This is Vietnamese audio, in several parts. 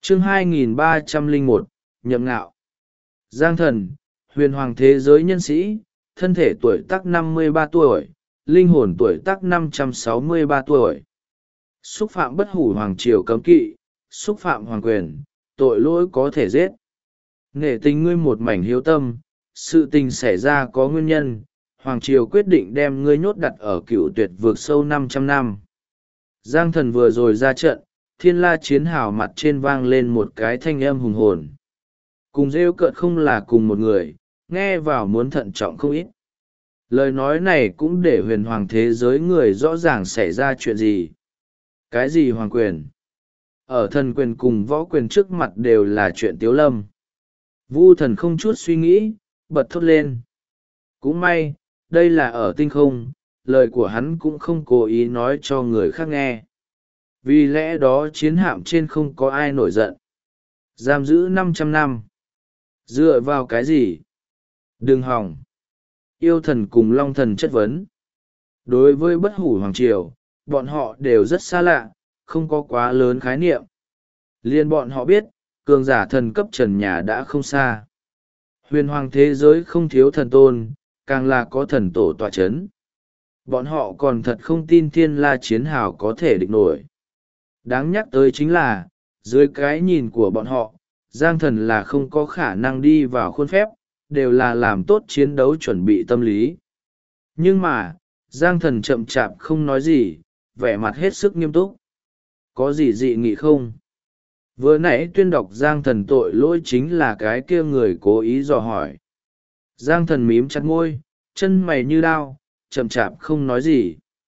Chương 2301, Nhậm Ngạo. Giang thần, huyền hoàng thế giới nhân sĩ, thân thể tuổi tác 53 tuổi, linh hồn tuổi tác 563 tuổi. Xúc phạm bất hủ hoàng triều cấm kỵ, xúc phạm hoàng quyền, tội lỗi có thể giết. Nể tình ngươi một mảnh hiếu tâm, sự tình xảy ra có nguyên nhân, hoàng triều quyết định đem ngươi nhốt đặt ở cựu tuyệt vượt sâu 500 năm. Giang thần vừa rồi ra trận, thiên la chiến hào mặt trên vang lên một cái thanh âm hùng hồn. Cùng rêu cợt không là cùng một người, nghe vào muốn thận trọng không ít. Lời nói này cũng để huyền hoàng thế giới người rõ ràng xảy ra chuyện gì. Cái gì hoàng quyền? Ở thần quyền cùng võ quyền trước mặt đều là chuyện tiếu lâm. Vu thần không chút suy nghĩ, bật thốt lên. Cũng may, đây là ở tinh không, lời của hắn cũng không cố ý nói cho người khác nghe. Vì lẽ đó chiến hạm trên không có ai nổi giận. Giam giữ 500 năm. Dựa vào cái gì? Đừng hỏng. Yêu thần cùng long thần chất vấn. Đối với bất hủ hoàng triều, bọn họ đều rất xa lạ, không có quá lớn khái niệm. Liên bọn họ biết, cường giả thần cấp trần nhà đã không xa. Huyền hoàng thế giới không thiếu thần tôn, càng là có thần tổ tọa chấn. Bọn họ còn thật không tin thiên la chiến hào có thể địch nổi. Đáng nhắc tới chính là, dưới cái nhìn của bọn họ, Giang thần là không có khả năng đi vào khuôn phép, đều là làm tốt chiến đấu chuẩn bị tâm lý. Nhưng mà, Giang thần chậm chạp không nói gì, vẻ mặt hết sức nghiêm túc. Có gì dị nghị không? Vừa nãy tuyên đọc Giang thần tội lỗi chính là cái kia người cố ý dò hỏi. Giang thần mím chặt môi, chân mày như đao, chậm chạp không nói gì.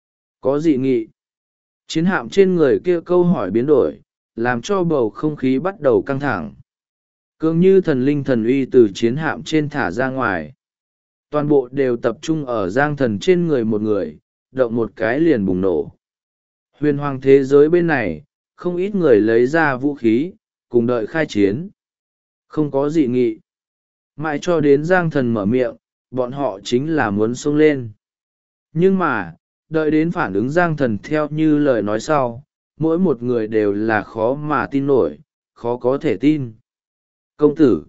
Có dị nghị. Chiến hạm trên người kia câu hỏi biến đổi, làm cho bầu không khí bắt đầu căng thẳng. Cường như thần linh thần uy từ chiến hạm trên thả ra ngoài. Toàn bộ đều tập trung ở Giang thần trên người một người, động một cái liền bùng nổ. Huyền hoàng thế giới bên này, không ít người lấy ra vũ khí, cùng đợi khai chiến. Không có dị nghị. Mãi cho đến Giang thần mở miệng, bọn họ chính là muốn xông lên. Nhưng mà, đợi đến phản ứng Giang thần theo như lời nói sau, mỗi một người đều là khó mà tin nổi, khó có thể tin. Công tử!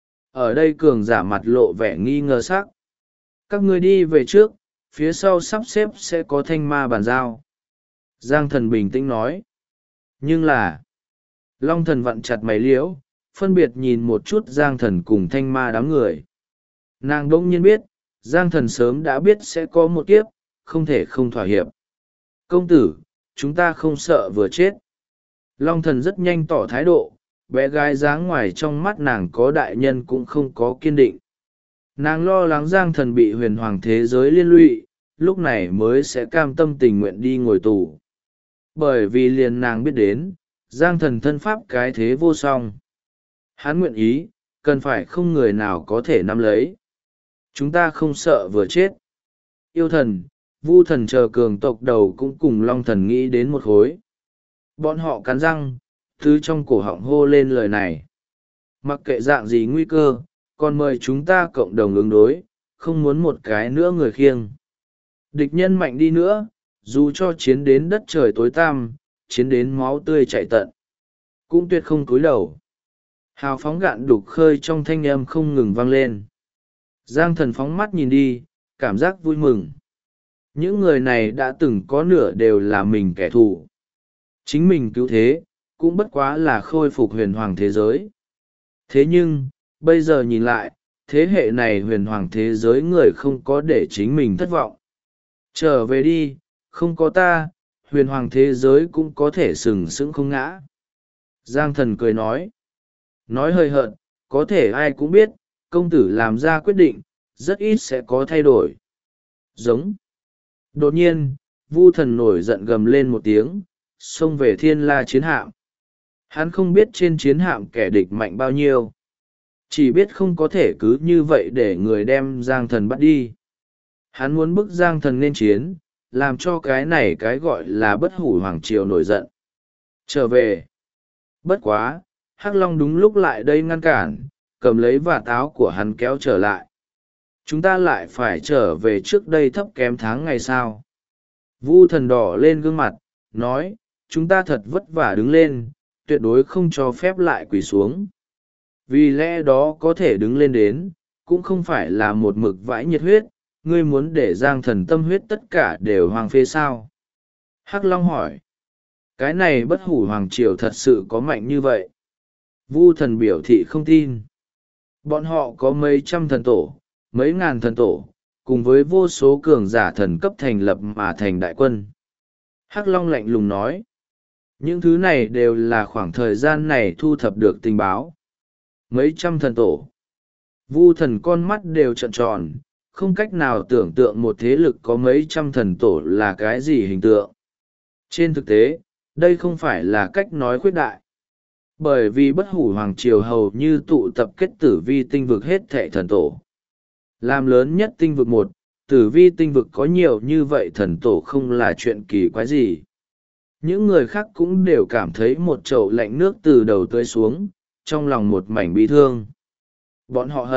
Ở đây cường giả mặt lộ vẻ nghi ngờ sắc. Các ngươi đi về trước, phía sau sắp xếp sẽ có thanh ma bàn giao. Giang thần bình tĩnh nói. Nhưng là, Long thần vặn chặt mày liễu, phân biệt nhìn một chút Giang thần cùng thanh ma đám người. Nàng đỗng nhiên biết, Giang thần sớm đã biết sẽ có một kiếp, không thể không thỏa hiệp. Công tử, chúng ta không sợ vừa chết. Long thần rất nhanh tỏ thái độ, bé gái dáng ngoài trong mắt nàng có đại nhân cũng không có kiên định. Nàng lo lắng Giang thần bị huyền hoàng thế giới liên lụy, lúc này mới sẽ cam tâm tình nguyện đi ngồi tù. Bởi vì liền nàng biết đến, Giang thần thân pháp cái thế vô song. Hắn nguyện ý, cần phải không người nào có thể nắm lấy. Chúng ta không sợ vừa chết. Yêu thần, Vu thần chờ cường tộc đầu cũng cùng Long thần nghĩ đến một khối. Bọn họ cắn răng, thứ trong cổ họng hô lên lời này. Mặc kệ dạng gì nguy cơ, còn mời chúng ta cộng đồng ứng đối, không muốn một cái nữa người khiêng. Địch nhân mạnh đi nữa, dù cho chiến đến đất trời tối tăm, chiến đến máu tươi chảy tận, cũng tuyệt không cúi đầu. Hào phóng gạn đục khơi trong thanh âm không ngừng vang lên. Giang thần phóng mắt nhìn đi, cảm giác vui mừng. Những người này đã từng có nửa đều là mình kẻ thù. Chính mình cứu thế, cũng bất quá là khôi phục huyền hoàng thế giới. Thế nhưng, bây giờ nhìn lại, thế hệ này huyền hoàng thế giới người không có để chính mình thất vọng. Trở về đi, không có ta, huyền hoàng thế giới cũng có thể sừng sững không ngã. Giang thần cười nói. Nói hơi hợt, có thể ai cũng biết, công tử làm ra quyết định, rất ít sẽ có thay đổi. Giống. Đột nhiên, Vu thần nổi giận gầm lên một tiếng, xông về thiên la chiến hạm. Hắn không biết trên chiến hạm kẻ địch mạnh bao nhiêu. Chỉ biết không có thể cứ như vậy để người đem Giang thần bắt đi. Hắn muốn bức Giang thần nên chiến, làm cho cái này cái gọi là bất hủ hoàng triều nổi giận. Trở về. Bất quá, Hắc Long đúng lúc lại đây ngăn cản, cầm lấy vạt áo của hắn kéo trở lại. Chúng ta lại phải trở về trước đây thấp kém tháng ngày sau. Vu thần đỏ lên gương mặt, nói, chúng ta thật vất vả đứng lên, tuyệt đối không cho phép lại quỳ xuống. Vì lẽ đó có thể đứng lên đến, cũng không phải là một mực vãi nhiệt huyết. Ngươi muốn để Giang Thần tâm huyết tất cả đều hoang phế sao? Hắc Long hỏi. Cái này bất hủ hoàng triều thật sự có mạnh như vậy? Vu Thần biểu thị không tin. Bọn họ có mấy trăm thần tổ, mấy ngàn thần tổ, cùng với vô số cường giả thần cấp thành lập mà thành đại quân. Hắc Long lạnh lùng nói. Những thứ này đều là khoảng thời gian này thu thập được tình báo. Mấy trăm thần tổ. Vu Thần con mắt đều trợn tròn, không cách nào tưởng tượng một thế lực có mấy trăm thần tổ là cái gì hình tượng. Trên thực tế, đây không phải là cách nói khuyết đại. Bởi vì bất hủ hoàng triều hầu như tụ tập kết tử vi tinh vực hết thệ thần tổ. Làm lớn nhất tinh vực một, tử vi tinh vực có nhiều như vậy thần tổ không là chuyện kỳ quái gì. Những người khác cũng đều cảm thấy một chậu lạnh nước từ đầu tưới xuống, trong lòng một mảnh bi thương. Bọn họ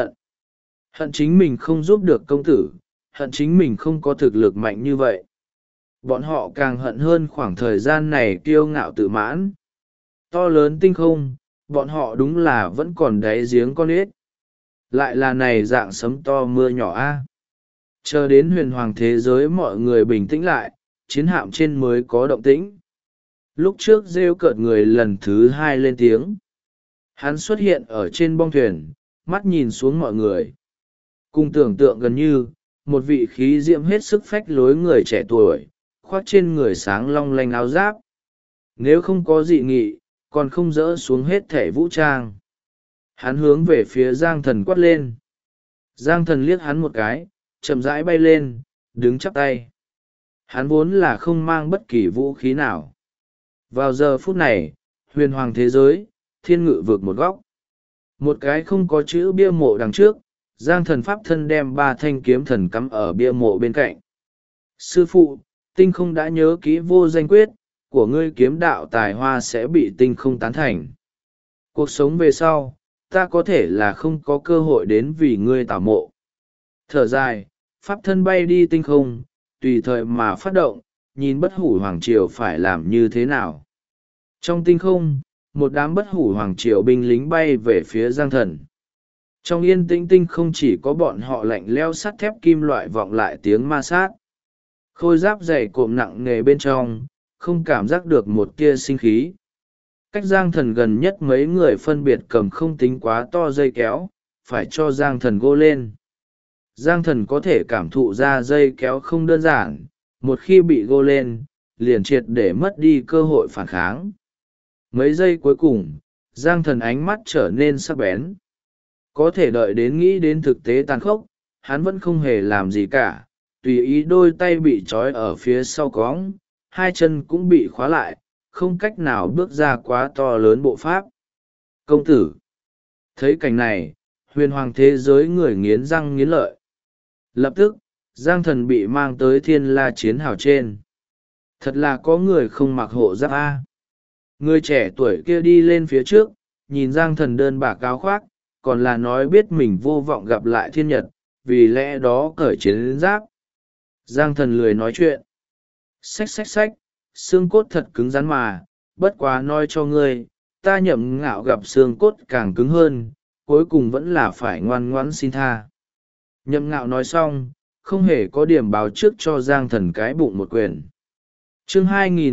hận chính mình không giúp được công tử, hận chính mình không có thực lực mạnh như vậy. Bọn họ càng hận hơn khoảng thời gian này kiêu ngạo tự mãn. To lớn tinh không, bọn họ đúng là vẫn còn đáy giếng con ếch. Lại là này dạng sấm to mưa nhỏ a. Chờ đến huyền hoàng thế giới mọi người bình tĩnh lại, chiến hạm trên mới có động tĩnh. Lúc trước rêu cợt người lần thứ hai lên tiếng. Hắn xuất hiện ở trên bong thuyền, mắt nhìn xuống mọi người. Cùng tưởng tượng gần như, một vị khí diễm hết sức phách lối người trẻ tuổi, khoác trên người sáng long lanh áo giáp. Nếu không có dị nghị, còn không dỡ xuống hết thẻ vũ trang. Hắn hướng về phía Giang Thần quát lên. Giang Thần liếc hắn một cái, chậm rãi bay lên, đứng chắp tay. Hắn vốn là không mang bất kỳ vũ khí nào. Vào giờ phút này, huyền hoàng thế giới, thiên ngự vượt một góc. Một cái không có chữ bia mộ đằng trước, Giang Thần pháp thân đem 3 thanh kiếm thần cắm ở bia mộ bên cạnh. Sư phụ, tinh không đã nhớ kỹ vô danh quyết, của ngươi kiếm đạo tài hoa sẽ bị tinh không tán thành. Cuộc sống về sau, ta có thể là không có cơ hội đến vì ngươi tảo mộ. Thở dài, pháp thân bay đi tinh không, tùy thời mà phát động, nhìn bất hủ hoàng triều phải làm như thế nào. Trong tinh không, một đám bất hủ hoàng triều binh lính bay về phía Giang Thần. Trong yên tĩnh tinh không chỉ có bọn họ lạnh leo sắt thép kim loại vọng lại tiếng ma sát. Khôi giáp dày cộm nặng nề bên trong, không cảm giác được một tia sinh khí. Cách Giang Thần gần nhất mấy người phân biệt cầm không tính quá to dây kéo, phải cho Giang Thần gô lên. Giang Thần có thể cảm thụ ra dây kéo không đơn giản, một khi bị gô lên, liền triệt để mất đi cơ hội phản kháng. Mấy giây cuối cùng, Giang Thần ánh mắt trở nên sắc bén. Có thể đợi đến nghĩ đến thực tế tàn khốc, hắn vẫn không hề làm gì cả, tùy ý đôi tay bị trói ở phía sau cóng, hai chân cũng bị khóa lại, không cách nào bước ra quá to lớn bộ pháp. Công tử! Thấy cảnh này, huyền hoàng thế giới người nghiến răng nghiến lợi. Lập tức, Giang Thần bị mang tới thiên la chiến hào trên. Thật là có người không mặc hộ giáp A. Người trẻ tuổi kia đi lên phía trước, nhìn Giang Thần đơn bạc áo khoác, còn là nói biết mình vô vọng gặp lại thiên nhật, vì lẽ đó cởi chiến giáp. Giang Thần lười nói chuyện. Xách xách xách, xương cốt thật cứng rắn mà, bất quá nói cho ngươi, ta Nhậm Ngạo gặp xương cốt càng cứng hơn, cuối cùng vẫn là phải ngoan ngoãn xin tha. Nhậm Ngạo nói xong, không hề có điểm báo trước cho Giang Thần cái bụng một quyền. Chương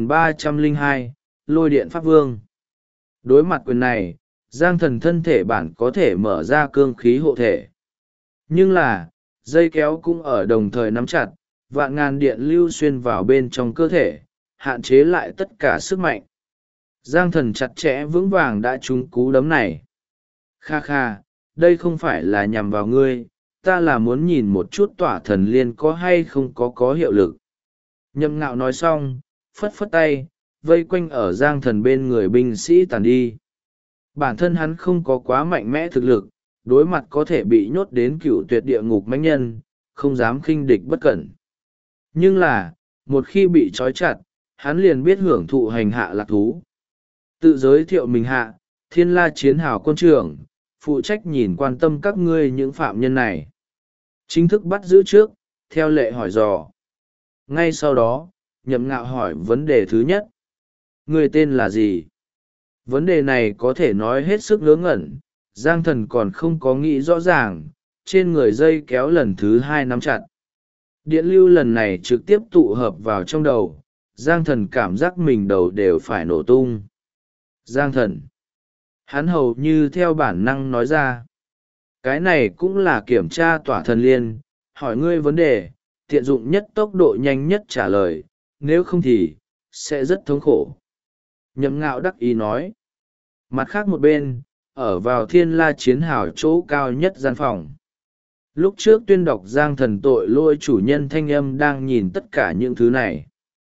2302, Lôi điện Pháp Vương. Đối mặt quyền này, Giang Thần thân thể bản có thể mở ra cương khí hộ thể. Nhưng là, dây kéo cũng ở đồng thời nắm chặt, vạn ngàn điện lưu xuyên vào bên trong cơ thể, hạn chế lại tất cả sức mạnh. Giang Thần chặt chẽ vững vàng đã trúng cú đấm này. Kha kha, đây không phải là nhằm vào ngươi, ta là muốn nhìn một chút tỏa thần liên có hay không có hiệu lực. Nhậm Ngạo nói xong, phất phất tay, vây quanh ở Giang Thần bên người binh sĩ tàn đi. Bản thân hắn không có quá mạnh mẽ thực lực, đối mặt có thể bị nhốt đến cựu tuyệt địa ngục mãnh nhân, không dám khinh địch bất cẩn. Nhưng là, một khi bị trói chặt, hắn liền biết hưởng thụ hành hạ lạc thú. Tự giới thiệu mình hạ, thiên la chiến hào quân trưởng, phụ trách nhìn quan tâm các ngươi những phạm nhân này. Chính thức bắt giữ trước, theo lệ hỏi dò. Ngay sau đó, Nhậm Ngạo hỏi vấn đề thứ nhất. Người tên là gì? Vấn đề này có thể nói hết sức ngớ ngẩn, Giang Thần còn không có nghĩ rõ ràng, trên người dây kéo lần thứ hai nắm chặt. Điện lưu lần này trực tiếp tụ hợp vào trong đầu, Giang Thần cảm giác mình đầu đều phải nổ tung. Giang Thần. Hắn hầu như theo bản năng nói ra. Cái này cũng là kiểm tra tỏa thần liên, hỏi ngươi vấn đề, tiện dụng nhất tốc độ nhanh nhất trả lời, nếu không thì, sẽ rất thống khổ. Nhậm Ngạo đắc ý nói. Mặt khác một bên, ở vào Thiên La chiến hào chỗ cao nhất gian phòng. Lúc trước tuyên đọc Giang Thần tội lỗi chủ nhân thanh âm đang nhìn tất cả những thứ này.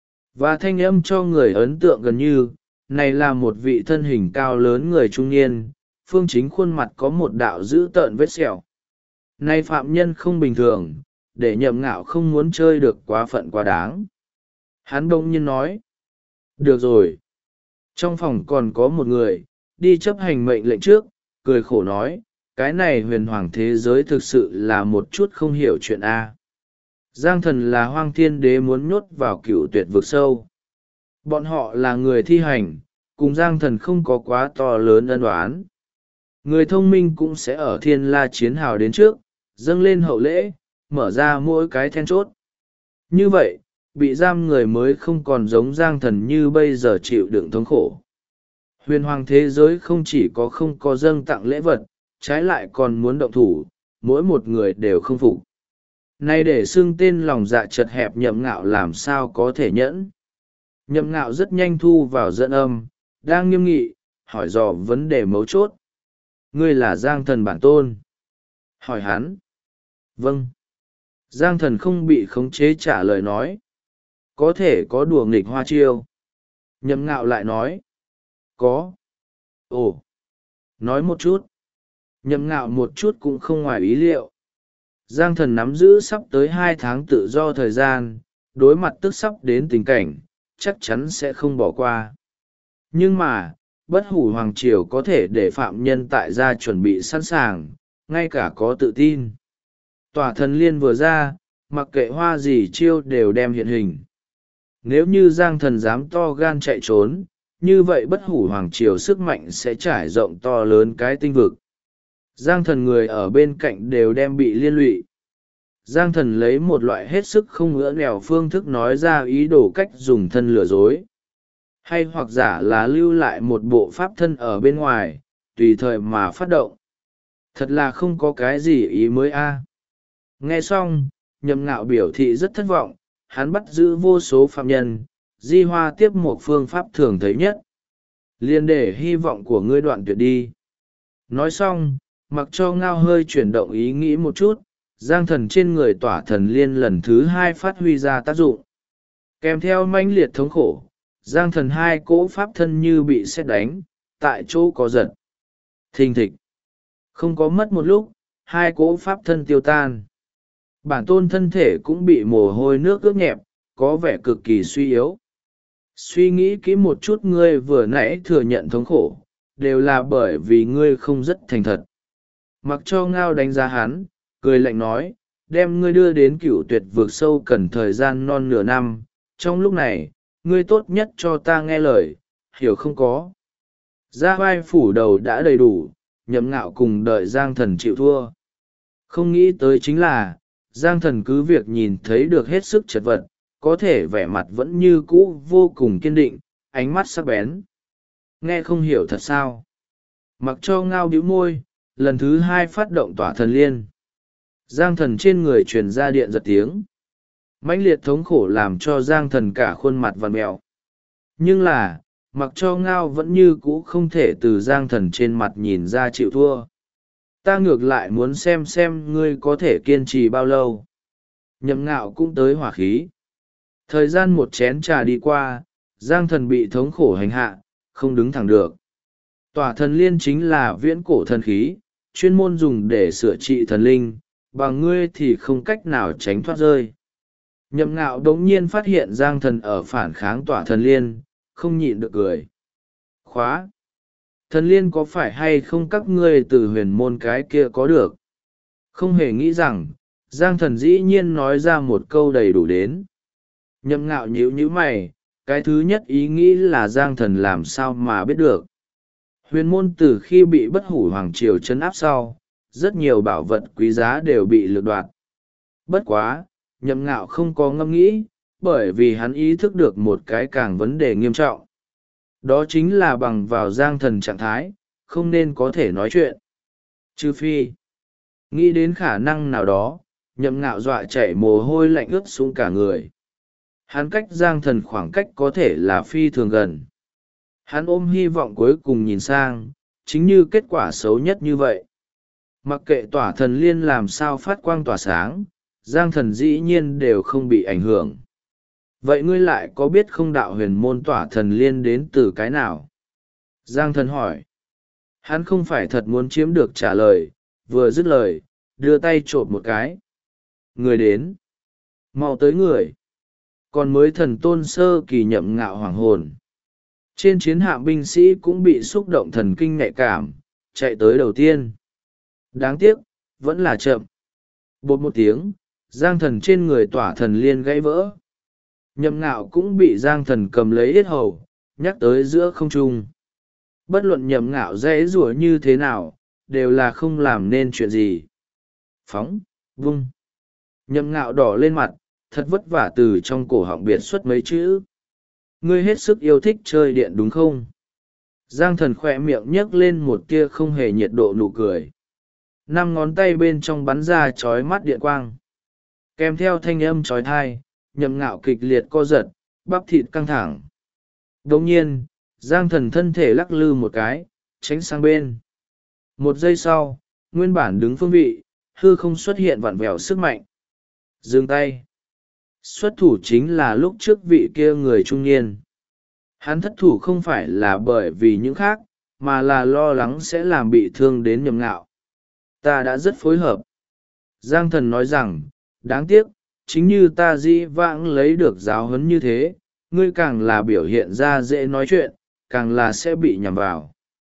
Và thanh âm cho người ấn tượng gần như, này là một vị thân hình cao lớn người trung niên, phương chính khuôn mặt có một đạo dữ tợn vết sẹo. Này phạm nhân không bình thường, để Nhậm Ngạo không muốn chơi được quá phận quá đáng. Hắn bỗng nhiên nói. Được rồi. Trong phòng còn có một người, đi chấp hành mệnh lệnh trước, cười khổ nói, cái này huyền hoàng thế giới thực sự là một chút không hiểu chuyện A. Giang Thần là Hoang Thiên Đế muốn nhốt vào Cửu Tuyệt vực sâu. Bọn họ là người thi hành, cùng Giang Thần không có quá to lớn ân oán. Người thông minh cũng sẽ ở Thiên La chiến hào đến trước, dâng lên hậu lễ, mở ra mỗi cái then chốt. Như vậy, bị giam người mới không còn giống Giang Thần như bây giờ chịu đựng thống khổ. Huyền hoàng thế giới không chỉ có không có dâng tặng lễ vật, trái lại còn muốn động thủ, mỗi một người đều không phục. Nay để xưng tên lòng dạ chật hẹp Nhậm Ngạo làm sao có thể nhẫn. Nhậm Ngạo rất nhanh thu vào dẫn âm, đang nghiêm nghị, hỏi dò vấn đề mấu chốt. Ngươi là Giang Thần bản tôn. Hỏi hắn. Vâng. Giang Thần không bị khống chế trả lời nói. Có thể có đùa nghịch hoa chiêu. Nhậm Ngạo lại nói. Có. Ồ. Nói một chút. Nhậm Ngạo một chút cũng không ngoài ý liệu. Giang Thần nắm giữ sắp tới 2 tháng tự do thời gian, đối mặt tức sắp đến tình cảnh, chắc chắn sẽ không bỏ qua. Nhưng mà, bất hủ hoàng triều có thể để phạm nhân tại gia chuẩn bị sẵn sàng, ngay cả có tự tin. Tỏa thần liên vừa ra, mặc kệ hoa gì chiêu đều đem hiện hình. Nếu như Giang Thần dám to gan chạy trốn, như vậy bất hủ hoàng triều sức mạnh sẽ trải rộng to lớn cái tinh vực. Giang Thần người ở bên cạnh đều đem bị liên lụy. Giang Thần lấy một loại hết sức không ngỡ nghèo phương thức nói ra ý đồ cách dùng thân lừa dối. Hay hoặc giả là lưu lại một bộ pháp thân ở bên ngoài, tùy thời mà phát động. Thật là không có cái gì ý mới a. Nghe xong, Nhậm Ngạo biểu thị rất thất vọng, hắn bắt giữ vô số phạm nhân, di hoa tiếp một phương pháp thường thấy nhất. Liên để hy vọng của ngươi đoạn tuyệt đi. Nói xong, mặc cho Ngao hơi chuyển động ý nghĩ một chút, Giang Thần trên người tỏa thần liên lần thứ 2 phát huy ra tác dụng. Kèm theo mãnh liệt thống khổ, Giang Thần 2 cỗ pháp thân như bị sét đánh, tại chỗ có giật. Thình thịch. Không có mất một lúc, 2 cỗ pháp thân tiêu tan. Bản tôn thân thể cũng bị mồ hôi nước ướt nhẹp, có vẻ cực kỳ suy yếu. Suy nghĩ kỹ một chút, ngươi vừa nãy thừa nhận thống khổ, đều là bởi vì ngươi không rất thành thật. Mặc cho Ngao đánh giá hắn, cười lạnh nói, đem ngươi đưa đến Cửu Tuyệt vực sâu cần thời gian non nửa năm, trong lúc này, ngươi tốt nhất cho ta nghe lời, hiểu không có. Ra vai phủ đầu đã đầy đủ, Nhậm Ngạo cùng đợi Giang Thần chịu thua. Không nghĩ tới chính là, Giang Thần cứ việc nhìn thấy được hết sức chật vật, có thể vẻ mặt vẫn như cũ vô cùng kiên định, ánh mắt sắc bén. Nghe không hiểu thật sao. Mặc cho Ngao bĩu môi, lần thứ 2 phát động tỏa thần liên. Giang Thần trên người truyền ra điện giật tiếng. Mãnh liệt thống khổ làm cho Giang Thần cả khuôn mặt vằn mẹo. Nhưng là, mặc cho Ngao vẫn như cũ không thể từ Giang Thần trên mặt nhìn ra chịu thua. Ta ngược lại muốn xem ngươi có thể kiên trì bao lâu. Nhậm Ngạo cũng tới hỏa khí. Thời gian một chén trà đi qua, Giang Thần bị thống khổ hành hạ, không đứng thẳng được. Tỏa thần liên chính là viễn cổ thần khí, chuyên môn dùng để sửa trị thần linh, bằng ngươi thì không cách nào tránh thoát rơi. Nhậm Ngạo đống nhiên phát hiện Giang Thần ở phản kháng tỏa thần liên, không nhịn được cười. Khóa! Thần liên có phải hay không các ngươi từ huyền môn cái kia có được? Không hề nghĩ rằng, Giang Thần dĩ nhiên nói ra một câu đầy đủ đến. Nhậm Ngạo nhíu nhíu mày, cái thứ nhất ý nghĩ là Giang Thần làm sao mà biết được. Huyền môn từ khi bị bất hủ hoàng triều trấn áp sau, rất nhiều bảo vật quý giá đều bị lược đoạt. Bất quá, Nhậm Ngạo không có ngẫm nghĩ, bởi vì hắn ý thức được một cái càng vấn đề nghiêm trọng. Đó chính là bằng vào giang thần trạng thái, không nên có thể nói chuyện. Trừ phi, nghĩ đến khả năng nào đó, Nhậm Ngạo dọa chảy mồ hôi lạnh ướt xuống cả người. Hắn cách giang thần khoảng cách có thể là phi thường gần. Hắn ôm hy vọng cuối cùng nhìn sang, chính như kết quả xấu nhất như vậy. Mặc kệ tỏa thần liên làm sao phát quang tỏa sáng, giang thần dĩ nhiên đều không bị ảnh hưởng. Vậy ngươi lại có biết không đạo huyền môn tỏa thần liên đến từ cái nào? Giang thần hỏi. Hắn không phải thật muốn chiếm được trả lời, vừa dứt lời, đưa tay trộm một cái. Người đến. Mau tới người. Còn mới thần tôn sơ kỳ Nhậm Ngạo hoàng hồn. Trên chiến hạm binh sĩ cũng bị xúc động thần kinh nhạy cảm, chạy tới đầu tiên. Đáng tiếc, vẫn là chậm. Bột một tiếng, giang thần trên người tỏa thần liên gãy vỡ. Nhậm Ngạo cũng bị giang thần cầm lấy yết hầu, nhắc tới giữa không trung. Bất luận Nhậm Ngạo dễ rủa như thế nào, đều là không làm nên chuyện gì. Phóng, vung. Nhậm Ngạo đỏ lên mặt, thật vất vả từ trong cổ họng biệt xuất mấy chữ. Ngươi hết sức yêu thích chơi điện đúng không? Giang thần khỏe miệng nhấc lên một tia không hề nhiệt độ nụ cười. 5 ngón tay bên trong bắn ra chói mắt điện quang. Kèm theo thanh âm chói tai, Nhậm Ngạo kịch liệt co giật, bắp thịt căng thẳng. Đồng nhiên, giang thần thân thể lắc lư một cái, tránh sang bên. Một giây sau, nguyên bản đứng phương vị, hư không xuất hiện vặn vẹo sức mạnh. Dừng tay. Xuất thủ chính là lúc trước vị kia người trung niên. Hắn thất thủ không phải là bởi vì những khác, mà là lo lắng sẽ làm bị thương đến Nhậm Ngạo. Ta đã rất phối hợp. Giang thần nói rằng, đáng tiếc, chính như ta dĩ vãng lấy được giáo huấn như thế, ngươi càng là biểu hiện ra dễ nói chuyện, càng là sẽ bị nhầm vào.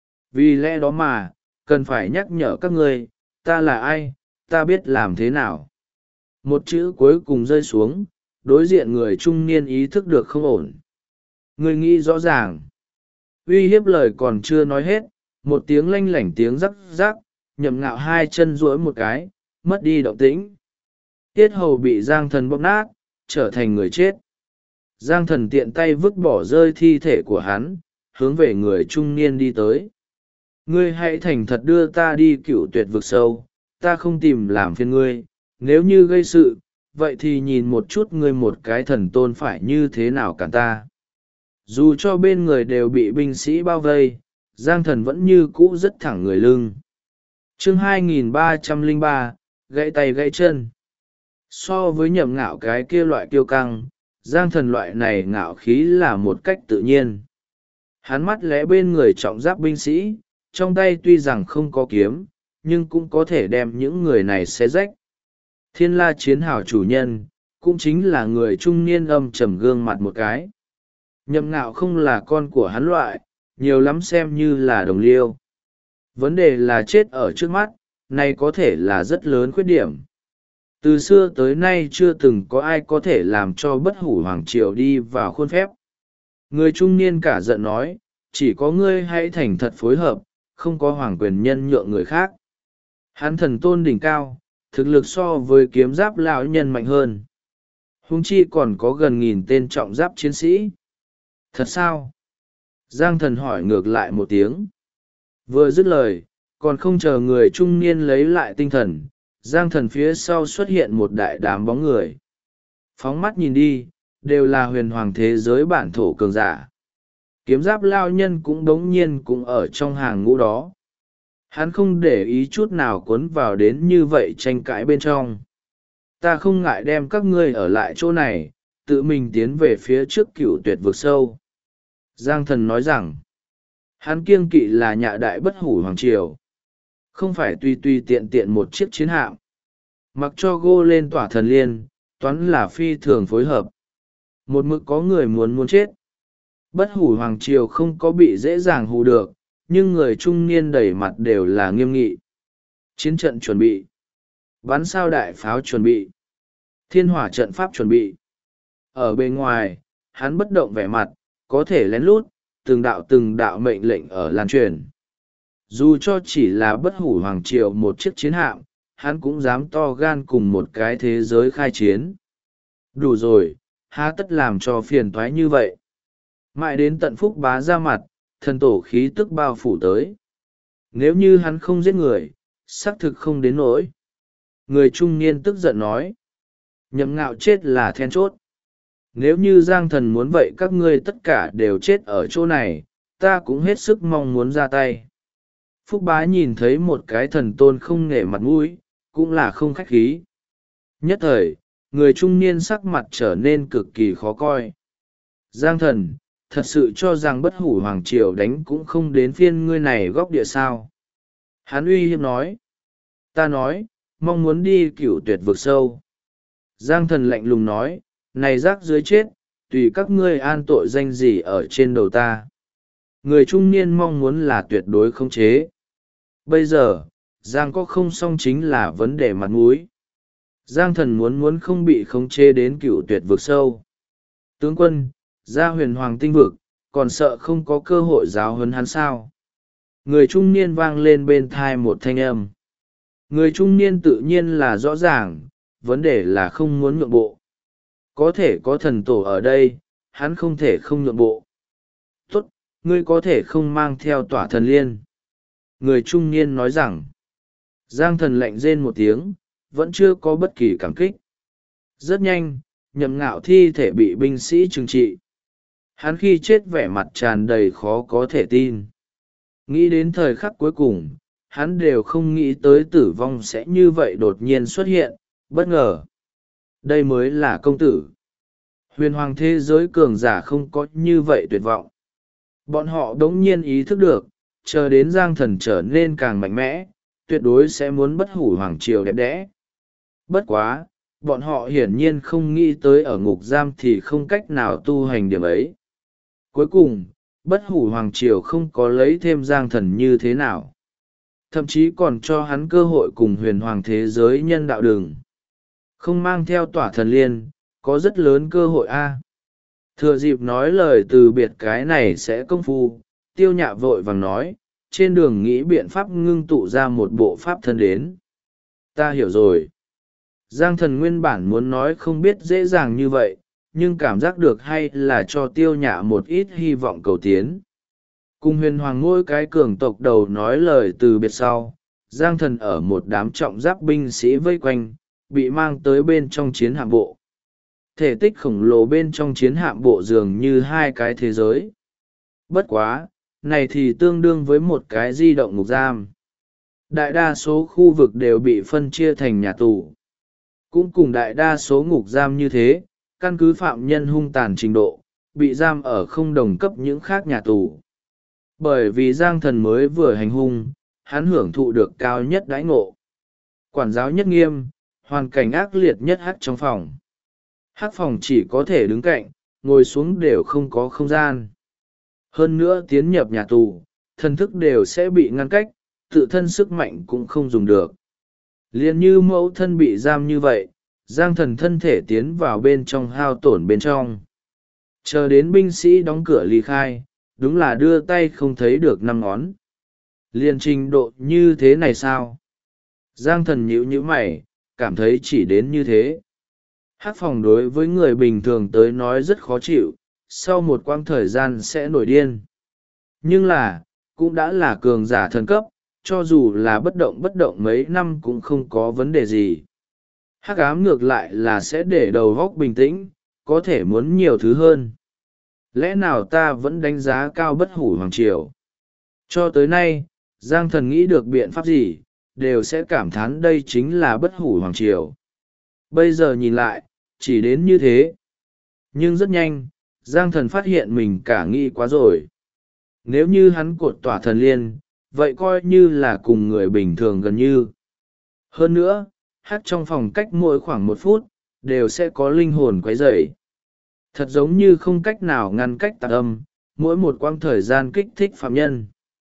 Vì lẽ đó mà, cần phải nhắc nhở các ngươi, ta là ai, ta biết làm thế nào. Một chữ cuối cùng rơi xuống, đối diện người trung niên ý thức được không ổn. Ngươi nghĩ rõ ràng. Uy hiếp lời còn chưa nói hết, một tiếng lanh lảnh tiếng rắc rắc, Nhậm Ngạo hai chân duỗi một cái, mất đi động tĩnh. Tiết hầu bị giang thần bóp nát, trở thành người chết. Giang thần tiện tay vứt bỏ rơi thi thể của hắn, hướng về người trung niên đi tới. Ngươi hãy thành thật đưa ta đi Cựu Tuyệt vực sâu, ta không tìm làm phiền ngươi, nếu như gây sự, vậy thì nhìn một chút ngươi một cái thần tôn phải như thế nào cản ta. Dù cho bên người đều bị binh sĩ bao vây, giang thần vẫn như cũ rất thẳng người lưng. Chương 2303, gãy tay gãy chân. So với Nhậm Ngạo cái kia loại kiêu căng, giang thần loại này ngạo khí là một cách tự nhiên. Hắn mắt lẽ bên người trọng giáp binh sĩ, trong tay tuy rằng không có kiếm, nhưng cũng có thể đem những người này xé rách. Thiên La chiến hào chủ nhân, cũng chính là người trung niên âm trầm gương mặt một cái. Nhậm Ngạo không là con của hắn loại, nhiều lắm xem như là đồng liêu. Vấn đề là chết ở trước mắt, này có thể là rất lớn khuyết điểm. Từ xưa tới nay chưa từng có ai có thể làm cho bất hủ hoàng triều đi vào khuôn phép. Người trung niên cả giận nói, chỉ có ngươi hãy thành thật phối hợp, không có hoàng quyền nhân nhượng người khác. Hắn thần tôn đỉnh cao, thực lực so với kiếm giáp lão nhân mạnh hơn. Huống chi còn có gần 1000 tên trọng giáp chiến sĩ. Thật sao? Giang thần hỏi ngược lại một tiếng. Vừa dứt lời, còn không chờ người trung niên lấy lại tinh thần, giang thần phía sau xuất hiện một đại đám bóng người. Phóng mắt nhìn đi, đều là huyền hoàng thế giới bản thổ cường giả. Kiếm giáp lao nhân cũng đống nhiên cũng ở trong hàng ngũ đó. Hắn không để ý chút nào cuốn vào đến như vậy tranh cãi bên trong. Ta không ngại đem các ngươi ở lại chỗ này, tự mình tiến về phía trước Cựu Tuyệt vực sâu. Giang thần nói rằng, hắn kiêng kỵ là nhạ đại bất hủ hoàng triều. Không phải tùy tùy tiện tiện một chiếc chiến hạm. Mặc cho gô lên tỏa thần liên, toán là phi thường phối hợp. Một mực có người muốn chết. Bất hủ hoàng triều không có bị dễ dàng hù được, nhưng người trung niên đầy mặt đều là nghiêm nghị. Chiến trận chuẩn bị. Bắn sao đại pháo chuẩn bị. Thiên hỏa trận pháp chuẩn bị. Ở bên ngoài, hắn bất động vẻ mặt, có thể lén lút, từng đạo mệnh lệnh ở lan truyền. Dù cho chỉ là bất hủ hoàng triều một chiếc chiến hạm, hắn cũng dám to gan cùng một cái thế giới khai chiến. Đủ rồi, há tất làm cho phiền toái như vậy. Mãi đến tận Phúc Bá ra mặt, thần tổ khí tức bao phủ tới. Nếu như hắn không giết người, xác thực không đến nỗi. Người trung niên tức giận nói. Nhậm Ngạo chết là then chốt. Nếu như Giang Thần muốn vậy các ngươi tất cả đều chết ở chỗ này, ta cũng hết sức mong muốn ra tay. Phúc Bá nhìn thấy một cái thần tôn không nể mặt mũi, cũng là không khách khí. Nhất thời, người trung niên sắc mặt trở nên cực kỳ khó coi. Giang Thần, thật sự cho rằng bất hủ hoàng triều đánh cũng không đến phiên ngươi này góc địa sao. Hắn uy hiếp nói. Ta nói, mong muốn đi cửu tuyệt vực sâu. Giang Thần lạnh lùng nói, này rác dưới chết, tùy các ngươi an tội danh gì ở trên đầu ta. Người trung niên mong muốn là tuyệt đối không chế. Bây giờ, Giang có không xong chính là vấn đề mặt mũi. Giang Thần muốn không bị khống chế đến cửu tuyệt vực sâu. Tướng quân, ra huyền hoàng tinh vực, còn sợ không có cơ hội giáo huấn hắn sao. Người trung niên vang lên bên thai một thanh âm. Người trung niên tự nhiên là rõ ràng, vấn đề là không muốn nhượng bộ. Có thể có thần tổ ở đây, hắn không thể không nhượng bộ. Tốt, ngươi có thể không mang theo tỏa thần liên. Người trung niên nói rằng, Giang Thần lạnh rên một tiếng, vẫn chưa có bất kỳ cảm kích. Rất nhanh, Nhậm Ngạo thi thể bị binh sĩ trừng trị. Hắn khi chết vẻ mặt tràn đầy khó có thể tin. Nghĩ đến thời khắc cuối cùng, hắn đều không nghĩ tới tử vong sẽ như vậy đột nhiên xuất hiện, bất ngờ. Đây mới là công tử. Huyền hoàng thế giới cường giả không có như vậy tuyệt vọng. Bọn họ đống nhiên ý thức được, chờ đến Giang Thần trở nên càng mạnh mẽ, tuyệt đối sẽ muốn bất hủ hoàng triều đẹp đẽ. Bất quá, bọn họ hiển nhiên không nghĩ tới ở ngục giam thì không cách nào tu hành điểm ấy. Cuối cùng, bất hủ hoàng triều không có lấy thêm Giang Thần như thế nào. Thậm chí còn cho hắn cơ hội cùng huyền hoàng thế giới nhân đạo đường. Không mang theo tỏa thần liên, có rất lớn cơ hội a. Thừa dịp nói lời từ biệt cái này sẽ công phu, Tiêu Nhạ vội vàng nói, trên đường nghĩ biện pháp ngưng tụ ra một bộ pháp thân đến. Ta hiểu rồi. Giang Thần nguyên bản muốn nói không biết dễ dàng như vậy, nhưng cảm giác được hay là cho Tiêu Nhạ một ít hy vọng cầu tiến. Cùng huyền hoàng ngôi cái cường tộc đầu nói lời từ biệt sau, Giang Thần ở một đám trọng giáp binh sĩ vây quanh, bị mang tới bên trong chiến hạm bộ. Thể tích khổng lồ bên trong chiến hạm bộ dường như hai cái thế giới. Bất quá, này thì tương đương với một cái di động ngục giam. Đại đa số khu vực đều bị phân chia thành nhà tù. Cũng cùng đại đa số ngục giam như thế, căn cứ phạm nhân hung tàn trình độ, bị giam ở không đồng cấp những khác nhà tù. Bởi vì Giang Thần mới vừa hành hung, hắn hưởng thụ được cao nhất đãi ngộ. Quản giáo nhất nghiêm, hoàn cảnh ác liệt nhất hắc trong phòng. Hắc phòng chỉ có thể đứng cạnh, ngồi xuống đều không có không gian. Hơn nữa tiến nhập nhà tù, thần thức đều sẽ bị ngăn cách, tự thân sức mạnh cũng không dùng được. Liền như mẫu thân bị giam như vậy, Giang Thần thân thể tiến vào bên trong hao tổn bên trong. Chờ đến binh sĩ đóng cửa ly khai, đúng là đưa tay không thấy được năm ngón. Liền trình độ như thế này sao? Giang Thần nhíu nhíu mày, cảm thấy chỉ đến như thế. Hắc phòng đối với người bình thường tới nói rất khó chịu, sau một quãng thời gian sẽ nổi điên. Nhưng là, cũng đã là cường giả thần cấp, cho dù là bất động mấy năm cũng không có vấn đề gì. Hắc ám ngược lại là sẽ để đầu óc bình tĩnh, có thể muốn nhiều thứ hơn. Lẽ nào ta vẫn đánh giá cao bất hủ hoàng triều? Cho tới nay, Giang Thần nghĩ được biện pháp gì, đều sẽ cảm thán đây chính là bất hủ hoàng triều. Bây giờ nhìn lại, chỉ đến như thế. Nhưng rất nhanh, Giang Thần phát hiện mình cả nghĩ quá rồi. Nếu như hắn cột tỏa thần liên, vậy coi như là cùng người bình thường gần như. Hơn nữa, hát trong phòng cách mỗi khoảng 1 phút, đều sẽ có linh hồn quấy rầy. Thật giống như không cách nào ngăn cách tạc âm, mỗi một quãng thời gian kích thích phạm nhân.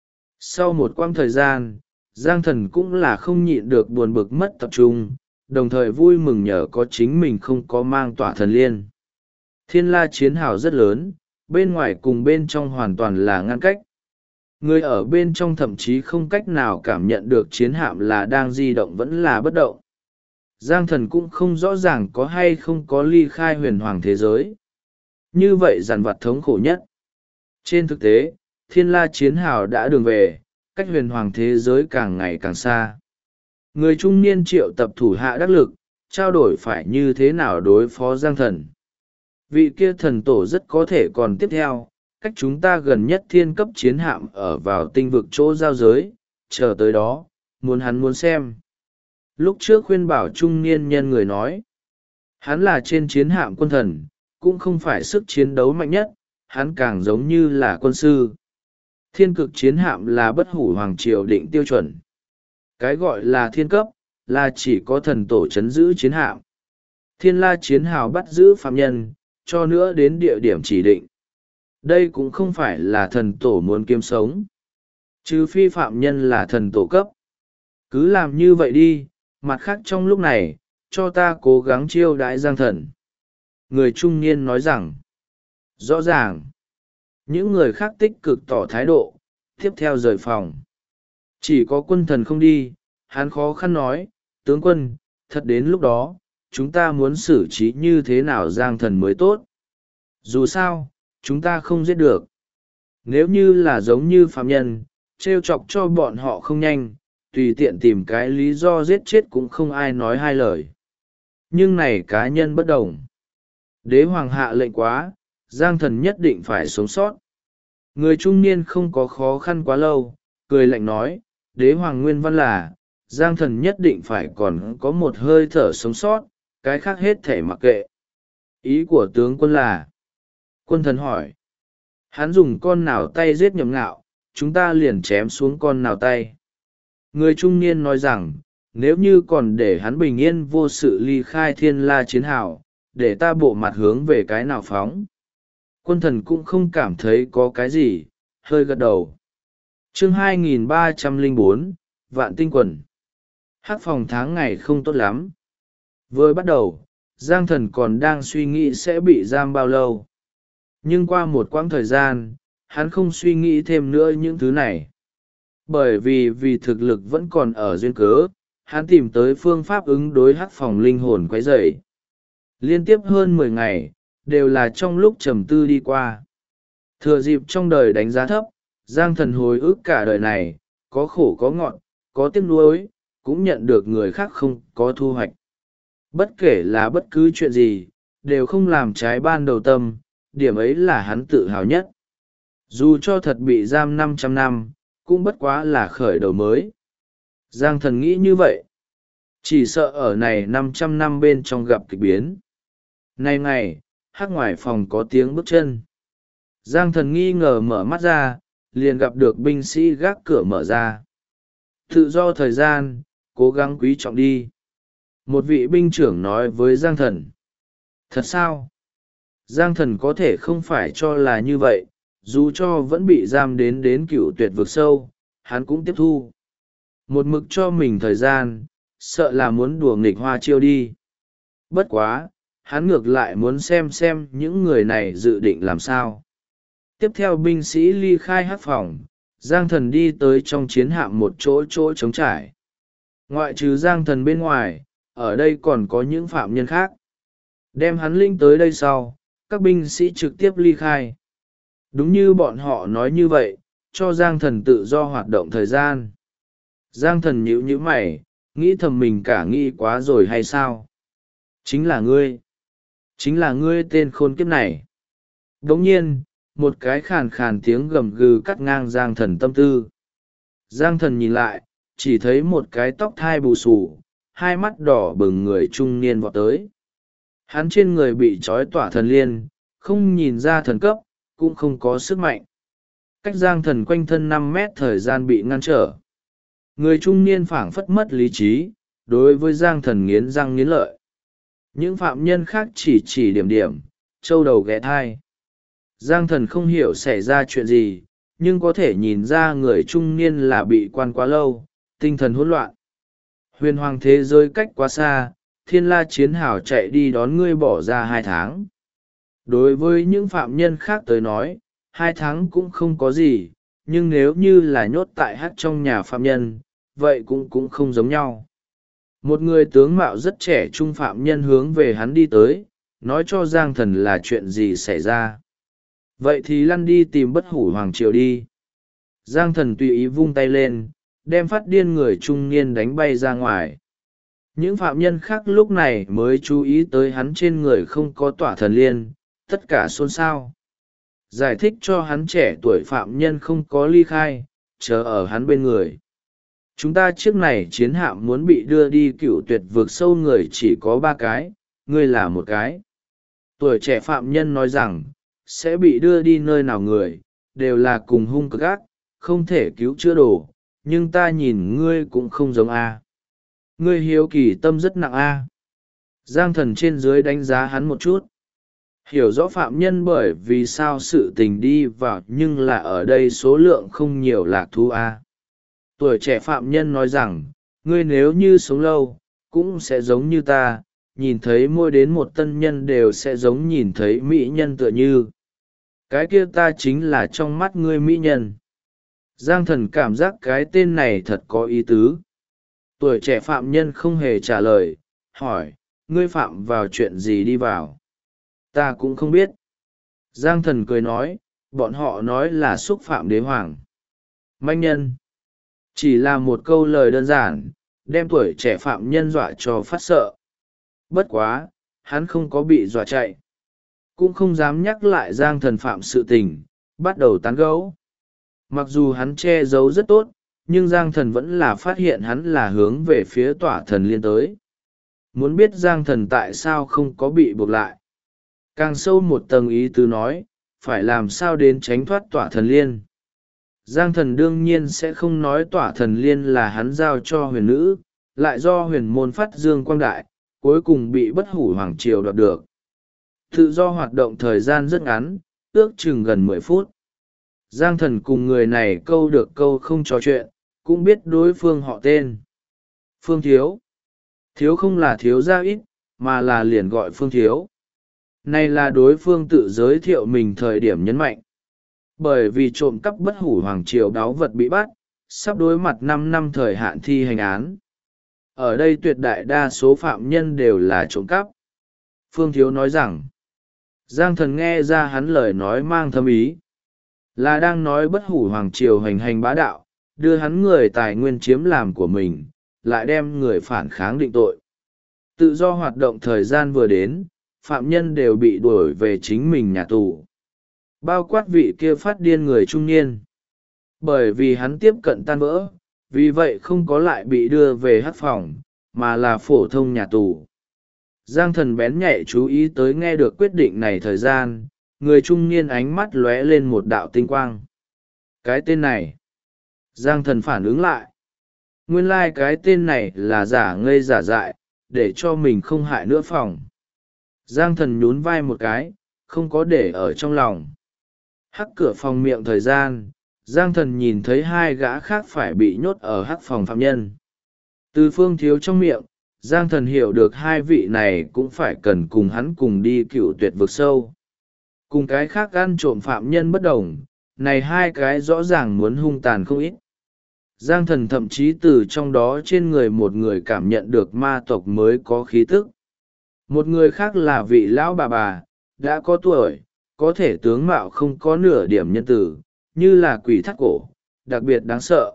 Sau một quãng thời gian, Giang Thần cũng là không nhịn được buồn bực mất tập trung, đồng thời vui mừng nhờ có chính mình không có mang tỏa thần liên. Thiên la chiến hào rất lớn, bên ngoài cùng bên trong hoàn toàn là ngăn cách. Người ở bên trong thậm chí không cách nào cảm nhận được chiến hạm là đang di động vẫn là bất động. Giang thần cũng không rõ ràng có hay không có ly khai huyền hoàng thế giới. Như vậy dằn vặt thống khổ nhất. Trên thực tế, thiên la chiến hào đã đường về, cách huyền hoàng thế giới càng ngày càng xa. Người trung niên triệu tập thủ hạ đắc lực, trao đổi phải như thế nào đối phó Giang thần. Vị kia thần tổ rất có thể còn tiếp theo, cách chúng ta gần nhất thiên cấp chiến hạm ở vào tinh vực chỗ giao giới, chờ tới đó, hắn muốn xem. Lúc trước khuyên bảo trung niên nhân người nói, hắn là trên chiến hạm quân thần, cũng không phải sức chiến đấu mạnh nhất, hắn càng giống như là quân sư. Thiên cực chiến hạm là bất hủ hoàng triều định tiêu chuẩn. Cái gọi là thiên cấp, là chỉ có thần tổ chấn giữ chiến hạm. Thiên la chiến hào bắt giữ phạm nhân, cho nữa đến địa điểm chỉ định. Đây cũng không phải là thần tổ muốn kiếm sống. Trừ phi phạm nhân là thần tổ cấp. Cứ làm như vậy đi, mặt khác trong lúc này, cho ta cố gắng chiêu đãi Giang thần. Người trung niên nói rằng, rõ ràng, những người khác tích cực tỏ thái độ, tiếp theo rời phòng. Chỉ có quân thần không đi, hắn khó khăn nói, tướng quân, thật đến lúc đó, chúng ta muốn xử trí như thế nào Giang thần mới tốt. Dù sao, chúng ta không giết được. Nếu như là giống như phạm nhân, trêu chọc cho bọn họ không nhanh, tùy tiện tìm cái lý do giết chết cũng không ai nói hai lời. Nhưng này cá nhân bất đồng. Đế hoàng hạ lệnh quá, Giang thần nhất định phải sống sót. Người trung niên không có khó khăn quá lâu, cười lạnh nói, đế hoàng nguyên văn là, Giang thần nhất định phải còn có một hơi thở sống sót, cái khác hết thể mặc kệ. Ý của tướng quân là, quân thần hỏi, hắn dùng con nào tay giết Nhậm Ngạo, chúng ta liền chém xuống con nào tay. Người trung niên nói rằng, nếu như còn để hắn bình yên vô sự ly khai thiên la chiến hào, để ta bộ mặt hướng về cái nào phóng. Quân thần cũng không cảm thấy có cái gì, hơi gật đầu. Chương 2304, Vạn tinh quần. Hắc phòng tháng ngày không tốt lắm. Vừa bắt đầu, Giang thần còn đang suy nghĩ sẽ bị giam bao lâu. Nhưng qua một quãng thời gian, hắn không suy nghĩ thêm nữa những thứ này. Bởi vì thực lực vẫn còn ở duyên cớ, hắn tìm tới phương pháp ứng đối hắc phòng linh hồn quấy rầy. Liên tiếp hơn 10 ngày, đều là trong lúc trầm tư đi qua. Thừa dịp trong đời đánh giá thấp, Giang thần hồi ức cả đời này, có khổ có ngọt, có tiếc nuối, cũng nhận được người khác không có thu hoạch. Bất kể là bất cứ chuyện gì, đều không làm trái ban đầu tâm, điểm ấy là hắn tự hào nhất. Dù cho thật bị giam 500 năm, cũng bất quá là khởi đầu mới. Giang thần nghĩ như vậy. Chỉ sợ ở này 500 năm bên trong gặp kịch biến. Nay ngày, hắc ngoài phòng có tiếng bước chân. Giang thần nghi ngờ mở mắt ra, liền gặp được binh sĩ gác cửa mở ra. Tự do thời gian, cố gắng quý trọng đi. Một vị binh trưởng nói với Giang thần. Thật sao? Giang thần có thể không phải cho là như vậy, dù cho vẫn bị giam đến cựu tuyệt vực sâu, hắn cũng tiếp thu. Một mực cho mình thời gian, sợ là muốn đùa nghịch hoa chiêu đi. Bất quá, hắn ngược lại muốn xem những người này dự định làm sao. Tiếp theo binh sĩ ly khai hát phòng, Giang thần đi tới trong chiến hạm một chỗ trống trải. Ngoại trừ Giang thần bên ngoài, ở đây còn có những phạm nhân khác. Đem hắn linh tới đây sau, các binh sĩ trực tiếp ly khai. Đúng như bọn họ nói như vậy, cho Giang thần tự do hoạt động thời gian. Giang thần nhíu mày, nghĩ thầm mình cả nghĩ quá rồi hay sao? Chính là ngươi tên khốn kiếp này. Đồng nhiên, một cái khàn khàn tiếng gầm gừ cắt ngang Giang thần tâm tư. Giang thần nhìn lại, chỉ thấy một cái tóc thai bù xù, hai mắt đỏ bừng người trung niên vọt tới. Hắn trên người bị trói tỏa thần liên, không nhìn ra thần cấp, cũng không có sức mạnh. Cách Giang thần quanh thân 5 mét thời gian bị ngăn trở. Người trung niên phảng phất mất lý trí, đối với Giang thần nghiến răng nghiến lợi. Những phạm nhân khác chỉ điểm, trâu đầu ghé thai. Giang thần không hiểu xảy ra chuyện gì, nhưng có thể nhìn ra người trung niên là bị quan quá lâu, tinh thần hỗn loạn. Huyền hoàng thế giới cách quá xa, thiên la chiến hào chạy đi đón ngươi bỏ ra 2 tháng. Đối với những phạm nhân khác tới nói, 2 tháng cũng không có gì, nhưng nếu như là nhốt tại hắt trong nhà phạm nhân vậy cũng không giống nhau. Một người tướng mạo rất trẻ trung phạm nhân hướng về hắn đi tới, nói cho Giang Thần là chuyện gì xảy ra. Vậy thì lăn đi tìm Bất Hủ Hoàng Triều đi. Giang Thần tùy ý vung tay lên, đem phát điên người trung niên đánh bay ra ngoài. Những phạm nhân khác lúc này mới chú ý tới hắn trên người không có tỏa thần liên, tất cả xôn xao. Giải thích cho hắn trẻ tuổi phạm nhân không có ly khai, chờ ở hắn bên người. Chúng ta chiếc này chiến hạm muốn bị đưa đi Cựu Tuyệt vực sâu người chỉ có 3 cái, ngươi là một cái. Tuổi trẻ phạm nhân nói rằng, sẽ bị đưa đi nơi nào người, đều là cùng hung cực ác, không thể cứu chữa đồ, nhưng ta nhìn ngươi cũng không giống A. Ngươi hiếu kỳ tâm rất nặng A. Giang Thần trên dưới đánh giá hắn một chút. Hiểu rõ phạm nhân bởi vì sao sự tình đi vào nhưng là ở đây số lượng không nhiều lạc thú A. Tuổi trẻ phạm nhân nói rằng, ngươi nếu như sống lâu, cũng sẽ giống như ta, nhìn thấy mỗi đến một tân nhân đều sẽ giống nhìn thấy mỹ nhân tựa như. Cái kia ta chính là trong mắt ngươi mỹ nhân. Giang Thần cảm giác cái tên này thật có ý tứ. Tuổi trẻ phạm nhân không hề trả lời, hỏi, ngươi phạm vào chuyện gì đi vào? Ta cũng không biết. Giang Thần cười nói, bọn họ nói là xúc phạm đế hoàng. Manh nhân. Chỉ là một câu lời đơn giản, đem tuổi trẻ phạm nhân dọa cho phát sợ. Bất quá, hắn không có bị dọa chạy. Cũng không dám nhắc lại Giang Thần phạm sự tình, bắt đầu tán gẫu. Mặc dù hắn che giấu rất tốt, nhưng Giang Thần vẫn là phát hiện hắn là hướng về phía tỏa thần liên tới. Muốn biết Giang Thần tại sao không có bị buộc lại. Càng sâu một tầng ý tứ nói, phải làm sao đến tránh thoát tỏa thần liên. Giang Thần đương nhiên sẽ không nói tỏa thần liên là hắn giao cho huyền nữ, lại do huyền môn phát dương quang đại, cuối cùng bị Bất Hủ Hoàng Triều đoạt được. Tự do hoạt động thời gian rất ngắn, ước chừng gần 10 phút. Giang Thần cùng người này câu được câu không trò chuyện, cũng biết đối phương họ tên. Phương Thiếu. Thiếu không là thiếu gia ít, mà là liền gọi Phương Thiếu. Này là đối phương tự giới thiệu mình thời điểm nhấn mạnh. Bởi vì trộm cắp Bất Hủ Hoàng Triều báu vật bị bắt, sắp đối mặt 5 năm thời hạn thi hành án. Ở đây tuyệt đại đa số phạm nhân đều là trộm cắp. Phương Thiếu nói rằng, Giang Thần nghe ra hắn lời nói mang thâm ý. Là đang nói Bất Hủ Hoàng Triều hành hành bá đạo, đưa hắn người tài nguyên chiếm làm của mình, lại đem người phản kháng định tội. Tự do hoạt động thời gian vừa đến, phạm nhân đều bị đuổi về chính mình nhà tù. Bao quát vị kia phát điên người trung niên. Bởi vì hắn tiếp cận tan vỡ, vì vậy không có lại bị đưa về hắc phòng, mà là phổ thông nhà tù. Giang Thần bén nhạy chú ý tới nghe được quyết định này thời gian, người trung niên ánh mắt lóe lên một đạo tinh quang. Cái tên này. Giang Thần phản ứng lại. Nguyên lai cái tên này là giả ngây giả dại, để cho mình không hại nữa phòng. Giang Thần nhún vai một cái, không có để ở trong lòng. Hắc cửa phòng miệng thời gian, Giang Thần nhìn thấy 2 gã khác phải bị nhốt ở hắc phòng phạm nhân. Từ Phương Thiếu trong miệng, Giang Thần hiểu được 2 vị này cũng phải cần cùng hắn cùng đi Cựu Tuyệt vực sâu. Cùng cái khác ăn trộm phạm nhân bất đồng, này 2 cái rõ ràng muốn hung tàn không ít. Giang Thần thậm chí từ trong đó trên người một người cảm nhận được ma tộc mới có khí tức. Một người khác là vị lão bà, đã có tuổi, có thể tướng mạo không có nửa điểm nhân tử, như là quỷ thắt cổ, đặc biệt đáng sợ.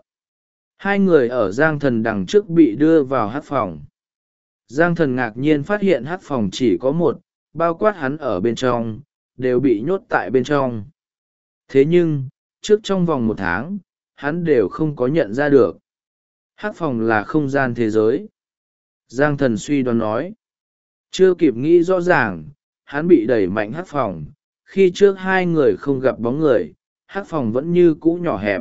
2 người ở Giang Thần đằng trước bị đưa vào hắc phòng. Giang Thần ngạc nhiên phát hiện hắc phòng chỉ có một, bao quát hắn ở bên trong, đều bị nhốt tại bên trong. Thế nhưng, trước trong vòng 1 tháng, hắn đều không có nhận ra được. Hắc phòng là không gian thế giới. Giang Thần suy đoán nói. Chưa kịp nghĩ rõ ràng, hắn bị đẩy mạnh hắc phòng. Khi trước 2 người không gặp bóng người, hắc phòng vẫn như cũ nhỏ hẹp.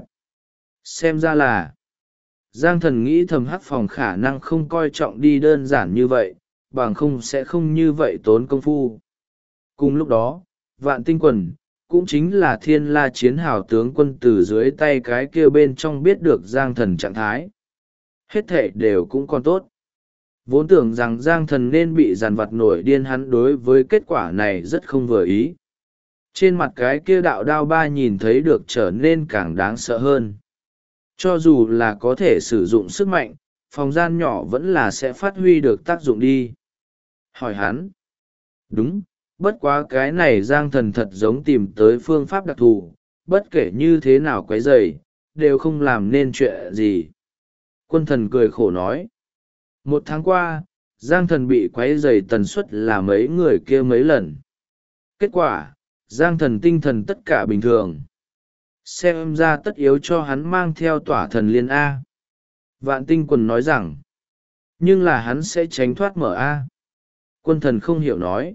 Xem ra là, Giang Thần nghĩ thầm hắc phòng khả năng không coi trọng đi đơn giản như vậy, bằng không sẽ không như vậy tốn công phu. Cùng lúc đó, Vạn Tinh Quần, cũng chính là Thiên La Chiến Hào tướng quân từ dưới tay cái kia bên trong biết được Giang Thần trạng thái. Hết thể đều cũng còn tốt. Vốn tưởng rằng Giang Thần nên bị dằn vặt nổi điên, hắn đối với kết quả này rất không vừa ý. Trên mặt cái kia đạo đao ba nhìn thấy được trở nên càng đáng sợ hơn. Cho dù là có thể sử dụng sức mạnh, phòng gian nhỏ vẫn là sẽ phát huy được tác dụng đi. Hỏi hắn. Đúng, bất quá cái này Giang Thần thật giống tìm tới phương pháp đặc thù, bất kể như thế nào quấy rầy, đều không làm nên chuyện gì. Quân Thần cười khổ nói. 1 tháng qua, Giang Thần bị quấy rầy tần suất là mấy người kia mấy lần. Kết quả, Giang Thần tinh thần tất cả bình thường. Xem ra tất yếu cho hắn mang theo tỏa thần liên A. Vạn Tinh Quần nói rằng, nhưng là hắn sẽ tránh thoát mở A. Quân Thần không hiểu nói.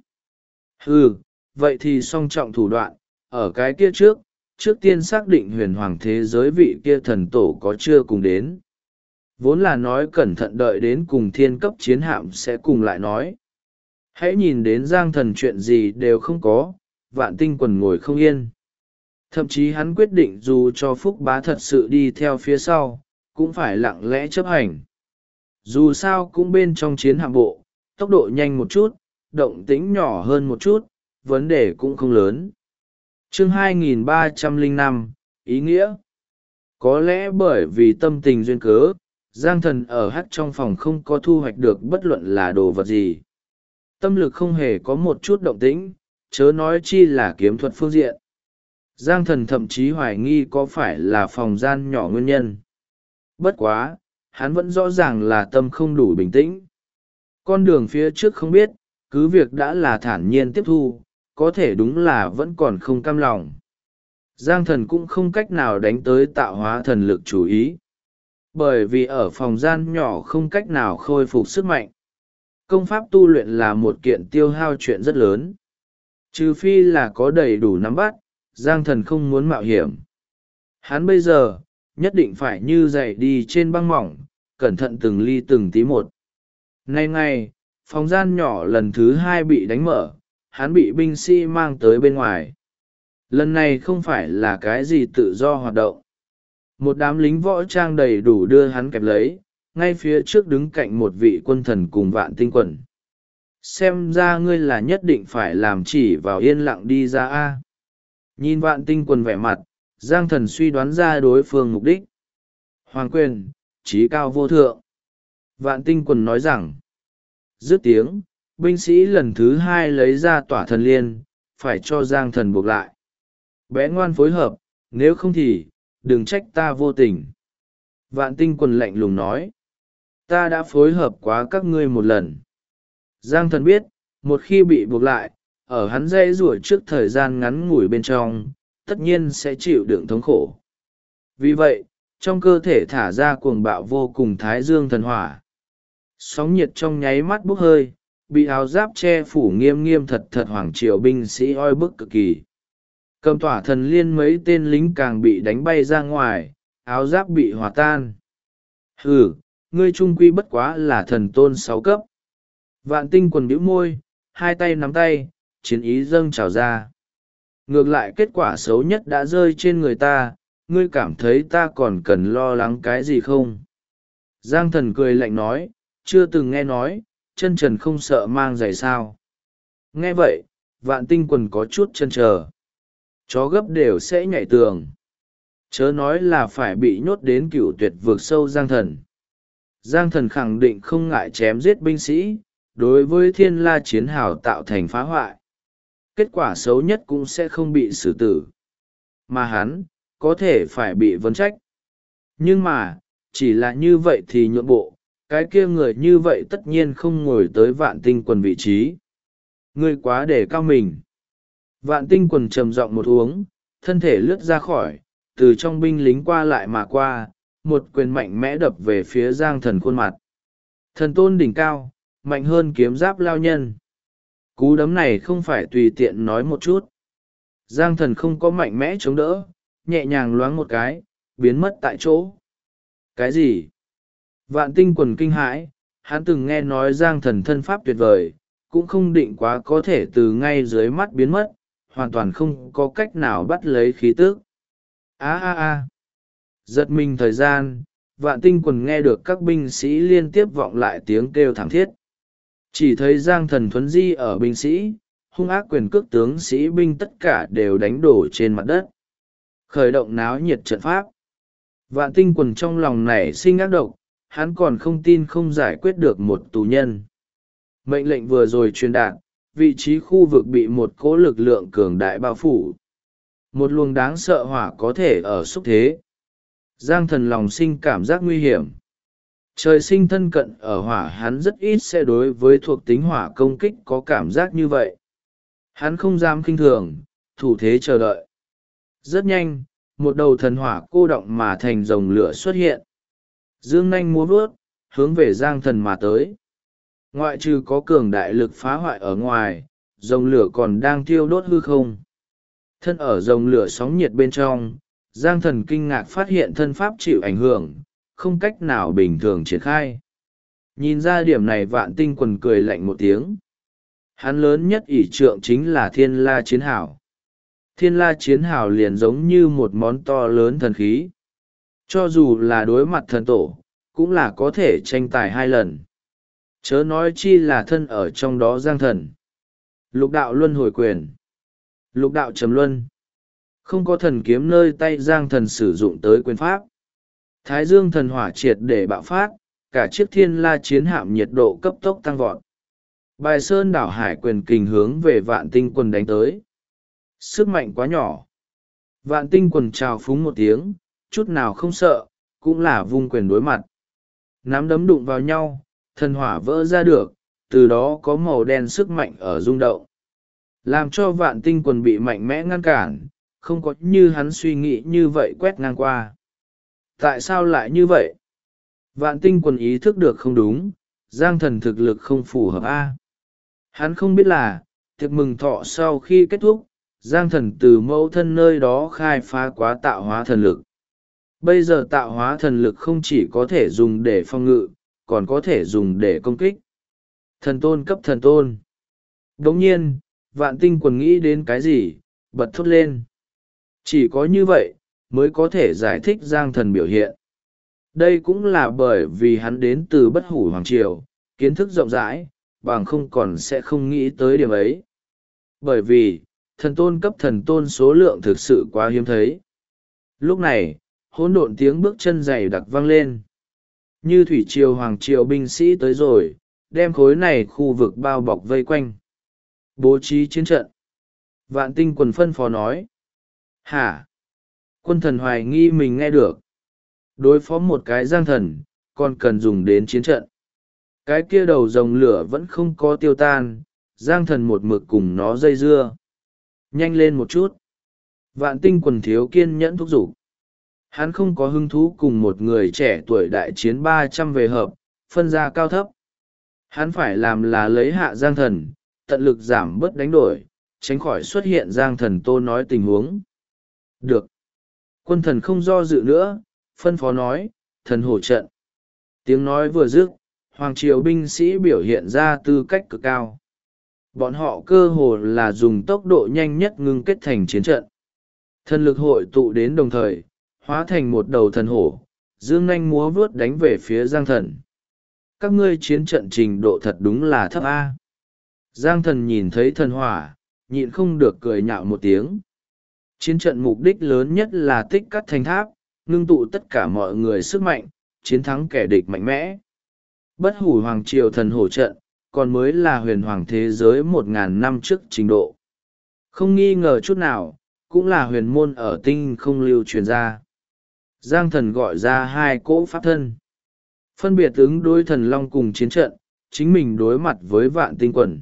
Vậy thì song trọng thủ đoạn, ở cái kia trước tiên xác định huyền hoàng thế giới vị kia thần tổ có chưa cùng đến. Vốn là nói cẩn thận đợi đến cùng thiên cấp chiến hạm sẽ cùng lại nói. Hãy nhìn đến Giang Thần chuyện gì đều không có, Vạn Tinh Quần ngồi không yên. Thậm chí hắn quyết định dù cho Phúc Bá thật sự đi theo phía sau, cũng phải lặng lẽ chấp hành. Dù sao cũng bên trong chiến hạm bộ, tốc độ nhanh một chút, động tĩnh nhỏ hơn một chút, vấn đề cũng không lớn. Chương 2305, ý nghĩa. Có lẽ bởi vì tâm tình duyên cớ, Giang Thần ở hắt trong phòng không có thu hoạch được bất luận là đồ vật gì. Tâm lực không hề có một chút động tĩnh, chớ nói chi là kiếm thuật phương diện. Giang Thần thậm chí hoài nghi có phải là phòng gian nhỏ nguyên nhân. Bất quá, hắn vẫn rõ ràng là tâm không đủ bình tĩnh. Con đường phía trước không biết, cứ việc đã là thản nhiên tiếp thu, có thể đúng là vẫn còn không cam lòng. Giang Thần cũng không cách nào đánh tới tạo hóa thần lực chú ý. Bởi vì ở phòng gian nhỏ không cách nào khôi phục sức mạnh. Công pháp tu luyện là một kiện tiêu hao chuyện rất lớn. Trừ phi là có đầy đủ nắm bắt, Giang Thần không muốn mạo hiểm. Hắn bây giờ, nhất định phải như dậy đi trên băng mỏng, cẩn thận từng ly từng tí một. Ngày, phòng gian nhỏ lần thứ 2 bị đánh mở, hắn bị binh sĩ mang tới bên ngoài. Lần này không phải là cái gì tự do hoạt động. Một đám lính võ trang đầy đủ đưa hắn kẹp lấy, ngay phía trước đứng cạnh một vị quân thần cùng Vạn Tinh Quần. Xem ra ngươi là nhất định phải làm chỉ vào yên lặng đi ra A. Nhìn Vạn Tinh Quần vẻ mặt, Giang Thần suy đoán ra đối phương mục đích. Hoàng quyền, trí cao vô thượng. Vạn Tinh Quần nói rằng, dứt tiếng, binh sĩ lần thứ 2 lấy ra tỏa thần liên, phải cho Giang Thần buộc lại. Bé ngoan phối hợp, nếu không thì, đừng trách ta vô tình. Vạn Tinh Quần lạnh lùng nói, ta đã phối hợp quá các ngươi một lần. Giang Thần biết, một khi bị buộc lại, ở hắn dây rủa trước thời gian ngắn ngủi bên trong, tất nhiên sẽ chịu đựng thống khổ. Vì vậy, trong cơ thể thả ra cuồng bạo vô cùng thái dương thần hỏa. Sóng nhiệt trong nháy mắt bốc hơi, bị áo giáp che phủ nghiêm nghiêm thật thật hoàng triều binh sĩ oi bức cực kỳ. Cầm tỏa thần liên mấy tên lính càng bị đánh bay ra ngoài, áo giáp bị hòa tan. Ngươi trung quy bất quá là thần tôn 6 cấp. Vạn Tinh Quần bĩu môi, hai tay nắm tay, chiến ý dâng trào ra. Ngược lại kết quả xấu nhất đã rơi trên người ta, ngươi cảm thấy ta còn cần lo lắng cái gì không? Giang Thần cười lạnh nói, chưa từng nghe nói, chân trần không sợ mang giày sao. Nghe vậy, Vạn Tinh Quần có chút chân chờ. Chó gấp đều sẽ nhảy tường. Chớ nói là phải bị nhốt đến cựu tuyệt vực sâu Giang Thần. Giang Thần khẳng định không ngại chém giết binh sĩ, đối với thiên la chiến hào tạo thành phá hoại. Kết quả xấu nhất cũng sẽ không bị xử tử. Mà hắn, có thể phải bị vấn trách. Nhưng mà, chỉ là như vậy thì nhượng bộ, cái kia người như vậy tất nhiên không ngồi tới Vạn Tinh Quần vị trí. Ngươi quá để cao mình. Vạn Tinh Quần trầm giọng một uống, thân thể lướt ra khỏi, từ trong binh lính qua lại mà qua, một quyền mạnh mẽ đập về phía Giang Thần khuôn mặt. Thần tôn đỉnh cao, mạnh hơn kiếm giáp lao nhân. Cú đấm này không phải tùy tiện nói một chút. Giang Thần không có mạnh mẽ chống đỡ, nhẹ nhàng loáng một cái, biến mất tại chỗ. Cái gì? Vạn Tinh Quần kinh hãi, hắn từng nghe nói Giang Thần thân pháp tuyệt vời, cũng không định quá có thể từ ngay dưới mắt biến mất, hoàn toàn không có cách nào bắt lấy khí tức. Giật mình thời gian, Vạn Tinh Quần nghe được các binh sĩ liên tiếp vọng lại tiếng kêu thảm thiết. Chỉ thấy Giang Thần thuấn di ở binh sĩ, hung ác quyền cước tướng sĩ binh tất cả đều đánh đổ trên mặt đất, khởi động náo nhiệt trận pháp. Vạn Tinh Quần trong lòng nảy sinh ác độc, hắn còn không tin không giải quyết được một tù nhân. Mệnh lệnh vừa rồi truyền đạt, vị trí khu vực bị một cỗ lực lượng cường đại bao phủ. Một luồng đáng sợ hỏa có thể ở xúc thế. Giang Thần lòng sinh cảm giác nguy hiểm. Trời sinh thân cận ở hỏa, hắn rất ít sẽ đối với thuộc tính hỏa công kích có cảm giác như vậy. Hắn không dám khinh thường, thủ thế chờ đợi. Rất nhanh, một đầu thần hỏa cô động mà thành rồng lửa xuất hiện. Dương nanh múa vuốt, hướng về Giang Thần mà tới. Ngoại trừ có cường đại lực phá hoại ở ngoài, rồng lửa còn đang thiêu đốt hư không. Thân ở rồng lửa sóng nhiệt bên trong, Giang Thần kinh ngạc phát hiện thân pháp chịu ảnh hưởng, không cách nào bình thường triển khai. Nhìn ra điểm này, Vạn Tinh Quần cười lạnh một tiếng. Hắn lớn nhất ỷ trượng chính là Thiên La Chiến Hào. Thiên La Chiến Hào liền giống như một món to lớn thần khí. Cho dù là đối mặt thần tổ, cũng là có thể tranh tài 2 lần. Chớ nói chi là thân ở trong đó Giang Thần. Lục đạo luân hồi quyền. Lục đạo trầm luân. Không có thần kiếm nơi tay Giang Thần sử dụng tới quyền pháp. Thái dương thần hỏa triệt để bạo phát, cả chiếc Thiên La Chiến hạm nhiệt độ cấp tốc tăng vọt. Bài sơn đảo hải quyền kình hướng về Vạn Tinh Quần đánh tới. Sức mạnh quá nhỏ. Vạn Tinh Quần trào phúng một tiếng, chút nào không sợ, cũng là vung quyền đối mặt. Nắm đấm đụng vào nhau, thần hỏa vỡ ra được, từ đó có màu đen sức mạnh ở rung động. Làm cho Vạn Tinh Quần bị mạnh mẽ ngăn cản, không có như hắn suy nghĩ như vậy quét ngang qua. Tại sao lại như vậy? Vạn Tinh Quần ý thức được không đúng, Giang Thần thực lực không phù hợp a. Hắn không biết là, tiệc mừng thọ sau khi kết thúc, Giang Thần từ mẫu thân nơi đó khai phá quá tạo hóa thần lực. Bây giờ tạo hóa thần lực không chỉ có thể dùng để phòng ngự, còn có thể dùng để công kích. Thần tôn cấp thần tôn. Đồng nhiên, Vạn Tinh Quần nghĩ đến cái gì, bật thốt lên. Chỉ có như vậy, mới có thể giải thích Giang Thần biểu hiện. Đây cũng là bởi vì hắn đến từ Bất Hủ Hoàng Triều, kiến thức rộng rãi, bằng không còn sẽ không nghĩ tới điểm ấy. Bởi vì, thần tôn cấp thần tôn số lượng thực sự quá hiếm thấy. Lúc này, hỗn độn tiếng bước chân dày đặc vang lên. Như thủy triều hoàng triều binh sĩ tới rồi, đem khối này khu vực bao bọc vây quanh. Bố trí chiến trận. Vạn Tinh Quần phân phó nói. Hả? Quân thần hoài nghi mình nghe được. Đối phó một cái Giang Thần, còn cần dùng đến chiến trận. Cái kia đầu rồng lửa vẫn không có tiêu tan, Giang Thần một mực cùng nó dây dưa. Nhanh lên một chút. Vạn Tinh Quần thiếu kiên nhẫn thúc giục. Hắn không có hứng thú cùng một người trẻ tuổi đại chiến 300 về hợp, phân ra cao thấp. Hắn phải làm là lấy hạ Giang Thần, tận lực giảm bớt đánh đổi, tránh khỏi xuất hiện Giang Thần Tô nói tình huống. Được. Quân thần không do dự nữa, phân phó nói, thần hổ trận. Tiếng nói vừa dứt, hoàng triều binh sĩ biểu hiện ra tư cách cực cao. Bọn họ cơ hồ là dùng tốc độ nhanh nhất ngưng kết thành chiến trận. Thần lực hội tụ đến đồng thời, hóa thành một đầu thần hổ, dương nanh múa vuốt đánh về phía Giang Thần. Các ngươi chiến trận trình độ thật đúng là thấp A. Giang Thần nhìn thấy thần hỏa, nhịn không được cười nhạo một tiếng. Chiến trận mục đích lớn nhất là tích cắt thành tháp, ngưng tụ tất cả mọi người sức mạnh, chiến thắng kẻ địch mạnh mẽ. Bất Hủ Hoàng Triều thần hổ trận, còn mới là huyền hoàng thế giới 1.000 năm trước trình độ. Không nghi ngờ chút nào, cũng là huyền môn ở tinh không lưu truyền ra. Giang Thần gọi ra 2 cỗ pháp thân. Phân biệt ứng đối thần long cùng chiến trận, chính mình đối mặt với Vạn Tinh Quần.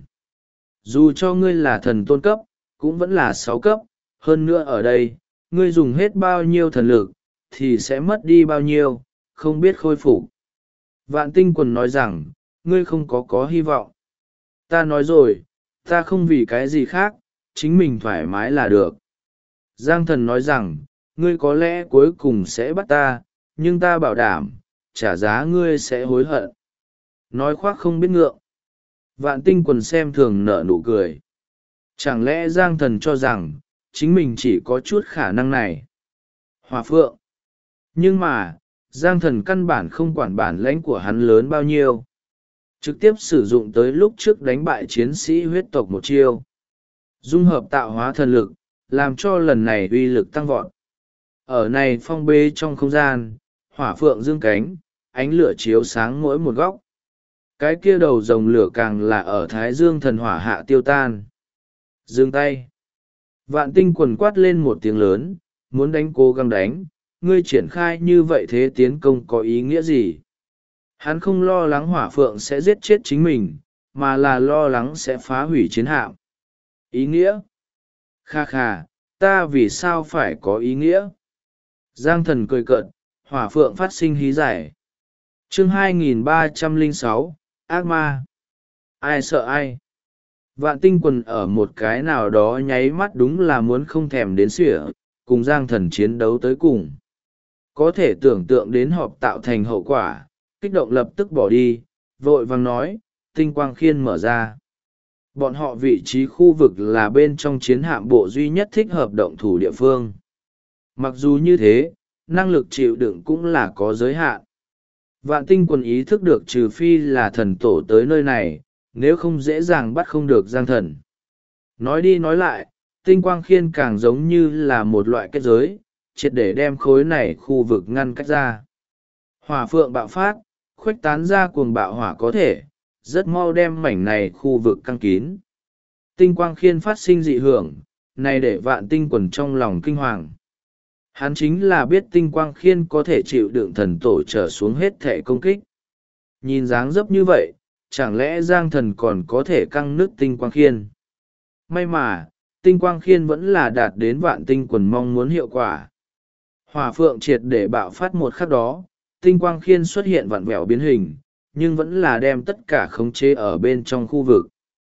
Dù cho ngươi là thần tôn cấp, cũng vẫn là 6 cấp, hơn nữa ở đây, ngươi dùng hết bao nhiêu thần lực, thì sẽ mất đi bao nhiêu, không biết khôi phục. Vạn Tinh Quần nói rằng, ngươi không có hy vọng. Ta nói rồi, ta không vì cái gì khác, chính mình thoải mái là được. Giang Thần nói rằng, ngươi có lẽ cuối cùng sẽ bắt ta, nhưng ta bảo đảm, trả giá ngươi sẽ hối hận. Nói khoác không biết ngượng. Vạn Tinh Quần xem thường nở nụ cười. Chẳng lẽ Giang Thần cho rằng, chính mình chỉ có chút khả năng này. Hòa Phượng. Nhưng mà, Giang Thần căn bản không quản bản lãnh của hắn lớn bao nhiêu. Trực tiếp sử dụng tới lúc trước đánh bại chiến sĩ huyết tộc một chiêu. dung hợp tạo hóa thần lực, làm cho lần này uy lực tăng vọt. Ở này phong bế trong không gian, hỏa phượng dương cánh, ánh lửa chiếu sáng mỗi một góc. Cái kia đầu rồng lửa càng là ở thái dương thần hỏa hạ tiêu tan. Dừng tay. Vạn tinh quần quát lên một tiếng lớn, muốn đánh cố gắng đánh, ngươi triển khai như vậy thế tiến công có ý nghĩa gì? Hắn không lo lắng hỏa phượng sẽ giết chết chính mình, mà là lo lắng sẽ phá hủy chiến hạm. Ý nghĩa? Kha kha, ta vì sao phải có ý nghĩa? Giang thần cười cợt, hỏa phượng phát sinh hí giải. Chương 2306, ác ma. Ai sợ ai? Vạn tinh quần ở một cái nào đó nháy mắt đúng là muốn không thèm đến xỉa, cùng giang thần chiến đấu tới cùng. Có thể tưởng tượng đến họp tạo thành hậu quả, kích động lập tức bỏ đi, vội vàng nói, tinh quang khiên mở ra. Bọn họ vị trí khu vực là bên trong chiến hạm bộ duy nhất thích hợp động thủ địa phương. Mặc dù như thế, năng lực chịu đựng cũng là có giới hạn. Vạn tinh quần ý thức được trừ phi là thần tổ tới nơi này, nếu không dễ dàng bắt không được giang thần. Nói đi nói lại, tinh quang khiên càng giống như là một loại kết giới, triệt để đem khối này khu vực ngăn cách ra. Hỏa phượng bạo phát, khuếch tán ra cuồng bạo hỏa có thể, rất mau đem mảnh này khu vực căng kín. Tinh quang khiên phát sinh dị hưởng, này để vạn tinh quần trong lòng kinh hoàng. Hắn chính là biết tinh quang khiên có thể chịu đựng thần tổ trở xuống hết thể công kích. Nhìn dáng dấp như vậy, chẳng lẽ giang thần còn có thể căng nứt tinh quang khiên? May mà, tinh quang khiên vẫn là đạt đến vạn tinh quần mong muốn hiệu quả. Hỏa phượng triệt để bạo phát một khắc đó, tinh quang khiên xuất hiện vặn vẹo biến hình, nhưng vẫn là đem tất cả khống chế ở bên trong khu vực.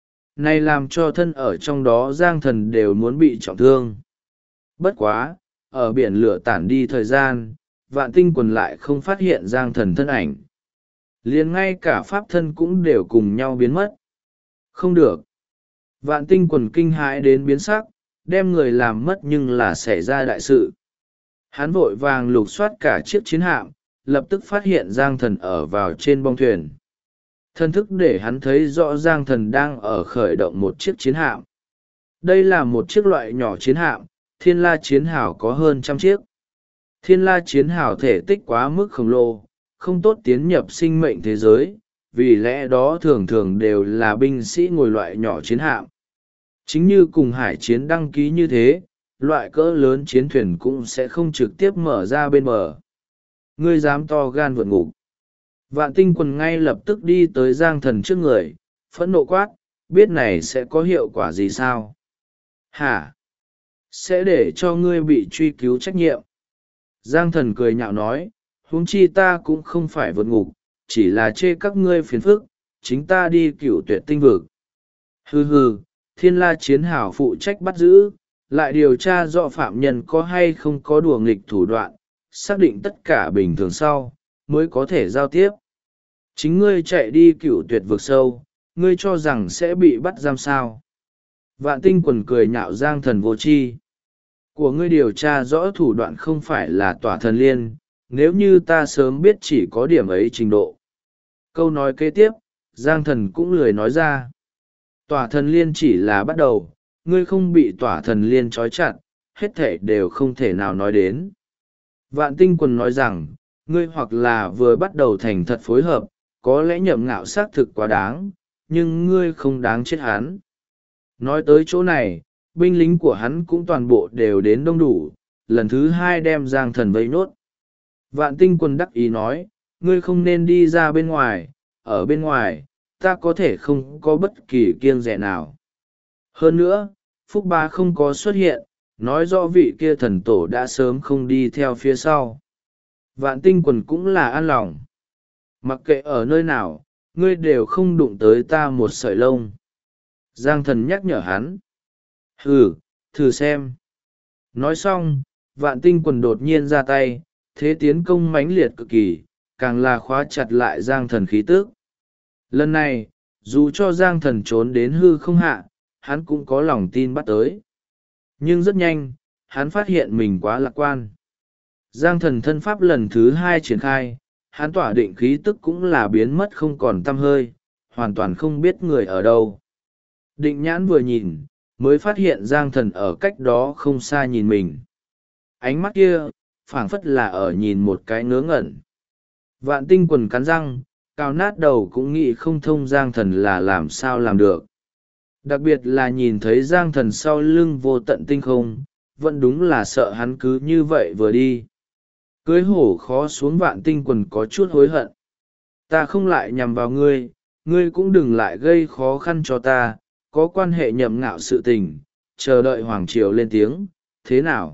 Này làm cho thân ở trong đó giang thần đều muốn bị trọng thương. Bất quá, ở biển lửa tản đi thời gian, vạn tinh quần lại không phát hiện giang thần thân ảnh. Liền ngay cả pháp thân cũng đều cùng nhau biến mất. Không được. Vạn tinh quần kinh hãi đến biến sắc, đem người làm mất nhưng là xảy ra đại sự. Hắn vội vàng lục soát cả chiếc chiến hạm, lập tức phát hiện giang thần ở vào trên bong thuyền. Thân thức để hắn thấy rõ giang thần đang ở khởi động một chiếc chiến hạm. Đây là một chiếc loại nhỏ chiến hạm, thiên la chiến hào có hơn 100 chiếc. Thiên la chiến hào thể tích quá mức khổng lồ, không tốt tiến nhập sinh mệnh thế giới, vì lẽ đó thường thường đều là binh sĩ ngồi loại nhỏ chiến hạm. Chính như cùng hải chiến đăng ký như thế, loại cỡ lớn chiến thuyền cũng sẽ không trực tiếp mở ra bên bờ. Ngươi dám to gan vượt ngục. Vạn tinh quần ngay lập tức đi tới giang thần trước người, phẫn nộ quát, biết này sẽ có hiệu quả gì sao? Hả? Sẽ để cho ngươi bị truy cứu trách nhiệm. Giang thần cười nhạo nói, huống chi ta cũng không phải vượt ngục, chỉ là chê các ngươi phiền phức, chính ta đi cửu tuyệt tinh vực. Hừ hừ, thiên la chiến hào phụ trách bắt giữ, lại điều tra rõ phạm nhân có hay không có đùa nghịch thủ đoạn, xác định tất cả bình thường sau, mới có thể giao tiếp. Chính ngươi chạy đi cửu tuyệt vực sâu, ngươi cho rằng sẽ bị bắt giam sao? Vạn tinh quần cười nhạo giang thần vô tri. Của ngươi điều tra rõ thủ đoạn không phải là tỏa thần liên, nếu như ta sớm biết chỉ có điểm ấy trình độ. Câu nói kế tiếp, giang thần cũng lười nói ra. Tỏa thần liên chỉ là bắt đầu, ngươi không bị tỏa thần liên trói chặt, hết thể đều không thể nào nói đến. Vạn tinh quần nói rằng, ngươi hoặc là vừa bắt đầu thành thật phối hợp, có lẽ nhậm ngạo xác thực quá đáng, nhưng ngươi không đáng chết hắn. Nói tới chỗ này, binh lính của hắn cũng toàn bộ đều đến đông đủ, lần thứ hai đem giang thần vây nốt. Vạn tinh quần đắc ý nói, ngươi không nên đi ra bên ngoài, ở bên ngoài, ta có thể không có bất kỳ kiêng dè nào. Hơn nữa, Phúc Bá không có xuất hiện, nói rõ vị kia thần tổ đã sớm không đi theo phía sau. Vạn tinh quần cũng là an lòng. Mặc kệ ở nơi nào, ngươi đều không đụng tới ta một sợi lông. Giang thần nhắc nhở hắn. Thử xem. Nói xong, vạn tinh quần đột nhiên ra tay, thế tiến công mãnh liệt cực kỳ, càng là khóa chặt lại giang thần khí tước. Lần này, dù cho giang thần trốn đến hư không hạ, hắn cũng có lòng tin bắt tới. Nhưng rất nhanh, hắn phát hiện mình quá lạc quan. Giang thần thân pháp lần thứ 2 triển khai, hắn tỏa định khí tức cũng là biến mất không còn tăm hơi, hoàn toàn không biết người ở đâu. Định nhãn vừa nhìn, mới phát hiện Giang Thần ở cách đó không xa nhìn mình. Ánh mắt kia phảng phất là ở nhìn một cái ngớ ngẩn. Vạn Tinh Quần cắn răng, cào nát đầu cũng nghĩ không thông Giang Thần là làm sao làm được. Đặc biệt là nhìn thấy Giang Thần sau lưng vô tận tinh không, vẫn đúng là sợ hắn cứ như vậy vừa đi. Cưới hổ khó xuống. Vạn Tinh Quần có chút hối hận. Ta không lại nhằm vào ngươi, ngươi cũng đừng lại gây khó khăn cho ta, có quan hệ Nhậm Ngạo sự tình, chờ đợi Hoàng Triều lên tiếng, thế nào?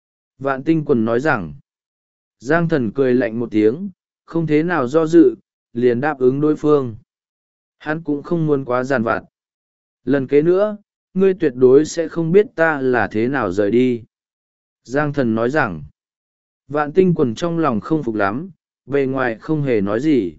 Vạn Tinh Quần nói rằng. Giang Thần cười lạnh một tiếng, không thế nào do dự, liền đáp ứng đối phương. Hắn cũng không muốn quá giàn vặt. Lần kế nữa, ngươi tuyệt đối sẽ không biết ta là thế nào rời đi. Giang Thần nói rằng. Vạn Tinh Quần trong lòng không phục lắm, bề ngoài không hề nói gì.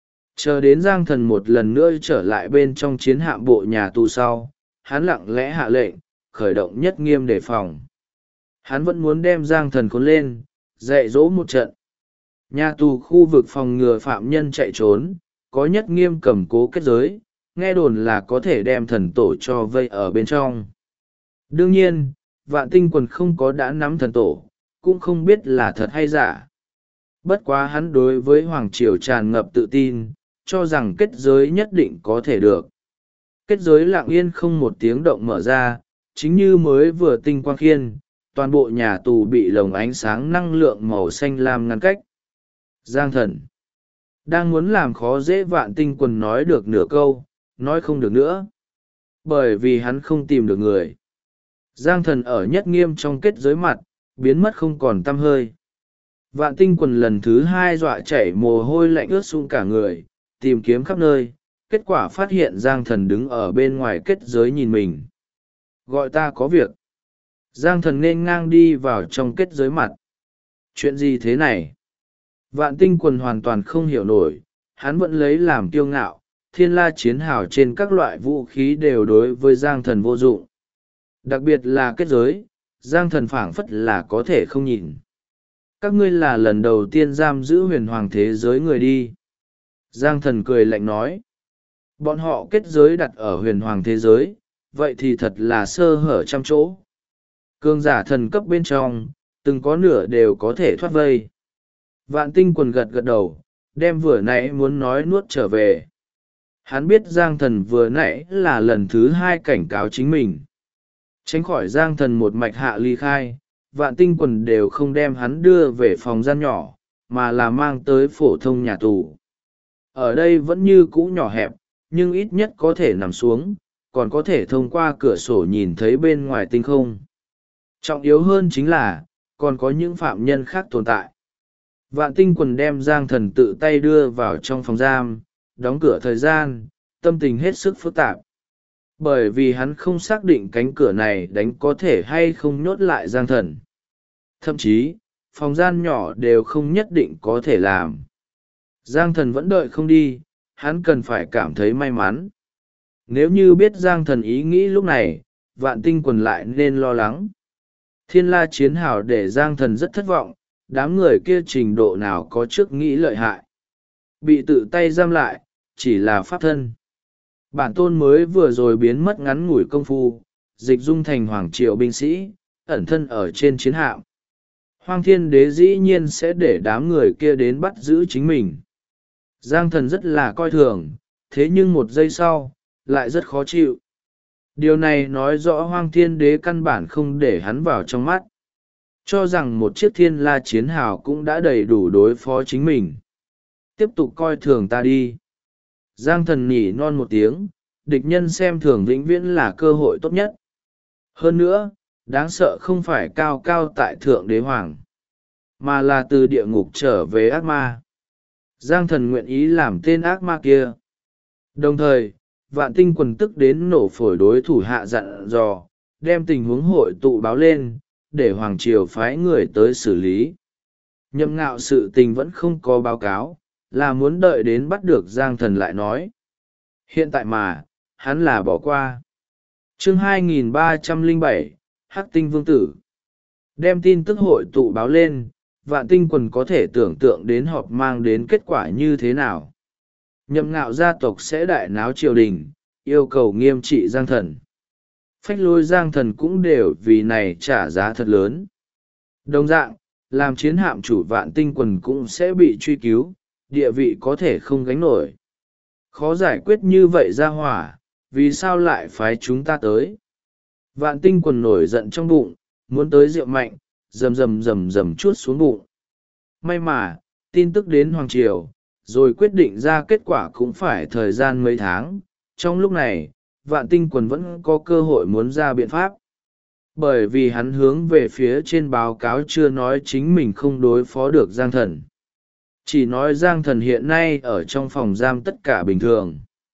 Chờ đến Giang Thần một lần nữa trở lại bên trong chiến hạm bộ nhà tù sau, hắn lặng lẽ hạ lệnh, khởi động Nhất Nghiêm đề phòng. Hắn vẫn muốn đem Giang Thần khốn lên, dạy dỗ một trận. Nhà tù khu vực phòng ngừa phạm nhân chạy trốn, có Nhất Nghiêm cầm cố kết giới, nghe đồn là có thể đem thần tổ cho vây ở bên trong. Đương nhiên, Vạn Tinh Quần không có đã nắm thần tổ, cũng không biết là thật hay giả. Bất quá hắn đối với Hoàng Triều tràn ngập tự tin, cho rằng kết giới nhất định có thể được. Kết giới lặng yên không một tiếng động mở ra, chính như mới vừa tinh quang khiên, toàn bộ nhà tù bị lồng ánh sáng năng lượng màu xanh lam ngăn cách. Giang Thần đang muốn làm khó dễ Vạn Tinh Quần nói được nửa câu, nói không được nữa. Bởi vì hắn không tìm được người. Giang Thần ở Nhất Nghiêm trong kết giới mặt, biến mất không còn tăm hơi. Vạn Tinh Quần lần thứ hai dọa chảy mồ hôi lạnh ướt sũng cả người, tìm kiếm khắp nơi, kết quả phát hiện Giang Thần đứng ở bên ngoài kết giới nhìn mình. Gọi ta có việc. Giang Thần nên ngang đi vào trong kết giới mặt. Chuyện gì thế này? Vạn Tinh Quần hoàn toàn không hiểu nổi, hắn vẫn lấy làm kiêu ngạo, thiên la chiến hào trên các loại vũ khí đều đối với Giang Thần vô dụng. Đặc biệt là kết giới, Giang Thần phảng phất là có thể không nhìn. Các ngươi là lần đầu tiên giam giữ huyền hoàng thế giới người đi. Giang Thần cười lạnh nói. Bọn họ kết giới đặt ở huyền hoàng thế giới, vậy thì thật là sơ hở trăm chỗ. Cường giả thần cấp bên trong, từng có nửa đều có thể thoát vây. Vạn Tinh Quần gật gật đầu, đem vừa nãy muốn nói nuốt trở về. Hắn biết Giang Thần vừa nãy là lần thứ hai cảnh cáo chính mình. Tránh khỏi Giang Thần một mạch hạ ly khai, Vạn Tinh Quần đều không đem hắn đưa về phòng gian nhỏ, mà là mang tới phổ thông nhà tù. Ở đây vẫn như cũ nhỏ hẹp, nhưng ít nhất có thể nằm xuống, còn có thể thông qua cửa sổ nhìn thấy bên ngoài tinh không. Trọng yếu hơn chính là, còn có những phạm nhân khác tồn tại. Vạn Tinh Quần đem Giang Thần tự tay đưa vào trong phòng giam, đóng cửa thời gian, tâm tình hết sức phức tạp. Bởi vì hắn không xác định cánh cửa này đánh có thể hay không nhốt lại Giang Thần. Thậm chí, phòng gian nhỏ đều không nhất định có thể làm. Giang Thần vẫn đợi không đi, hắn cần phải cảm thấy may mắn. Nếu như biết Giang Thần ý nghĩ lúc này, Vạn Tinh Quần lại nên lo lắng. Thiên la chiến hào để Giang Thần rất thất vọng, đám người kia trình độ nào có trước nghĩ lợi hại. Bị tự tay giam lại, chỉ là pháp thân. Bản tôn mới vừa rồi biến mất ngắn ngủi công phu, dịch dung thành hoàng triều binh sĩ, ẩn thân ở trên chiến hạm. Hoang Thiên Đế dĩ nhiên sẽ để đám người kia đến bắt giữ chính mình. Giang Thần rất là coi thường, thế nhưng một giây sau, lại rất khó chịu. Điều này nói rõ Hoang Thiên Đế căn bản không để hắn vào trong mắt. Cho rằng một chiếc thiên la chiến hào cũng đã đầy đủ đối phó chính mình. Tiếp tục coi thường ta đi. Giang Thần nhỉ non một tiếng, địch nhân xem thường vĩnh viễn là cơ hội tốt nhất. Hơn nữa, đáng sợ không phải cao cao tại thượng đế hoàng, mà là từ địa ngục trở về ác ma. Giang Thần nguyện ý làm tên ác ma kia. Đồng thời, Vạn Tinh Quần tức đến nổ phổi đối thủ hạ dặn dò, đem tình huống hội tụ báo lên, để Hoàng Triều phái người tới xử lý. Nhậm Ngạo sự tình vẫn không có báo cáo, là muốn đợi đến bắt được Giang Thần lại nói. Hiện tại mà, hắn là bỏ qua. Chương 2307, Hắc Tinh Vương Tử. Đem tin tức hội tụ báo lên, Vạn Tinh Quần có thể tưởng tượng đến họp mang đến kết quả như thế nào. Nhậm Ngạo gia tộc sẽ đại náo triều đình, yêu cầu nghiêm trị Giang Thần. Phách Lối Giang Thần cũng đều vì này trả giá thật lớn. Đồng dạng, làm chiến hạm chủ Vạn Tinh Quần cũng sẽ bị truy cứu, địa vị có thể không gánh nổi. Khó giải quyết như vậy ra hỏa, vì sao lại phái chúng ta tới? Vạn Tinh Quần nổi giận trong bụng, muốn tới rượu mạnh, rầm rầm rầm rầm chuốt xuống bụng. May mà, tin tức đến Hoàng Triều, rồi quyết định ra kết quả cũng phải thời gian mấy tháng. Trong lúc này, Vạn Tinh Quần vẫn có cơ hội muốn ra biện pháp. Bởi vì hắn hướng về phía trên báo cáo chưa nói chính mình không đối phó được Giang Thần. Chỉ nói Giang Thần hiện nay ở trong phòng giam tất cả bình thường.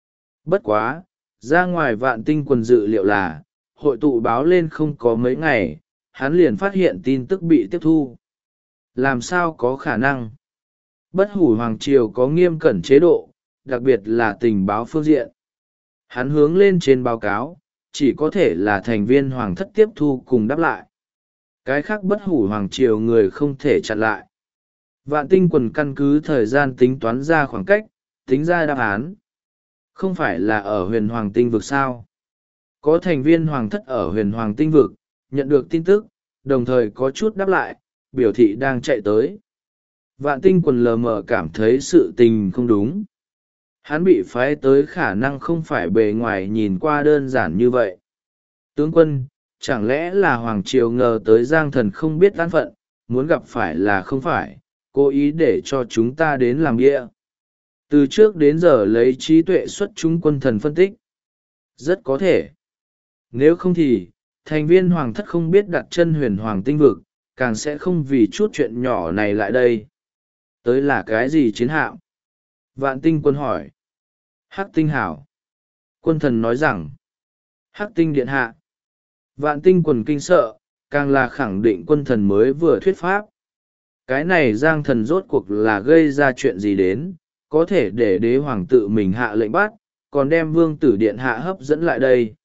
Bất quá, ra ngoài Vạn Tinh Quần dự liệu là, hội tụ báo lên không có mấy ngày, hắn liền phát hiện tin tức bị tiếp thu. Làm sao có khả năng? Bất hủ Hoàng Triều có nghiêm cẩn chế độ, đặc biệt là tình báo phương diện. Hắn hướng lên trên báo cáo, chỉ có thể là thành viên Hoàng thất tiếp thu cùng đáp lại. Cái khác bất hủ Hoàng Triều người không thể chặn lại. Vạn Tinh Quần căn cứ thời gian tính toán ra khoảng cách, tính ra đáp án. Không phải là ở huyền Hoàng Tinh vực sao? Có thành viên Hoàng thất ở huyền Hoàng Tinh vực, nhận được tin tức, đồng thời có chút đáp lại, biểu thị đang chạy tới. Vạn Tinh Quần lờ mờ cảm thấy sự tình không đúng. Hắn bị phái tới khả năng không phải bề ngoài nhìn qua đơn giản như vậy. Tướng quân, chẳng lẽ là Hoàng Triều ngờ tới Giang Thần không biết an phận, muốn gặp phải là không phải, cố ý để cho chúng ta đến làm bia. Từ trước đến giờ lấy trí tuệ xuất chúng quân thần phân tích. Rất có thể. Nếu không thì, thành viên Hoàng thất không biết đặt chân huyền Hoàng Tinh vực, càng sẽ không vì chút chuyện nhỏ này lại đây. Tới là cái gì chiến hạm? Vạn Tinh Quân hỏi. Hắc Tinh Hảo. Quân thần nói rằng. Hắc Tinh Điện Hạ. Vạn Tinh Quần kinh sợ, càng là khẳng định quân thần mới vừa thuyết pháp. Cái này Giang Thần rốt cuộc là gây ra chuyện gì đến, có thể để đế hoàng tự mình hạ lệnh bắt, còn đem vương tử điện hạ hấp dẫn lại đây.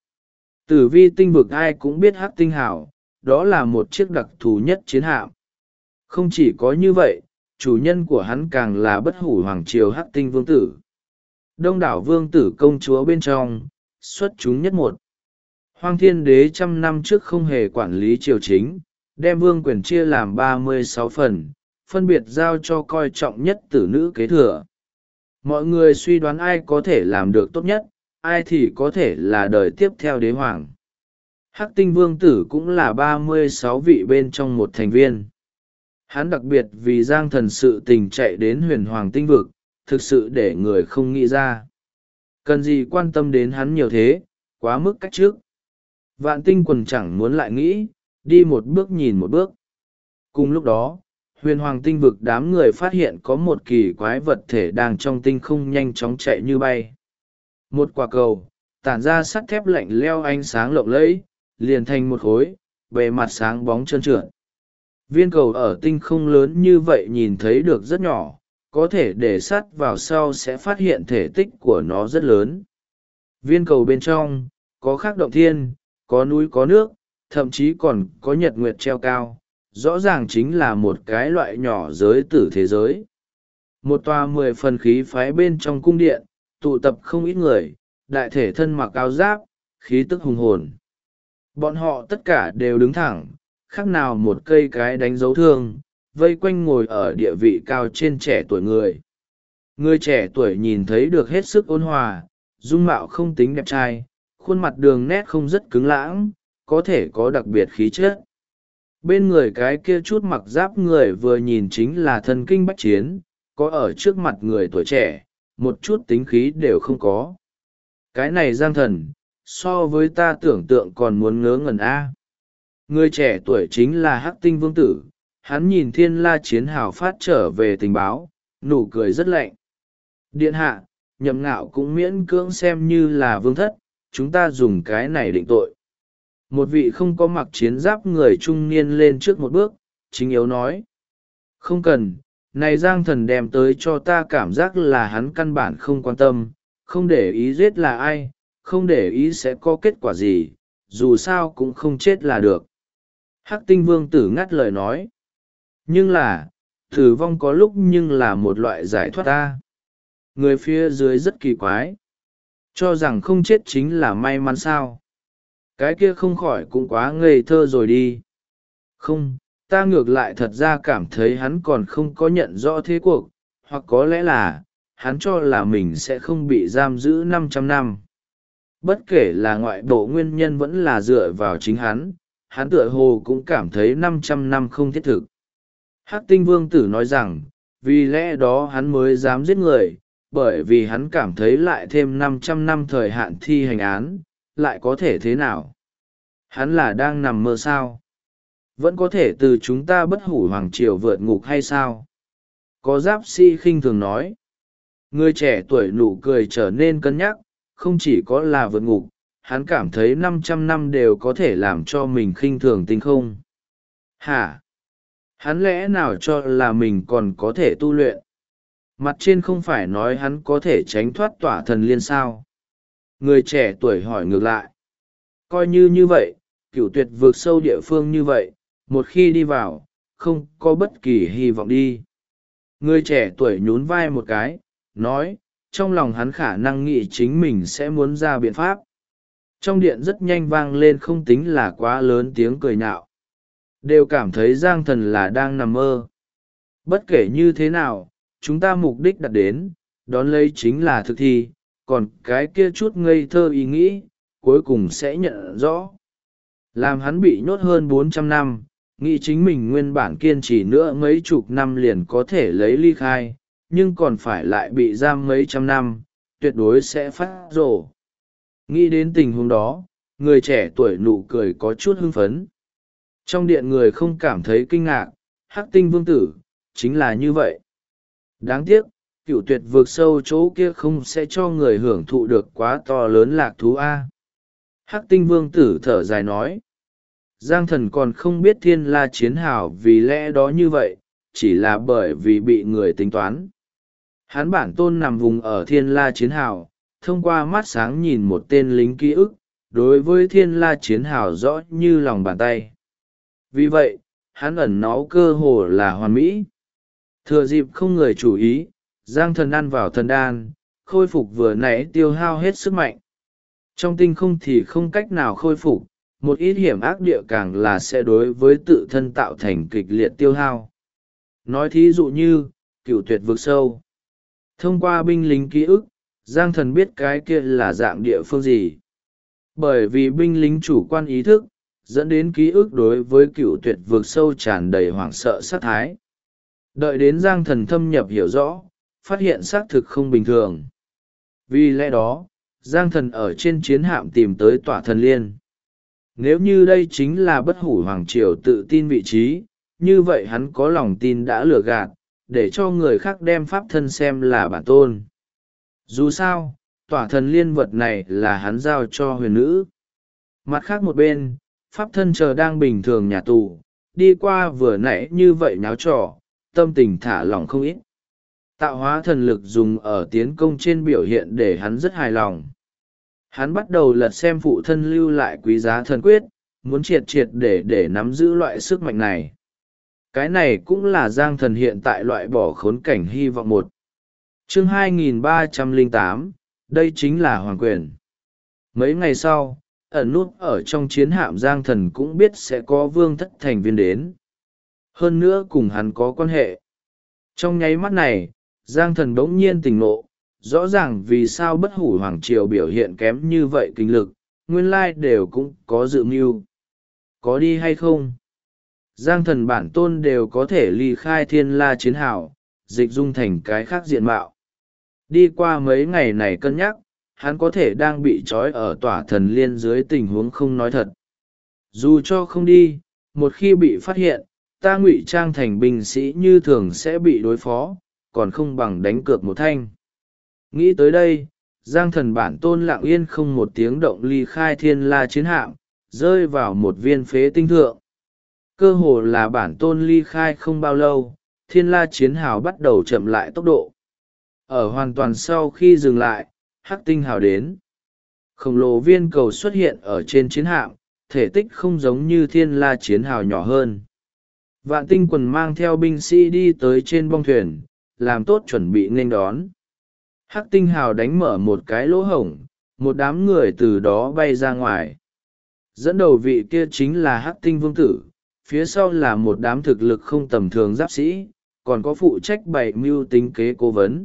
Tử vi tinh vực ai cũng biết Hắc Tinh Hảo, đó là một chiếc đặc thù nhất chiến hạm. Không chỉ có như vậy, chủ nhân của hắn càng là bất hủ Hoàng Triều Hắc Tinh Vương Tử. Đông đảo vương tử công chúa bên trong, xuất chúng nhất một. Hoang Thiên Đế trăm năm trước không hề quản lý triều chính, đem vương quyền chia làm 36 phần, phân biệt giao cho coi trọng nhất tử nữ kế thừa. Mọi người suy đoán ai có thể làm được tốt nhất, ai thì có thể là đời tiếp theo đế hoàng. Hắc Tinh Vương Tử cũng là 36 vị bên trong một thành viên. Hắn đặc biệt vì Giang Thần sự tình chạy đến huyền Hoàng Tinh vực, thực sự để người không nghĩ ra. Cần gì quan tâm đến hắn nhiều thế, quá mức cách trước. Vạn Tinh Quần chẳng muốn lại nghĩ, đi một bước nhìn một bước. Cùng lúc đó, huyền Hoàng Tinh vực đám người phát hiện có một kỳ quái vật thể đang trong tinh không nhanh chóng chạy như bay. Một quả cầu, tản ra sắt thép lạnh leo ánh sáng lộng lẫy, liền thành một khối, bề mặt sáng bóng trơn trượt. Viên cầu ở tinh không lớn như vậy nhìn thấy được rất nhỏ, có thể để sắt vào sau sẽ phát hiện thể tích của nó rất lớn. Viên cầu bên trong, có khắc động thiên, có núi có nước, thậm chí còn có nhật nguyệt treo cao, rõ ràng chính là một cái loại nhỏ giới tử thế giới. Một tòa 10 phần khí phái bên trong cung điện, tụ tập không ít người, đại thể thân mặc áo giáp, khí tức hùng hồn. Bọn họ tất cả đều đứng thẳng, khác nào một cây cái đánh dấu thương, vây quanh ngồi ở địa vị cao trên trẻ tuổi người. Người trẻ tuổi nhìn thấy được hết sức ôn hòa, dung mạo không tính đẹp trai, khuôn mặt đường nét không rất cứng lãng, có thể có đặc biệt khí chất. Bên người cái kia chút mặc giáp người vừa nhìn chính là thần kinh bách chiến, có ở trước mặt người tuổi trẻ, một chút tính khí đều không có. Cái này Giang Thần, so với ta tưởng tượng còn muốn ngớ ngẩn a. Người trẻ tuổi chính là Hắc Tinh Vương Tử, hắn nhìn Thiên La Chiến Hào phát trở về tình báo, nụ cười rất lạnh. Điện hạ, Nhậm Ngạo cũng miễn cưỡng xem như là vương thất, chúng ta dùng cái này định tội. Một vị không có mặc chiến giáp người trung niên lên trước một bước, chính yếu nói. Không cần, này Giang Thần đem tới cho ta cảm giác là hắn căn bản không quan tâm, không để ý giết là ai, không để ý sẽ có kết quả gì, dù sao cũng không chết là được. Hắc Tinh Vương Tử ngắt lời nói. Nhưng là, tử vong có lúc nhưng là một loại giải thoát ta. Người phía dưới rất kỳ quái. Cho rằng không chết chính là may mắn sao. Cái kia không khỏi cũng quá ngây thơ rồi đi. Không, ta ngược lại thật ra cảm thấy hắn còn không có nhận rõ thế cuộc, hoặc có lẽ là hắn cho là mình sẽ không bị giam giữ 500 năm. Bất kể là ngoại bộ nguyên nhân vẫn là dựa vào chính hắn tựa hồ cũng cảm thấy 500 năm không thiết thực. Hắc Tinh Vương Tử nói rằng, vì lẽ đó hắn mới dám giết người, bởi vì hắn cảm thấy lại thêm 500 năm thời hạn thi hành án, lại có thể thế nào? Hắn là đang nằm mơ sao? Vẫn có thể từ chúng ta bất hủ hoàng triều vượt ngục hay sao? Có giáp sĩ khinh thường nói. Người trẻ tuổi nụ cười trở nên cân nhắc, không chỉ có là vượt ngục, hắn cảm thấy 500 năm đều có thể làm cho mình khinh thường tinh không. Hả? Hắn lẽ nào cho là mình còn có thể tu luyện? Mặt trên không phải nói hắn có thể tránh thoát tỏa thần liên sao? Người trẻ tuổi hỏi ngược lại. Coi như vậy, cửu tuyệt vượt sâu địa phương như vậy, một khi đi vào, không có bất kỳ hy vọng đi. Người trẻ tuổi nhún vai một cái, nói, trong lòng hắn khả năng nghĩ chính mình sẽ muốn ra biện pháp. Trong điện rất nhanh vang lên không tính là quá lớn tiếng cười nhạo. Đều cảm thấy Giang Thần là đang nằm mơ. Bất kể như thế nào, chúng ta mục đích đặt đến, đón lấy chính là thực thi, còn cái kia chút ngây thơ ý nghĩ, cuối cùng sẽ nhận rõ. Làm hắn bị nhốt hơn 400 năm, nghĩ chính mình nguyên bản kiên trì nữa mấy chục năm liền có thể lấy ly khai, nhưng còn phải lại bị giam mấy trăm năm, tuyệt đối sẽ phát rồ. Nghĩ đến tình huống đó, người trẻ tuổi nụ cười có chút hưng phấn. Trong điện người không cảm thấy kinh ngạc, Hắc Tinh Vương Tử, chính là như vậy. Đáng tiếc, cửu tuyệt vượt sâu chỗ kia không sẽ cho người hưởng thụ được quá to lớn lạc thú A. Hắc Tinh Vương Tử thở dài nói. Giang Thần còn không biết Thiên La Chiến Hào vì lẽ đó như vậy, chỉ là bởi vì bị người tính toán. Hắn bản tôn nằm vùng ở Thiên La Chiến Hào, thông qua mắt sáng nhìn một tên lính ký ức, đối với Thiên La Chiến Hào rõ như lòng bàn tay. Vì vậy, hắn ẩn náu cơ hồ là hoàn mỹ. Thừa dịp không người chú ý, Giang Thần ăn vào thần đan, khôi phục vừa nãy tiêu hao hết sức mạnh. Trong tinh không thì không cách nào khôi phục, một ít hiểm ác địa càng là sẽ đối với tự thân tạo thành kịch liệt tiêu hao. Nói thí dụ như, cửu tuyệt vực sâu. Thông qua binh lính ký ức, Giang Thần biết cái kia là dạng địa phương gì. Bởi vì binh lính chủ quan ý thức, dẫn đến ký ức đối với cửu tuyệt vực sâu tràn đầy hoảng sợ sát thái. Đợi đến Giang Thần thâm nhập hiểu rõ, phát hiện xác thực không bình thường. Vì lẽ đó, Giang Thần ở trên chiến hạm tìm tới tỏa thần liên. Nếu như đây chính là bất hủ hoàng triều tự tin vị trí, như vậy hắn có lòng tin đã lừa gạt, để cho người khác đem pháp thân xem là bản tôn. Dù sao, tỏa thần liên vật này là hắn giao cho huyền nữ. Mặt khác một bên, pháp thân chờ đang bình thường nhà tù, đi qua vừa nãy như vậy nháo trò, tâm tình thả lỏng không ít. Tạo hóa thần lực dùng ở tiến công trên biểu hiện để hắn rất hài lòng. Hắn bắt đầu lật xem phụ thân lưu lại quý giá thần quyết, muốn triệt triệt để nắm giữ loại sức mạnh này. Cái này cũng là Giang Thần hiện tại loại bỏ khốn cảnh hy vọng một. Chương 2308, đây chính là hoàng quyền. Mấy ngày sau, ẩn nút ở trong chiến hạm Giang Thần cũng biết sẽ có vương thất thành viên đến. Hơn nữa cùng hắn có quan hệ. Trong nháy mắt này, Giang Thần bỗng nhiên tỉnh ngộ, rõ ràng vì sao bất hủ hoàng triều biểu hiện kém như vậy kinh lực, nguyên lai đều cũng có dự mưu. Có đi hay không? Giang Thần bản tôn đều có thể ly khai Thiên La Chiến Hào, dịch dung thành cái khác diện mạo. Đi qua mấy ngày này cân nhắc, hắn có thể đang bị trói ở tỏa thần liên dưới tình huống không nói thật. Dù cho không đi, một khi bị phát hiện, ta ngụy trang thành binh sĩ như thường sẽ bị đối phó, còn không bằng đánh cược một thanh. Nghĩ tới đây, Giang Thần bản tôn lặng yên không một tiếng động ly khai Thiên La Chiến hạm, rơi vào một viên phế tinh thượng. Cơ hồ là bản tôn ly khai không bao lâu, Thiên La Chiến hào bắt đầu chậm lại tốc độ. Ở hoàn toàn sau khi dừng lại, Hắc Tinh hào đến. Khổng lồ viên cầu xuất hiện ở trên chiến hạm, thể tích không giống như Thiên La Chiến hào nhỏ hơn. Vạn Tinh quần mang theo binh sĩ đi tới trên bong thuyền, làm tốt chuẩn bị nghênh đón. Hắc Tinh hào đánh mở một cái lỗ hổng, một đám người từ đó bay ra ngoài. Dẫn đầu vị kia chính là Hắc Tinh Vương Tử, phía sau là một đám thực lực không tầm thường giáp sĩ, còn có phụ trách bày mưu tính kế cố vấn.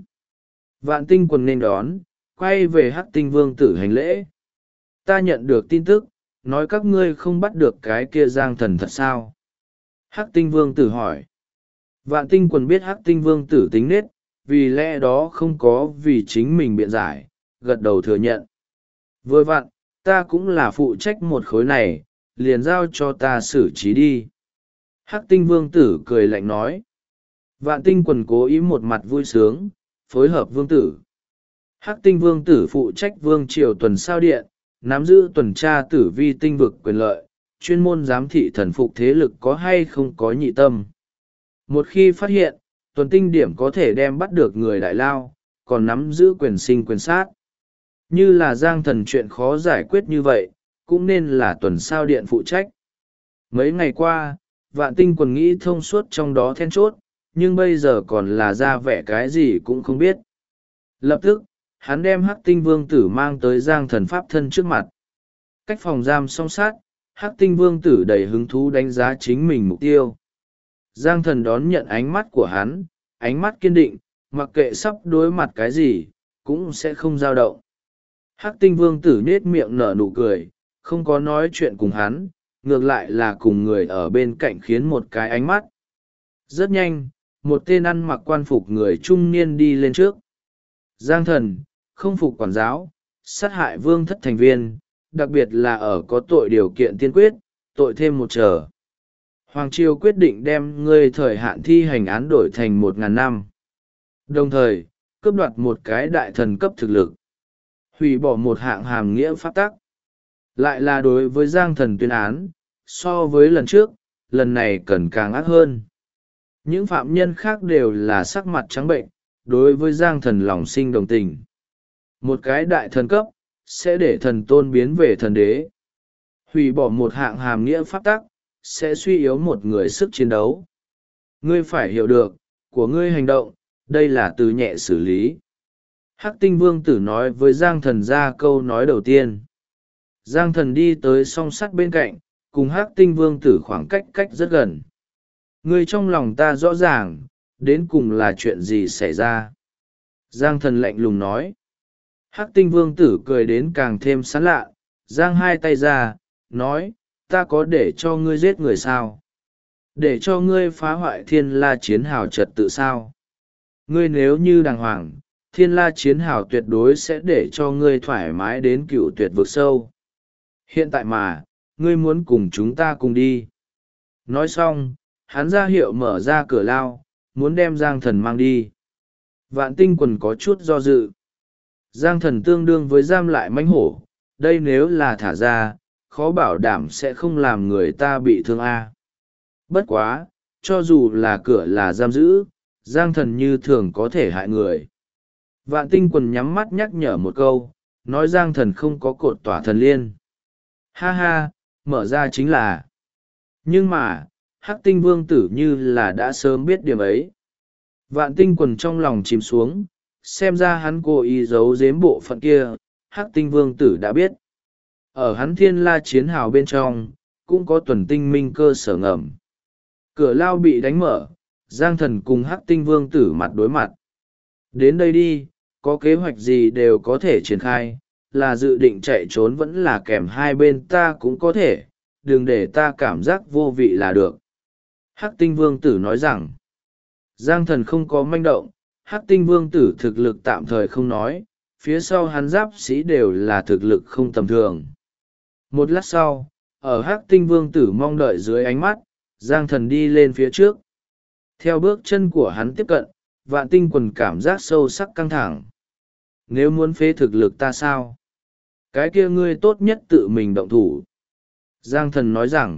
Vạn Tinh Quần nên đón, quay về Hắc Tinh Vương Tử hành lễ. Ta nhận được tin tức, nói các ngươi không bắt được cái kia Giang Thần thật sao? Hắc Tinh Vương Tử hỏi. Vạn Tinh Quần biết Hắc Tinh Vương Tử tính nết, vì lẽ đó không có vì chính mình biện giải, gật đầu thừa nhận. Vừa vặn, ta cũng là phụ trách một khối này, liền giao cho ta xử trí đi. Hắc Tinh Vương Tử cười lạnh nói. Vạn Tinh Quần cố ý một mặt vui sướng, phối hợp Vương Tử. Hắc Tinh Vương Tử phụ trách Vương Triều tuần sao điện, nắm giữ tuần tra tử vi tinh vực quyền lợi, chuyên môn giám thị thần phục thế lực có hay không có nhị tâm. Một khi phát hiện, tuần tinh điểm có thể đem bắt được người đại lao, còn nắm giữ quyền sinh quyền sát. Như là Giang Thần chuyện khó giải quyết như vậy, cũng nên là tuần sao điện phụ trách. Mấy ngày qua, Vạn Tinh Quần nghĩ thông suốt trong đó then chốt, nhưng bây giờ còn là ra vẻ cái gì cũng không biết. Lập tức, hắn đem Hắc Tinh Vương Tử mang tới Giang Thần pháp thân trước mặt. Cách phòng giam song sát, Hắc Tinh Vương Tử đầy hứng thú đánh giá chính mình mục tiêu. Giang Thần đón nhận ánh mắt của hắn, ánh mắt kiên định, mặc kệ sắp đối mặt cái gì, cũng sẽ không dao động. Hắc Tinh Vương Tử nết miệng nở nụ cười, không có nói chuyện cùng hắn, ngược lại là cùng người ở bên cạnh khiến một cái ánh mắt. Rất nhanh, một tên ăn mặc quan phục người trung niên đi lên trước. Giang Thần, không phục quản giáo, sát hại vương thất thành viên, đặc biệt là ở có tội điều kiện tiên quyết, tội thêm một trở. Hoàng Triều quyết định đem ngươi thời hạn thi hành án đổi thành 1.000 năm. Đồng thời, cướp đoạt một cái đại thần cấp thực lực. Hủy bỏ một hạng hàm nghĩa pháp tắc. Lại là đối với Giang Thần tuyên án, so với lần trước, lần này cần càng ác hơn. Những phạm nhân khác đều là sắc mặt trắng bệnh, đối với Giang Thần lòng sinh đồng tình. Một cái đại thần cấp, sẽ để thần tôn biến về thần đế. Hủy bỏ một hạng hàm nghĩa pháp tắc, sẽ suy yếu một người sức chiến đấu. Ngươi phải hiểu được, của ngươi hành động, đây là từ nhẹ xử lý. Hắc Tinh Vương Tử nói với Giang Thần ra câu nói đầu tiên. Giang Thần đi tới song sắt bên cạnh, cùng Hắc Tinh Vương Tử khoảng cách rất gần. Ngươi trong lòng ta rõ ràng, đến cùng là chuyện gì xảy ra. Giang Thần lạnh lùng nói. Hắc Tinh Vương Tử cười đến càng thêm sán lạ, giang hai tay ra, nói, ta có để cho ngươi giết người sao? Để cho ngươi phá hoại Thiên La Chiến Hào trật tự sao? Ngươi nếu như đàng hoàng, Thiên La Chiến Hào tuyệt đối sẽ để cho ngươi thoải mái đến cựu tuyệt vực sâu. Hiện tại mà, ngươi muốn cùng chúng ta cùng đi. Nói xong, hắn ra hiệu mở ra cửa lao, muốn đem Giang Thần mang đi. Vạn Tinh Quần có chút do dự. Giang Thần tương đương với giam lại mãnh hổ, đây nếu là thả ra, khó bảo đảm sẽ không làm người ta bị thương a. Bất quá, cho dù là cửa là giam giữ, Giang Thần như thường có thể hại người. Vạn Tinh Quần nhắm mắt nhắc nhở một câu, nói Giang Thần không có cột tỏa thần liên. Ha ha, mở ra chính là. Nhưng mà, Hắc Tinh Vương Tử như là đã sớm biết điểm ấy. Vạn Tinh Quần trong lòng chìm xuống, xem ra hắn cố ý giấu giếm bộ phận kia, Hắc Tinh Vương Tử đã biết. Ở hắn Thiên La Chiến Hào bên trong, cũng có tuần tinh minh cơ sở ngầm. Cửa lao bị đánh mở, Giang Thần cùng Hắc Tinh Vương Tử mặt đối mặt. Đến đây đi, có kế hoạch gì đều có thể triển khai, là dự định chạy trốn vẫn là kèm hai bên ta cũng có thể, đừng để ta cảm giác vô vị là được. Hắc Tinh Vương Tử nói rằng, Giang Thần không có manh động, Hắc Tinh Vương Tử thực lực tạm thời không nói, phía sau hắn giáp sĩ đều là thực lực không tầm thường. Một lát sau, ở Hắc Tinh Vương Tử mong đợi dưới ánh mắt, Giang Thần đi lên phía trước. Theo bước chân của hắn tiếp cận, Vạn Tinh Quần cảm giác sâu sắc căng thẳng. Nếu muốn phế thực lực ta sao? Cái kia ngươi tốt nhất tự mình động thủ. Giang Thần nói rằng,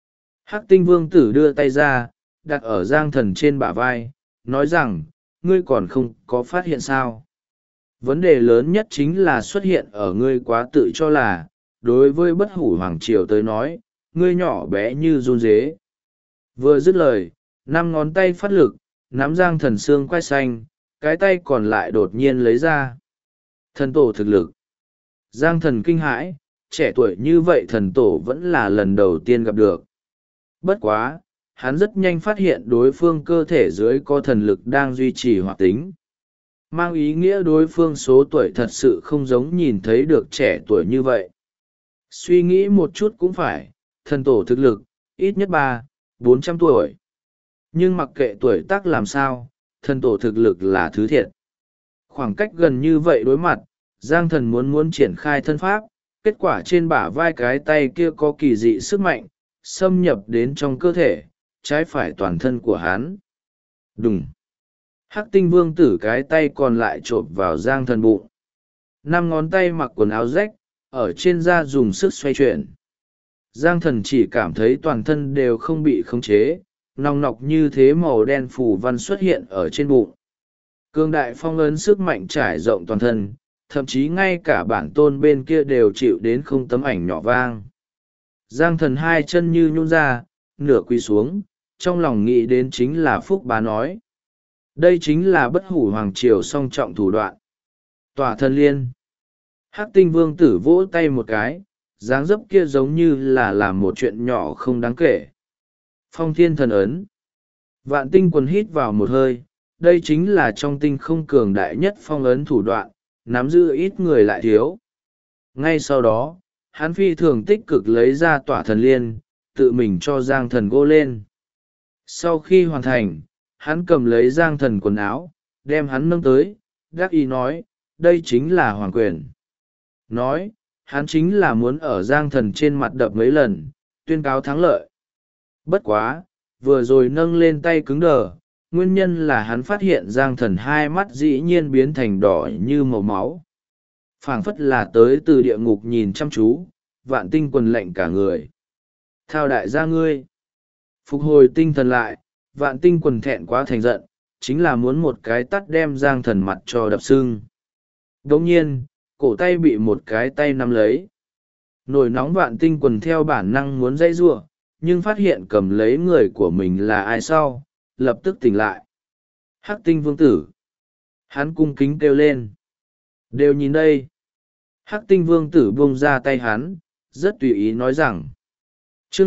Hắc Tinh Vương Tử đưa tay ra, đặt ở Giang Thần trên bả vai, nói rằng, ngươi còn không có phát hiện sao? Vấn đề lớn nhất chính là xuất hiện ở ngươi quá tự cho là, đối với bất hủ hoàng triều tới nói, ngươi nhỏ bé như run dế. Vừa dứt lời, 5 ngón tay phát lực, nắm Giang Thần xương quai xanh, cái tay còn lại đột nhiên lấy ra. Thần tổ thực lực. Giang Thần kinh hãi, trẻ tuổi như vậy thần tổ vẫn là lần đầu tiên gặp được. Bất quá, hắn rất nhanh phát hiện đối phương cơ thể dưới có thần lực đang duy trì hoạt tính, mang ý nghĩa đối phương số tuổi thật sự không giống nhìn thấy được trẻ tuổi như vậy. Suy nghĩ một chút cũng phải, thần tổ thực lực ít nhất 400 tuổi. Nhưng mặc kệ tuổi tác làm sao, thần tổ thực lực là thứ thiệt. Khoảng cách gần như vậy đối mặt, Giang Thần muốn triển khai thân pháp, kết quả trên bả vai cái tay kia có kỳ dị sức mạnh xâm nhập đến trong cơ thể, trái phải toàn thân của hắn. Đùng! Hắc Tinh Vương Tử cái tay còn lại chộp vào Giang Thần bụng. 5 ngón tay mặc quần áo rách, ở trên da dùng sức xoay chuyển. Giang Thần chỉ cảm thấy toàn thân đều không bị khống chế, nòng nọc như thế màu đen phủ văn xuất hiện ở trên bụng. Cương đại phong ấn sức mạnh trải rộng toàn thân, thậm chí ngay cả bản tôn bên kia đều chịu đến không tấm ảnh nhỏ vang. Giang Thần hai chân như nhún ra, nửa quỳ xuống, trong lòng nghĩ đến chính là Phúc Bá nói. Đây chính là bất hủ hoàng triều song trọng thủ đoạn. Tỏa thần liên. Hắc Tinh Vương Tử vỗ tay một cái, dáng dấp kia giống như là làm một chuyện nhỏ không đáng kể. Phong thiên thần ấn. Vạn Tinh Quần hít vào một hơi, đây chính là trong tinh không cường đại nhất phong ấn thủ đoạn, nắm giữ ít người lại thiếu. Ngay sau đó, hắn phi thường tích cực lấy ra tỏa thần liên, tự mình cho Giang Thần gô lên. Sau khi hoàn thành, hắn cầm lấy Giang Thần quần áo, đem hắn nâng tới, đắc ý nói, đây chính là hoàng quyền. Nói, hắn chính là muốn ở Giang Thần trên mặt đập mấy lần, tuyên cáo thắng lợi. Bất quá, vừa rồi nâng lên tay cứng đờ, nguyên nhân là hắn phát hiện Giang Thần hai mắt dĩ nhiên biến thành đỏ như màu máu. Phảng phất là tới từ địa ngục nhìn chăm chú, Vạn Tinh Quần lạnh cả người. Thao đại gia ngươi! Phục hồi tinh thần lại, Vạn Tinh Quần thẹn quá thành giận, chính là muốn một cái tắt đem Giang Thần mặt cho đập sưng. Đồng nhiên, cổ tay bị một cái tay nắm lấy. Nổi nóng Vạn Tinh Quần theo bản năng muốn dãy giụa, nhưng phát hiện cầm lấy người của mình là ai sau, lập tức tỉnh lại. Hắc Tinh Vương Tử. Hắn cung kính kêu lên. Đều nhìn đây. Hắc Tinh Vương Tử buông ra tay hắn, rất tùy ý nói rằng. Chương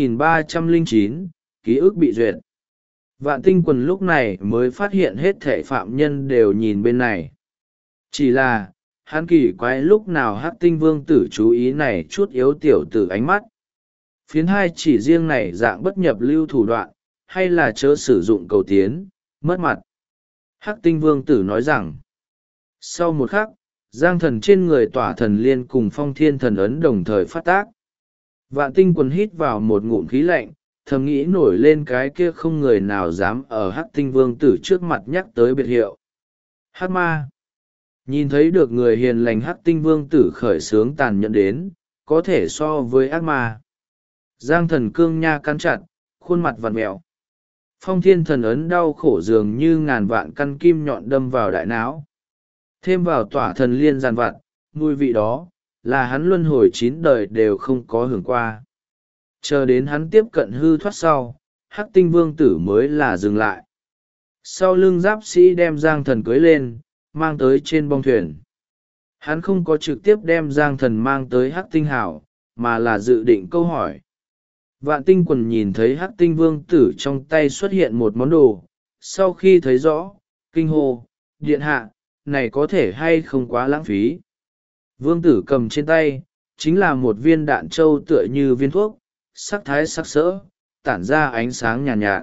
2309, ký ức bị duyệt. Vạn Tinh Quần lúc này mới phát hiện hết thảy phạm nhân đều nhìn bên này. Chỉ là, hắn kỳ quái lúc nào Hắc Tinh Vương Tử chú ý này chút yếu tiểu tử ánh mắt. Phiến hai chỉ riêng này dạng bất nhập lưu thủ đoạn, hay là chớ sử dụng cầu tiến, mất mặt. Hắc Tinh Vương Tử nói rằng, sau một khắc, Giang Thần trên người tỏa thần liên cùng phong thiên thần ấn đồng thời phát tác. Vạn Tinh Quần hít vào một ngụm khí lạnh, thầm nghĩ nổi lên cái kia không người nào dám ở Hắc Tinh Vương Tử trước mặt nhắc tới biệt hiệu. Hắc ma. Nhìn thấy được người hiền lành Hắc Tinh Vương Tử khởi sướng tàn nhẫn đến, có thể so với ác ma. Giang Thần cương nha cắn chặt, khuôn mặt vặn mẹo. Phong thiên thần ấn đau khổ dường như ngàn vạn căn kim nhọn đâm vào đại não. Thêm vào tỏa thần liên giàn vặt, mùi vị đó, là hắn luân hồi 9 đời đều không có hưởng qua. Chờ đến hắn tiếp cận hư thoát sau, Hắc Tinh Vương Tử mới là dừng lại. Sau lưng giáp sĩ đem Giang Thần cưới lên, mang tới trên bong thuyền. Hắn không có trực tiếp đem Giang Thần mang tới Hắc Tinh Hảo, mà là dự định câu hỏi. Vạn Tinh Quần nhìn thấy Hắc Tinh Vương Tử trong tay xuất hiện một món đồ, sau khi thấy rõ, kinh hô, điện hạ, này có thể hay không quá lãng phí. Vương Tử cầm trên tay, chính là một viên đạn trâu tựa như viên thuốc, sắc thái sắc sỡ, tản ra ánh sáng nhàn nhạt.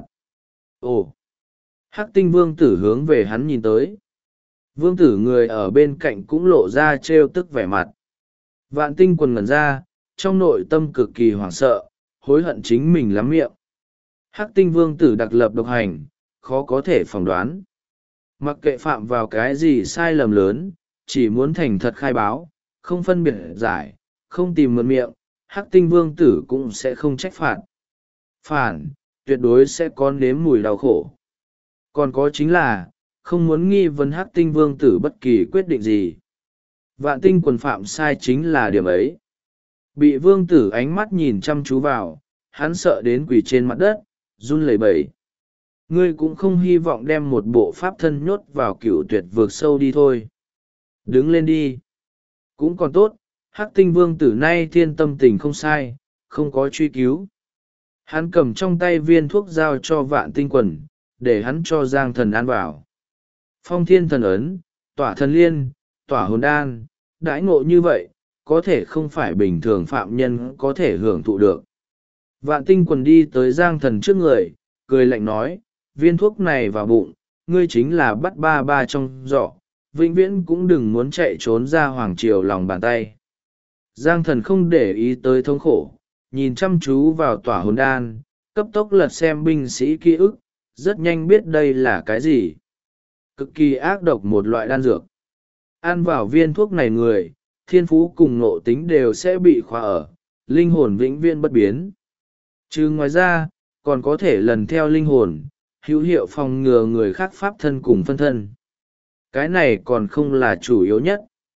Ồ! Hắc Tinh Vương Tử hướng về hắn nhìn tới. Vương Tử người ở bên cạnh cũng lộ ra trêu tức vẻ mặt. Vạn Tinh Quần ngẩn ra, trong nội tâm cực kỳ hoảng sợ, hối hận chính mình lắm miệng. Hắc Tinh Vương Tử đặc lập độc hành, khó có thể phỏng đoán. Mặc kệ phạm vào cái gì sai lầm lớn, chỉ muốn thành thật khai báo, không phân biệt giải, không tìm mượn miệng, Hắc Tinh Vương Tử cũng sẽ không trách phạt. Phản, tuyệt đối sẽ có nếm mùi đau khổ. Còn có chính là, không muốn nghi vấn Hắc Tinh Vương Tử bất kỳ quyết định gì. Vạn Tinh Quần phạm sai chính là điểm ấy. Bị Vương Tử ánh mắt nhìn chăm chú vào, hắn sợ đến quỳ trên mặt đất, run lẩy bẩy. Ngươi cũng không hy vọng đem một bộ pháp thân nhốt vào cửu tuyệt vượt sâu đi thôi. Đứng lên đi. Cũng còn tốt, Hắc Tinh Vương tử nay thiên tâm tình không sai, không có truy cứu. Hắn cầm trong tay viên thuốc giao cho Vạn Tinh Quần, để hắn cho Giang Thần ăn vào. Phong Thiên Thần Ấn, Tỏa Thần Liên, Tỏa Hồn Đan, đãi ngộ như vậy, có thể không phải bình thường phạm nhân có thể hưởng thụ được. Vạn Tinh Quần đi tới Giang Thần trước người, cười lạnh nói, viên thuốc này vào bụng, ngươi chính là bắt ba ba trong giỏ, vĩnh viễn cũng đừng muốn chạy trốn ra hoàng triều lòng bàn tay. Giang Thần không để ý tới thống khổ, nhìn chăm chú vào Tỏa Hồn Đan, cấp tốc lật xem binh sĩ ký ức, rất nhanh biết đây là cái gì. Cực kỳ ác độc một loại đan dược. Ăn vào viên thuốc này người, thiên phú cùng ngộ tính đều sẽ bị khóa ở, linh hồn vĩnh viễn bất biến. Chứ ngoài ra, còn có thể lần theo linh hồn, hữu hiệu phòng ngừa người khác pháp thân cùng phân thân. Cái này còn không là chủ yếu nhất.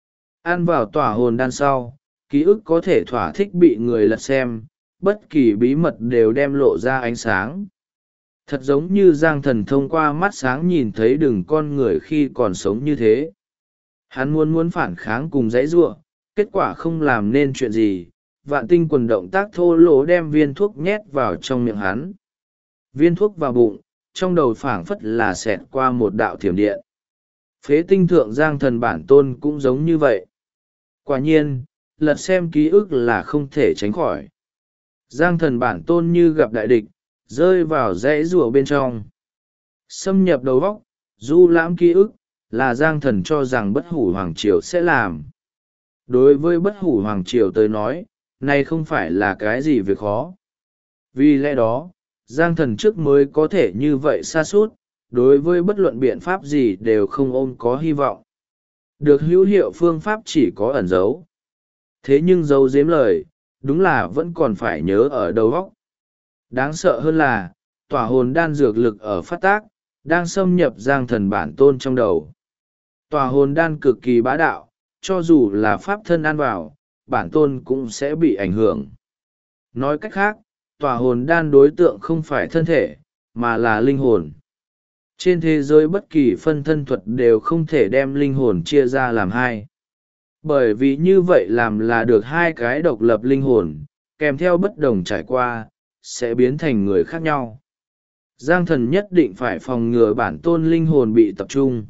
Ăn vào Tỏa Hồn Đan sau, ký ức có thể thỏa thích bị người lật xem, bất kỳ bí mật đều đem lộ ra ánh sáng. Thật giống như Giang Thần thông qua mắt sáng nhìn thấy đường con người khi còn sống như thế. Hắn muốn phản kháng cùng giãy giụa, kết quả không làm nên chuyện gì. Vạn Tinh Quần động tác thô lỗ đem viên thuốc nhét vào trong miệng hắn. Viên thuốc vào bụng, trong đầu phảng phất là xẹt qua một đạo thiểm điện. Phế tinh thượng Giang Thần bản tôn cũng giống như vậy. Quả nhiên, lật xem ký ức là không thể tránh khỏi. Giang Thần bản tôn như gặp đại địch, rơi vào rẽ rùa bên trong. Xâm nhập đầu óc, du lãm ký ức, là Giang Thần cho rằng Bất Hủ Hoàng Triều sẽ làm. Đối với Bất Hủ Hoàng Triều tới nói, này không phải là cái gì việc khó. Vì lẽ đó, Giang Thần trước mới có thể như vậy sa sút, đối với bất luận biện pháp gì đều không ôm có hy vọng. Được hữu hiệu phương pháp chỉ có ẩn giấu. Thế nhưng giấu giếm lời, đúng là vẫn còn phải nhớ ở đầu óc. Đáng sợ hơn là, Tỏa Hồn Đan dược lực ở phát tác, đang xâm nhập Giang Thần bản tôn trong đầu. Tỏa Hồn Đan cực kỳ bá đạo, cho dù là pháp thân ăn vào, bản tôn cũng sẽ bị ảnh hưởng. Nói cách khác, Tỏa Hồn Đan đối tượng không phải thân thể, mà là linh hồn. Trên thế giới bất kỳ phân thân thuật đều không thể đem linh hồn chia ra làm hai. Bởi vì như vậy làm là được hai cái độc lập linh hồn, kèm theo bất đồng trải qua, sẽ biến thành người khác nhau. Giang Thần nhất định phải phòng ngừa bản tôn linh hồn bị tập trung.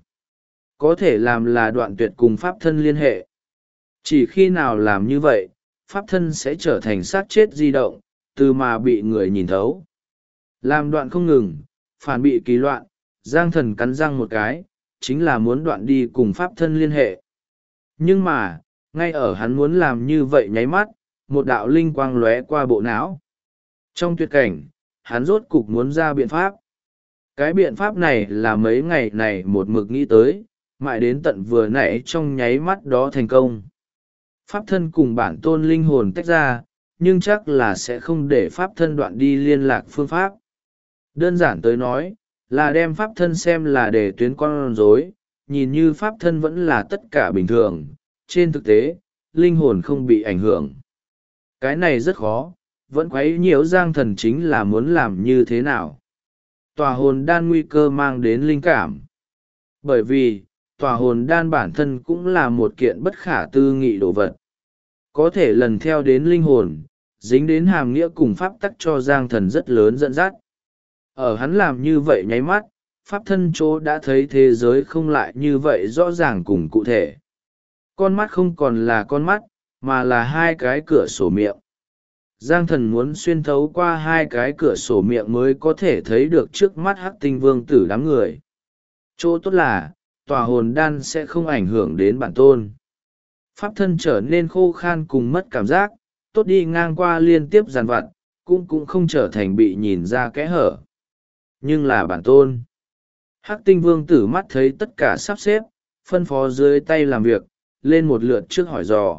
Có thể làm là đoạn tuyệt cùng pháp thân liên hệ. Chỉ khi nào làm như vậy, pháp thân sẽ trở thành xác chết di động, từ mà bị người nhìn thấu. Làm đoạn không ngừng, phản bị kỳ loạn, Giang Thần cắn răng một cái, chính là muốn đoạn đi cùng pháp thân liên hệ. Nhưng mà, ngay ở hắn muốn làm như vậy nháy mắt, một đạo linh quang lóe qua bộ não. Trong tuyệt cảnh, hắn rốt cục muốn ra biện pháp. Cái biện pháp này là mấy ngày này một mực nghĩ tới, mãi đến tận vừa nãy trong nháy mắt đó thành công. Pháp thân cùng bản tôn linh hồn tách ra, nhưng chắc là sẽ không để pháp thân đoạn đi liên lạc phương pháp. Đơn giản tới nói, là đem pháp thân xem là để tuyến con rối, nhìn như pháp thân vẫn là tất cả bình thường, trên thực tế, linh hồn không bị ảnh hưởng. Cái này rất khó, vẫn quấy nhiễu Giang Thần chính là muốn làm như thế nào. Tỏa Hồn Đan nguy cơ mang đến linh cảm. Bởi vì, Tỏa Hồn Đan bản thân cũng là một kiện bất khả tư nghị đồ vật. Có thể lần theo đến linh hồn, dính đến hàm nghĩa cùng pháp tắc cho Giang Thần rất lớn dẫn dắt. Ở hắn làm như vậy nháy mắt, pháp thân chỗ đã thấy thế giới không lại như vậy rõ ràng cùng cụ thể. Con mắt không còn là con mắt, mà là hai cái cửa sổ miệng. Giang Thần muốn xuyên thấu qua hai cái cửa sổ miệng mới có thể thấy được trước mắt Hắc Tinh Vương tử đám người. Chỗ tốt là, Tỏa Hồn Đan sẽ không ảnh hưởng đến bản tôn. Pháp thân trở nên khô khan cùng mất cảm giác, tốt đi ngang qua liên tiếp giàn vặt, cũng không trở thành bị nhìn ra kẽ hở. Nhưng là bản tôn. Hắc Tinh Vương tử mắt thấy tất cả sắp xếp, phân phó dưới tay làm việc, lên một lượt trước hỏi dò.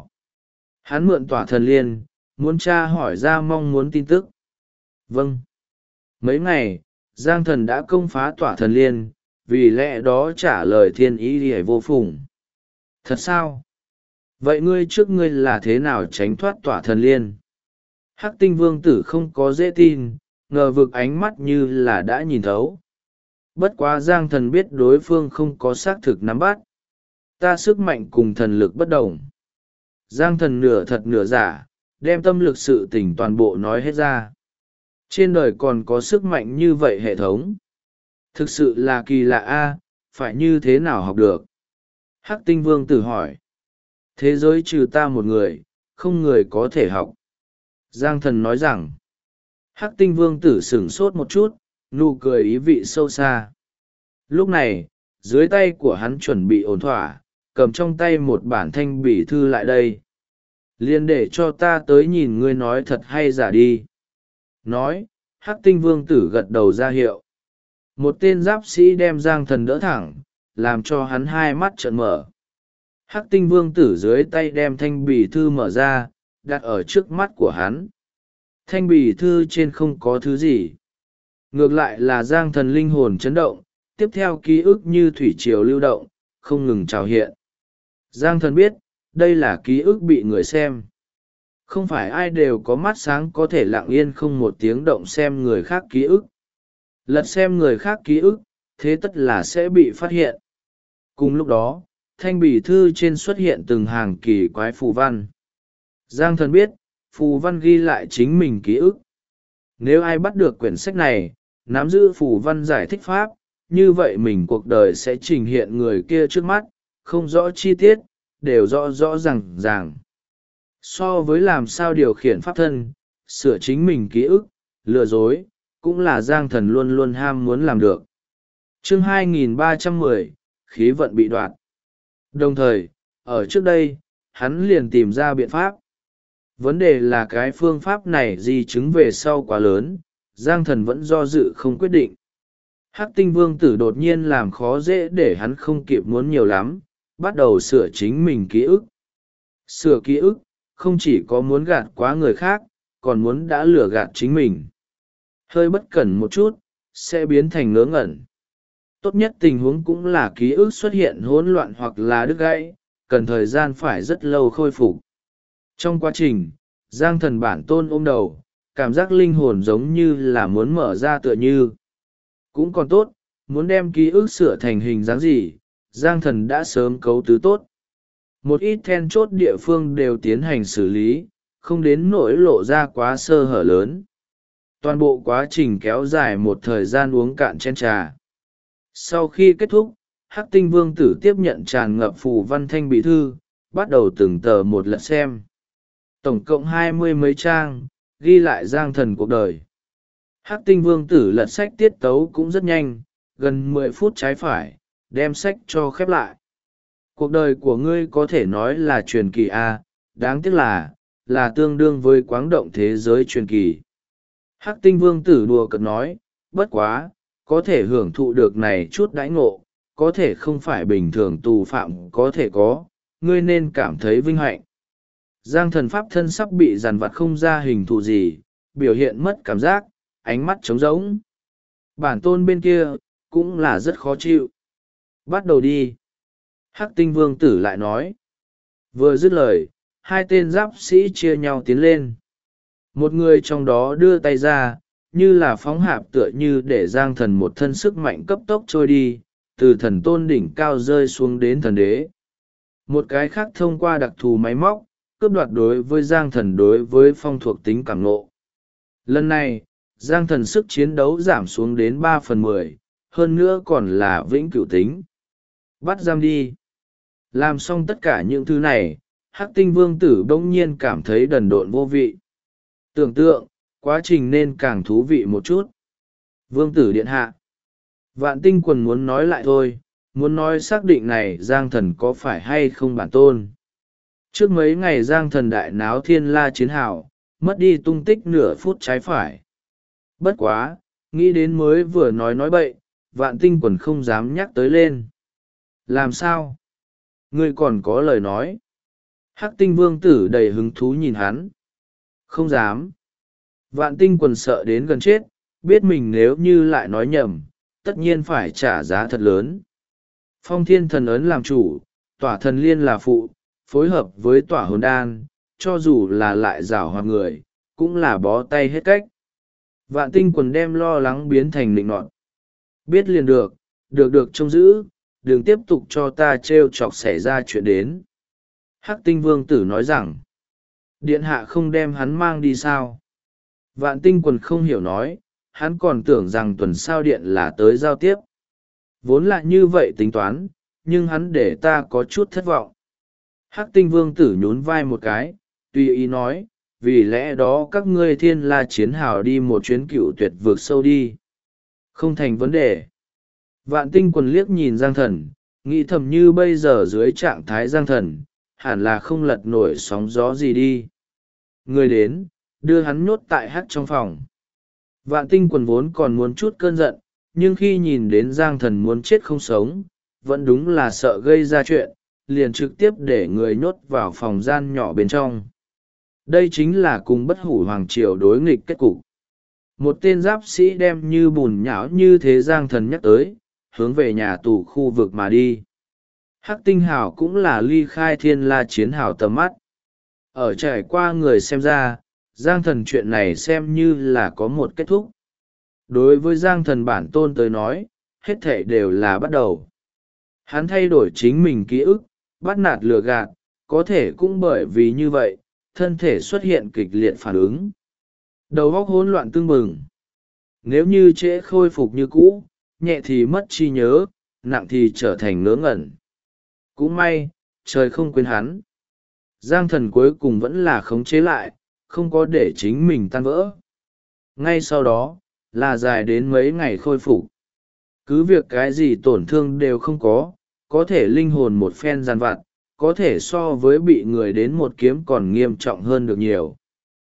Hắn mượn Tỏa Thần Liên, muốn tra hỏi ra mong muốn tin tức. Vâng. Mấy ngày, Giang Thần đã công phá Tỏa Thần Liên, vì lẽ đó trả lời thiên ý đi vô phùng. Thật sao? Vậy ngươi trước ngươi là thế nào tránh thoát Tỏa Thần Liên? Hắc Tinh Vương tử không có dễ tin, ngờ vực ánh mắt như là đã nhìn thấu. Bất quá Giang Thần biết đối phương không có xác thực nắm bắt. Ta sức mạnh cùng thần lực bất đồng. Giang thần nửa thật nửa giả, đem tâm lực sự tình toàn bộ nói hết ra. Trên đời còn có sức mạnh như vậy hệ thống. Thực sự là kỳ lạ a, phải như thế nào học được? Hắc Tinh Vương tử hỏi. Thế giới trừ ta một người, không người có thể học. Giang thần nói rằng. Hắc Tinh Vương tử sửng sốt một chút, nụ cười ý vị sâu xa. Lúc này, dưới tay của hắn chuẩn bị ổn thỏa, cầm trong tay một bản thanh bỉ thư lại đây. Liền để cho ta tới nhìn ngươi nói thật hay giả đi. Nói, Hắc Tinh Vương tử gật đầu ra hiệu. Một tên giáp sĩ đem Giang thần đỡ thẳng, làm cho hắn hai mắt trợn mở. Hắc Tinh Vương tử dưới tay đem thanh bì thư mở ra, đặt ở trước mắt của hắn. Thanh bì thư trên không có thứ gì. Ngược lại là Giang thần linh hồn chấn động, tiếp theo ký ức như thủy triều lưu động, không ngừng trào hiện. Giang thần biết, đây là ký ức bị người xem. Không phải ai đều có mắt sáng có thể lặng yên không một tiếng động xem người khác ký ức. Lật xem người khác ký ức, thế tất là sẽ bị phát hiện. Cùng lúc đó, thanh bì thư trên xuất hiện từng hàng kỳ quái phù văn. Giang thần biết, phù văn ghi lại chính mình ký ức. Nếu ai bắt được quyển sách này, nắm giữ phù văn giải thích pháp, như vậy mình cuộc đời sẽ trình hiện người kia trước mắt, không rõ chi tiết, đều rõ rõ ràng. So với làm sao điều khiển pháp thân, sửa chính mình ký ức, lừa dối, cũng là Giang thần luôn luôn ham muốn làm được. Chương 2310, khí vận bị đoạt. Đồng thời, ở trước đây, hắn liền tìm ra biện pháp. Vấn đề là cái phương pháp này di chứng về sau quá lớn, Giang thần vẫn do dự không quyết định. Hắc Tinh Vương tử đột nhiên làm khó dễ để hắn không kịp muốn nhiều lắm, bắt đầu sửa chính mình ký ức. Sửa ký ức, không chỉ có muốn gạt quá người khác, còn muốn đã lừa gạt chính mình. Hơi bất cẩn một chút, sẽ biến thành ngớ ngẩn. Tốt nhất tình huống cũng là ký ức xuất hiện hỗn loạn hoặc là đứt gãy, cần thời gian phải rất lâu khôi phục. Trong quá trình, Giang thần bản tôn ôm đầu, cảm giác linh hồn giống như là muốn mở ra tựa như. Cũng còn tốt, muốn đem ký ức sửa thành hình dáng gì, Giang thần đã sớm cấu tứ tốt. Một ít then chốt địa phương đều tiến hành xử lý, không đến nỗi lộ ra quá sơ hở lớn. Toàn bộ quá trình kéo dài một thời gian uống cạn chén trà. Sau khi kết thúc, Hắc Tinh Vương tử tiếp nhận tràn ngập phù văn thanh bí thư, bắt đầu từng tờ một lật xem. Tổng cộng 20 mấy trang, ghi lại Giang thần cuộc đời. Hắc Tinh Vương tử lật sách tiết tấu cũng rất nhanh, gần 10 phút trái phải, đem sách cho khép lại. Cuộc đời của ngươi có thể nói là truyền kỳ a, đáng tiếc là tương đương với quáng động thế giới truyền kỳ. Hắc Tinh Vương tử đùa cợt nói, bất quá, có thể hưởng thụ được này chút đãi ngộ, có thể không phải bình thường tù phạm có thể có, ngươi nên cảm thấy vinh hạnh. Giang thần pháp thân sắp bị dằn vặt không ra hình thù gì, biểu hiện mất cảm giác, ánh mắt trống rỗng. Bản tôn bên kia, cũng là rất khó chịu. Bắt đầu đi. Hắc Tinh Vương tử lại nói. Vừa dứt lời, hai tên giáp sĩ chia nhau tiến lên. Một người trong đó đưa tay ra, như là phóng hạp tựa như để Giang thần một thân sức mạnh cấp tốc trôi đi, từ thần tôn đỉnh cao rơi xuống đến thần đế. Một cái khác thông qua đặc thù máy móc, cướp đoạt đối với Giang thần đối với phong thuộc tính cảm ngộ. Lần này, Giang thần sức chiến đấu giảm xuống đến 3/10, hơn nữa còn là vĩnh cửu tính. Bắt giam đi. Làm xong tất cả những thứ này, Hắc Tinh Vương tử bỗng nhiên cảm thấy đần độn vô vị. Tưởng tượng, quá trình nên càng thú vị một chút. Vương tử điện hạ. Vạn Tinh Quần muốn nói lại thôi, muốn nói xác định này Giang thần có phải hay không bản tôn. Trước mấy ngày Giang thần đại náo thiên la chiến hào, mất đi tung tích nửa phút trái phải. Bất quá, nghĩ đến mới vừa nói bậy, Vạn Tinh Quần không dám nhắc tới lên. Làm sao? Ngươi còn có lời nói. Hắc Tinh Vương tử đầy hứng thú nhìn hắn. Không dám. Vạn Tinh Quần sợ đến gần chết, biết mình nếu như lại nói nhầm, tất nhiên phải trả giá thật lớn. Phong Thiên Thần ấn làm chủ, Tỏa Thần Liên là phụ, phối hợp với Tỏa Hồn Đan, cho dù là lại giảo hoạt người, cũng là bó tay hết cách. Vạn Tinh Quần đem lo lắng biến thành nịnh nọt. Biết liền được trông giữ, đừng tiếp tục cho ta trêu chọc xảy ra chuyện đến. Hắc Tinh Vương tử nói rằng, điện hạ không đem hắn mang đi sao? Vạn Tinh Quần không hiểu nói, hắn còn tưởng rằng tuần sao điện là tới giao tiếp. Vốn là như vậy tính toán, nhưng hắn để ta có chút thất vọng. Hắc Tinh Vương tử nhún vai một cái, tùy ý nói, vì lẽ đó các ngươi Thiên La chiến hào đi một chuyến Cựu Tuyệt vực sâu đi. Không thành vấn đề. Vạn Tinh Quần liếc nhìn Giang Thần, nghĩ thầm như bây giờ dưới trạng thái Giang Thần, hẳn là không lật nổi sóng gió gì đi. Người đến, đưa hắn nhốt tại hắc trong phòng. Vạn Tinh Quần vốn còn muốn chút cơn giận, nhưng khi nhìn đến Giang Thần muốn chết không sống, vẫn đúng là sợ gây ra chuyện, liền trực tiếp để người nhốt vào phòng gian nhỏ bên trong. Đây chính là cùng Bất Hủ Hoàng Triều đối nghịch kết cục. Một tên giáp sĩ đem như bùn nhão như thế Giang Thần nhắc tới, hướng về nhà tù khu vực mà đi. Hắc Tinh Hào cũng là ly khai Thiên La chiến hào tầm mắt. Ở trải qua người xem ra, Giang Thần chuyện này xem như là có một kết thúc. Đối với Giang Thần bản tôn tới nói, hết thảy đều là bắt đầu. Hắn thay đổi chính mình ký ức, bắt nạt lừa gạt, có thể cũng bởi vì như vậy, thân thể xuất hiện kịch liệt phản ứng. Đầu óc hỗn loạn tưng bừng. Nếu như trễ khôi phục như cũ, nhẹ thì mất trí nhớ, nặng thì trở thành ngớ ngẩn. Cũng may, trời không quên hắn. Giang Thần cuối cùng vẫn là khống chế lại, không có để chính mình tan vỡ. Ngay sau đó, là dài đến mấy ngày khôi phục. Cứ việc cái gì tổn thương đều không có thể linh hồn một phen giàn vặt, có thể so với bị người đến một kiếm còn nghiêm trọng hơn được nhiều.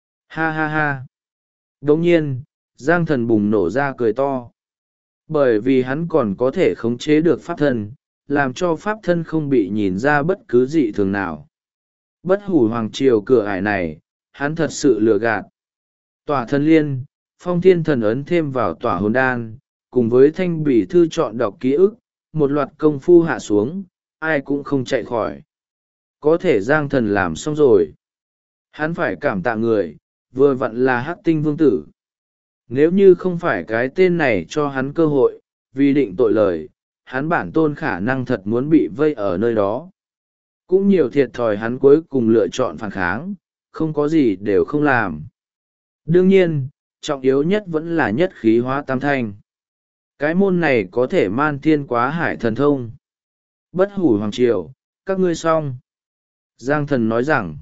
Ha ha ha. Đồng nhiên, Giang Thần bùng nổ ra cười to. Bởi vì hắn còn có thể khống chế được pháp thân, làm cho pháp thân không bị nhìn ra bất cứ dị thường nào. Bất Hủ Hoàng Triều cửa ải này, hắn thật sự lừa gạt. Tỏa thần liên, phong thiên thần ấn thêm vào tỏa hồn đan, cùng với thanh bỉ thư chọn đọc ký ức, một loạt công phu hạ xuống, ai cũng không chạy khỏi. Có thể Giang Thần làm xong rồi. Hắn phải cảm tạ người, vừa vặn là Hắc Tinh Vương tử. Nếu như không phải cái tên này cho hắn cơ hội, vì định tội lời, hắn bản tôn khả năng thật muốn bị vây ở nơi đó. Cũng nhiều thiệt thòi hắn cuối cùng lựa chọn phản kháng, không có gì đều không làm. Đương nhiên, trọng yếu nhất vẫn là nhất khí hóa tam thanh. Cái môn này có thể man thiên quá hải thần thông. Bất Hủ Hoàng Triều, các ngươi xong. Giang Thần nói rằng,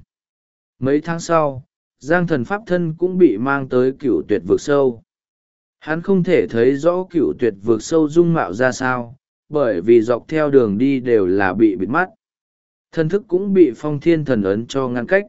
mấy tháng sau, Giang Thần pháp thân cũng bị mang tới Cựu Tuyệt vực sâu. Hắn không thể thấy rõ Cựu Tuyệt vực sâu dung mạo ra sao, bởi vì dọc theo đường đi đều là bị bịt mắt. Thân thức cũng bị phong thiên thần ấn cho ngăn cách.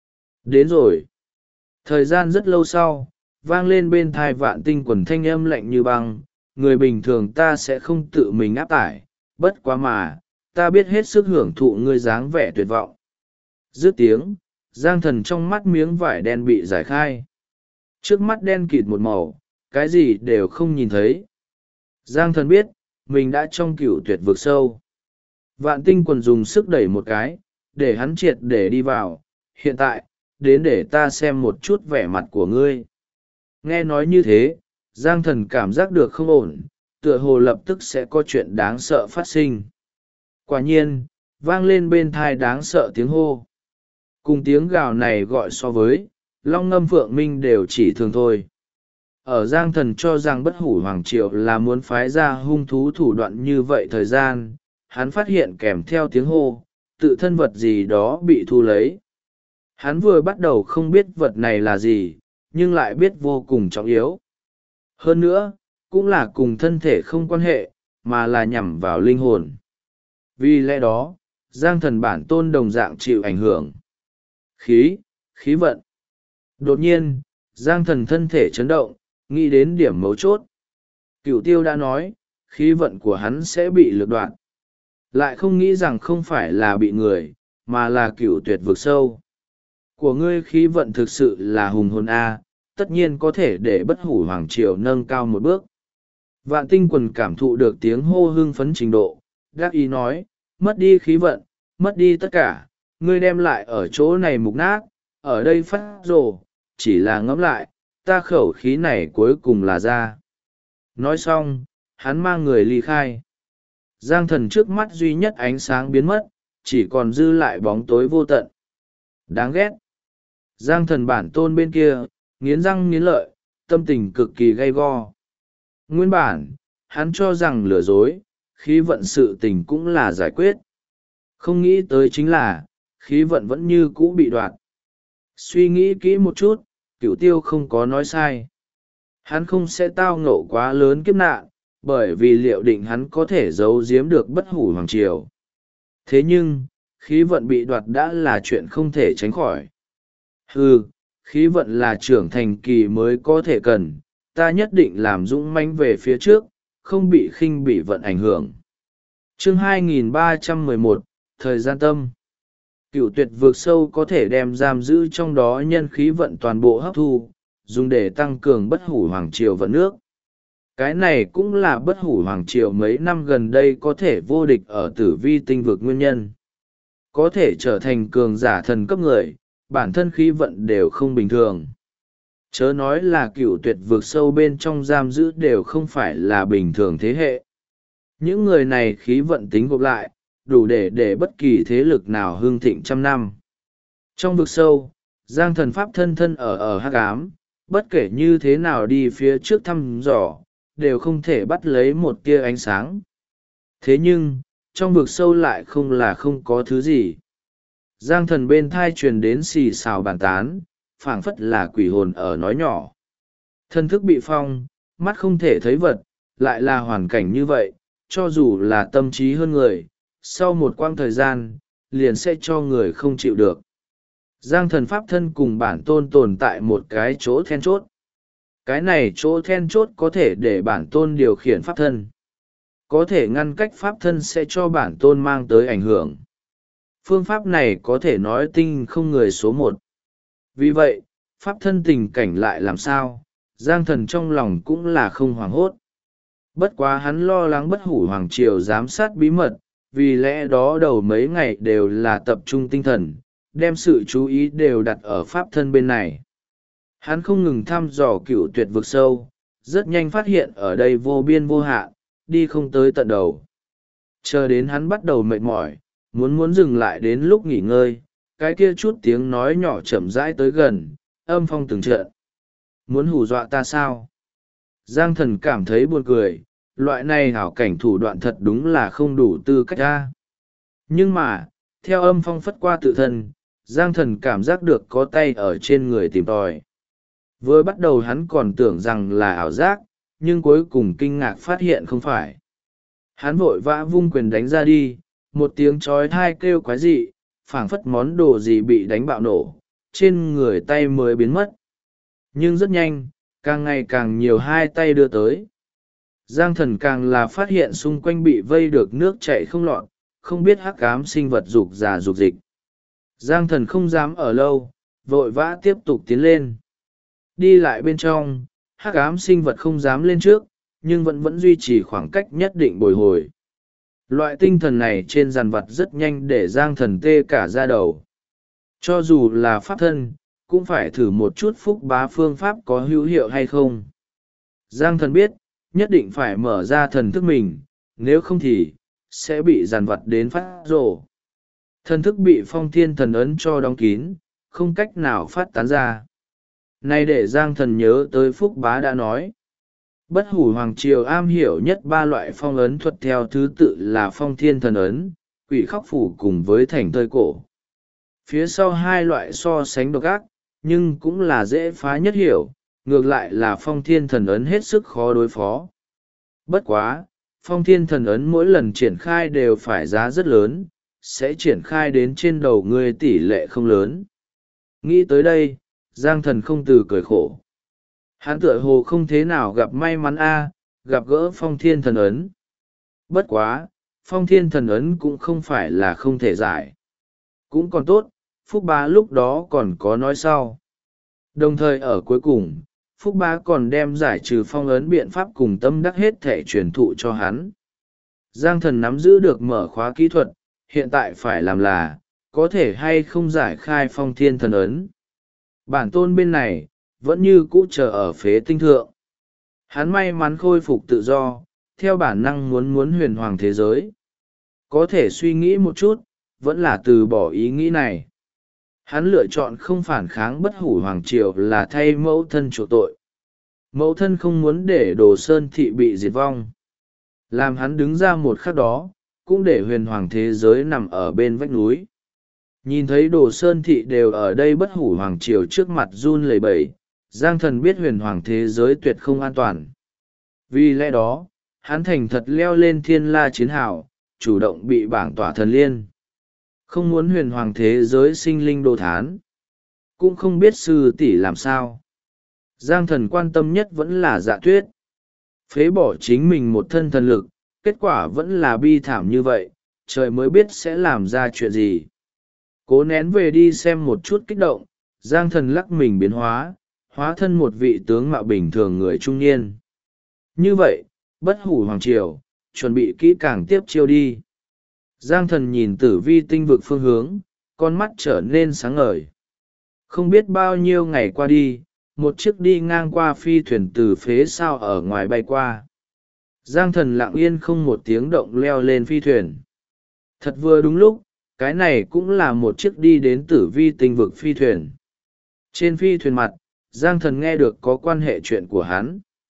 Đến rồi. Thời gian rất lâu sau, vang lên bên thai Vạn Tinh Quần thanh âm lạnh như băng, người bình thường ta sẽ không tự mình áp tải, bất quá mà, ta biết hết sức hưởng thụ ngươi dáng vẻ tuyệt vọng. Dứt tiếng, Giang Thần trong mắt miếng vải đen bị giải khai. Trước mắt đen kịt một màu, cái gì đều không nhìn thấy. Giang Thần biết, mình đã trong Cựu Tuyệt vực sâu. Vạn Tinh Quần dùng sức đẩy một cái, để hắn triệt để đi vào. Hiện tại, đến để ta xem một chút vẻ mặt của ngươi. Nghe nói như thế, Giang Thần cảm giác được không ổn, tựa hồ lập tức sẽ có chuyện đáng sợ phát sinh. Quả nhiên, vang lên bên thai đáng sợ tiếng hô. Cùng tiếng gào này gọi so với, long ngâm phượng minh đều chỉ thường thôi. Ở Giang Thần cho rằng Bất Hủ Hoàng Triều là muốn phái ra hung thú thủ đoạn như vậy thời gian, hắn phát hiện kèm theo tiếng hô, tự thân vật gì đó bị thu lấy. Hắn vừa bắt đầu không biết vật này là gì, nhưng lại biết vô cùng trọng yếu. Hơn nữa, cũng là cùng thân thể không quan hệ, mà là nhằm vào linh hồn. Vì lẽ đó, Giang Thần bản tôn đồng dạng chịu ảnh hưởng. Khí vận. Đột nhiên, Giang Thần thân thể chấn động, nghĩ đến điểm mấu chốt. Cửu Tiêu đã nói, khí vận của hắn sẽ bị lược đoạn. Lại không nghĩ rằng không phải là bị người, mà là Cửu Tuyệt vực sâu. Của ngươi khí vận thực sự là hùng hồn A, tất nhiên có thể để Bất Hủ Hoàng Triều nâng cao một bước. Vạn Tinh Quần cảm thụ được tiếng hô hưng phấn trình độ, đắc ý nói, mất đi khí vận, mất đi tất cả, ngươi đem lại ở chỗ này mục nát, ở đây phát rồ, chỉ là ngẫm lại, ta khẩu khí này cuối cùng là ra. Nói xong, hắn mang người ly khai. Giang Thần trước mắt duy nhất ánh sáng biến mất, chỉ còn dư lại bóng tối vô tận. Đáng ghét. Giang thần bản tôn bên kia, nghiến răng nghiến lợi, tâm tình cực kỳ gay go. Nguyên bản, hắn cho rằng lừa dối, khí vận sự tình cũng là giải quyết. Không nghĩ tới chính là, khí vận vẫn như cũ bị đoạt. Suy nghĩ kỹ một chút, Cửu Tiêu không có nói sai. Hắn không sẽ tao ngộ quá lớn kiếp nạn, bởi vì liệu định hắn có thể giấu giếm được Bất Hủ Hoàng Triều. Thế nhưng, khí vận bị đoạt đã là chuyện không thể tránh khỏi. Khí vận là trưởng thành kỳ mới có thể cần, ta nhất định làm dũng mãnh về phía trước, không bị khinh bị vận ảnh hưởng. Chương 2311, Thời gian tâm. Cửu Tuyệt Vực Sâu có thể đem giam giữ trong đó nhân khí vận toàn bộ hấp thu, dùng để tăng cường Bất Hủ Hoàng Triều vận nước. Cái này cũng là Bất Hủ Hoàng Triều mấy năm gần đây có thể vô địch ở Tử Vi tinh vực nguyên nhân. Có thể trở thành cường giả thần cấp người, bản thân khí vận đều không bình thường. Chớ nói là Cửu Tuyệt Vực Sâu bên trong giam giữ đều không phải là bình thường thế hệ. Những người này khí vận tính gộp lại, đủ để bất kỳ thế lực nào hưng thịnh trăm năm. Trong vực sâu, Giang thần pháp thân ở hắc ám, bất kể như thế nào đi phía trước thăm dò, đều không thể bắt lấy một tia ánh sáng. Thế nhưng, trong vực sâu lại không có thứ gì. Giang thần bên thai truyền đến xì xào bàn tán, phảng phất là quỷ hồn ở nói nhỏ. Thân thức bị phong, mắt không thể thấy vật, lại là hoàn cảnh như vậy, cho dù là tâm trí hơn người, sau một quãng thời gian, liền sẽ cho người không chịu được. Giang thần pháp thân cùng bản tôn tồn tại một cái chỗ then chốt. Cái này chỗ then chốt có thể để bản tôn điều khiển pháp thân. Có thể ngăn cách pháp thân sẽ cho bản tôn mang tới ảnh hưởng. Phương pháp này có thể nói tinh không người số một. Vì vậy, pháp thân tình cảnh lại làm sao, Giang thần trong lòng cũng là không hoảng hốt. Bất quá hắn lo lắng Bất Hủ Hoàng Triều giám sát bí mật, vì lẽ đó đầu mấy ngày đều là tập trung tinh thần, đem sự chú ý đều đặt ở pháp thân bên này. Hắn không ngừng thăm dò Cửu Tuyệt Vực Sâu, rất nhanh phát hiện ở đây vô biên vô hạn, đi không tới tận đầu. Chờ đến hắn bắt đầu mệt mỏi, muốn dừng lại đến lúc nghỉ ngơi, cái kia chút tiếng nói nhỏ chậm rãi tới gần, âm phong từng trận. Muốn hù dọa ta sao? Giang thần cảm thấy buồn cười, loại này hảo cảnh thủ đoạn thật đúng là không đủ tư cách ra. Nhưng mà, theo âm phong phất qua tự thân, Giang thần cảm giác được có tay ở trên người tìm tòi. Vừa bắt đầu hắn còn tưởng rằng là ảo giác, nhưng cuối cùng kinh ngạc phát hiện không phải. Hắn vội vã vung quyền đánh ra đi, một tiếng chói tai kêu quái dị, phảng phất món đồ gì bị đánh bạo nổ, trên người tay mới biến mất. Nhưng rất nhanh, càng ngày càng nhiều hai tay đưa tới. Giang thần càng là phát hiện xung quanh bị vây được nước chảy không lọt, không biết hắc ám sinh vật rục rà rục dịch. Giang thần không dám ở lâu, vội vã tiếp tục tiến lên. Đi lại bên trong, hắc ám sinh vật không dám lên trước, nhưng vẫn duy trì khoảng cách nhất định bồi hồi. Loại tinh thần này trên dàn vật rất nhanh để Giang thần tê cả da đầu. Cho dù là pháp thân, cũng phải thử một chút phúc bá phương pháp có hữu hiệu hay không. Giang thần biết, nhất định phải mở ra thần thức mình, nếu không thì, sẽ bị dàn vật đến phát rồ. Thần thức bị phong thiên thần ấn cho đóng kín, không cách nào phát tán ra. Này để Giang thần nhớ tới Phúc Bá đã nói. Bất Hủ Hoàng Triều am hiểu nhất ba loại phong ấn thuật theo thứ tự là phong thiên thần ấn, quỷ khóc phủ cùng với thành tơi cổ. Phía sau hai loại so sánh độc ác, nhưng cũng là dễ phá nhất hiểu, ngược lại là phong thiên thần ấn hết sức khó đối phó. Bất quá, phong thiên thần ấn mỗi lần triển khai đều phải giá rất lớn, sẽ triển khai đến trên đầu người tỷ lệ không lớn. Nghĩ tới đây, Giang thần không từ cười khổ. Hắn tựa hồ không thế nào gặp may mắn gặp gỡ phong thiên thần ấn. Bất quá, phong thiên thần ấn cũng không phải là không thể giải. Cũng còn tốt, Phúc Bá lúc đó còn có nói sau. Đồng thời ở cuối cùng, Phúc Bá còn đem giải trừ phong ấn biện pháp cùng tâm đắc hết thể truyền thụ cho hắn. Giang thần nắm giữ được mở khóa kỹ thuật, hiện tại phải làm là, có thể hay không giải khai phong thiên thần ấn. Bản tôn bên này, vẫn như cũ chờ ở phế tinh thượng. Hắn may mắn khôi phục tự do, theo bản năng muốn huyền hoàng thế giới. Có thể suy nghĩ một chút, vẫn là từ bỏ ý nghĩ này. Hắn lựa chọn không phản kháng bất hủ hoàng triều là thay mẫu thân chuộc tội. Mẫu thân không muốn để Đồ Sơn thị bị diệt vong. Làm hắn đứng ra một khắc đó, cũng để huyền hoàng thế giới nằm ở bên vách núi. Nhìn thấy Đồ Sơn thị đều ở đây bất hủ hoàng triều trước mặt run lẩy bẩy, Giang Thần biết huyền hoàng thế giới tuyệt không an toàn. Vì lẽ đó, hắn thành thật leo lên thiên la chiến hào, chủ động bị bảng tỏa thần liên. Không muốn huyền hoàng thế giới sinh linh đồ thán. Cũng không biết sư tỷ làm sao. Giang Thần quan tâm nhất vẫn là Dạ Tuyết. Phế bỏ chính mình một thân thần lực, kết quả vẫn là bi thảm như vậy, trời mới biết sẽ làm ra chuyện gì. Cố nén về đi xem một chút kích động, Giang Thần lắc mình biến hóa, hóa thân một vị tướng mạo bình thường người trung niên. Như vậy, bất hủ hoàng triều, chuẩn bị kỹ càng tiếp chiêu đi. Giang Thần nhìn tử vi tinh vực phương hướng, con mắt trở nên sáng ngời. Không biết bao nhiêu ngày qua đi, một chiếc đi ngang qua phi thuyền từ phế sao ở ngoài bay qua. Giang Thần lặng yên không một tiếng động leo lên phi thuyền. Thật vừa đúng lúc, cái này cũng là một chiếc đi đến tử vi tinh vực phi thuyền. Trên phi thuyền mặt, Giang Thần nghe được có quan hệ chuyện của hắn.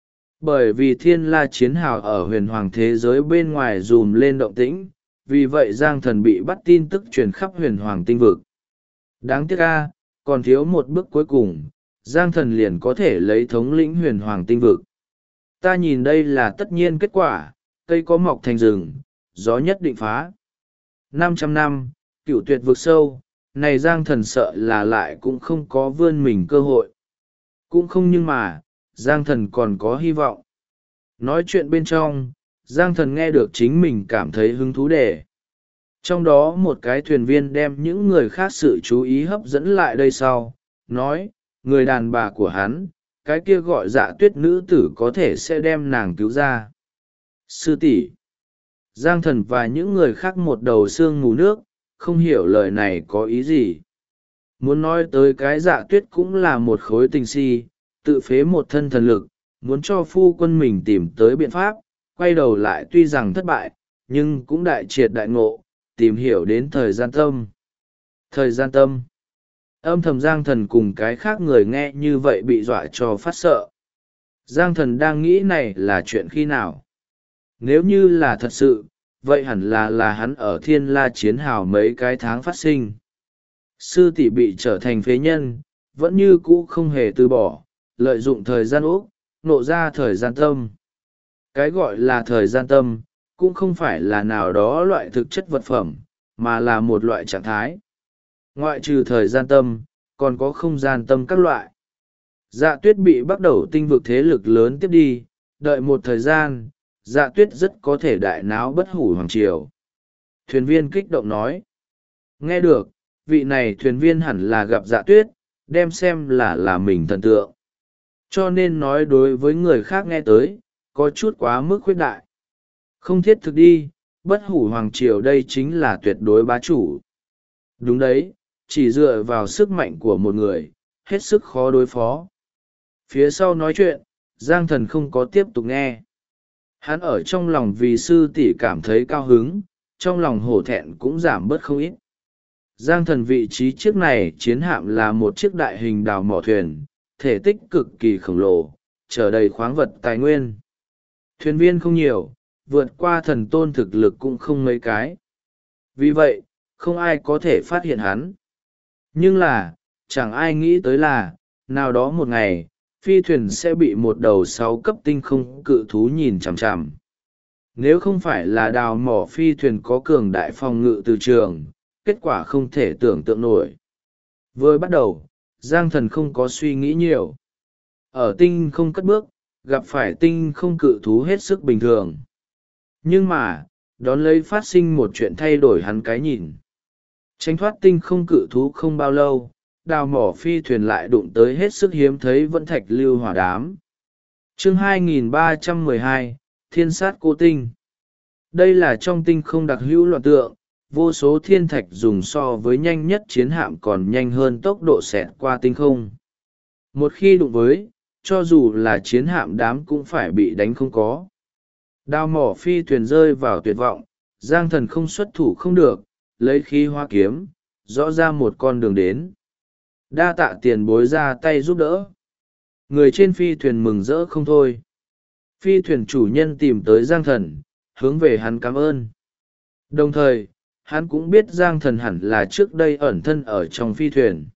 Bởi vì thiên la chiến hào ở huyền hoàng thế giới bên ngoài dùm lên động tĩnh, vì vậy Giang Thần bị bắt tin tức truyền khắp huyền hoàng tinh vực. Đáng tiếc a, còn thiếu một bước cuối cùng, Giang Thần liền có thể lấy thống lĩnh huyền hoàng tinh vực. Ta nhìn đây là tất nhiên kết quả, cây có mọc thành rừng, gió nhất định phá. 500 năm, cựu tuyệt vực sâu, này Giang Thần sợ là lại cũng không có vươn mình cơ hội. Cũng không, nhưng mà, Giang Thần còn có hy vọng. Nói chuyện bên trong, Giang Thần nghe được chính mình cảm thấy hứng thú đề. Trong đó một cái thuyền viên đem những người khác sự chú ý hấp dẫn lại đây sau, nói, người đàn bà của hắn, cái kia gọi Dạ Tuyết nữ tử có thể sẽ đem nàng cứu ra. Sư tỷ. Giang Thần và những người khác một đầu xương mù nước, không hiểu lời này có ý gì. Muốn nói tới cái Dạ Tuyết cũng là một khối tình si, tự phế một thân thần lực, muốn cho phu quân mình tìm tới biện pháp, quay đầu lại tuy rằng thất bại, nhưng cũng đại triệt đại ngộ, tìm hiểu đến thời gian tâm. Thời gian tâm. Âm thầm Giang Thần cùng cái khác người nghe như vậy bị dọa cho phát sợ. Giang Thần đang nghĩ này là chuyện khi nào? Nếu như là thật sự, vậy hẳn là hắn ở thiên la chiến hào mấy cái tháng phát sinh. Sư tỷ bị trở thành phế nhân, vẫn như cũ không hề từ bỏ, lợi dụng thời gian úc, nộ ra thời gian tâm. Cái gọi là thời gian tâm, cũng không phải là nào đó loại thực chất vật phẩm, mà là một loại trạng thái. Ngoại trừ thời gian tâm, còn có không gian tâm các loại. Dạ Tuyết bị bắt đầu tinh vực thế lực lớn tiếp đi, đợi một thời gian, Dạ Tuyết rất có thể đại náo bất hủ hoàng triều. Thuyền viên kích động nói. Nghe được, vị này thuyền viên hẳn là gặp Dạ Tuyết, đem xem là mình thần tượng. Cho nên nói đối với người khác nghe tới, có chút quá mức khuyết đại. Không thiết thực đi, bất hủ hoàng triều đây chính là tuyệt đối bá chủ. Đúng đấy, chỉ dựa vào sức mạnh của một người, hết sức khó đối phó. Phía sau nói chuyện, Giang Thần không có tiếp tục nghe. Hắn ở trong lòng vì sư tỷ cảm thấy cao hứng, trong lòng hổ thẹn cũng giảm bớt không ít. Giang Thần vị trí chiếc này chiến hạm là một chiếc đại hình đào mỏ thuyền, thể tích cực kỳ khổng lồ, chở đầy khoáng vật tài nguyên. Thuyền viên không nhiều, vượt qua thần tôn thực lực cũng không mấy cái. Vì vậy, không ai có thể phát hiện hắn. Nhưng là, chẳng ai nghĩ tới là, nào đó một ngày, phi thuyền sẽ bị một đầu 6 cấp tinh không cự thú nhìn chằm chằm. Nếu không phải là đào mỏ phi thuyền có cường đại phòng ngự từ trường, kết quả không thể tưởng tượng nổi. Vừa bắt đầu, Giang Thần không có suy nghĩ nhiều. Ở tinh không cất bước, gặp phải tinh không cự thú hết sức bình thường. Nhưng mà, đón lấy phát sinh một chuyện thay đổi hắn cái nhìn. Tránh thoát tinh không cự thú không bao lâu, đào mỏ phi thuyền lại đụng tới hết sức hiếm thấy vẫn thạch lưu hỏa đám. Chương 2312, Thiên sát cô tinh. Đây là trong tinh không đặc hữu loạn tượng, vô số thiên thạch dùng so với nhanh nhất chiến hạm còn nhanh hơn tốc độ xẹt qua tinh không. Một khi đụng với, cho dù là chiến hạm đám cũng phải bị đánh không có. Đào mỏ phi thuyền rơi vào tuyệt vọng, Giang Thần không xuất thủ không được, lấy khí hoa kiếm, rõ ra một con đường đến. Đa tạ tiền bối ra tay giúp đỡ. Người trên phi thuyền mừng rỡ không thôi. Phi thuyền chủ nhân tìm tới Giang Thần, hướng về hắn cảm ơn. Đồng thời, hắn cũng biết Giang Thần hẳn là trước đây ẩn thân ở trong phi thuyền.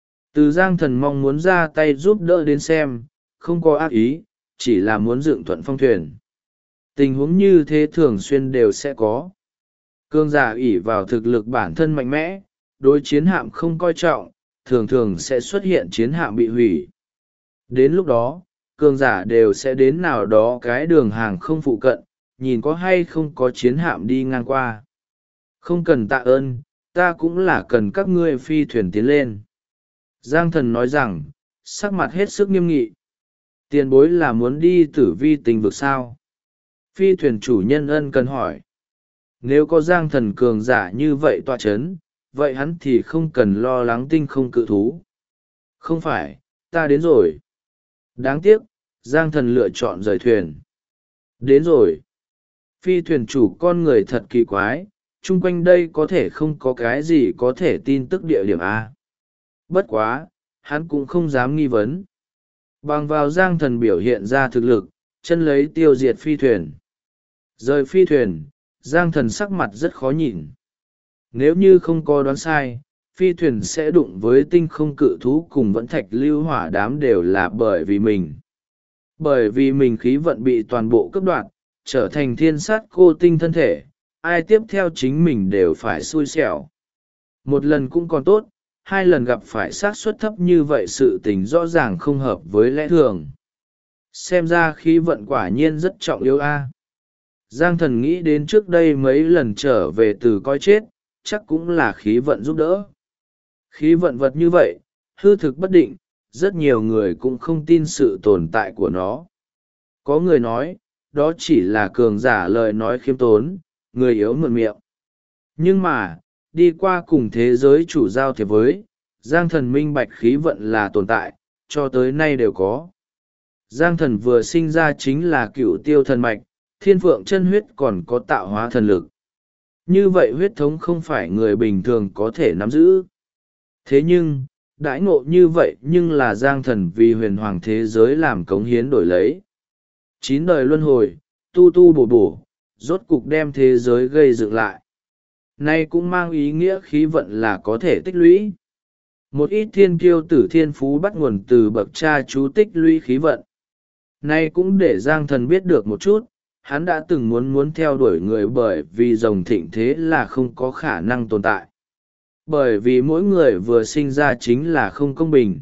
Từ Giang Thần mong muốn ra tay giúp đỡ đến xem, không có ác ý, chỉ là muốn dựng thuận phong thuyền. Tình huống như thế thường xuyên đều sẽ có. Cường giả ỷ vào thực lực bản thân mạnh mẽ, đối chiến hạm không coi trọng, thường thường sẽ xuất hiện chiến hạm bị hủy. Đến lúc đó, cường giả đều sẽ đến nào đó cái đường hàng không phụ cận, nhìn có hay không có chiến hạm đi ngang qua. Không cần tạ ơn, ta cũng là cần các ngươi phi thuyền tiến lên. Giang Thần nói rằng, sắc mặt hết sức nghiêm nghị. Tiền bối là muốn đi Tử Vi Tinh vực sao? Phi thuyền chủ nhân ân cần hỏi. Nếu có Giang Thần cường giả như vậy tọa chấn, vậy hắn thì không cần lo lắng tinh không cự thú. Không phải, ta đến rồi. Đáng tiếc, Giang Thần lựa chọn rời thuyền. Đến rồi. Phi thuyền chủ con người thật kỳ quái, chung quanh đây có thể không có cái gì có thể tin tức địa điểm A. Bất quá, hắn cũng không dám nghi vấn. Bằng vào Giang Thần biểu hiện ra thực lực, chân lấy tiêu diệt phi thuyền. Rời phi thuyền, Giang Thần sắc mặt rất khó nhìn. Nếu như không có đoán sai, phi thuyền sẽ đụng với tinh không cự thú cùng vẫn thạch lưu hỏa đám đều là bởi vì mình. Bởi vì mình khí vận bị toàn bộ cấp đoạt, trở thành thiên sát cô tinh thân thể, ai tiếp theo chính mình đều phải xui xẻo. Một lần cũng còn tốt, hai lần gặp phải xác suất thấp như vậy sự tình rõ ràng không hợp với lẽ thường. Xem ra khí vận quả nhiên rất trọng yếu a. Giang Thần nghĩ đến trước đây mấy lần trở về từ coi chết, chắc cũng là khí vận giúp đỡ. Khí vận vật như vậy, hư thực bất định, rất nhiều người cũng không tin sự tồn tại của nó. Có người nói, đó chỉ là cường giả lời nói khiêm tốn, người yếu mượn miệng. Nhưng mà, đi qua cùng thế giới chủ giao thiệp với, Giang Thần minh bạch khí vận là tồn tại, cho tới nay đều có. Giang Thần vừa sinh ra chính là cựu tiêu thần mạch, thiên phượng chân huyết còn có tạo hóa thần lực. Như vậy huyết thống không phải người bình thường có thể nắm giữ. Thế nhưng, đãi ngộ như vậy nhưng là Giang Thần vì huyền hoàng thế giới làm cống hiến đổi lấy. 9 đời luân hồi, tu tu bổ bổ, rốt cục đem thế giới gây dựng lại. Nay cũng mang ý nghĩa khí vận là có thể tích lũy. Một ít thiên kiêu tử thiên phú bắt nguồn từ bậc cha chú tích lũy khí vận. Nay cũng để Giang Thần biết được một chút, hắn đã từng muốn theo đuổi người bởi vì rồng thịnh thế là không có khả năng tồn tại. Bởi vì mỗi người vừa sinh ra chính là không công bình.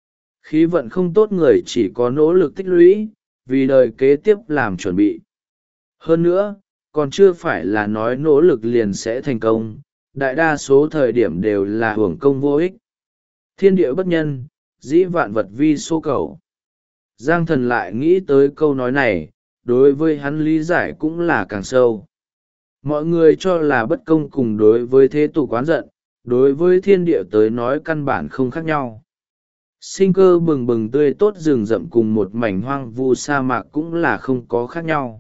Khí vận không tốt người chỉ có nỗ lực tích lũy, vì đời kế tiếp làm chuẩn bị. Hơn nữa, còn chưa phải là nói nỗ lực liền sẽ thành công, đại đa số thời điểm đều là hưởng công vô ích. Thiên địa bất nhân, dĩ vạn vật vi số cầu. Giang Thần lại nghĩ tới câu nói này, đối với hắn lý giải cũng là càng sâu. Mọi người cho là bất công cùng đối với thế tục oán giận, đối với thiên địa tới nói căn bản không khác nhau. Sinh cơ bừng bừng tươi tốt rừng rậm cùng một mảnh hoang vu sa mạc cũng là không có khác nhau.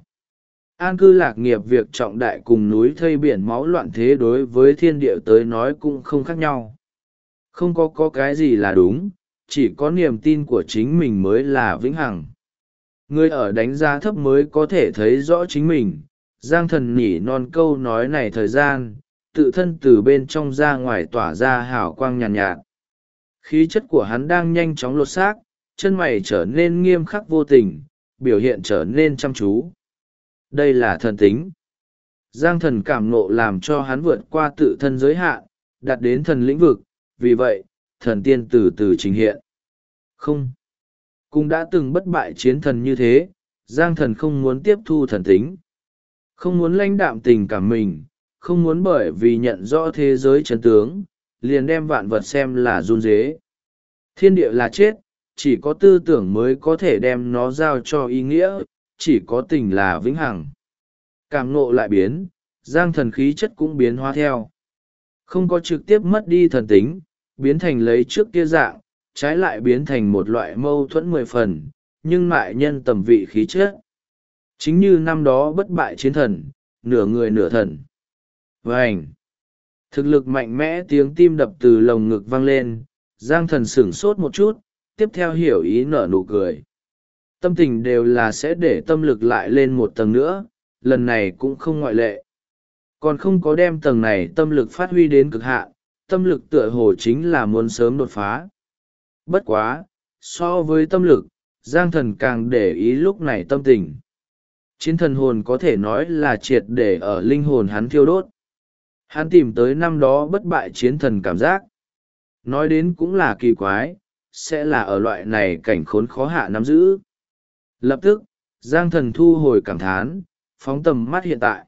An cư lạc nghiệp việc trọng đại cùng núi thây biển máu loạn thế đối với thiên địa tới nói cũng không khác nhau. Không có cái gì là đúng, chỉ có niềm tin của chính mình mới là vĩnh hằng. Người ở đánh giá thấp mới có thể thấy rõ chính mình. Giang Thần nhỉ non câu nói này thời gian, tự thân từ bên trong ra ngoài tỏa ra hào quang nhàn nhạt. Khí chất của hắn đang nhanh chóng lột xác, chân mày trở nên nghiêm khắc vô tình, biểu hiện trở nên chăm chú. Đây là thần tính. Giang Thần cảm nộ làm cho hắn vượt qua tự thân giới hạn, đạt đến thần lĩnh vực, vì vậy, thần tiên từ từ trình hiện. Không. Cũng đã từng bất bại chiến thần như thế, Giang Thần không muốn tiếp thu thần tính. Không muốn lãnh đạm tình cảm mình, không muốn bởi vì nhận rõ thế giới chân tướng, liền đem vạn vật xem là run dế. Thiên địa là chết, chỉ có tư tưởng mới có thể đem nó giao cho ý nghĩa, chỉ có tình là vĩnh hằng. Cảm ngộ lại biến, Giang Thần khí chất cũng biến hóa theo. Không có trực tiếp mất đi thần tính, biến thành lấy trước kia dạng, trái lại biến thành một loại mâu thuẫn 10 phần, nhưng lại nhân tầm vị khí chất. Chính như năm đó bất bại chiến thần, nửa người nửa thần. Vânh! Thực lực mạnh mẽ, tiếng tim đập từ lồng ngực vang lên. Giang Thần sửng sốt một chút, tiếp theo hiểu ý nở nụ cười. Tâm tình đều là sẽ để tâm lực lại lên một tầng nữa, lần này cũng không ngoại lệ. Còn không có đem tầng này tâm lực phát huy đến cực hạn, tâm lực tựa hồ chính là muốn sớm đột phá. Bất quá, so với tâm lực, Giang Thần càng để ý lúc này tâm tình. Chiến thần hồn có thể nói là triệt để ở linh hồn hắn thiêu đốt. Hắn tìm tới năm đó bất bại chiến thần cảm giác. Nói đến cũng là kỳ quái, sẽ là ở loại này cảnh khốn khó hạ nắm giữ. Lập tức, Giang Thần thu hồi cảm thán, phóng tầm mắt hiện tại.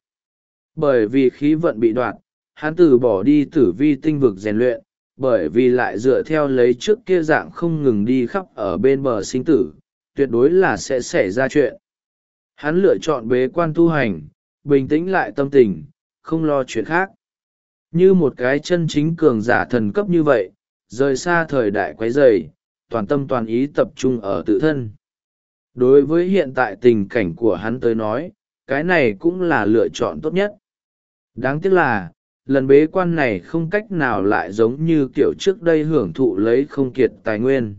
Bởi vì khí vận bị đoạt, hắn từ bỏ đi tử vi tinh vực rèn luyện, bởi vì lại dựa theo lấy trước kia dạng không ngừng đi khắp ở bên bờ sinh tử, tuyệt đối là sẽ xảy ra chuyện. Hắn lựa chọn bế quan tu hành, bình tĩnh lại tâm tình, không lo chuyện khác. Như một cái chân chính cường giả thần cấp như vậy, rời xa thời đại quấy rầy, toàn tâm toàn ý tập trung ở tự thân. Đối với hiện tại tình cảnh của hắn tới nói, cái này cũng là lựa chọn tốt nhất. Đáng tiếc là, lần bế quan này không cách nào lại giống như kiểu trước đây hưởng thụ lấy không kiệt tài nguyên.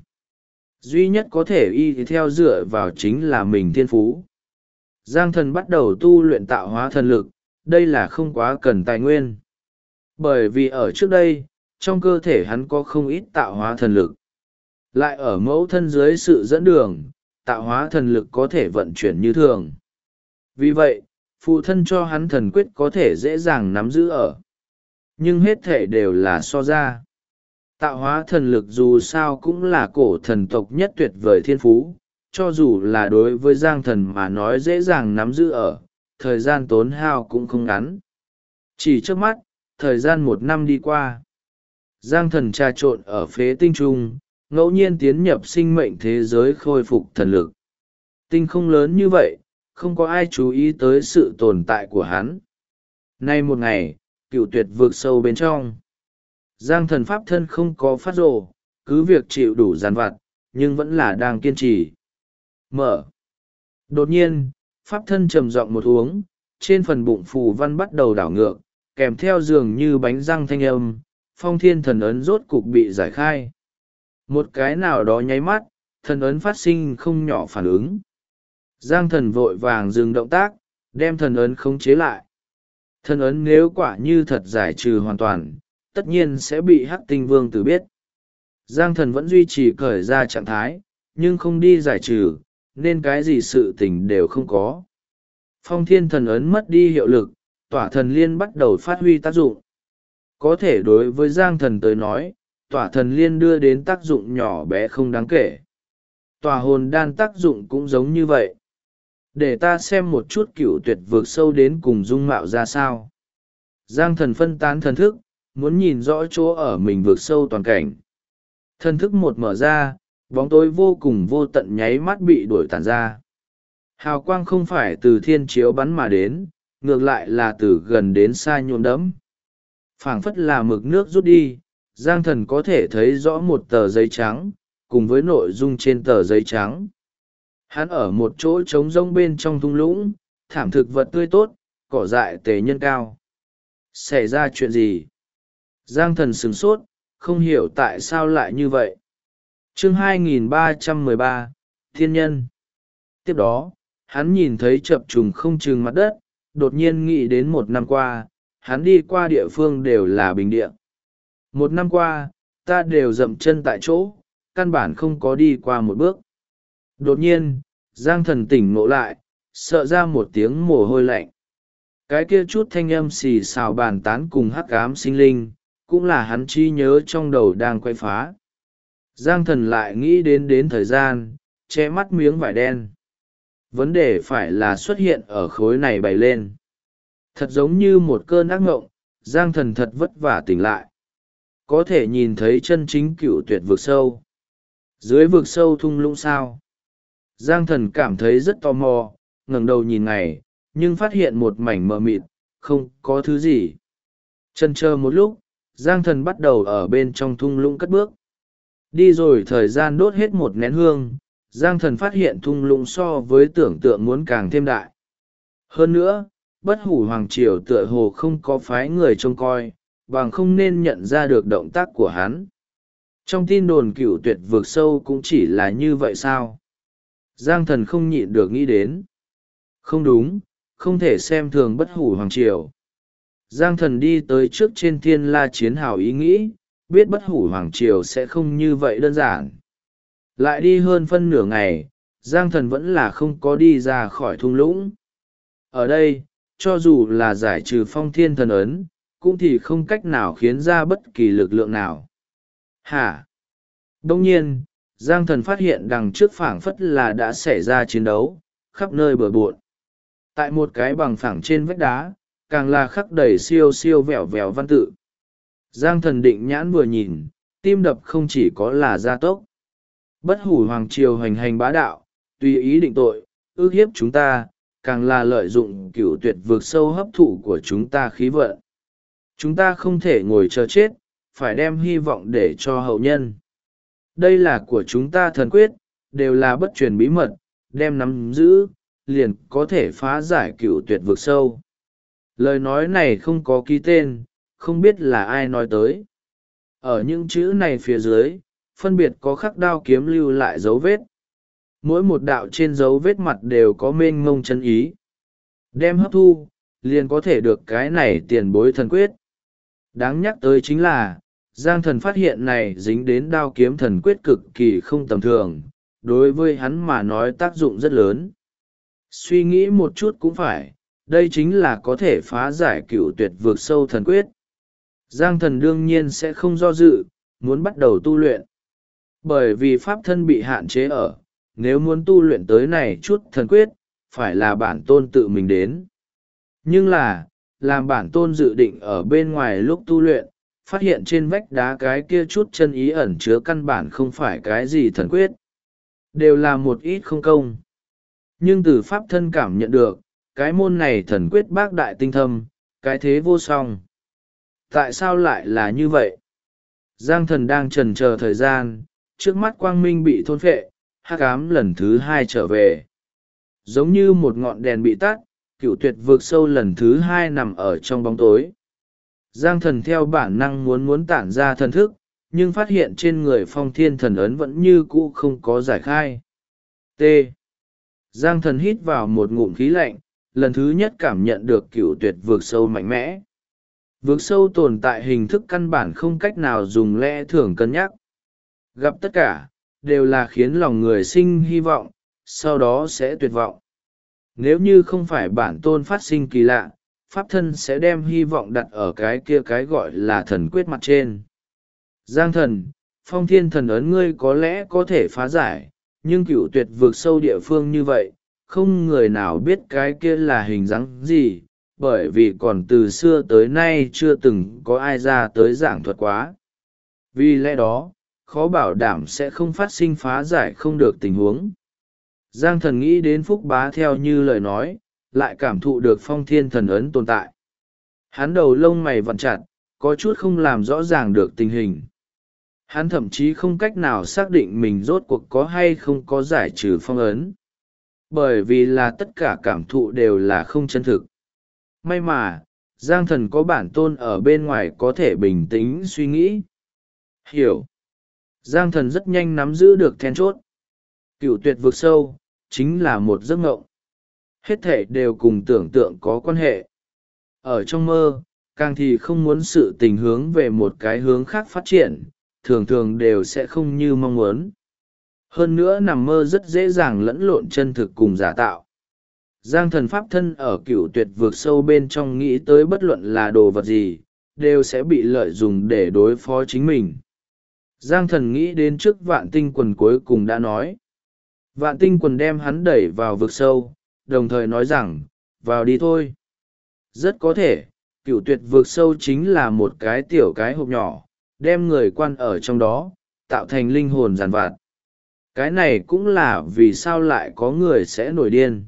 Duy nhất có thể y theo dựa vào chính là mình thiên phú. Giang Thần bắt đầu tu luyện tạo hóa thần lực, đây là không quá cần tài nguyên. Bởi vì ở trước đây, trong cơ thể hắn có không ít tạo hóa thần lực. Lại ở mẫu thân dưới sự dẫn đường, tạo hóa thần lực có thể vận chuyển như thường. Vì vậy, phụ thân cho hắn thần quyết có thể dễ dàng nắm giữ ở. Nhưng hết thể đều là so ra. Tạo hóa thần lực dù sao cũng là cổ thần tộc nhất tuyệt vời thiên phú, cho dù là đối với Giang Thần mà nói dễ dàng nắm giữ ở, thời gian tốn hao cũng không ngắn. Chỉ trước mắt, thời gian 1 năm đi qua. Giang Thần trà trộn ở phế tinh trung, ngẫu nhiên tiến nhập sinh mệnh thế giới khôi phục thần lực. Tinh không lớn như vậy, không có ai chú ý tới sự tồn tại của hắn. Nay một ngày, Cựu Tuyệt vượt sâu bên trong. Giang Thần pháp thân không có phát rồ, cứ việc chịu đủ giàn vặt, nhưng vẫn là đang kiên trì. Mở. Đột nhiên, pháp thân trầm giọng một uống, trên phần bụng phù văn bắt đầu đảo ngược, kèm theo dường như bánh răng thanh âm, phong thiên thần ấn rốt cục bị giải khai. Một cái nào đó nháy mắt, thần ấn phát sinh không nhỏ phản ứng. Giang Thần vội vàng dừng động tác, đem thần ấn khống chế lại. Thần ấn nếu quả như thật giải trừ hoàn toàn, tất nhiên sẽ bị Hắc Tinh Vương tử biết. Giang Thần vẫn duy trì cởi ra trạng thái, nhưng không đi giải trừ, nên cái gì sự tình đều không có. Phong thiên thần ấn mất đi hiệu lực, tỏa thần liên bắt đầu phát huy tác dụng. Có thể đối với Giang Thần tới nói, tỏa thần liên đưa đến tác dụng nhỏ bé không đáng kể. Tỏa hồn đan tác dụng cũng giống như vậy. Để ta xem một chút Cựu Tuyệt vượt sâu đến cùng dung mạo ra sao. Giang Thần phân tán thần thức, muốn nhìn rõ chỗ ở mình vượt sâu toàn cảnh. Thần thức một mở ra, bóng tối vô cùng vô tận nháy mắt bị đuổi tàn ra. Hào quang không phải từ thiên chiếu bắn mà đến, ngược lại là từ gần đến xa nhuộm đẫm. Phảng phất là mực nước rút đi, Giang Thần có thể thấy rõ một tờ giấy trắng, cùng với nội dung trên tờ giấy trắng. Hắn ở một chỗ trống rông bên trong thung lũng, thảm thực vật tươi tốt, cỏ dại tề nhân cao. Xảy ra chuyện gì? Giang Thần sửng sốt, không hiểu tại sao lại như vậy. Chương 2313, Thiên Nhân. Tiếp đó, hắn nhìn thấy chập trùng không chừng mặt đất, đột nhiên nghĩ đến 1 năm qua, hắn đi qua địa phương đều là bình địa. 1 năm qua, ta đều dậm chân tại chỗ, căn bản không có đi qua một bước. Đột nhiên, Giang Thần tỉnh ngộ lại, sợ ra một tiếng mồ hôi lạnh. Cái kia chút thanh âm xì xào bàn tán cùng hắc ám sinh linh, cũng là hắn trí nhớ trong đầu đang quay phá. Giang Thần lại nghĩ đến thời gian, che mắt miếng vải đen. Vấn đề phải là xuất hiện ở khối này bày lên. Thật giống như một cơn ác ngộng, Giang Thần thật vất vả tỉnh lại. Có thể nhìn thấy chân chính Cựu Tuyệt vực sâu. Dưới vực sâu thung lũng sao. Giang Thần cảm thấy rất tò mò, ngẩng đầu nhìn ngày, nhưng phát hiện một mảnh mờ mịt, không có thứ gì. Chần chờ một lúc, Giang Thần bắt đầu ở bên trong thung lũng cất bước. Đi rồi thời gian đốt hết 1 nén hương, Giang Thần phát hiện thung lũng so với tưởng tượng muốn càng thêm đại. Hơn nữa, Bất Hủ Hoàng Triều tựa hồ không có phái người trông coi, bằng không nên nhận ra được động tác của hắn. Trong tin đồn Cửu Tuyệt Vực Sâu cũng chỉ là như vậy sao? Giang Thần không nhịn được nghĩ đến. Không đúng, không thể xem thường Bất Hủ Hoàng Triều. Giang Thần đi tới trước trên Thiên La Chiến Hào ý nghĩ, biết Bất Hủ Hoàng Triều sẽ không như vậy đơn giản. Lại đi hơn phân nửa ngày, Giang Thần vẫn là không có đi ra khỏi thung lũng. Ở đây, cho dù là giải trừ Phong Thiên Thần Ấn, cũng thì không cách nào khiến ra bất kỳ lực lượng nào. Hả? Đông nhiên, Giang Thần phát hiện đằng trước phảng phất là đã xảy ra chiến đấu, khắp nơi bừa bộn. Tại một cái bằng phẳng trên vách đá, càng là khắc đầy siêu siêu vẹo vẹo văn tự. Giang Thần định nhãn vừa nhìn, tim đập không chỉ có là gia tốc. Bất Hủ Hoàng Triều hành hành bá đạo, tùy ý định tội, ước hiếp chúng ta, càng là lợi dụng Cửu Tuyệt Vực Sâu hấp thụ của chúng ta khí vận. Chúng ta không thể ngồi chờ chết, phải đem hy vọng để cho hậu nhân. Đây là của chúng ta thần quyết, đều là bất truyền bí mật, đem nắm giữ, liền có thể phá giải Cửu Tuyệt Vực Sâu. Lời nói này không có ký tên, không biết là ai nói tới. Ở những chữ này phía dưới, phân biệt có khắc đao kiếm lưu lại dấu vết. Mỗi một đạo trên dấu vết mặt đều có mênh mông chân ý. Đem hấp thu, liền có thể được cái này tiền bối thần quyết. Đáng nhắc tới chính là, Giang Thần phát hiện này dính đến đao kiếm thần quyết cực kỳ không tầm thường, đối với hắn mà nói tác dụng rất lớn. Suy nghĩ một chút cũng phải, đây chính là có thể phá giải Cửu Tuyệt Vực Sâu thần quyết. Giang Thần đương nhiên sẽ không do dự, muốn bắt đầu tu luyện. Bởi vì pháp thân bị hạn chế ở, nếu muốn tu luyện tới này chút thần quyết, phải là bản tôn tự mình đến. Nhưng là, làm bản tôn dự định ở bên ngoài lúc tu luyện, phát hiện trên vách đá cái kia chút chân ý ẩn chứa căn bản không phải cái gì thần quyết. Đều là một ít không công. Nhưng từ pháp thân cảm nhận được, cái môn này thần quyết bác đại tinh thâm, cái thế vô song. Tại sao lại là như vậy? Giang Thần đang chần chờ thời gian, trước mắt quang minh bị thôn phệ, hắc ám lần thứ hai trở về. Giống như một ngọn đèn bị tắt, Cửu Tuyệt Vực Sâu lần thứ hai nằm ở trong bóng tối. Giang Thần theo bản năng muốn tản ra thần thức, nhưng phát hiện trên người Phong Thiên Thần Ấn vẫn như cũ không có giải khai. T. Giang Thần hít vào một ngụm khí lạnh, lần thứ nhất cảm nhận được Cửu Tuyệt Vực Sâu mạnh mẽ. Vực sâu tồn tại hình thức căn bản không cách nào dùng lẽ thường cân nhắc. Gặp tất cả, đều là khiến lòng người sinh hy vọng, sau đó sẽ tuyệt vọng. Nếu như không phải bản tôn phát sinh kỳ lạ, pháp thân sẽ đem hy vọng đặt ở cái kia cái gọi là thần quyết mặt trên. Giang Thần, Phong Thiên Thần Ấn ngươi có lẽ có thể phá giải, nhưng Cửu Tuyệt Vực Sâu địa phương như vậy, không người nào biết cái kia là hình dáng gì, bởi vì còn từ xưa tới nay chưa từng có ai ra tới giảng thuật quá. Vì lẽ đó, khó bảo đảm sẽ không phát sinh phá giải không được tình huống. Giang Thần nghĩ đến Phúc Bá theo như lời nói, lại cảm thụ được Phong Thiên Thần Ấn tồn tại. Hắn đầu lông mày vặn chặt, có chút không làm rõ ràng được tình hình. Hắn thậm chí không cách nào xác định mình rốt cuộc có hay không có giải trừ phong ấn. Bởi vì là tất cả cảm thụ đều là không chân thực. May mà, Giang Thần có bản tôn ở bên ngoài có thể bình tĩnh suy nghĩ. Hiểu. Giang Thần rất nhanh nắm giữ được then chốt. Cửu Tuyệt Vực Sâu, chính là một giấc mộng. Hết thể đều cùng tưởng tượng có quan hệ. Ở trong mơ, càng thì không muốn sự tình hướng về một cái hướng khác phát triển, thường thường đều sẽ không như mong muốn. Hơn nữa nằm mơ rất dễ dàng lẫn lộn chân thực cùng giả tạo. Giang Thần pháp thân ở Cửu Tuyệt Vực Sâu bên trong nghĩ tới bất luận là đồ vật gì, đều sẽ bị lợi dụng để đối phó chính mình. Giang Thần nghĩ đến trước Vạn Tinh Quần cuối cùng đã nói. Vạn Tinh Quần đem hắn đẩy vào vực sâu, đồng thời nói rằng, vào đi thôi. Rất có thể, Cửu Tuyệt Vực Sâu chính là một cái tiểu cái hộp nhỏ, đem người quan ở trong đó, tạo thành linh hồn giàn vặt. Cái này cũng là vì sao lại có người sẽ nổi điên.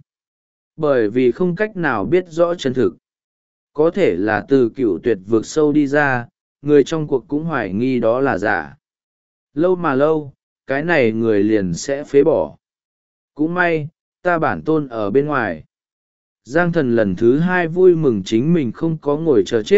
Bởi vì không cách nào biết rõ chân thực. Có thể là từ Cửu Tuyệt Vực Sâu đi ra, người trong cuộc cũng hoài nghi đó là giả. Lâu mà lâu, cái này người liền sẽ phế bỏ. Cũng may, ta bản tôn ở bên ngoài. Giang Thần lần thứ hai vui mừng chính mình không có ngồi chờ chết,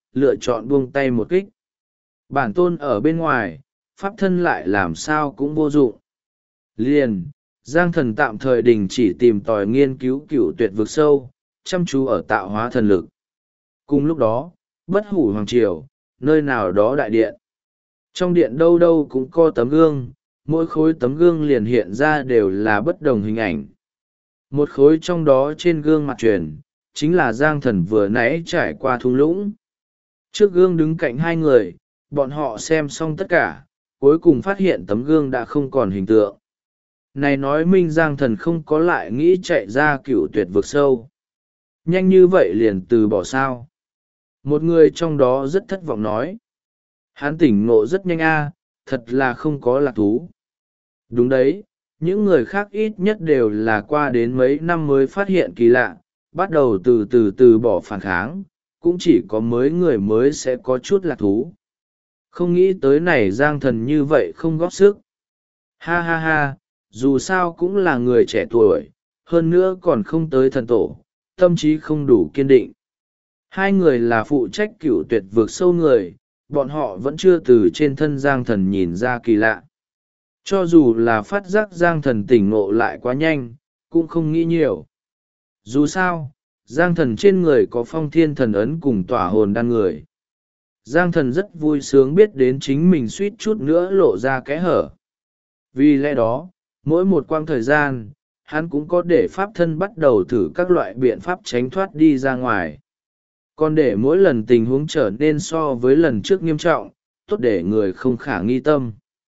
lựa chọn buông tay một kích. Bản tôn ở bên ngoài, pháp thân lại làm sao cũng vô dụng. Liền, Giang Thần tạm thời đình chỉ tìm tòi nghiên cứu cựu tuyệt vực sâu, chăm chú ở tạo hóa thần lực. Cùng lúc đó, Bất Hủ Hoàng Triều, nơi nào đó đại điện. Trong điện đâu đâu cũng có tấm gương, mỗi khối tấm gương liền hiện ra đều là bất đồng hình ảnh. Một khối trong đó trên gương mặt truyền, chính là Giang Thần vừa nãy trải qua thung lũng. Trước gương đứng cạnh hai người, bọn họ xem xong tất cả, cuối cùng phát hiện tấm gương đã không còn hình tượng. Này nói minh Giang Thần không có lại nghĩ chạy ra cựu tuyệt vực sâu. Nhanh như vậy liền từ bỏ sao. Một người trong đó rất thất vọng nói. Hắn tỉnh ngộ rất nhanh thật là không có lạc thú. Đúng đấy, những người khác ít nhất đều là qua đến mấy năm mới phát hiện kỳ lạ, bắt đầu từ bỏ phản kháng, cũng chỉ có người mới sẽ có chút lạc thú. Không nghĩ tới này Giang Thần như vậy không góp sức. Ha ha ha, dù sao cũng là người trẻ tuổi, hơn nữa còn không tới thần tổ, tâm trí không đủ kiên định. Hai người là phụ trách cựu tuyệt vượt sâu người, bọn họ vẫn chưa từ trên thân Giang Thần nhìn ra kỳ lạ. Cho dù là phát giác Giang Thần tỉnh ngộ lại quá nhanh, cũng không nghĩ nhiều. Dù sao, Giang Thần trên người có phong thiên thần ấn cùng tỏa hồn đan người. Giang Thần rất vui sướng biết đến chính mình suýt chút nữa lộ ra kẽ hở. Vì lẽ đó, mỗi một quãng thời gian, hắn cũng có để pháp thân bắt đầu thử các loại biện pháp tránh thoát đi ra ngoài. Còn để mỗi lần tình huống trở nên so với lần trước nghiêm trọng, tốt để người không khả nghi tâm.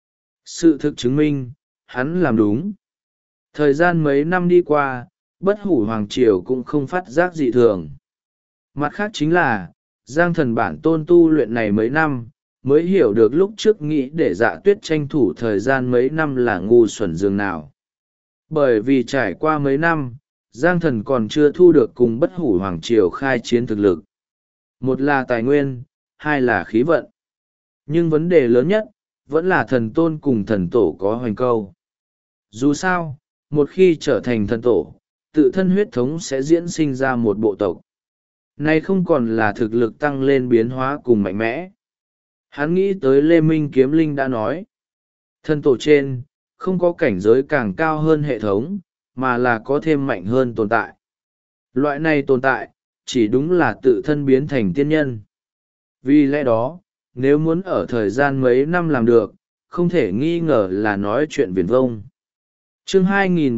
Sự thực chứng minh, hắn làm đúng. Thời gian mấy năm đi qua, Bất Hủ Hoàng Triều cũng không phát giác dị thường. Mặt khác chính là, Giang Thần bản tôn tu luyện này mấy năm, mới hiểu được lúc trước nghĩ để Dạ Tuyết tranh thủ thời gian mấy năm là ngu xuẩn dường nào. Bởi vì trải qua mấy năm, Giang Thần còn chưa thu được cùng Bất Hủ Hoàng Triều khai chiến thực lực. Một là tài nguyên, hai là khí vận. Nhưng vấn đề lớn nhất, vẫn là thần tôn cùng thần tổ có hoành câu. Dù sao, một khi trở thành thần tổ, tự thân huyết thống sẽ diễn sinh ra một bộ tộc. Này không còn là thực lực tăng lên biến hóa cùng mạnh mẽ. Hắn nghĩ tới Lê Minh Kiếm Linh đã nói. Thần tổ trên, không có cảnh giới càng cao hơn hệ thống, mà là có thêm mạnh hơn tồn tại. Loại này tồn tại, chỉ đúng là tự thân biến thành tiên nhân. Vì lẽ đó, nếu muốn ở thời gian mấy năm làm được, không thể nghi ngờ là nói chuyện viển vông. Chương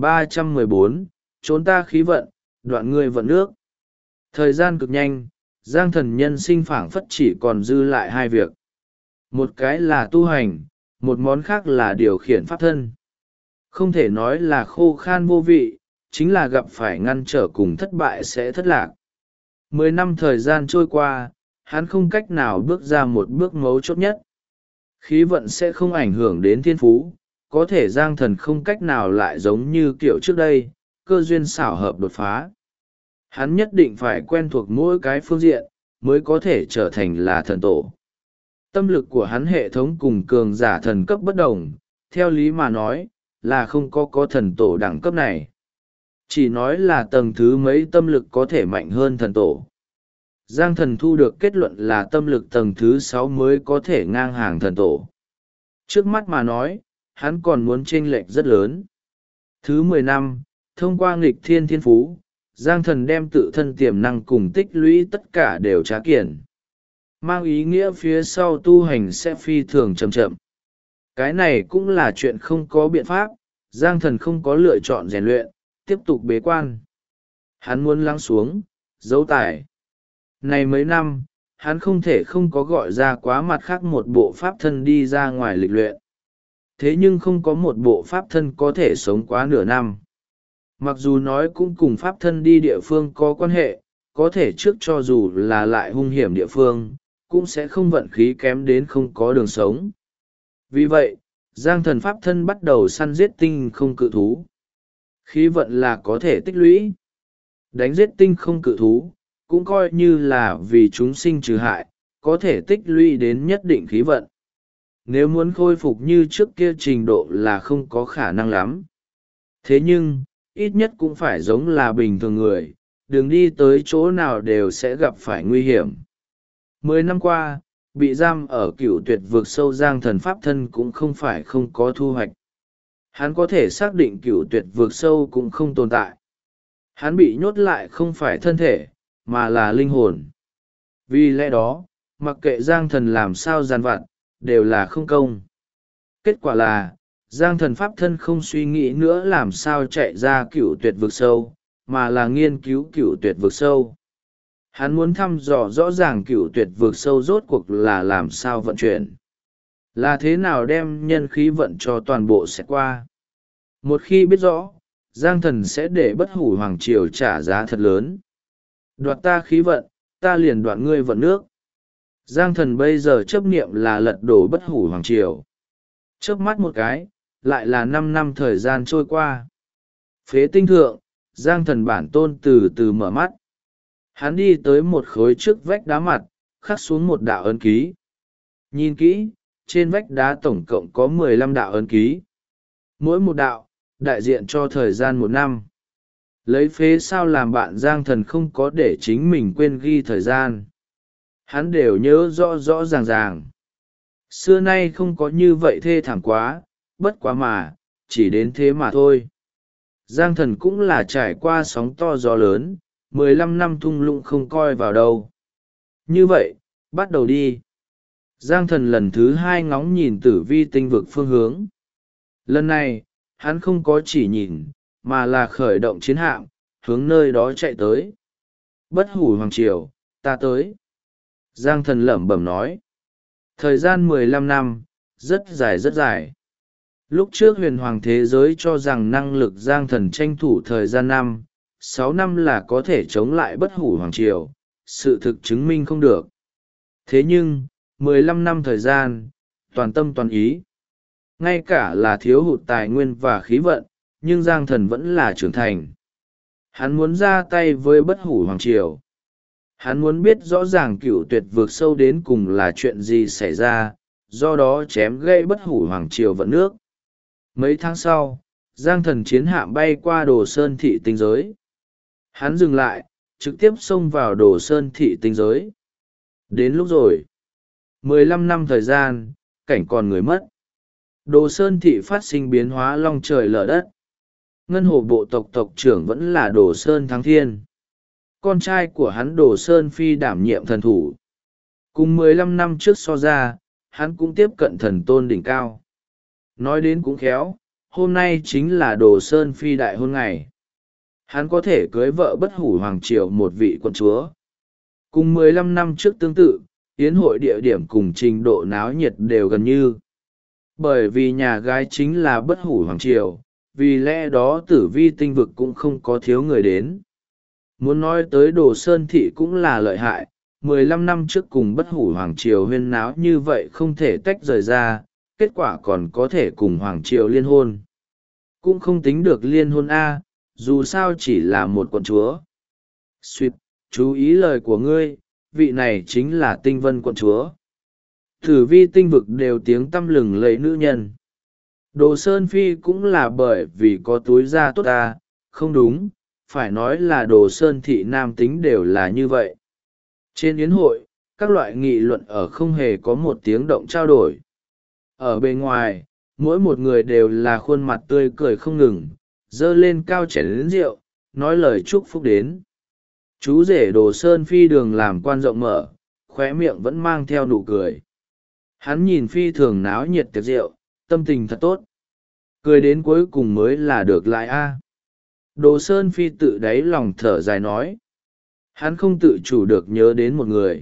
2314, trốn ta khí vận, đoạn người vận nước. Thời gian cực nhanh, Giang Thần nhân sinh phảng phất chỉ còn dư lại hai việc. Một cái là tu hành, một món khác là điều khiển pháp thân. Không thể nói là khô khan vô vị, chính là gặp phải ngăn trở cùng thất bại sẽ thất lạc. 10 năm thời gian trôi qua, hắn không cách nào bước ra một bước mấu chốt nhất. Khí vận sẽ không ảnh hưởng đến thiên phú, có thể Giang Thần không cách nào lại giống như kiểu trước đây, cơ duyên xảo hợp đột phá. Hắn nhất định phải quen thuộc mỗi cái phương diện, mới có thể trở thành là thần tổ. Tâm lực của hắn hệ thống cùng cường giả thần cấp bất đồng, theo lý mà nói, là không có thần tổ đẳng cấp này. Chỉ nói là tầng thứ mấy tâm lực có thể mạnh hơn thần tổ. Giang Thần thu được kết luận là tâm lực tầng thứ 6 mới có thể ngang hàng thần tổ. Trước mắt mà nói, hắn còn muốn chênh lệch rất lớn. Thứ 10 năm, thông qua nghịch thiên thiên phú, Giang Thần đem tự thân tiềm năng cùng tích lũy tất cả đều trá kiển. Mang ý nghĩa phía sau tu hành sẽ phi thường chậm chậm. Cái này cũng là chuyện không có biện pháp, Giang Thần không có lựa chọn rèn luyện, tiếp tục bế quan. Hắn muốn lắng xuống, giấu tài. Này mấy năm, hắn không thể không có gọi ra quá mặt khác một bộ pháp thân đi ra ngoài lịch luyện. Thế nhưng không có một bộ pháp thân có thể sống quá nửa năm. Mặc dù nói cũng cùng pháp thân đi địa phương có quan hệ, có thể trước cho dù là lại hung hiểm địa phương, cũng sẽ không vận khí kém đến không có đường sống. Vì vậy, Giang Thần pháp thân bắt đầu săn giết tinh không cự thú. Khí vận là có thể tích lũy. Đánh giết tinh không cự thú, cũng coi như là vì chúng sinh trừ hại, có thể tích lũy đến nhất định khí vận. Nếu muốn khôi phục như trước kia trình độ là không có khả năng lắm. Thế nhưng, ít nhất cũng phải giống là bình thường người, đừng đi tới chỗ nào đều sẽ gặp phải nguy hiểm. 10 năm qua, bị giam ở Cửu Tuyệt vực sâu, Giang Thần pháp thân cũng không phải không có thu hoạch. Hắn có thể xác định Cửu Tuyệt vực sâu cũng không tồn tại. Hắn bị nhốt lại không phải thân thể, mà là linh hồn. Vì lẽ đó, mặc kệ Giang Thần làm sao giàn vặt, đều là không công. Kết quả là, Giang Thần pháp thân không suy nghĩ nữa làm sao chạy ra Cửu Tuyệt vực sâu, mà là nghiên cứu Cửu Tuyệt vực sâu. Hắn muốn thăm dò rõ ràng Cửu Tuyệt vực sâu rốt cuộc là làm sao vận chuyển, là thế nào đem nhân khí vận cho toàn bộ sẽ qua. Một khi biết rõ, Giang Thần sẽ để Bất Hủ Hoàng Triều trả giá thật lớn. Đoạt ta khí vận, ta liền đoạt ngươi vận nước. Giang Thần bây giờ chấp niệm là lật đổ Bất Hủ Hoàng Triều. Chớp mắt một cái, lại là 5 năm thời gian trôi qua. Phế tinh thượng, Giang Thần bản tôn từ từ mở mắt. Hắn đi tới một khối trước vách đá mặt, khắc xuống một đạo ấn ký. Nhìn kỹ, trên vách đá tổng cộng có 15 đạo ấn ký. Mỗi một đạo, đại diện cho thời gian 1 năm. Lấy phế sao làm bạn, Giang Thần không có để chính mình quên ghi thời gian. Hắn đều nhớ rõ rõ ràng ràng. Xưa nay không có như vậy thê thảm quá, bất quá mà, chỉ đến thế mà thôi. Giang Thần cũng là trải qua sóng to gió lớn, 15 năm thung lũng không coi vào đâu. Như vậy, bắt đầu đi. Giang Thần lần thứ 2 ngóng nhìn tử vi tinh vực phương hướng. Lần này, hắn không có chỉ nhìn, mà là khởi động chiến hạm, hướng nơi đó chạy tới. Bất Hủ Hoàng Triều, ta tới. Giang Thần lẩm bẩm nói. Thời gian 15 năm, rất dài rất dài. Lúc trước huyền hoàng thế giới cho rằng năng lực Giang Thần tranh thủ thời gian 5-6 năm là có thể chống lại Bất Hủ Hoàng Triều, sự thực chứng minh không được. Thế nhưng, 15 năm thời gian, toàn tâm toàn ý. Ngay cả là thiếu hụt tài nguyên và khí vận, nhưng Giang Thần vẫn là trưởng thành. Hắn muốn ra tay với Bất Hủ Hoàng Triều. Hắn muốn biết rõ ràng Cửu Tuyệt vực sâu đến cùng là chuyện gì xảy ra, do đó chém gãy Bất Hủ Hoàng Triều vận nước. Mấy tháng sau, Giang Thần chiến hạm bay qua Đồ Sơn thị tinh giới. Hắn dừng lại, trực tiếp xông vào Đồ Sơn thị tinh giới. Đến lúc rồi. 15 năm thời gian, cảnh còn người mất. Đồ Sơn thị phát sinh biến hóa long trời lở đất. Ngân hồ bộ tộc tộc trưởng vẫn là Đồ Sơn Thắng Thiên. Con trai của hắn Đồ Sơn Phi đảm nhiệm thần thủ. Cùng 15 năm trước so ra, hắn cũng tiếp cận thần tôn đỉnh cao. Nói đến cũng khéo, hôm nay chính là Đồ Sơn Phi đại hôn ngày. Hắn có thể cưới vợ Bất Hủ Hoàng Triều một vị quận chúa. Cùng 15 năm trước tương tự, yến hội địa điểm cùng trình độ náo nhiệt đều gần như. Bởi vì nhà gái chính là Bất Hủ Hoàng Triều, vì lẽ đó tử vi tinh vực cũng không có thiếu người đến. Muốn nói tới Đồ Sơn thị cũng là lợi hại, 15 năm trước cùng Bất Hủ Hoàng Triều huyên náo như vậy không thể tách rời ra, kết quả còn có thể cùng Hoàng Triều liên hôn. Cũng không tính được liên hôn A, dù sao chỉ là một quận chúa. Xuyệt, chú ý lời của ngươi, vị này chính là Tinh Vân quận chúa. Tử vi tinh vực đều tiếng tăm lừng lẫy nữ nhân. Đồ Sơn Phi cũng là bởi vì có túi da tốt ta, không đúng, phải nói là Đồ Sơn thị nam tính đều là như vậy. Trên yến hội, các loại nghị luận ở không hề có một tiếng động trao đổi. Ở bên ngoài, mỗi một người đều là khuôn mặt tươi cười không ngừng, dơ lên cao chén rượu, nói lời chúc phúc đến. Chú rể Đồ Sơn Phi đường làm quan rộng mở, khóe miệng vẫn mang theo nụ cười. Hắn nhìn Phi thường náo nhiệt tiệc rượu, tâm tình thật tốt. Cười đến cuối cùng mới là được lại a. Đồ Sơn Phi tự đáy lòng thở dài nói. Hắn không tự chủ được nhớ đến một người.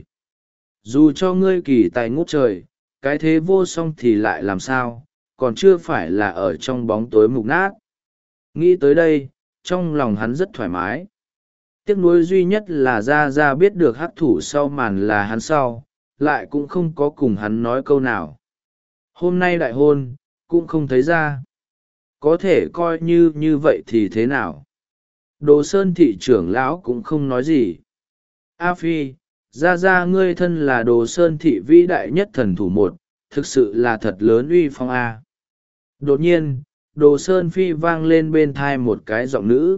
Dù cho ngươi kỳ tài ngút trời, cái thế vô song thì lại làm sao, còn chưa phải là ở trong bóng tối mục nát. Nghĩ tới đây, trong lòng hắn rất thoải mái. Tiếc nuối duy nhất là Gia Gia biết được hắc thủ sau màn là hắn sau, lại cũng không có cùng hắn nói câu nào. Hôm nay đại hôn, cũng không thấy ra. Có thể coi như vậy thì thế nào? Đồ Sơn thị trưởng lão cũng không nói gì. A Phi, Gia Gia ngươi thân là Đồ Sơn thị vĩ đại nhất thần thủ một, thực sự là thật lớn uy phong A. Đột nhiên, Đồ Sơn Phi vang lên bên thai một cái giọng nữ.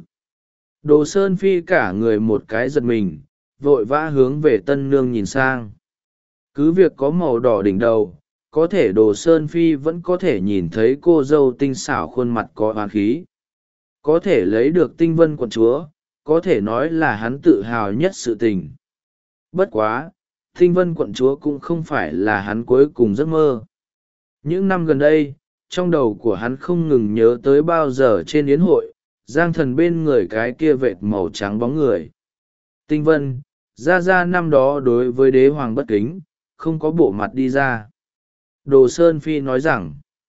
Đồ Sơn Phi cả người một cái giật mình, vội vã hướng về tân nương nhìn sang. cứ việc có màu đỏ đỉnh đầu, có thể Đồ Sơn Phi vẫn có thể nhìn thấy cô dâu tinh xảo khuôn mặt có oán khí. Có thể lấy được tinh vân quận chúa, có thể nói là hắn tự hào nhất sự tình. Bất quá, tinh vân quận chúa cũng không phải là hắn cuối cùng giấc mơ. Những năm gần đây, trong đầu của hắn không ngừng nhớ tới bao giờ trên yến hội, Giang Thần bên người cái kia vệt màu trắng bóng người. Tinh vân, ra năm đó đối với đế hoàng bất kính, không có bộ mặt đi ra. Đồ Sơn Phi nói rằng,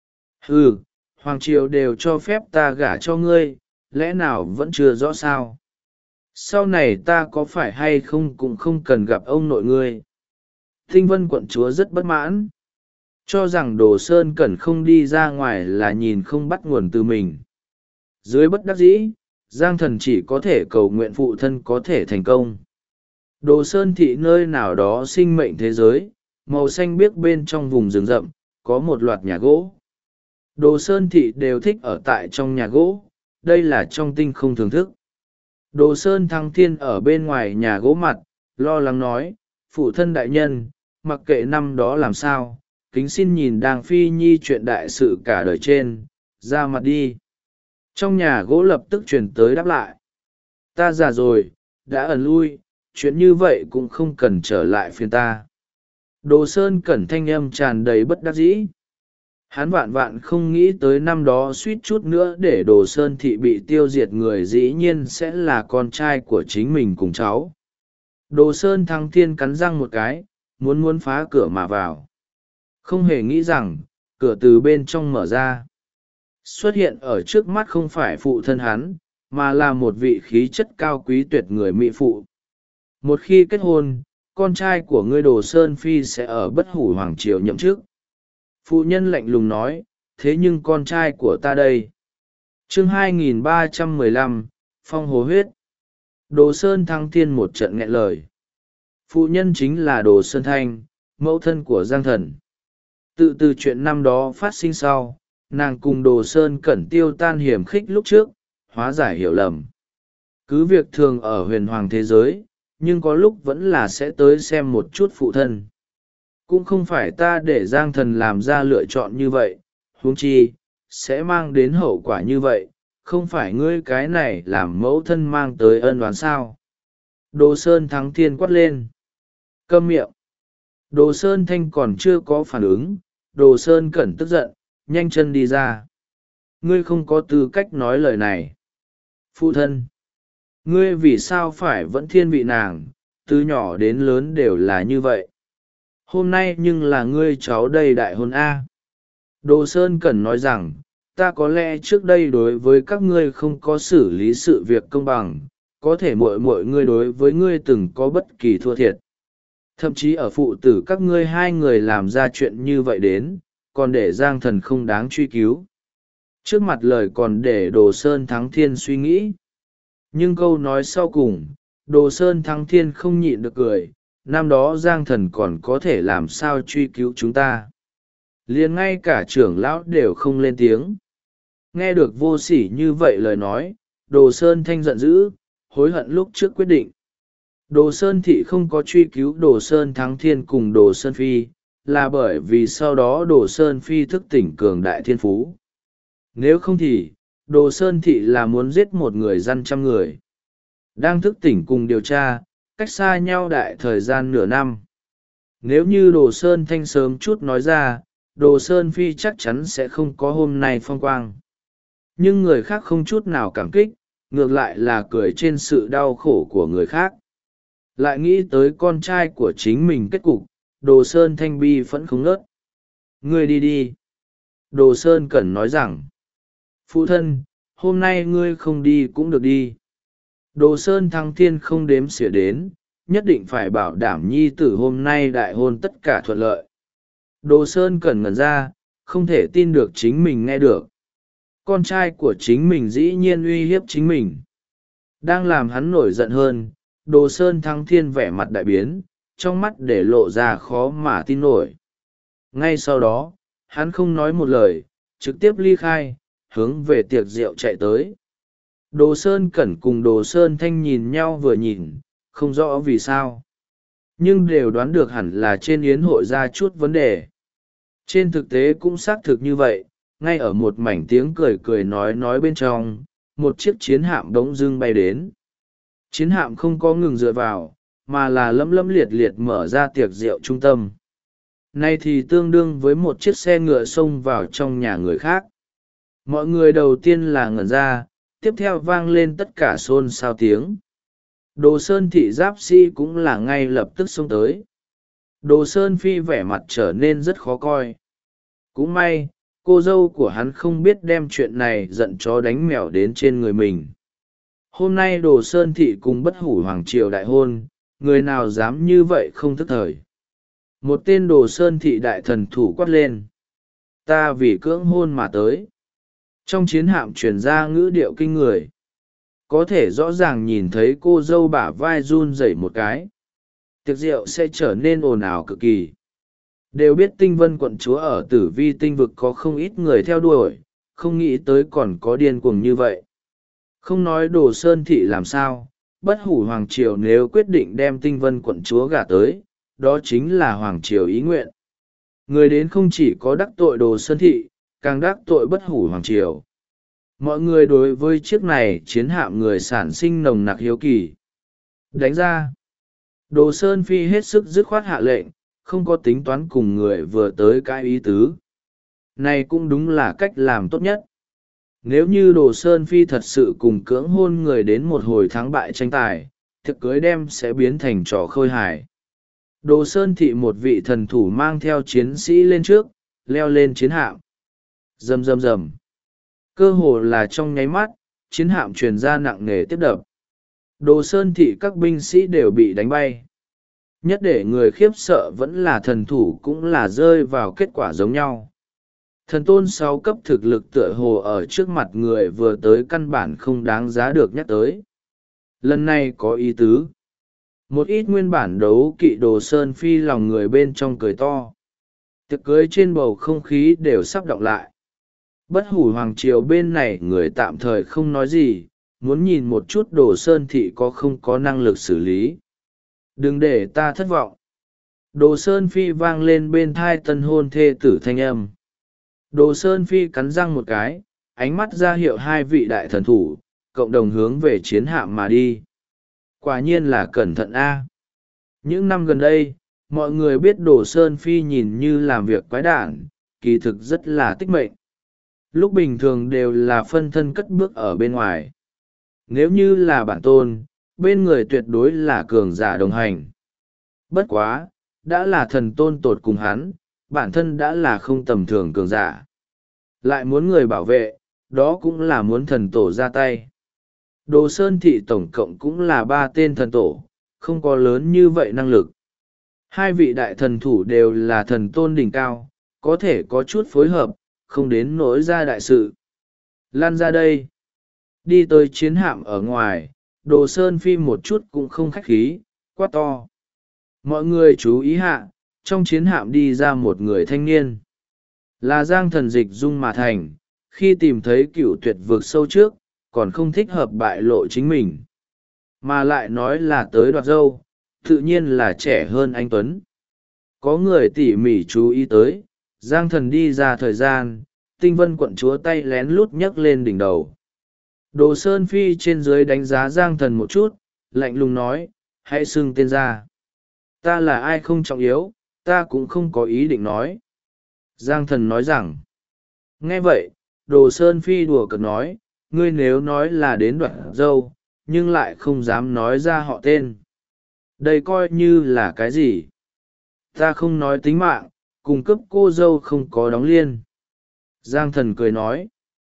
hoàng triều đều cho phép ta gả cho ngươi, lẽ nào vẫn chưa rõ sao? Sau này ta có phải hay không cũng không cần gặp ông nội ngươi. Tinh vân quận chúa rất bất mãn, cho rằng Đồ Sơn Cẩn không đi ra ngoài là nhìn không bắt nguồn từ mình. Dưới bất đắc dĩ, Giang Thần chỉ có thể cầu nguyện phụ thân có thể thành công. Đồ Sơn thị nơi nào đó sinh mệnh thế giới, màu xanh biếc bên trong vùng rừng rậm, có một loạt nhà gỗ. Đồ Sơn thị đều thích ở tại trong nhà gỗ, đây là trong tinh không thưởng thức. Đồ Sơn Thăng Thiên ở bên ngoài nhà gỗ mặt, lo lắng nói, phụ thân đại nhân, mặc kệ năm đó làm sao, kính xin nhìn đang phi nhi chuyện đại sự cả đời trên, ra mặt đi. Trong nhà gỗ lập tức truyền tới đáp lại. Ta già rồi, đã ẩn lui, chuyện như vậy cũng không cần trở lại phiền ta. Đồ Sơn Cẩn thanh âm tràn đầy bất đắc dĩ. Hắn vạn vạn không nghĩ tới năm đó suýt chút nữa để Đồ Sơn thị bị tiêu diệt người dĩ nhiên sẽ là con trai của chính mình cùng cháu. Đồ Sơn Thăng Thiên cắn răng một cái, muốn phá cửa mà vào. Không hề nghĩ rằng, cửa từ bên trong mở ra. Xuất hiện ở trước mắt không phải phụ thân hắn, mà là một vị khí chất cao quý tuyệt người mỹ phụ. Một khi kết hôn, con trai của ngươi Đồ Sơn Phi sẽ ở Bất Hủ Hoàng Triều nhậm chức. Phụ nhân lạnh lùng nói, thế nhưng con trai của ta đây? Chương 2315, Phong Hồ Huyết. Đồ Sơn Thăng Thiên một trận nghẹn lời. Phụ nhân chính là Đồ Sơn Thanh, mẫu thân của Giang Thần. Từ chuyện năm đó phát sinh sau, nàng cùng Đồ Sơn Cẩn tiêu tan hiểm khích lúc trước, hóa giải hiểu lầm. Cứ việc thường ở huyền hoàng thế giới, nhưng có lúc vẫn là sẽ tới xem một chút phụ thân. Cũng không phải ta để Giang Thần làm ra lựa chọn như vậy, huống chi, sẽ mang đến hậu quả như vậy, không phải ngươi cái này làm mẫu thân mang tới ân oán sao. Đồ Sơn Thắng Thiên quát lên. Câm miệng. Đồ Sơn Thanh còn chưa có phản ứng, Đồ Sơn Cẩn tức giận, nhanh chân đi ra. Ngươi không có tư cách nói lời này. Phụ thân. Ngươi vì sao phải vẫn thiên vị nàng, từ nhỏ đến lớn đều là như vậy. Hôm nay nhưng là ngươi cháu đây đại hôn A. Đồ Sơn Cẩn nói rằng, ta có lẽ trước đây đối với các ngươi không có xử lý sự việc công bằng, có thể mọi ngươi đối với ngươi từng có bất kỳ thua thiệt. Thậm chí ở phụ tử các ngươi hai người làm ra chuyện như vậy đến, còn để Giang Thần không đáng truy cứu. Trước mặt lời còn để Đồ Sơn Thắng Thiên suy nghĩ. Nhưng câu nói sau cùng, Đồ Sơn Thắng Thiên không nhịn được cười, năm đó Giang Thần còn có thể làm sao truy cứu chúng ta. Liền ngay cả trưởng lão đều không lên tiếng. Nghe được vô sỉ như vậy lời nói, Đồ Sơn Thanh giận dữ, hối hận lúc trước quyết định. Đồ Sơn Thị không có truy cứu Đồ Sơn Thắng Thiên cùng Đồ Sơn Phi, là bởi vì sau đó Đồ Sơn Phi thức tỉnh cường đại thiên phú. Nếu không thì, Đồ Sơn Thị là muốn giết một người dân trăm người. Đang thức tỉnh cùng điều tra, cách xa nhau đại thời gian nửa năm. Nếu như Đồ Sơn Thanh sớm chút nói ra, Đồ Sơn Phi chắc chắn sẽ không có hôm nay phong quang. Nhưng người khác không chút nào cảm kích, ngược lại là cười trên sự đau khổ của người khác. Lại nghĩ tới con trai của chính mình kết cục, Đồ Sơn Thanh bi phẫn không ngớt. Ngươi đi đi. Đồ Sơn Cẩn nói rằng, phụ thân, hôm nay ngươi không đi cũng được đi. Đồ Sơn Thăng Thiên không đếm xỉa đến, nhất định phải bảo đảm nhi tử hôm nay đại hôn tất cả thuận lợi. Đồ Sơn Cẩn ngẩn ra, không thể tin được chính mình nghe được. Con trai của chính mình dĩ nhiên uy hiếp chính mình. Đang làm hắn nổi giận hơn, Đồ Sơn Thăng Thiên vẻ mặt đại biến, trong mắt để lộ ra khó mà tin nổi. Ngay sau đó, hắn không nói một lời, trực tiếp ly khai, hướng về tiệc rượu chạy tới. Đồ Sơn Cẩn cùng Đồ Sơn Thanh nhìn nhau vừa nhìn, không rõ vì sao. nhưng đều đoán được hẳn là trên yến hội ra chút vấn đề. Trên thực tế cũng xác thực như vậy, ngay ở một mảnh tiếng cười cười nói bên trong, một chiếc chiến hạm bỗng dưng bay đến. Chiến hạm không có ngừng dựa vào, mà là lấm lấm liệt liệt mở ra tiệc rượu trung tâm. Nay thì tương đương với một chiếc xe ngựa xông vào trong nhà người khác. Mọi người đầu tiên là ngẩn ra, tiếp theo vang lên tất cả xôn xao tiếng. Đồ Sơn thị giáp sĩ cũng là ngay lập tức xông tới. Đồ Sơn Phi vẻ mặt trở nên rất khó coi. Cũng may, cô dâu của hắn không biết đem chuyện này giận chó đánh mèo đến trên người mình. Hôm nay Đồ Sơn thị cùng Bất Hủ hoàng triều đại hôn, người nào dám như vậy không thức thời. Một tên Đồ Sơn thị đại thần thủ quát lên. Ta vì cưỡng hôn mà tới. Trong chiến hạm truyền ra ngữ điệu kinh người. Có thể rõ ràng nhìn thấy cô dâu bả vai run rẩy một cái. Tiệc rượu sẽ trở nên ồn ào cực kỳ. Đều biết Tinh Vân quận chúa ở Tử Vi tinh vực có không ít người theo đuổi, không nghĩ tới còn có điên cuồng như vậy. Không nói Đồ Sơn thị làm sao, Bất Hủ hoàng triều nếu quyết định đem Tinh Vân quận chúa gả tới, đó chính là hoàng triều ý nguyện. Người đến không chỉ có đắc tội Đồ Sơn thị, càng đắc tội Bất Hủ hoàng triều. Mọi người đối với chiếc này chiến hạm người sản sinh nồng nặc hiếu kỳ. Đánh ra. Đồ Sơn Phi hết sức dứt khoát hạ lệnh, không có tính toán cùng người vừa tới cái ý tứ. Này cũng đúng là cách làm tốt nhất. Nếu như Đồ Sơn Phi thật sự cùng cưỡng hôn người đến một hồi thắng bại tranh tài, thực cưới đem sẽ biến thành trò khơi hài. Đồ Sơn thị một vị thần thủ mang theo chiến sĩ lên trước, leo lên chiến hạm. Rầm rầm rầm. Cơ hồ là trong nháy mắt, chiến hạm truyền ra nặng nề tiếp đập. Đồ Sơn thị các binh sĩ đều bị đánh bay. Nhất để người khiếp sợ vẫn là thần thủ cũng là rơi vào kết quả giống nhau. Thần tôn 6 cấp thực lực tựa hồ ở trước mặt người vừa tới căn bản không đáng giá được nhắc tới. Lần này có ý tứ. Một ít nguyên bản đấu kỵ Đồ Sơn Phi lòng người bên trong cười to. Tiệc cưới trên bầu không khí đều sắp đọng lại. Bất Hủ hoàng triều bên này người tạm thời không nói gì, muốn nhìn một chút Đồ Sơn thị có không có năng lực xử lý. Đừng để ta thất vọng. Đồ Sơn Phi vang lên bên thai tân hôn thê tử thanh âm. Đồ Sơn Phi cắn răng một cái, ánh mắt ra hiệu hai vị đại thần thủ, cộng đồng hướng về chiến hạm mà đi. Quả nhiên là cẩn thận a. Những năm gần đây, mọi người biết Đồ Sơn Phi nhìn như làm việc quái đản, kỳ thực rất là tích mệnh. Lúc bình thường đều là phân thân cất bước ở bên ngoài. Nếu như là bản tôn, bên người tuyệt đối là cường giả đồng hành. Bất quá, đã là thần tôn tột cùng hắn, bản thân đã là không tầm thường cường giả. Lại muốn người bảo vệ, đó cũng là muốn thần tổ ra tay. Đồ Sơn thị tổng cộng cũng là 3 tên thần tổ, không có lớn như vậy năng lực. Hai vị đại thần thủ đều là thần tôn đỉnh cao, có thể có chút phối hợp, không đến nỗi ra đại sự. Lan ra đây. Đi tới chiến hạm ở ngoài, Đồ Sơn Phi một chút cũng không khách khí, quát to. Mọi người chú ý hạ, trong chiến hạm đi ra một người thanh niên. Là Giang Thần dịch dung mà thành, khi tìm thấy cựu tuyệt vực sâu trước, còn không thích hợp bại lộ chính mình. Mà lại nói là tới đoạt dâu, tự nhiên là trẻ hơn anh Tuấn. Có người tỉ mỉ chú ý tới, Giang Thần đi ra thời gian, Tinh Vân quận chúa tay lén lút nhấc lên đỉnh đầu. Đồ Sơn Phi trên dưới đánh giá Giang Thần một chút, lạnh lùng nói, hãy xưng tên ra. Ta là ai không trọng yếu, ta cũng không có ý định nói. Giang Thần nói rằng, nghe vậy, Đồ Sơn Phi đùa cợt nói, ngươi nếu nói là đến đoạt dâu, nhưng lại không dám nói ra họ tên. Đây coi như là cái gì? Ta không nói tính mạng, cùng cấp cô dâu không có đóng liên. Giang Thần cười nói,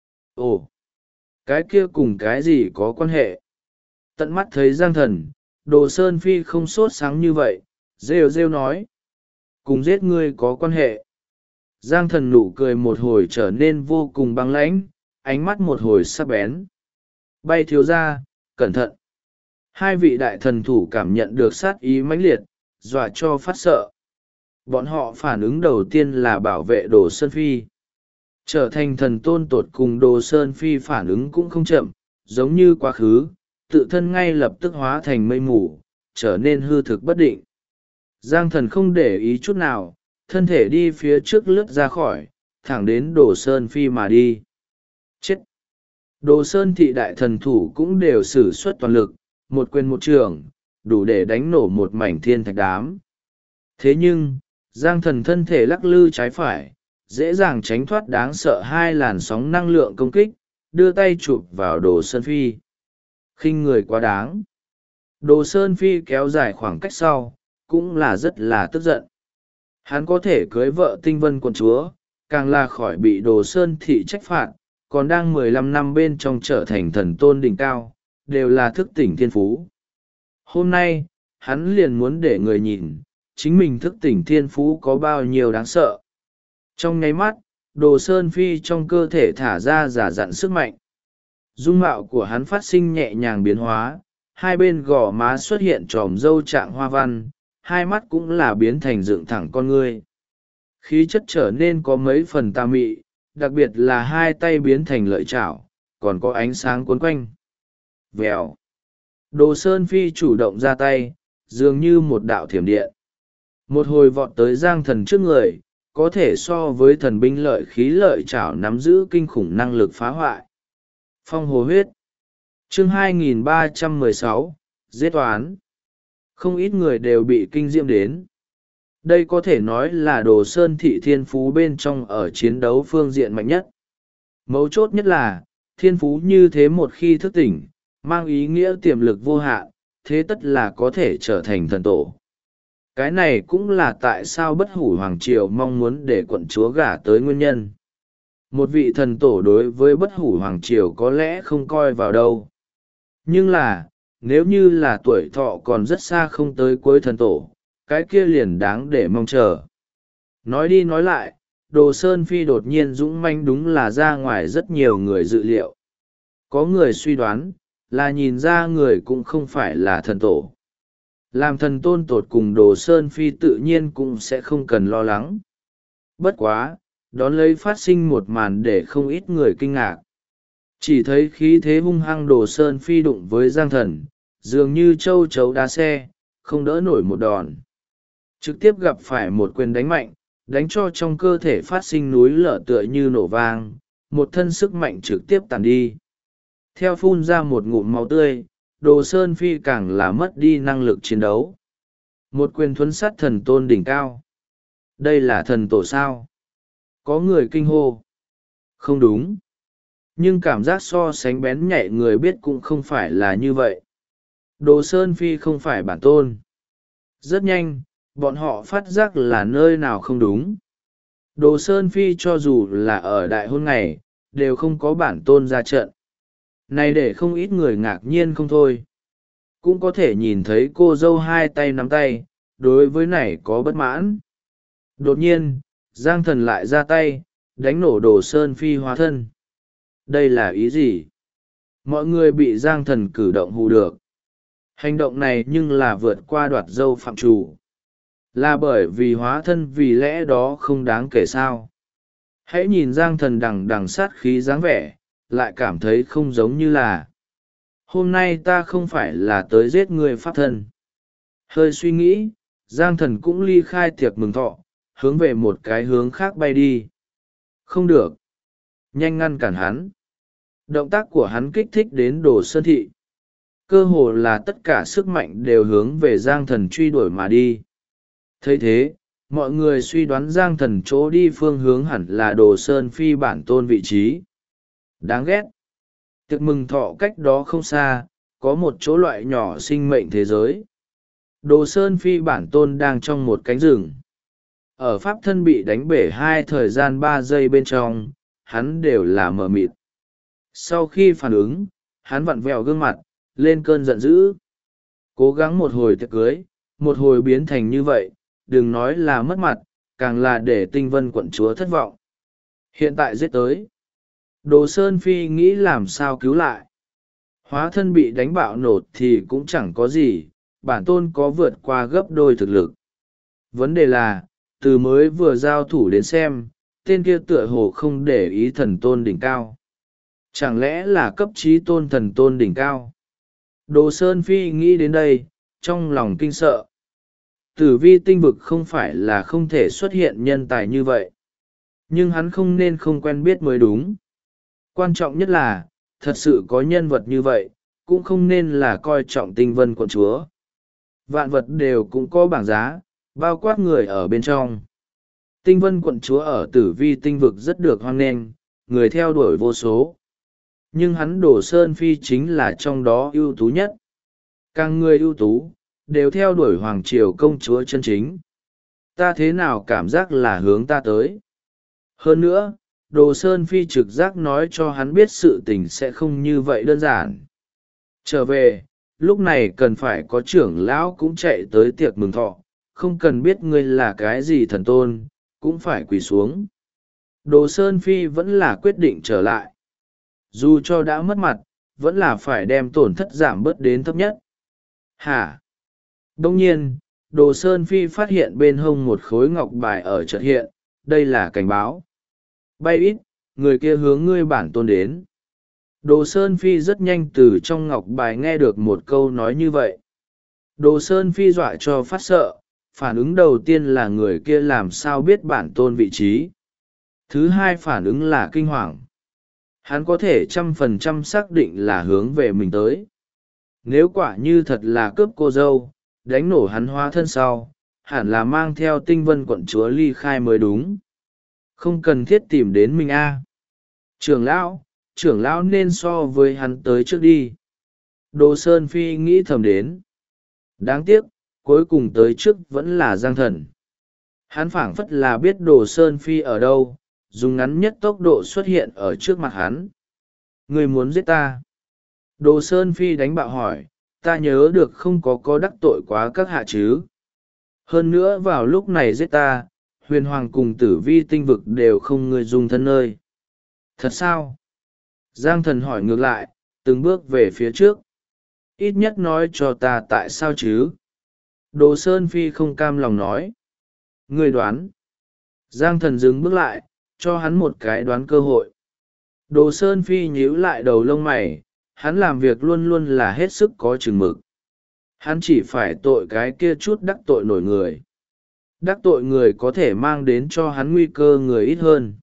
ồ, cái kia cùng cái gì có quan hệ? Tận mắt thấy Giang Thần, Đồ Sơn Phi không sốt sáng như vậy, rêu rêu nói, cùng giết ngươi có quan hệ. Giang Thần nụ cười một hồi trở nên vô cùng băng lãnh, ánh mắt một hồi sắc bén. Bay thiếu ra, cẩn thận. Hai vị đại thần thủ cảm nhận được sát ý mãnh liệt, dọa cho phát sợ. Bọn họ phản ứng đầu tiên là bảo vệ Đồ Sơn Phi. Trở thành thần tôn tột cùng Đồ Sơn Phi phản ứng cũng không chậm, giống như quá khứ, tự thân ngay lập tức hóa thành mây mù, trở nên hư thực bất định. Giang thần không để ý chút nào, thân thể đi phía trước lướt ra khỏi, thẳng đến Đồ Sơn Phi mà đi. Chết! Đồ Sơn thị đại thần thủ cũng đều sử xuất toàn lực, một quyền một trường, đủ để đánh nổ một mảnh thiên thạch đám. Thế nhưng, Giang thần thân thể lắc lư trái phải, dễ dàng tránh thoát đáng sợ hai làn sóng năng lượng công kích, đưa tay chụp vào Đồ Sơn Phi. Khinh người quá đáng. Đồ Sơn Phi kéo dài khoảng cách sau, cũng là rất là tức giận. Hắn có thể cưới vợ Tinh Vân quận chúa, càng là khỏi bị Đồ Sơn thị trách phạt, còn đang 15 năm bên trong trở thành thần tôn đỉnh cao, đều là thức tỉnh thiên phú. Hôm nay, hắn liền muốn để người nhìn, chính mình thức tỉnh thiên phú có bao nhiêu đáng sợ. Trong nháy mắt, Đồ Sơn Phi trong cơ thể thả ra giả dặn sức mạnh. Dung mạo của hắn phát sinh nhẹ nhàng biến hóa, hai bên gò má xuất hiện tròm râu trạng hoa văn, hai mắt cũng là biến thành dựng thẳng con ngươi. Khí chất trở nên có mấy phần tà mị, đặc biệt là hai tay biến thành lợi chảo, còn có ánh sáng cuốn quanh. Vèo. Đồ Sơn Phi chủ động ra tay, dường như một đạo thiểm điện. Một hồi vọt tới Giang thần trước người, có thể so với thần binh lợi khí lợi chảo nắm giữ kinh khủng năng lực phá hoại. Phong hồ huyết. Chương 2316, giết toán. Không ít người đều bị kinh diễm đến. Đây có thể nói là Đồ Sơn thị thiên phú bên trong ở chiến đấu phương diện mạnh nhất. Mấu chốt nhất là, thiên phú như thế một khi thức tỉnh, mang ý nghĩa tiềm lực vô hạn, thế tất là có thể trở thành thần tổ. Cái này cũng là tại sao Bất Hủ Hoàng Triều mong muốn để quận chúa gả tới nguyên nhân. Một vị thần tổ đối với Bất Hủ Hoàng Triều có lẽ không coi vào đâu. Nhưng là, nếu như là tuổi thọ còn rất xa không tới cuối thần tổ, cái kia liền đáng để mong chờ. Nói đi nói lại, Đồ Sơn Phi đột nhiên dũng manh đúng là ra ngoài rất nhiều người dự liệu. Có người suy đoán, là nhìn ra người cũng không phải là thần tổ. Làm thần tôn tột cùng Đồ Sơn Phi tự nhiên cũng sẽ không cần lo lắng. Bất quá, đón lấy phát sinh một màn để không ít người kinh ngạc. Chỉ thấy khí thế hung hăng Đồ Sơn Phi đụng với Giang thần, dường như châu chấu đá xe, không đỡ nổi một đòn. Trực tiếp gặp phải một quyền đánh mạnh, đánh cho trong cơ thể phát sinh núi lở tựa như nổ vang, một thân sức mạnh trực tiếp tàn đi. Theo phun ra một ngụm máu tươi, Đồ Sơn Phi càng là mất đi năng lực chiến đấu. Một quyền thuấn sát thần tôn đỉnh cao. Đây là thần tổ sao? Có người kinh hô. Không đúng. Nhưng cảm giác so sánh bén nhạy người biết cũng không phải là như vậy. Đồ Sơn Phi không phải bản tôn. Rất nhanh, bọn họ phát giác là nơi nào không đúng. Đồ Sơn Phi cho dù là ở đại hôn ngày, đều không có bản tôn ra trận. Này để không ít người ngạc nhiên không thôi. Cũng có thể nhìn thấy cô dâu hai tay nắm tay, đối với này có bất mãn. Đột nhiên, Giang thần lại ra tay, đánh nổ Đồ Sơn Phi hóa thân. Đây là ý gì? Mọi người bị Giang thần cử động hù được. Hành động này nhưng là vượt qua đoạt dâu phạm chủ. Là bởi vì hóa thân vì lẽ đó không đáng kể sao. Hãy nhìn Giang thần đằng đằng sát khí dáng vẻ, lại cảm thấy không giống như là. Hôm nay ta không phải là tới giết người pháp thân. Hơi suy nghĩ, Giang thần cũng ly khai tiệc mừng thọ, hướng về một cái hướng khác bay đi. Không được. Nhanh ngăn cản hắn. Động tác của hắn kích thích đến Đồ Sơn thị. Cơ hồ là tất cả sức mạnh đều hướng về Giang thần truy đuổi mà đi. Thấy thế, mọi người suy đoán Giang thần chỗ đi phương hướng hẳn là Đồ Sơn Phi bản tôn vị trí. Đáng ghét. Tiệc mừng thọ cách đó không xa, có một chỗ loại nhỏ sinh mệnh thế giới. Đồ Sơn Phi bản tôn đang trong một cánh rừng. Ở pháp thân bị đánh bể hai thời gian 3 giây bên trong, hắn đều là mờ mịt. Sau khi phản ứng, hắn vặn vẹo gương mặt, lên cơn giận dữ. Cố gắng một hồi tiệc cưới, một hồi biến thành như vậy, đừng nói là mất mặt, càng là để Tinh Vân quận chúa thất vọng. Hiện tại giết tới. Đồ Sơn Phi nghĩ làm sao cứu lại. Hóa thân bị đánh bạo nổ thì cũng chẳng có gì, bản tôn có vượt qua gấp đôi thực lực. Vấn đề là, từ mới vừa giao thủ đến xem, tên kia tựa hồ không để ý thần tôn đỉnh cao. Chẳng lẽ là cấp trí tôn thần tôn đỉnh cao? Đồ Sơn Phi nghĩ đến đây, trong lòng kinh sợ. Tử vi tinh vực không phải là không thể xuất hiện nhân tài như vậy, nhưng hắn không nên không quen biết mới đúng. Quan trọng nhất là, thật sự có nhân vật như vậy, cũng không nên là coi trọng tinh vân quận chúa. Vạn vật đều cũng có bảng giá, bao quát người ở bên trong. Tinh vân quận chúa ở tử vi tinh vực rất được hoan nghênh, người theo đuổi vô số. Nhưng hắn Đồ Sơn Phi chính là trong đó ưu tú nhất. Càng người ưu tú, đều theo đuổi hoàng triều công chúa chân chính. Ta thế nào cảm giác là hướng ta tới. Hơn nữa, Đồ Sơn Phi trực giác nói cho hắn biết sự tình sẽ không như vậy đơn giản. Trở về, lúc này cần phải có trưởng lão cũng chạy tới tiệc mừng thọ, không cần biết ngươi là cái gì thần tôn, cũng phải quỳ xuống. Đồ Sơn Phi vẫn là quyết định trở lại. Dù cho đã mất mặt, vẫn là phải đem tổn thất giảm bớt đến thấp nhất. Hả? Đông nhiên, Đồ Sơn Phi phát hiện bên hông một khối ngọc bài ở chợt hiện, đây là cảnh báo. Bay ít, người kia hướng ngươi bản tôn đến. Đồ Sơn Phi rất nhanh từ trong ngọc bài nghe được một câu nói như vậy. Đồ Sơn Phi dọa cho phát sợ, phản ứng đầu tiên là người kia làm sao biết bản tôn vị trí. Thứ hai phản ứng là kinh hoàng. Hắn có thể 100% xác định là hướng về mình tới. Nếu quả như thật là cướp cô dâu, đánh nổ hắn hóa thân sau, hẳn là mang theo tinh vân quận chúa ly khai mới đúng. Không cần thiết tìm đến mình a. Trưởng lão nên so với hắn tới trước đi. Đồ Sơn Phi nghĩ thầm đến. Đáng tiếc, cuối cùng tới trước vẫn là Giang Thần. Hắn phảng phất là biết Đồ Sơn Phi ở đâu, dùng ngắn nhất tốc độ xuất hiện ở trước mặt hắn. Người muốn giết ta? Đồ Sơn Phi đánh bạo hỏi, ta nhớ được không có đắc tội quá các hạ chứ. Hơn nữa vào lúc này giết ta, huyền hoàng cùng tử vi tinh vực đều không người dùng thân nơi. Thật sao? Giang Thần hỏi ngược lại, từng bước về phía trước. Ít nhất nói cho ta tại sao chứ? Đồ Sơn Phi không cam lòng nói. Người đoán. Giang Thần dừng bước lại, cho hắn một cái đoán cơ hội. Đồ Sơn Phi nhíu lại đầu lông mày, hắn làm việc luôn luôn là hết sức có chừng mực. Hắn chỉ phải tội cái kia chút đắc tội nổi người. Đắc tội người có thể mang đến cho hắn nguy cơ người ít hơn.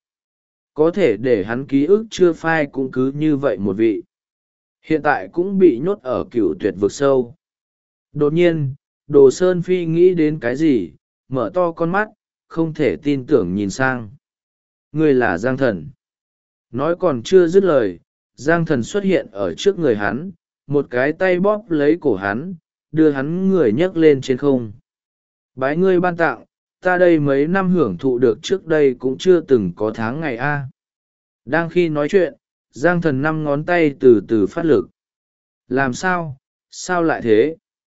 Có thể để hắn ký ức chưa phai cũng cứ như vậy một vị. Hiện tại cũng bị nhốt ở Cửu Tuyệt vực sâu. Đột nhiên, Đồ Sơn Phi nghĩ đến cái gì, mở to con mắt, không thể tin tưởng nhìn sang. Ngươi là Giang Thần. Nói còn chưa dứt lời, Giang Thần xuất hiện ở trước người hắn, một cái tay bóp lấy cổ hắn, đưa hắn người nhấc lên trên không. Bái ngươi ban tặng, ta đây mấy năm hưởng thụ được trước đây cũng chưa từng có tháng ngày a. Đang khi nói chuyện, Giang Thần 5 ngón tay từ từ phát lực. Làm sao? Sao lại thế?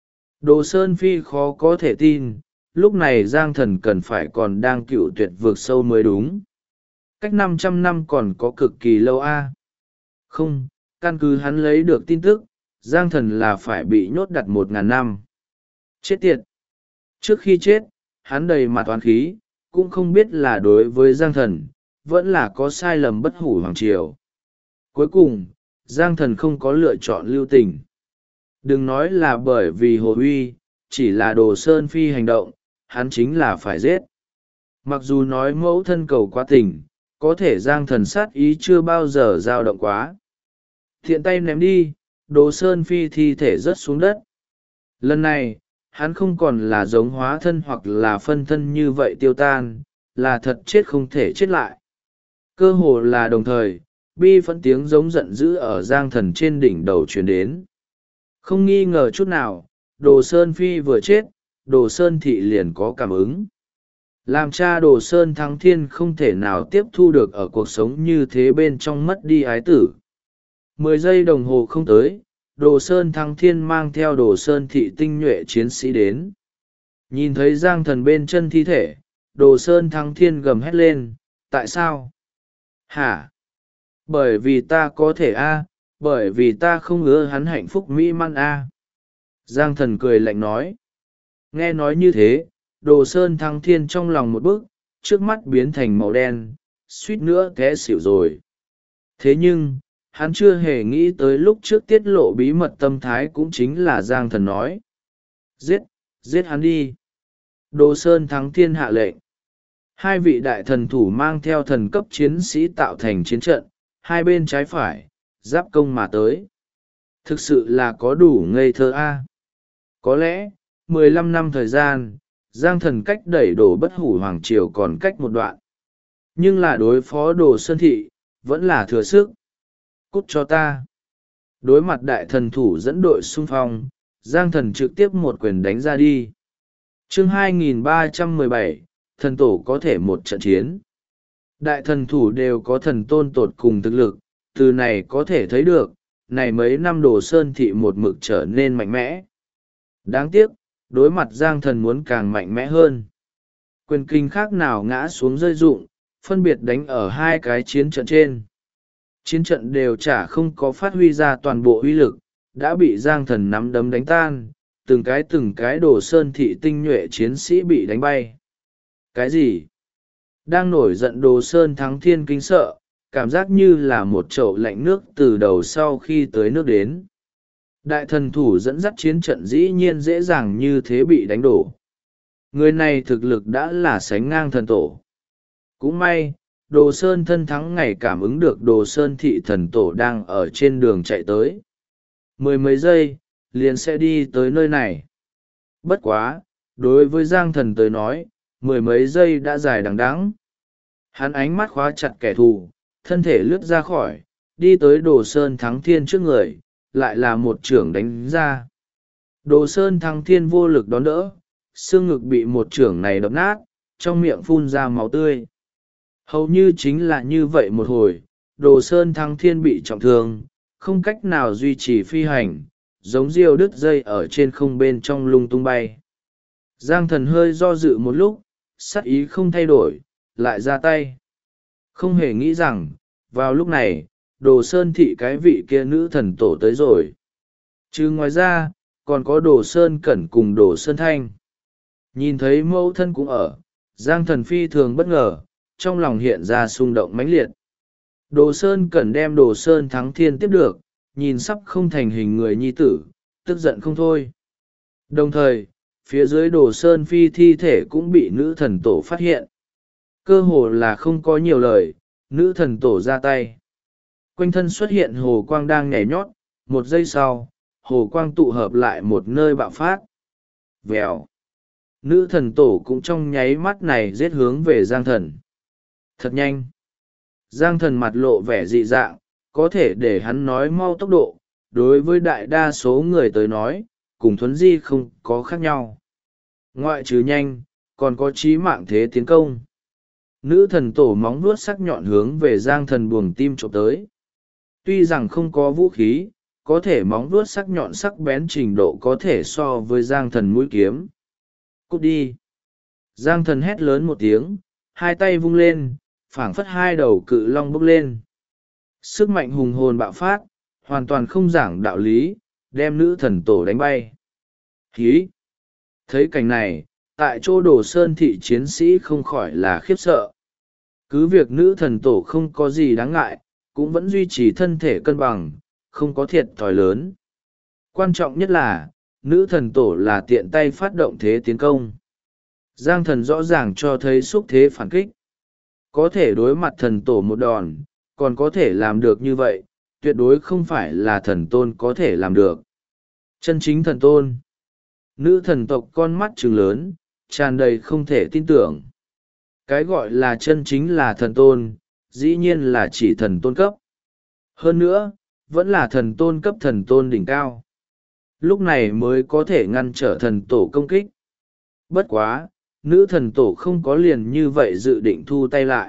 Đồ Sơn Phi khó có thể tin, lúc này Giang Thần cần phải còn đang Cửu Tuyệt vực sâu mới đúng. Cách 500 năm còn có cực kỳ lâu a. Không, căn cứ hắn lấy được tin tức, Giang Thần là phải bị nhốt đặt 1000 năm. Chết tiệt! Trước khi chết, hắn đầy mặt oán khí, cũng không biết là đối với Giang Thần, vẫn là có sai lầm bất hủ hoàng triều. Cuối cùng, Giang Thần không có lựa chọn lưu tình. Đừng nói là bởi vì Hồ Uy, chỉ là Đồ Sơn Phi hành động, hắn chính là phải giết. Mặc dù nói mẫu thân cầu quá tình, có thể Giang Thần sát ý chưa bao giờ dao động quá. Thiện tay ném đi, Đồ Sơn Phi thi thể rớt xuống đất. Lần này, hắn không còn là giống hóa thân hoặc là phân thân như vậy tiêu tan, là thật chết không thể chết lại. Cơ hồ là đồng thời, bi phẫn tiếng giống giận dữ ở Giang Thần trên đỉnh đầu truyền đến. Không nghi ngờ chút nào, Đồ Sơn Phi vừa chết, Đồ Sơn Thị liền có cảm ứng. Làm cha Đồ Sơn Thắng Thiên không thể nào tiếp thu được ở cuộc sống như thế bên trong mất đi ái tử. 10 giây đồng hồ không tới, Đồ Sơn Thắng Thiên mang theo Đồ Sơn Thị tinh nhuệ chiến sĩ đến. Nhìn thấy Giang Thần bên chân thi thể, Đồ Sơn Thắng Thiên gầm hét lên, tại sao? Hả? Bởi vì ta có thể a, bởi vì ta không ưa hắn hạnh phúc mỹ mãn a. Giang Thần cười lạnh nói. Nghe nói như thế, Đồ Sơn Thắng Thiên trong lòng một bức, trước mắt biến thành màu đen, suýt nữa té xỉu rồi. Thế nhưng, hắn chưa hề nghĩ tới lúc trước tiết lộ bí mật tâm thái cũng chính là Giang Thần nói. Giết hắn đi. Đồ Sơn Thắng Thiên hạ lệnh. Hai vị đại thần thủ mang theo thần cấp chiến sĩ tạo thành chiến trận, hai bên trái phải, giáp công mà tới. Thực sự là có đủ ngây thơ a. Có lẽ, 15 năm thời gian, Giang Thần cách đẩy đổ Bất Hủ Hoàng Triều còn cách một đoạn. Nhưng là đối phó Đồ Sơn Thị, vẫn là thừa sức. Cút cho ta. Đối mặt đại thần thủ dẫn đội xung phong, Giang Thần trực tiếp một quyền đánh ra đi. Chương 2317, thần tổ có thể một trận chiến. Đại thần thủ đều có thần tôn tột cùng thực lực, từ này có thể thấy được, này mấy năm Đồ Sơn Thị một mực trở nên mạnh mẽ. Đáng tiếc, đối mặt Giang Thần muốn càng mạnh mẽ hơn. Quyền kinh khác nào ngã xuống rơi rụng, phân biệt đánh ở hai cái chiến trận trên. Chiến trận đều chả không có phát huy ra toàn bộ uy lực, đã bị Giang Thần nắm đấm đánh tan, từng cái Đồ Sơn Thị tinh nhuệ chiến sĩ bị đánh bay. Cái gì? Đang nổi giận Đồ Sơn Thắng Thiên kinh sợ, cảm giác như là một chậu lạnh nước từ đầu sau khi tới nước đến. Đại thần thủ dẫn dắt chiến trận dĩ nhiên dễ dàng như thế bị đánh đổ. Người này thực lực đã là sánh ngang thần tổ. Cũng may, Đồ Sơn thân thắng ngày cảm ứng được Đồ Sơn Thị thần tổ đang ở trên đường chạy tới. Mười mấy giây, liền sẽ đi tới nơi này. Bất quá, đối với Giang Thần tới nói, mười mấy giây đã dài đằng đẵng. Hắn ánh mắt khóa chặt kẻ thù, thân thể lướt ra khỏi, đi tới Đồ Sơn Thắng Thiên trước người, lại là một chưởng đánh ra. Đồ Sơn Thắng Thiên vô lực đón đỡ, xương ngực bị một chưởng này đập nát, trong miệng phun ra máu tươi. Hầu như chính là như vậy một hồi, Đồ Sơn Thắng Thiên bị trọng thương, không cách nào duy trì phi hành, giống diều đứt dây ở trên không bên trong lung tung bay. Giang Thần hơi do dự một lúc, sắc ý không thay đổi, lại ra tay. Không hề nghĩ rằng, vào lúc này, Đồ Sơn Thị cái vị kia nữ thần tổ tới rồi. Chứ ngoài ra, còn có Đồ Sơn Cẩn cùng Đồ Sơn Thanh. Nhìn thấy mẫu thân cũng ở, Giang Thần phi thường bất ngờ, trong lòng hiện ra xung động mãnh liệt. Đồ Sơn Cẩn đem Đồ Sơn Thắng Thiên tiếp được, nhìn sắp không thành hình người nhi tử, tức giận không thôi. Đồng thời, phía dưới Đồ Sơn Phi thi thể cũng bị nữ thần tổ phát hiện. Cơ hồ là không có nhiều lời, nữ thần tổ ra tay. Quanh thân xuất hiện hồ quang đang nhảy nhót, một giây sau, hồ quang tụ hợp lại một nơi bạo phát. Vèo. Nữ thần tổ cũng trong nháy mắt này giết hướng về Giang Thần. Thật nhanh. Giang Thần mặt lộ vẻ dị dạng, có thể để hắn nói mau tốc độ, đối với đại đa số người tới nói, cùng thuấn di không có khác nhau. Ngoại trừ nhanh, còn có chí mạng thế tiến công. Nữ thần tổ móng vuốt sắc nhọn hướng về Giang Thần buồng tim chụp tới. Tuy rằng không có vũ khí, có thể móng vuốt sắc nhọn sắc bén trình độ có thể so với Giang Thần mũi kiếm. Cút đi. Giang Thần hét lớn một tiếng, hai tay vung lên, phảng phất hai đầu cự long bốc lên. Sức mạnh hùng hồn bạo phát, hoàn toàn không giảng đạo lý, đem nữ thần tổ đánh bay. Hí! Thấy cảnh này, tại chỗ Đồ Sơn Thị chiến sĩ không khỏi là khiếp sợ. Cứ việc nữ thần tổ không có gì đáng ngại, cũng vẫn duy trì thân thể cân bằng, không có thiệt thòi lớn. Quan trọng nhất là, nữ thần tổ là tiện tay phát động thế tiến công. Giang Thần rõ ràng cho thấy xúc thế phản kích. Có thể đối mặt thần tổ một đòn, còn có thể làm được như vậy, tuyệt đối không phải là thần tôn có thể làm được. Chân chính thần tôn. Nữ thần tộc con mắt trừng lớn, tràn đầy không thể tin tưởng. Cái gọi là chân chính là thần tôn, dĩ nhiên là chỉ thần tôn cấp. Hơn nữa, vẫn là thần tôn cấp thần tôn đỉnh cao. Lúc này mới có thể ngăn trở thần tổ công kích. Bất quá, nữ thần tổ không có liền như vậy dự định thu tay lại.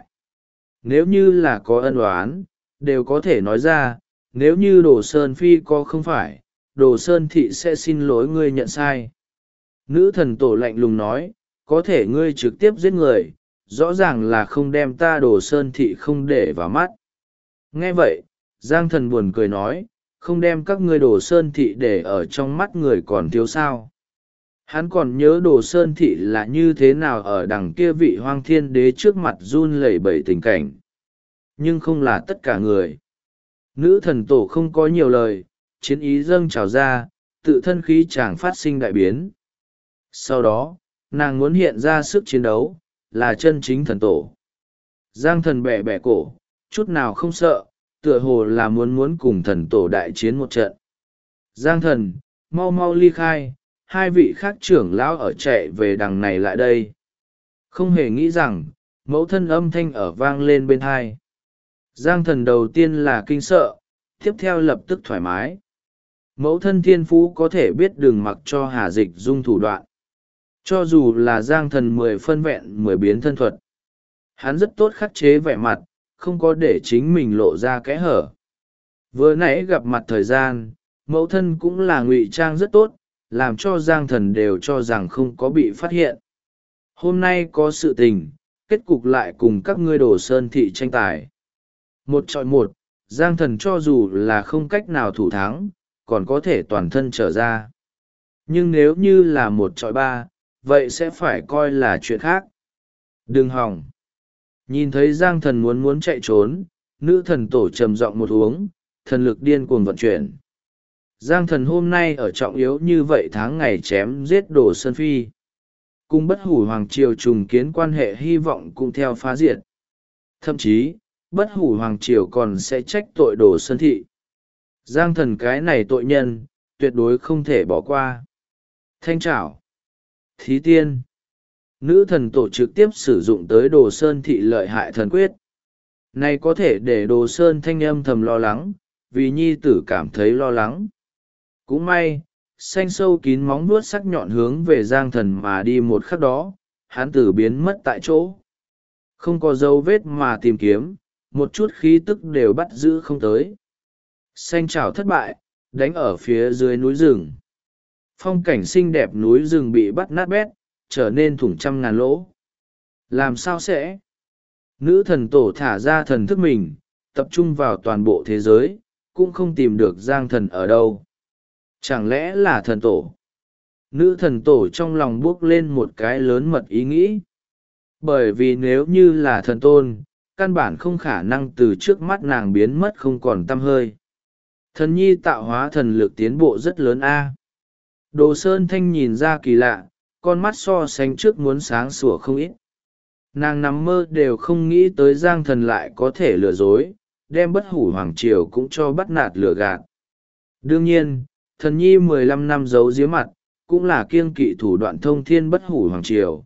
Nếu như là có ân oán, đều có thể nói ra, nếu như Đồ Sơn Phi có không phải, Đồ Sơn Thị sẽ xin lỗi ngươi nhận sai. Nữ thần tổ lạnh lùng nói, có thể ngươi trực tiếp giết người, rõ ràng là không đem ta Đồ Sơn Thị không để vào mắt. Nghe vậy, Giang Thần buồn cười nói, không đem các ngươi Đồ Sơn Thị để ở trong mắt người còn thiếu sao. Hắn còn nhớ Đồ Sơn Thị là như thế nào ở đằng kia vị Hoang Thiên Đế trước mặt run lẩy bẩy tình cảnh. Nhưng không là tất cả người. Nữ thần tổ không có nhiều lời, chiến ý dâng trào ra, tự thân khí chàng phát sinh đại biến. Sau đó, nàng muốn hiện ra sức chiến đấu, là chân chính thần tổ. Giang thần bẻ bẻ cổ, chút nào không sợ, tựa hồ là muốn cùng thần tổ đại chiến một trận. Giang thần, mau mau ly khai, hai vị khác trưởng lão ở chạy về đằng này lại đây. Không hề nghĩ rằng, mẫu thân âm thanh ở vang lên bên hai. Giang thần đầu tiên là kinh sợ, tiếp theo lập tức thoải mái. Mẫu thân thiên phú có thể biết đừng mặc cho Hà Dịch Dung thủ đoạn. Cho dù là Giang thần 10 phân vẹn 10 biến thân thuật. Hắn rất tốt khắc chế vẻ mặt, không có để chính mình lộ ra kẽ hở. Vừa nãy gặp mặt thời gian, mẫu thân cũng là ngụy trang rất tốt, làm cho Giang thần đều cho rằng không có bị phát hiện. Hôm nay có sự tình, kết cục lại cùng các ngươi Đồ Sơn thị tranh tài. Một chọi một, Giang thần cho dù là không cách nào thủ thắng, còn có thể toàn thân trở ra. Nhưng nếu như là một chọi ba, vậy sẽ phải coi là chuyện khác. Đừng hòng. Nhìn thấy Giang thần muốn chạy trốn, nữ thần tổ trầm giọng một uống, thần lực điên cuồng vận chuyển. Giang thần hôm nay ở trọng yếu như vậy tháng ngày chém giết Đồ Sơn Phi. Cùng bất hủ hoàng triều trùng kiến quan hệ hy vọng cũng theo phá diệt. Thậm chí, bất hủ hoàng triều còn sẽ trách tội Đồ Sơn thị. Giang thần cái này tội nhân, tuyệt đối không thể bỏ qua. Thanh trảo. Thí tiên. Nữ thần tổ trực tiếp sử dụng tới Đồ Sơn thị lợi hại thần quyết. Này có thể để Đồ Sơn thanh âm thầm lo lắng, vì nhi tử cảm thấy lo lắng. Cũng may, xanh sâu kín móng vuốt sắc nhọn hướng về Giang thần mà đi một khắc đó, hắn tử biến mất tại chỗ. Không có dấu vết mà tìm kiếm, một chút khí tức đều bắt giữ không tới. Xanh trảo thất bại, đánh ở phía dưới núi rừng. Phong cảnh xinh đẹp núi rừng bị bắt nát bét, trở nên thủng trăm ngàn lỗ. Làm sao sẽ? Nữ thần tổ thả ra thần thức mình, tập trung vào toàn bộ thế giới, cũng không tìm được Giang thần ở đâu. Chẳng lẽ là thần tổ? Nữ thần tổ trong lòng buốc lên một cái lớn mật ý nghĩ. Bởi vì nếu như là thần tôn, căn bản không khả năng từ trước mắt nàng biến mất không còn tăm hơi. Thần nhi tạo hóa thần lực tiến bộ rất lớn a. Đồ Sơn Thanh nhìn ra kỳ lạ, con mắt so sánh trước muốn sáng sủa không ít. Nàng nằm mơ đều không nghĩ tới Giang thần lại có thể lừa dối, đem bất hủ hoàng triều cũng cho bắt nạt lừa gạt. Đương nhiên, thần nhi 15 năm giấu giếm mặt, cũng là kiêng kỵ thủ đoạn thông thiên bất hủ hoàng triều.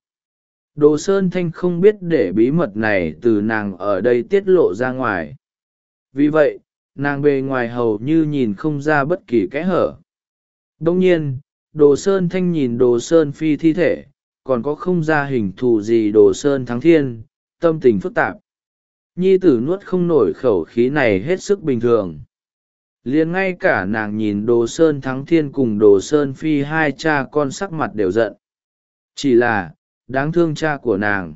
Đồ Sơn Thanh không biết để bí mật này từ nàng ở đây tiết lộ ra ngoài. Vì vậy, nàng bề ngoài hầu như nhìn không ra bất kỳ kẽ hở. Đông nhiên, Đồ Sơn Thanh nhìn Đồ Sơn Phi thi thể, còn có không ra hình thù gì Đồ Sơn Thắng Thiên, tâm tình phức tạp. Nhi tử nuốt không nổi khẩu khí này hết sức bình thường. Liền ngay cả nàng nhìn Đồ Sơn Thắng Thiên cùng Đồ Sơn Phi hai cha con sắc mặt đều giận. Chỉ là, đáng thương cha của nàng.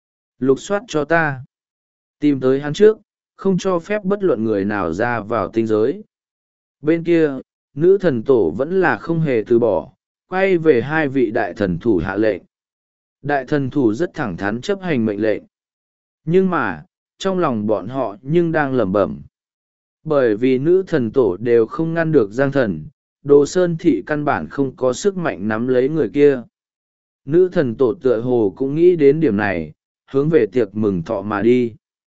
Lục soát cho ta. Tìm tới hắn trước, không cho phép bất luận người nào ra vào tinh giới. Bên kia, nữ thần tổ vẫn là không hề từ bỏ, quay về hai vị đại thần thủ hạ lệnh. Đại thần thủ rất thẳng thắn chấp hành mệnh lệnh. Nhưng mà, trong lòng bọn họ nhưng đang lẩm bẩm. Bởi vì nữ thần tổ đều không ngăn được Giang thần, Đồ Sơn thị căn bản không có sức mạnh nắm lấy người kia. Nữ thần tổ tựa hồ cũng nghĩ đến điểm này, hướng về tiệc mừng thọ mà đi.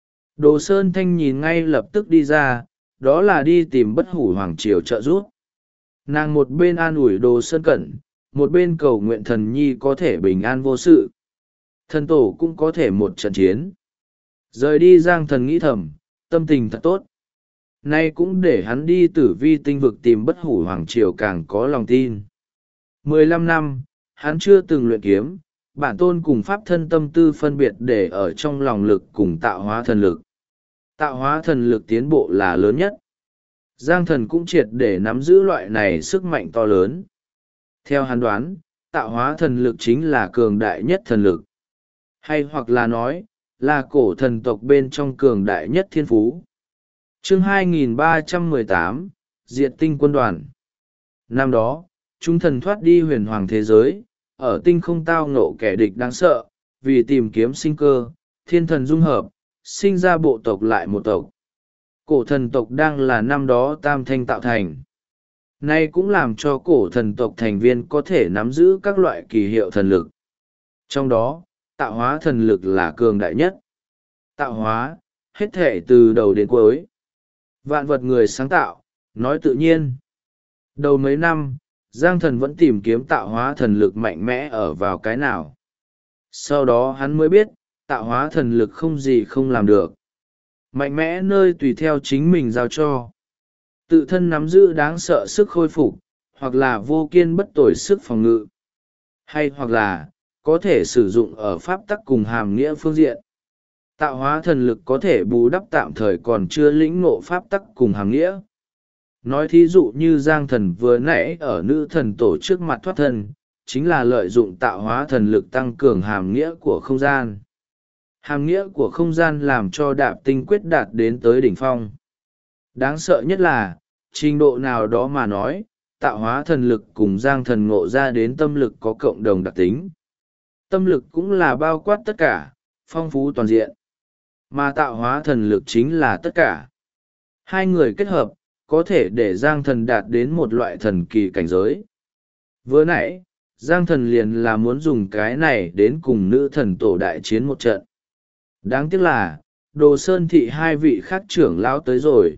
Đồ Sơn Thanh nhìn ngay lập tức đi ra, đó là đi tìm bất hủ hoàng triều trợ giúp. Nàng một bên an ủi Đồ Sơn Cẩn, một bên cầu nguyện thần nhi có thể bình an vô sự. Thần tổ cũng có thể một trận chiến. Rời đi Giang thần nghĩ thầm, tâm tình thật tốt. Nay cũng để hắn đi tử vi tinh vực tìm bất hủ hoàng triều càng có lòng tin. 15 năm, hắn chưa từng luyện kiếm, bản tôn cùng pháp thân tâm tư phân biệt để ở trong lòng lực cùng tạo hóa thần lực. Tạo hóa thần lực tiến bộ là lớn nhất. Giang thần cũng triệt để nắm giữ loại này sức mạnh to lớn. Theo hắn đoán, tạo hóa thần lực chính là cường đại nhất thần lực. Hay hoặc là nói, là cổ thần tộc bên trong cường đại nhất thiên phú. Chương 2318, Diệt tinh quân đoàn. Năm đó, chúng thần thoát đi huyền hoàng thế giới, ở tinh không tao ngộ kẻ địch đáng sợ, vì tìm kiếm sinh cơ, thiên thần dung hợp, sinh ra bộ tộc lại một tộc. Cổ thần tộc đang là năm đó tam thanh tạo thành. Nay cũng làm cho cổ thần tộc thành viên có thể nắm giữ các loại kỳ hiệu thần lực. Trong đó, tạo hóa thần lực là cường đại nhất. Tạo hóa, hết thể từ đầu đến cuối. Vạn vật người sáng tạo, nói tự nhiên. Đầu mấy năm, Giang Thần vẫn tìm kiếm tạo hóa thần lực mạnh mẽ ở vào cái nào. Sau đó hắn mới biết, tạo hóa thần lực không gì không làm được. Mạnh mẽ nơi tùy theo chính mình giao cho. Tự thân nắm giữ đáng sợ sức khôi phục, hoặc là vô kiên bất tồi sức phòng ngự. Hay hoặc là, có thể sử dụng ở pháp tắc cùng hàm nghĩa phương diện. Tạo hóa thần lực có thể bù đắp tạm thời còn chưa lĩnh ngộ pháp tắc cùng hàm nghĩa. Nói thí dụ như Giang Thần vừa nãy ở nữ thần tổ trước mặt thoát thân, chính là lợi dụng tạo hóa thần lực tăng cường hàm nghĩa của không gian. Hàm nghĩa của không gian làm cho đạp tinh quyết đạt đến tới đỉnh phong. Đáng sợ nhất là, trình độ nào đó mà nói, tạo hóa thần lực cùng Giang Thần ngộ ra đến tâm lực có cộng đồng đặc tính. Tâm lực cũng là bao quát tất cả, phong phú toàn diện. Mà tạo hóa thần lực chính là tất cả. Hai người kết hợp, có thể để Giang Thần đạt đến một loại thần kỳ cảnh giới. Vừa nãy, Giang Thần liền là muốn dùng cái này đến cùng nữ thần tổ đại chiến một trận. Đáng tiếc là, Đồ Sơn Thị hai vị khác trưởng lão tới rồi.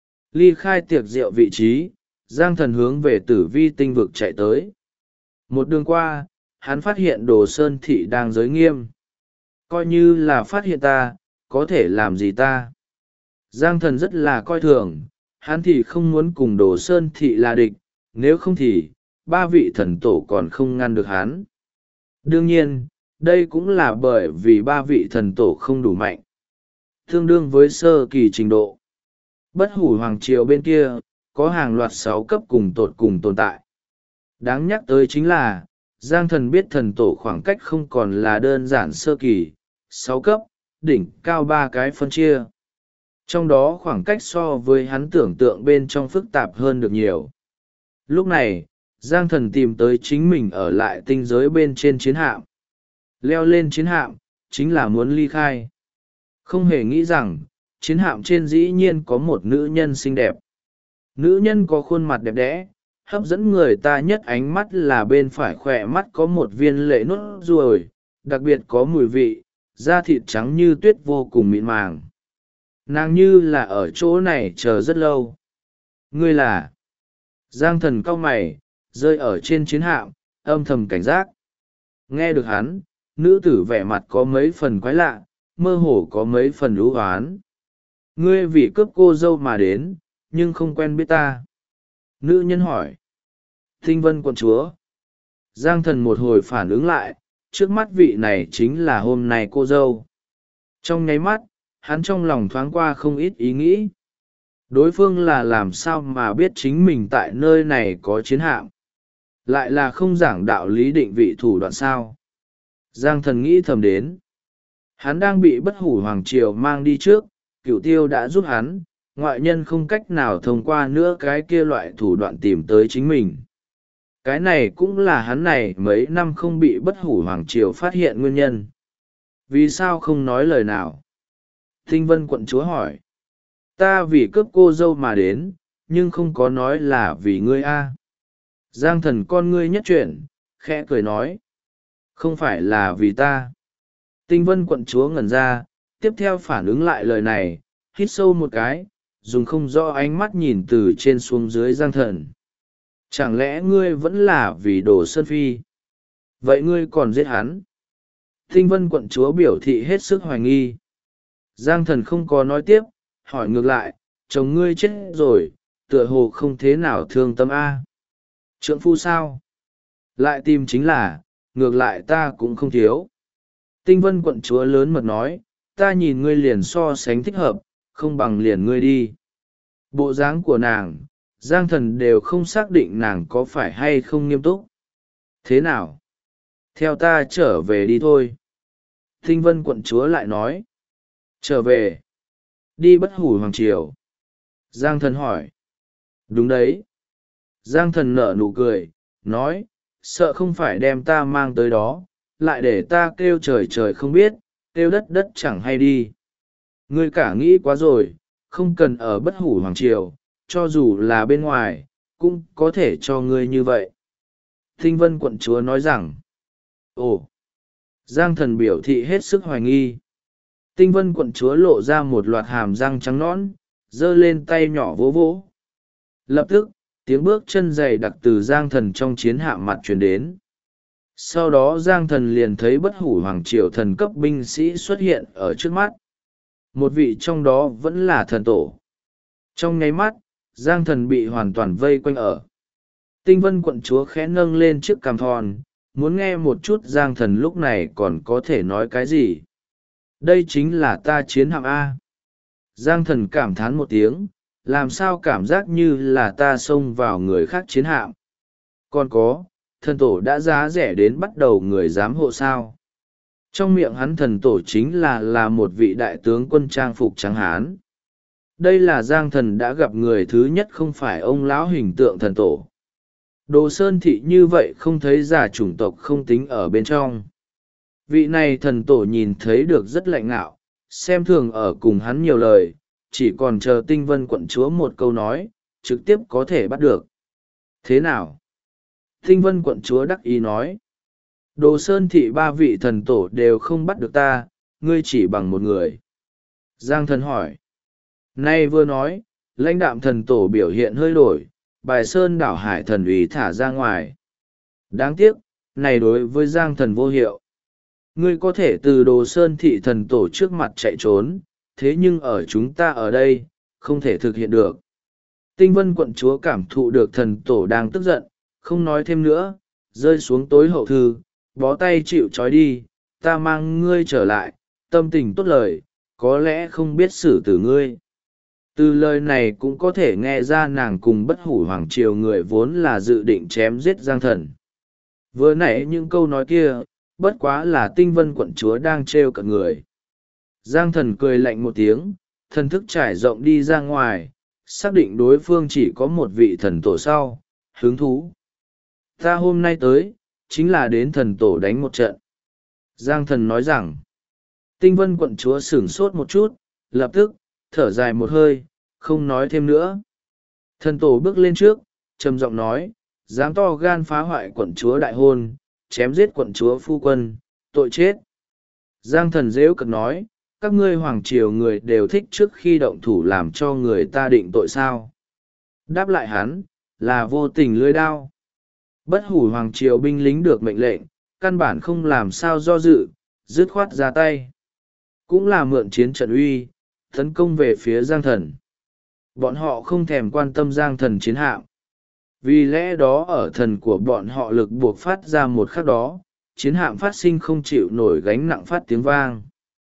Ly khai tiệc rượu vị trí, Giang Thần hướng về Tử Vi tinh vực chạy tới. Một đường qua, hắn phát hiện Đồ Sơn Thị đang giới nghiêm. Coi như là phát hiện ta, có thể làm gì ta? Giang Thần rất là coi thường, hắn thì không muốn cùng Đồ Sơn Thị là địch, nếu không thì, ba vị thần tổ còn không ngăn được hắn. Đương nhiên, đây cũng là bởi vì ba vị thần tổ không đủ mạnh. Tương đương với sơ kỳ trình độ. Bất hủ hoàng triều bên kia, có hàng loạt 6 cấp cùng tồn tại. Đáng nhắc tới chính là, Giang Thần biết thần tổ khoảng cách không còn là đơn giản sơ kỳ, 6 cấp, đỉnh cao 3 cái phân chia. Trong đó khoảng cách so với hắn tưởng tượng bên trong phức tạp hơn được nhiều. Lúc này, Giang Thần tìm tới chính mình ở lại tinh giới bên trên chiến hạm. Leo lên chiến hạm, chính là muốn ly khai. Không hề nghĩ rằng, chiến hạm trên dĩ nhiên có một nữ nhân xinh đẹp. Nữ nhân có khuôn mặt đẹp đẽ, hấp dẫn người ta nhất ánh mắt là bên phải khỏe mắt có một viên lệ nốt ruồi, đặc biệt có mùi vị, da thịt trắng như tuyết vô cùng mịn màng. Nàng như là ở chỗ này chờ rất lâu. Ngươi là... Giang Thần cau mày, rơi ở trên chiến hạm, âm thầm cảnh giác. Nghe được hắn, nữ tử vẻ mặt có mấy phần quái lạ, mơ hồ có mấy phần lũ hoán. Ngươi vì cướp cô dâu mà đến, nhưng không quen biết ta. Nữ nhân hỏi. Tinh Vân quận chúa. Giang Thần một hồi phản ứng lại, trước mắt vị này chính là hôm nay cô dâu. Trong nháy mắt, hắn trong lòng thoáng qua không ít ý nghĩ. Đối phương là làm sao mà biết chính mình tại nơi này có chiến hạm. Lại là không giảng đạo lý định vị thủ đoạn sao. Giang Thần nghĩ thầm đến. Hắn đang bị bất hủ hoàng triều mang đi trước, Cửu Tiêu đã giúp hắn, ngoại nhân không cách nào thông qua nữa cái kia loại thủ đoạn tìm tới chính mình. Cái này cũng là hắn này mấy năm không bị bất hủ hoàng triều phát hiện nguyên nhân. Vì sao không nói lời nào? Tinh Vân quận chúa hỏi. Ta vì cướp cô dâu mà đến, nhưng không có nói là vì ngươi a. Giang Thần con ngươi nhất chuyển, khẽ cười nói. Không phải là vì ta. Tinh Vân quận chúa ngẩn ra, tiếp theo phản ứng lại lời này, hít sâu một cái, dùng không rõ ánh mắt nhìn từ trên xuống dưới Giang Thần. Chẳng lẽ ngươi vẫn là vì Đồ Sơn Phi? Vậy ngươi còn giết hắn? Tinh Vân quận chúa biểu thị hết sức hoài nghi. Giang Thần không có nói tiếp, hỏi ngược lại, chồng ngươi chết rồi, tựa hồ không thế nào thương tâm a. Trượng phu sao? Lại tìm chính là, ngược lại ta cũng không thiếu. Tinh Vân quận chúa lớn mật nói, ta nhìn ngươi liền so sánh thích hợp, không bằng liền ngươi đi. Bộ dáng của nàng, Giang Thần đều không xác định nàng có phải hay không nghiêm túc. Thế nào? Theo ta trở về đi thôi. Tinh Vân quận chúa lại nói. Trở về. Đi bất hủ hoàng triều. Giang Thần hỏi. Đúng đấy. Giang Thần nở nụ cười, nói, sợ không phải đem ta mang tới đó, lại để ta kêu trời trời không biết, kêu đất đất chẳng hay đi. Ngươi cả nghĩ quá rồi, không cần ở bất hủ hoàng triều, cho dù là bên ngoài, cũng có thể cho ngươi như vậy. Tinh Vân quận chúa nói rằng, ồ, Giang thần biểu thị hết sức hoài nghi. Tinh vân quận chúa lộ ra một loạt hàm răng trắng nõn, giơ lên tay nhỏ vỗ vỗ. Lập tức, tiếng bước chân dày đặc từ Giang thần trong chiến hạm mặt truyền đến. Sau đó Giang thần liền thấy bất hủ hoàng triều thần cấp binh sĩ xuất hiện ở trước mắt. Một vị trong đó vẫn là thần tổ. Trong nháy mắt, Giang thần bị hoàn toàn vây quanh ở. Tinh vân quận chúa khẽ nâng lên chiếc cằm thon, muốn nghe một chút Giang thần lúc này còn có thể nói cái gì. Đây chính là ta chiến hạm A. Giang thần cảm thán một tiếng, làm sao cảm giác như là ta xông vào người khác chiến hạm. Còn có, thần tổ đã giá rẻ đến bắt đầu người giám hộ sao. Trong miệng hắn thần tổ chính là một vị đại tướng quân trang phục trắng hán. Đây là Giang thần đã gặp người thứ nhất không phải ông lão hình tượng thần tổ. Đồ Sơn Thị như vậy không thấy giả chủng tộc không tính ở bên trong. Vị này thần tổ nhìn thấy được rất lạnh ngạo, xem thường ở cùng hắn nhiều lời, chỉ còn chờ Tinh vân quận chúa một câu nói, trực tiếp có thể bắt được. Thế nào? Tinh vân quận chúa đắc ý nói. Đồ Sơn Thị ba vị thần tổ đều không bắt được ta, ngươi chỉ bằng một người. Giang thần hỏi. Nay vừa nói, lãnh đạm thần tổ biểu hiện hơi đổi, bài sơn đảo hải thần ủy thả ra ngoài. Đáng tiếc, này đối với Giang thần vô hiệu. Ngươi có thể từ Đồ Sơn Thị thần tổ trước mặt chạy trốn, thế nhưng ở chúng ta ở đây, không thể thực hiện được. Tinh vân quận chúa cảm thụ được thần tổ đang tức giận, không nói thêm nữa, rơi xuống tối hậu thư, bó tay chịu trói đi, ta mang ngươi trở lại, tâm tình tốt lời, có lẽ không biết xử tử ngươi. Từ lời này cũng có thể nghe ra nàng cùng bất hủ hoàng triều người vốn là dự định chém giết Giang thần. Vừa nãy những câu nói kia, bất quá là tinh vân quận chúa đang trêu cợt người. Giang thần cười lạnh một tiếng, thần thức trải rộng đi ra ngoài, xác định đối phương chỉ có một vị thần tổ sau, hứng thú. Ta hôm nay tới, chính là đến thần tổ đánh một trận. Giang thần nói rằng, tinh vân quận chúa sửng sốt một chút, lập tức, thở dài một hơi, không nói thêm nữa. Thần tổ bước lên trước, trầm giọng nói, dám to gan phá hoại quận chúa đại hôn, chém giết quận chúa phu quân, tội chết. Giang thần rêu cực nói, các ngươi hoàng triều người đều thích trước khi động thủ làm cho người ta định tội sao. Đáp lại hắn, là vô tình lưỡi đao. Bất hủ hoàng triều binh lính được mệnh lệnh, căn bản không làm sao do dự, dứt khoát ra tay. Cũng là mượn chiến trận uy, tấn công về phía Giang thần. Bọn họ không thèm quan tâm Giang thần chiến hạm. Vì lẽ đó ở thần của bọn họ lực buộc phát ra một khắc đó, chiến hạm phát sinh không chịu nổi gánh nặng phát tiếng vang.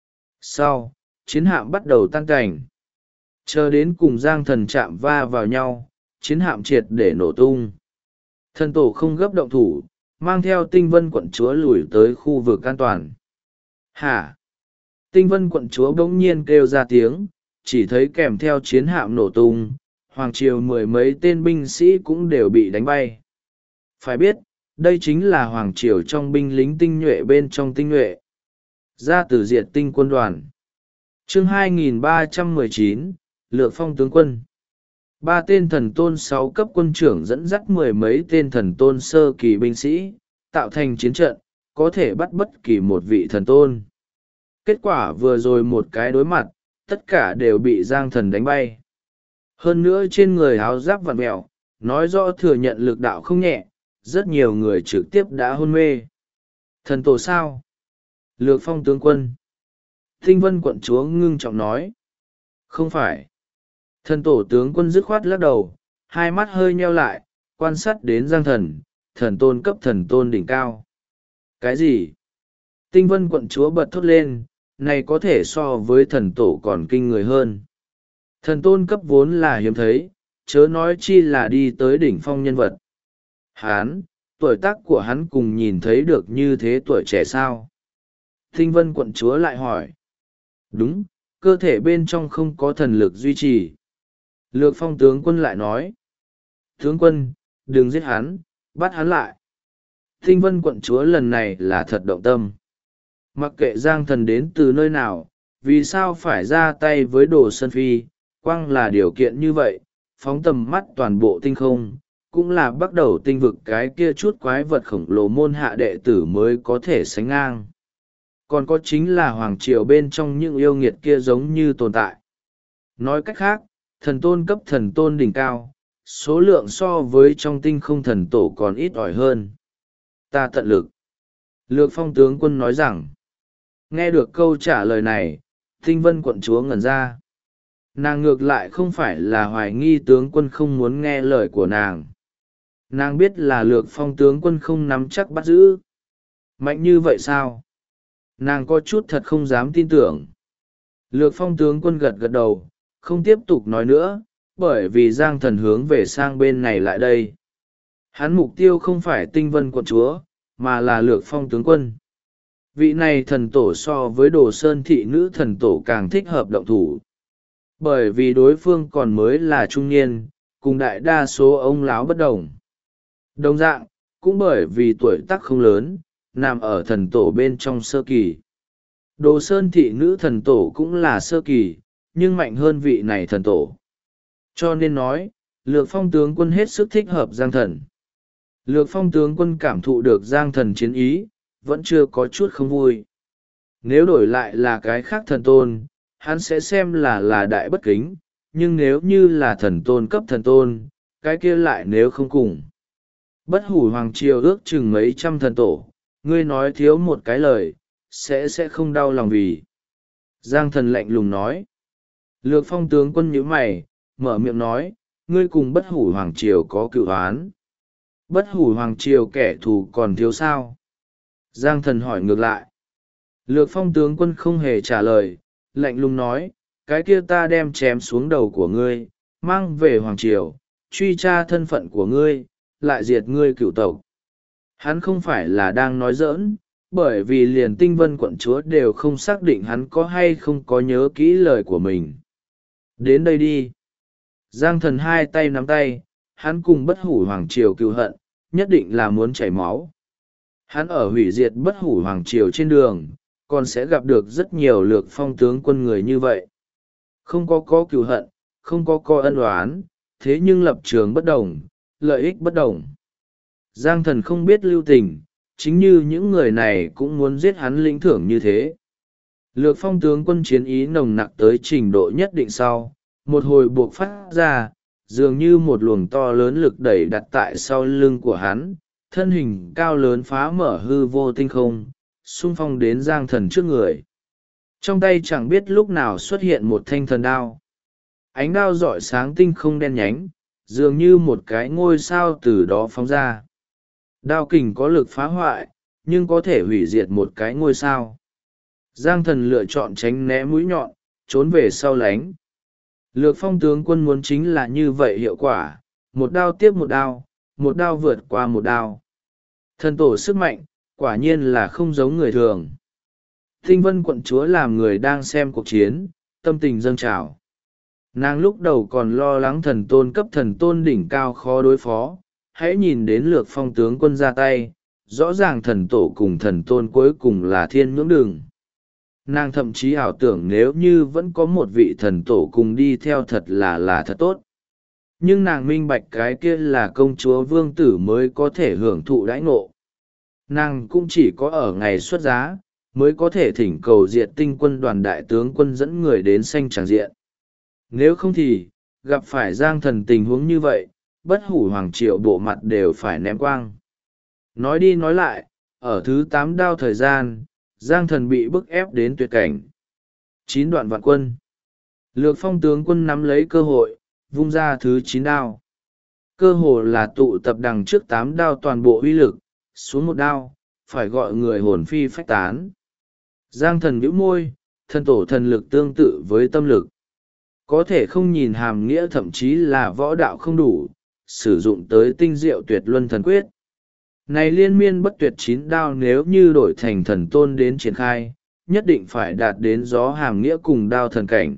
Sau, chiến hạm bắt đầu tan cảnh. Chờ đến cùng Giang thần chạm va vào nhau, chiến hạm triệt để nổ tung. Thần tổ không gấp động thủ, mang theo tinh vân quận chúa lùi tới khu vực an toàn. Hả? Tinh vân quận chúa bỗng nhiên kêu ra tiếng, chỉ thấy kèm theo chiến hạm nổ tung, hoàng triều mười mấy tên binh sĩ cũng đều bị đánh bay. Phải biết, đây chính là hoàng triều trong binh lính tinh nhuệ bên trong tinh nhuệ. Ra từ diệt tinh quân đoàn. Chương 2319, Lược Phong tướng quân. 3 tên thần tôn 6 cấp quân trưởng dẫn dắt mười mấy tên thần tôn sơ kỳ binh sĩ, tạo thành chiến trận, có thể bắt bất kỳ một vị thần tôn. Kết quả vừa rồi một cái đối mặt, tất cả đều bị Giang thần đánh bay. Hơn nữa trên người áo giáp vặn mẹo, nói rõ thừa nhận lực đạo không nhẹ, rất nhiều người trực tiếp đã hôn mê. Thần tổ sao? Lược Phong tướng quân. Tinh vân quận chúa ngưng trọng nói. Không phải. Thần tổ tướng quân dứt khoát lắc đầu, hai mắt hơi nheo lại, quan sát đến Giang thần, thần tôn cấp thần tôn đỉnh cao. Cái gì? Tinh vân quận chúa bật thốt lên, này có thể so với thần tổ còn kinh người hơn. Thần tôn cấp vốn là hiếm thấy, chớ nói chi là đi tới đỉnh phong nhân vật. Hán, tuổi tác của hắn cùng nhìn thấy được như thế tuổi trẻ sao? Tinh vân quận chúa lại hỏi. Đúng, cơ thể bên trong không có thần lực duy trì. Lược Phong tướng quân lại nói. Tướng quân, đừng giết hắn, bắt hắn lại. Tinh vân quận chúa lần này là thật động tâm. Mặc kệ Giang thần đến từ nơi nào, vì sao phải ra tay với Đồ Sơn Phi, quang là điều kiện như vậy, phóng tầm mắt toàn bộ tinh không, cũng là bắt đầu tinh vực cái kia chút quái vật khổng lồ môn hạ đệ tử mới có thể sánh ngang. còn có chính là hoàng triều bên trong những yêu nghiệt kia giống như tồn tại. Nói cách khác, thần tôn cấp thần tôn đỉnh cao, số lượng so với trong tinh không thần tổ còn ít ỏi hơn. Ta tận lực. Lược Phong tướng quân nói rằng, nghe được câu trả lời này, Tinh Vân quận chúa ngẩn ra. Nàng ngược lại không phải là hoài nghi tướng quân không muốn nghe lời của nàng. Nàng biết là Lược Phong tướng quân không nắm chắc bắt giữ. Mạnh như vậy sao? Nàng có chút thật không dám tin tưởng. Lược Phong tướng quân gật gật đầu, không tiếp tục nói nữa, bởi vì Giang Thần hướng về sang bên này lại đây. Hắn mục tiêu không phải Tinh Vân quận chúa, mà là Lược Phong tướng quân. Vị này thần tổ so với Đồ Sơn thị nữ thần tổ càng thích hợp động thủ. Bởi vì đối phương còn mới là trung niên, cùng đại đa số ông lão bất đồng. Đồng dạng, cũng bởi vì tuổi tác không lớn, nằm ở thần tổ bên trong sơ kỳ. Đồ Sơn thị nữ thần tổ cũng là sơ kỳ, nhưng mạnh hơn vị này thần tổ. Cho nên nói, Lược Phong tướng quân hết sức thích hợp Giang Thần. Lược Phong tướng quân cảm thụ được Giang Thần chiến ý, vẫn chưa có chút không vui. Nếu đổi lại là cái khác thần tôn, hắn sẽ xem là đại bất kính, nhưng nếu như là thần tôn cấp thần tôn, cái kia lại nếu không cùng. Bất hủ hoàng triều ước chừng mấy trăm thần tổ, ngươi nói thiếu một cái lời, sẽ không đau lòng vì. Giang Thần lạnh lùng nói. Lược Phong tướng quân nhíu mày, mở miệng nói, ngươi cùng bất hủ hoàng triều có cựu oán. Bất hủ hoàng triều kẻ thù còn thiếu sao? Giang Thần hỏi ngược lại. Lược Phong tướng quân không hề trả lời, lạnh lùng nói, cái kia ta đem chém xuống đầu của ngươi, mang về hoàng triều, truy tra thân phận của ngươi, lại diệt ngươi cựu tộc. Hắn không phải là đang nói giỡn, bởi vì liền Tinh Vân quận chúa đều không xác định hắn có hay không có nhớ kỹ lời của mình. Đến đây đi. Giang Thần hai tay nắm tay, hắn cùng bất hủ hoàng triều cựu hận, nhất định là muốn chảy máu. Hắn ở hủy diệt bất hủ hoàng triều trên đường, còn sẽ gặp được rất nhiều Lược Phong tướng quân người như vậy. Không có cựu hận, không có ân oán, thế nhưng lập trường bất đồng, lợi ích bất đồng. Giang Thần không biết lưu tình, chính như những người này cũng muốn giết hắn lĩnh thưởng như thế. Lược Phong tướng quân chiến ý nồng nặc tới trình độ nhất định sau, một hồi buộc phát ra, dường như một luồng to lớn lực đẩy đặt tại sau lưng của hắn, thân hình cao lớn phá mở hư vô tinh không, xung phong đến Giang Thần trước người. Trong tay chẳng biết lúc nào xuất hiện một thanh thần đao. Ánh đao rọi sáng tinh không đen nhánh, dường như một cái ngôi sao từ đó phóng ra. Đao kình có lực phá hoại, nhưng có thể hủy diệt một cái ngôi sao. Giang Thần lựa chọn tránh né mũi nhọn, trốn về sau lánh. Lược Phong tướng quân muốn chính là như vậy hiệu quả, một đao tiếp một đao vượt qua một đao. Thần tổ sức mạnh, quả nhiên là không giống người thường. Tinh Vân quận chúa làm người đang xem cuộc chiến, tâm tình dâng trào. Nàng lúc đầu còn lo lắng thần tôn cấp thần tôn đỉnh cao khó đối phó, hãy nhìn đến Lược Phong tướng quân ra tay, rõ ràng thần tổ cùng thần tôn cuối cùng là thiên ngưỡng đường. Nàng thậm chí ảo tưởng nếu như vẫn có một vị thần tổ cùng đi theo thật là thật tốt. Nhưng nàng minh bạch cái kia là công chúa vương tử mới có thể hưởng thụ đãi ngộ. Nàng cũng chỉ có ở ngày xuất giá, mới có thể thỉnh cầu diệt tinh quân đoàn đại tướng quân dẫn người đến sanh tràng diện. Nếu không thì, gặp phải Giang Thần tình huống như vậy, bất hủ hoàng triệu bộ mặt đều phải ném quang. Nói đi nói lại, ở thứ 8 đao thời gian, Giang Thần bị bức ép đến tuyệt cảnh. 9 đoạn vạn quân. Lược Phong tướng quân nắm lấy cơ hội, vung ra thứ 9 đao. Cơ hồ là tụ tập đằng trước 8 đao toàn bộ uy lực, xuống một đao, phải gọi người hồn phi phách tán. Giang Thần bĩu môi, thần tổ thần lực tương tự với tâm lực. Có thể không nhìn hàm nghĩa thậm chí là võ đạo không đủ, sử dụng tới tinh diệu tuyệt luân thần quyết. Này liên miên bất tuyệt 9 đao nếu như đổi thành thần tôn đến triển khai, nhất định phải đạt đến gió hàm nghĩa cùng đao thần cảnh.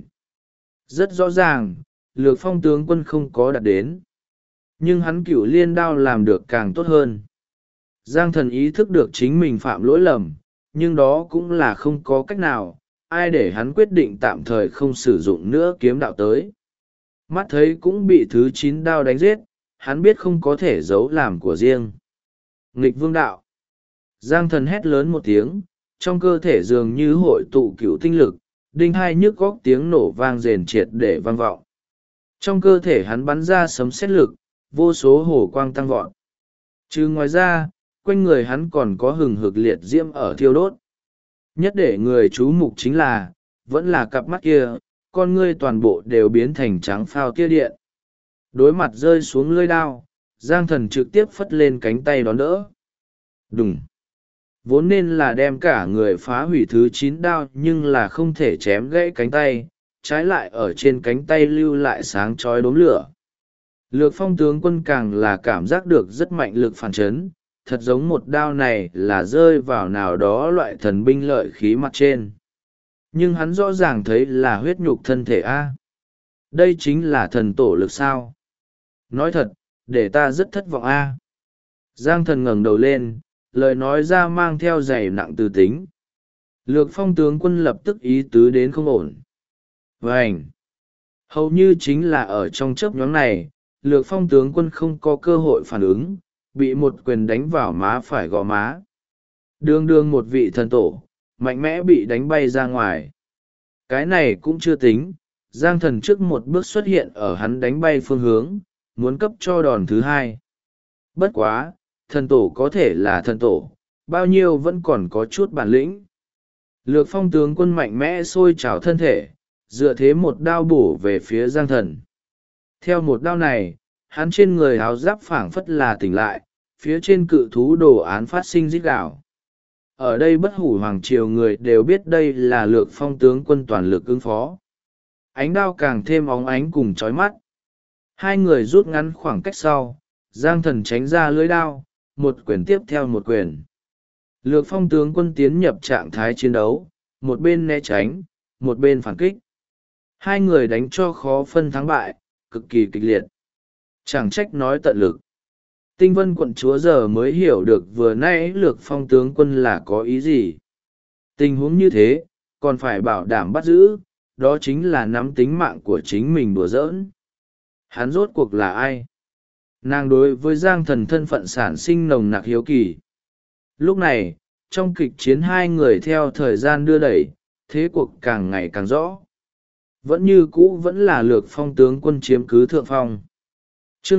Rất rõ ràng, Lược Phong tướng quân không có đạt đến. Nhưng hắn cửu liên đao làm được càng tốt hơn. Giang Thần ý thức được chính mình phạm lỗi lầm, nhưng đó cũng là không có cách nào, ai để hắn quyết định tạm thời không sử dụng nữa kiếm đạo tới. Mắt thấy cũng bị thứ 9 đao đánh giết, hắn biết không có thể giấu làm của riêng. Nghịch vương đạo. Giang Thần hét lớn một tiếng, Trong cơ thể dường như hội tụ cửu tinh lực, đinh hai nhức góc tiếng nổ vang rền triệt để vang vọng. Trong cơ thể hắn bắn ra sấm sét lực, vô số hổ quang tăng vọt. Chứ ngoài ra, quanh người hắn còn có hừng hực liệt diễm ở thiêu đốt. Nhất để người chú mục chính là, vẫn là cặp mắt kia, con ngươi toàn bộ đều biến thành trắng phao tia điện. Đối mặt rơi xuống lưỡi đao, Giang Thần trực tiếp phất lên cánh tay đón đỡ. Đùng! Vốn nên là đem cả người phá hủy thứ 9 đao nhưng là không thể chém gãy cánh tay, trái lại ở trên cánh tay lưu lại sáng chói đốm lửa. Lược Phong tướng quân càng là cảm giác được rất mạnh lực phản chấn, thật giống một đao này là rơi vào nào đó loại thần binh lợi khí mặt trên. Nhưng hắn rõ ràng thấy là huyết nhục thân thể A. Đây chính là thần tổ lực sao? Nói thật, để ta rất thất vọng A. Giang Thần ngẩng đầu lên, lời nói ra mang theo dày nặng từ tính. Lược Phong tướng quân lập tức ý tứ đến không ổn. Vânh! Hầu như chính là ở trong chớp nhoáng này, Lược Phong tướng quân không có cơ hội phản ứng, bị một quyền đánh vào má phải gò má. Đương đương một vị thần tổ, mạnh mẽ bị đánh bay ra ngoài. Cái này cũng chưa tính, Giang Thần trước một bước xuất hiện ở hắn đánh bay phương hướng, muốn cấp cho đòn thứ hai. Bất quá, thần tổ có thể là thần tổ, bao nhiêu vẫn còn có chút bản lĩnh. Lược Phong tướng quân mạnh mẽ sôi trào thân thể, dựa thế một đao bổ về phía Giang Thần. Theo một đao này, hắn trên người áo giáp phảng phất là tỉnh lại, phía trên cự thú đồ án phát sinh rít gào. Ở đây bất hủ hoàng triều người đều biết đây là Lược Phong tướng quân toàn lực ứng phó. Ánh đao càng thêm óng ánh cùng chói mắt. Hai người rút ngắn khoảng cách sau, Giang Thần tránh ra lưỡi đao, một quyền tiếp theo một quyền. Lược Phong tướng quân tiến nhập trạng thái chiến đấu, một bên né tránh, một bên phản kích. Hai người đánh cho khó phân thắng bại, cực kỳ kịch liệt. Chẳng trách nói tận lực. Tinh Vân quận chúa giờ mới hiểu được vừa nãy Lược Phong tướng quân là có ý gì. Tình huống như thế, còn phải bảo đảm bắt giữ, đó chính là nắm tính mạng của chính mình đùa giỡn. Hắn rốt cuộc là ai? Nàng đối với Giang Thần thân phận sản sinh nồng nặc hiếu kỳ. Lúc này, trong kịch chiến hai người theo thời gian đưa đẩy, thế cuộc càng ngày càng rõ. Vẫn như cũ vẫn là Lược Phong tướng quân chiếm cứ thượng phong. Chương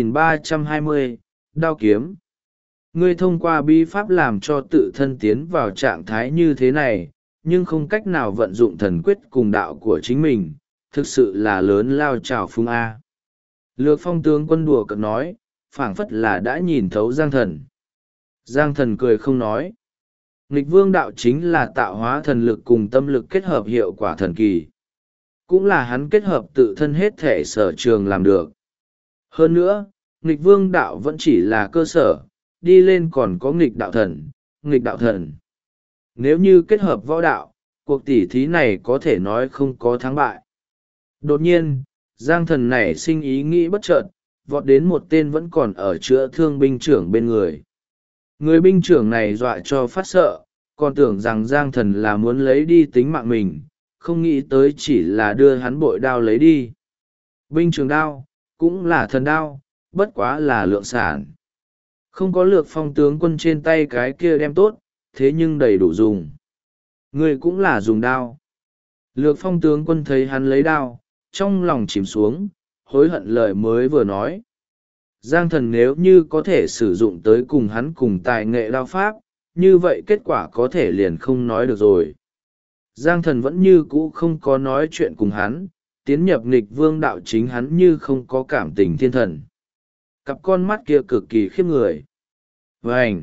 2320, Đao kiếm. Ngươi thông qua bí pháp làm cho tự thân tiến vào trạng thái như thế này, nhưng không cách nào vận dụng thần quyết cùng đạo của chính mình, thực sự là lớn lao trào phúng A. Lược Phong tướng quân đùa cợt nói, phảng phất là đã nhìn thấu Giang Thần. Giang Thần cười không nói. Nghịch vương đạo chính là tạo hóa thần lực cùng tâm lực kết hợp hiệu quả thần kỳ. Cũng là hắn kết hợp tự thân hết thể sở trường làm được. Hơn nữa, nghịch vương đạo vẫn chỉ là cơ sở, đi lên còn có nghịch đạo thần, nghịch đạo thần. Nếu như kết hợp võ đạo, cuộc tỉ thí này có thể nói không có thắng bại. Đột nhiên, Giang Thần nảy sinh ý nghĩ bất chợt, vọt đến một tên vẫn còn ở chữa thương binh trưởng bên người. Người binh trưởng này dọa cho phát sợ, còn tưởng rằng Giang Thần là muốn lấy đi tính mạng mình, không nghĩ tới chỉ là đưa hắn bội đao lấy đi. Binh trưởng đao, cũng là thần đao, bất quá là lượng sản. Không có Lược Phong tướng quân trên tay cái kia đem tốt, thế nhưng đầy đủ dùng. Người cũng là dùng đao. Lược Phong tướng quân thấy hắn lấy đao, trong lòng chìm xuống, hối hận lời mới vừa nói. Giang Thần nếu như có thể sử dụng tới cùng hắn cùng tài nghệ đao pháp, như vậy kết quả có thể liền không nói được rồi. Giang Thần vẫn như cũ không có nói chuyện cùng hắn, tiến nhập nghịch vương đạo chính hắn như không có cảm tình thiên thần. Cặp con mắt kia cực kỳ khiếp người. Vânh!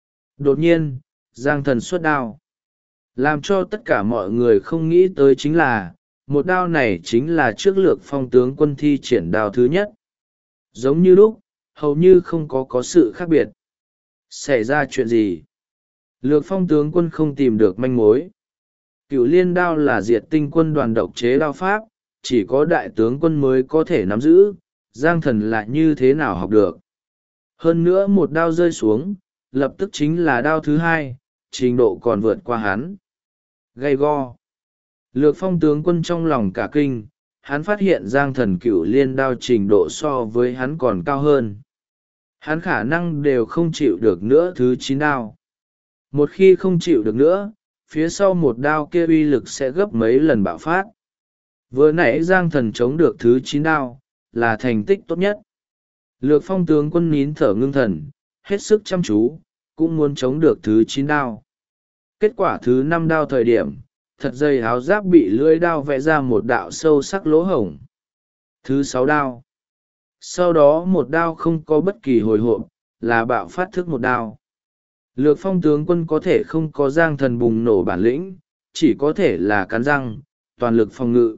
Đột nhiên, Giang Thần xuất đao. Làm cho tất cả mọi người không nghĩ tới chính là, một đao này chính là trước Lược Phong tướng quân thi triển đao thứ nhất. Giống như lúc, hầu như không có sự khác biệt. Xảy ra chuyện gì? Lược Phong tướng quân không tìm được manh mối. Cửu liên đao là diệt tinh quân đoàn độc chế đao pháp, chỉ có đại tướng quân mới có thể nắm giữ, Giang Thần lại như thế nào học được. Hơn nữa một đao rơi xuống, lập tức chính là đao thứ hai, trình độ còn vượt qua hắn. Gay go. Lược Phong tướng quân trong lòng cả kinh, hắn phát hiện Giang Thần cửu liên đao trình độ so với hắn còn cao hơn. Hắn khả năng đều không chịu được nữa thứ 9 đao. Một khi không chịu được nữa, phía sau một đao kia uy lực sẽ gấp mấy lần bạo phát. Vừa nãy Giang Thần chống được thứ 9 đao, là thành tích tốt nhất. Lược Phong tướng quân nín thở ngưng thần, hết sức chăm chú, cũng muốn chống được thứ 9 đao. Kết quả thứ 5 đao thời điểm, thật dây áo giáp bị lưỡi đao vẽ ra một đạo sâu sắc lỗ hổng. Thứ 6 đao. Sau đó một đao không có bất kỳ hồi hộp, là bạo phát thức một đao. Lược Phong tướng quân có thể không có Giang Thần bùng nổ bản lĩnh, chỉ có thể là cắn răng, toàn lực phòng ngự.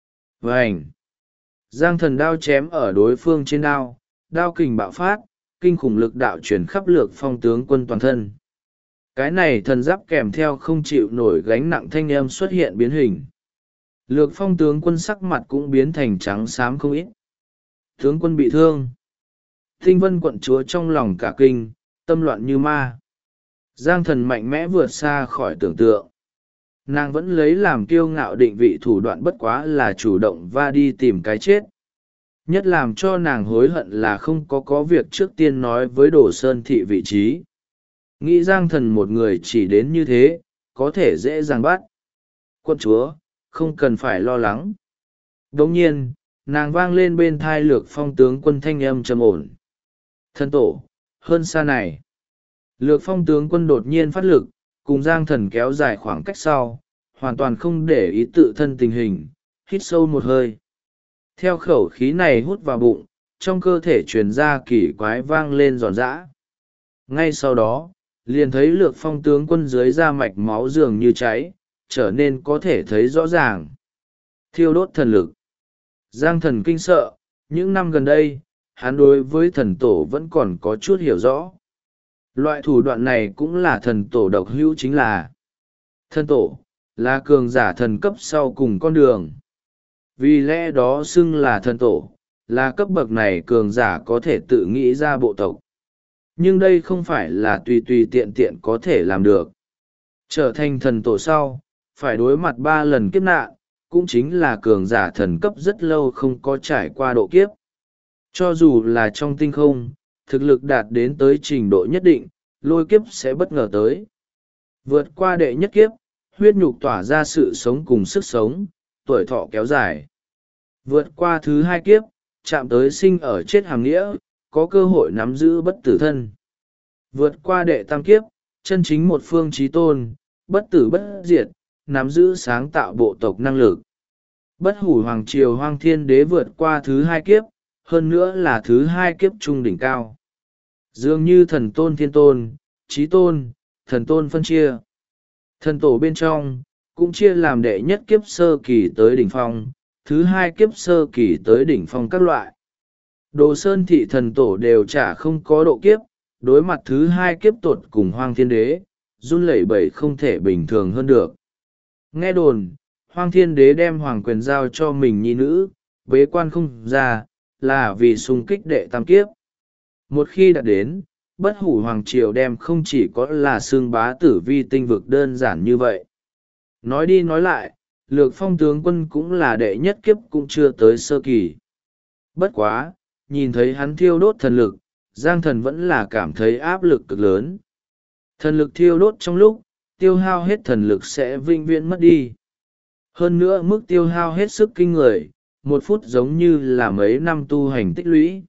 Vành! Giang Thần đao chém ở đối phương trên đao, đao kình bạo phát, kinh khủng lực đạo chuyển khắp Lược Phong tướng quân toàn thân. Cái này thần giáp kèm theo không chịu nổi gánh nặng thanh âm xuất hiện biến hình. Lược Phong tướng quân sắc mặt cũng biến thành trắng xám không ít. Tướng quân bị thương. Tinh Vân quận chúa trong lòng cả kinh, tâm loạn như ma. Giang Thần mạnh mẽ vượt xa khỏi tưởng tượng. Nàng vẫn lấy làm kiêu ngạo định vị thủ đoạn bất quá là chủ động va đi tìm cái chết. Nhất làm cho nàng hối hận là không có việc trước tiên nói với Đồ Sơn thị vị trí. Nghĩ Giang Thần một người chỉ đến như thế, có thể dễ dàng bắt. Quận chúa, không cần phải lo lắng. Đồng nhiên, nàng vang lên bên thai Lược Phong tướng quân thanh âm trầm ổn. Thân tổ, hơn xa này. Lược Phong tướng quân đột nhiên phát lực, cùng Giang Thần kéo dài khoảng cách sau, hoàn toàn không để ý tự thân tình hình, hít sâu một hơi. Theo khẩu khí này hút vào bụng, trong cơ thể truyền ra kỳ quái vang lên giòn giã. Ngay sau đó, liền thấy Lược Phong tướng quân dưới da mạch máu dường như cháy, trở nên có thể thấy rõ ràng. Thiêu đốt thần lực. Giang Thần kinh sợ, những năm gần đây, hắn đối với thần tổ vẫn còn có chút hiểu rõ. Loại thủ đoạn này cũng là thần tổ độc hữu, chính là thần tổ, là cường giả thần cấp sau cùng con đường. Vì lẽ đó xưng là thần tổ, là cấp bậc này cường giả có thể tự nghĩ ra bộ tộc. Nhưng đây không phải là tùy tùy tiện tiện có thể làm được. Trở thành thần tổ sau, phải đối mặt 3 lần kiếp nạn, cũng chính là cường giả thần cấp rất lâu không có trải qua độ kiếp. Cho dù là trong tinh không, thực lực đạt đến tới trình độ nhất định, lôi kiếp sẽ bất ngờ tới. Vượt qua đệ nhất kiếp, huyết nhục tỏa ra sự sống cùng sức sống, tuổi thọ kéo dài. Vượt qua thứ 2 kiếp, chạm tới sinh ở chết hàm nghĩa, có cơ hội nắm giữ bất tử thân. Vượt qua đệ tam kiếp, chân chính một phương chí tôn, bất tử bất diệt, nắm giữ sáng tạo bộ tộc năng lực. Bất hủ hoàng triều Hoang Thiên Đế vượt qua thứ 2 kiếp, hơn nữa là thứ 2 kiếp trung đỉnh cao. Dường như thần tôn thiên tôn, chí tôn, thần tôn phân chia. Thần tổ bên trong, cũng chia làm đệ nhất kiếp sơ kỳ tới đỉnh phong, thứ 2 kiếp sơ kỳ tới đỉnh phong các loại. Đồ Sơn thị thần tổ đều chả không có độ kiếp, đối mặt thứ 2 kiếp tột cùng Hoang Thiên Đế, run lẩy bẩy không thể bình thường hơn được. Nghe đồn, Hoang Thiên Đế đem hoàng quyền giao cho mình nhi nữ, bế quan không ra, là vì xung kích đệ tam kiếp. Một khi đã đến, bất hủ hoàng triều đem không chỉ có là xương bá tử vi tinh vực đơn giản như vậy. Nói đi nói lại, Lược Phong tướng quân cũng là đệ nhất kiếp cũng chưa tới sơ kỳ. Bất quá, nhìn thấy hắn thiêu đốt thần lực, Giang Thần vẫn là cảm thấy áp lực cực lớn. Thần lực thiêu đốt trong lúc, tiêu hao hết thần lực sẽ vĩnh viễn mất đi. Hơn nữa mức tiêu hao hết sức kinh người, 1 phút giống như là mấy năm tu hành tích lũy.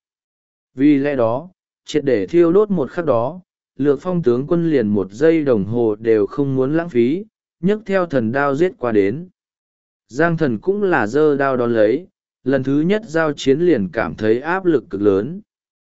Vì lẽ đó, triệt để thiêu đốt một khắc đó, Lược Phong tướng quân liền 1 giây đồng hồ đều không muốn lãng phí, nhấc theo thần đao giết qua đến. Giang Thần cũng là giơ đao đón lấy, lần thứ nhất giao chiến liền cảm thấy áp lực cực lớn.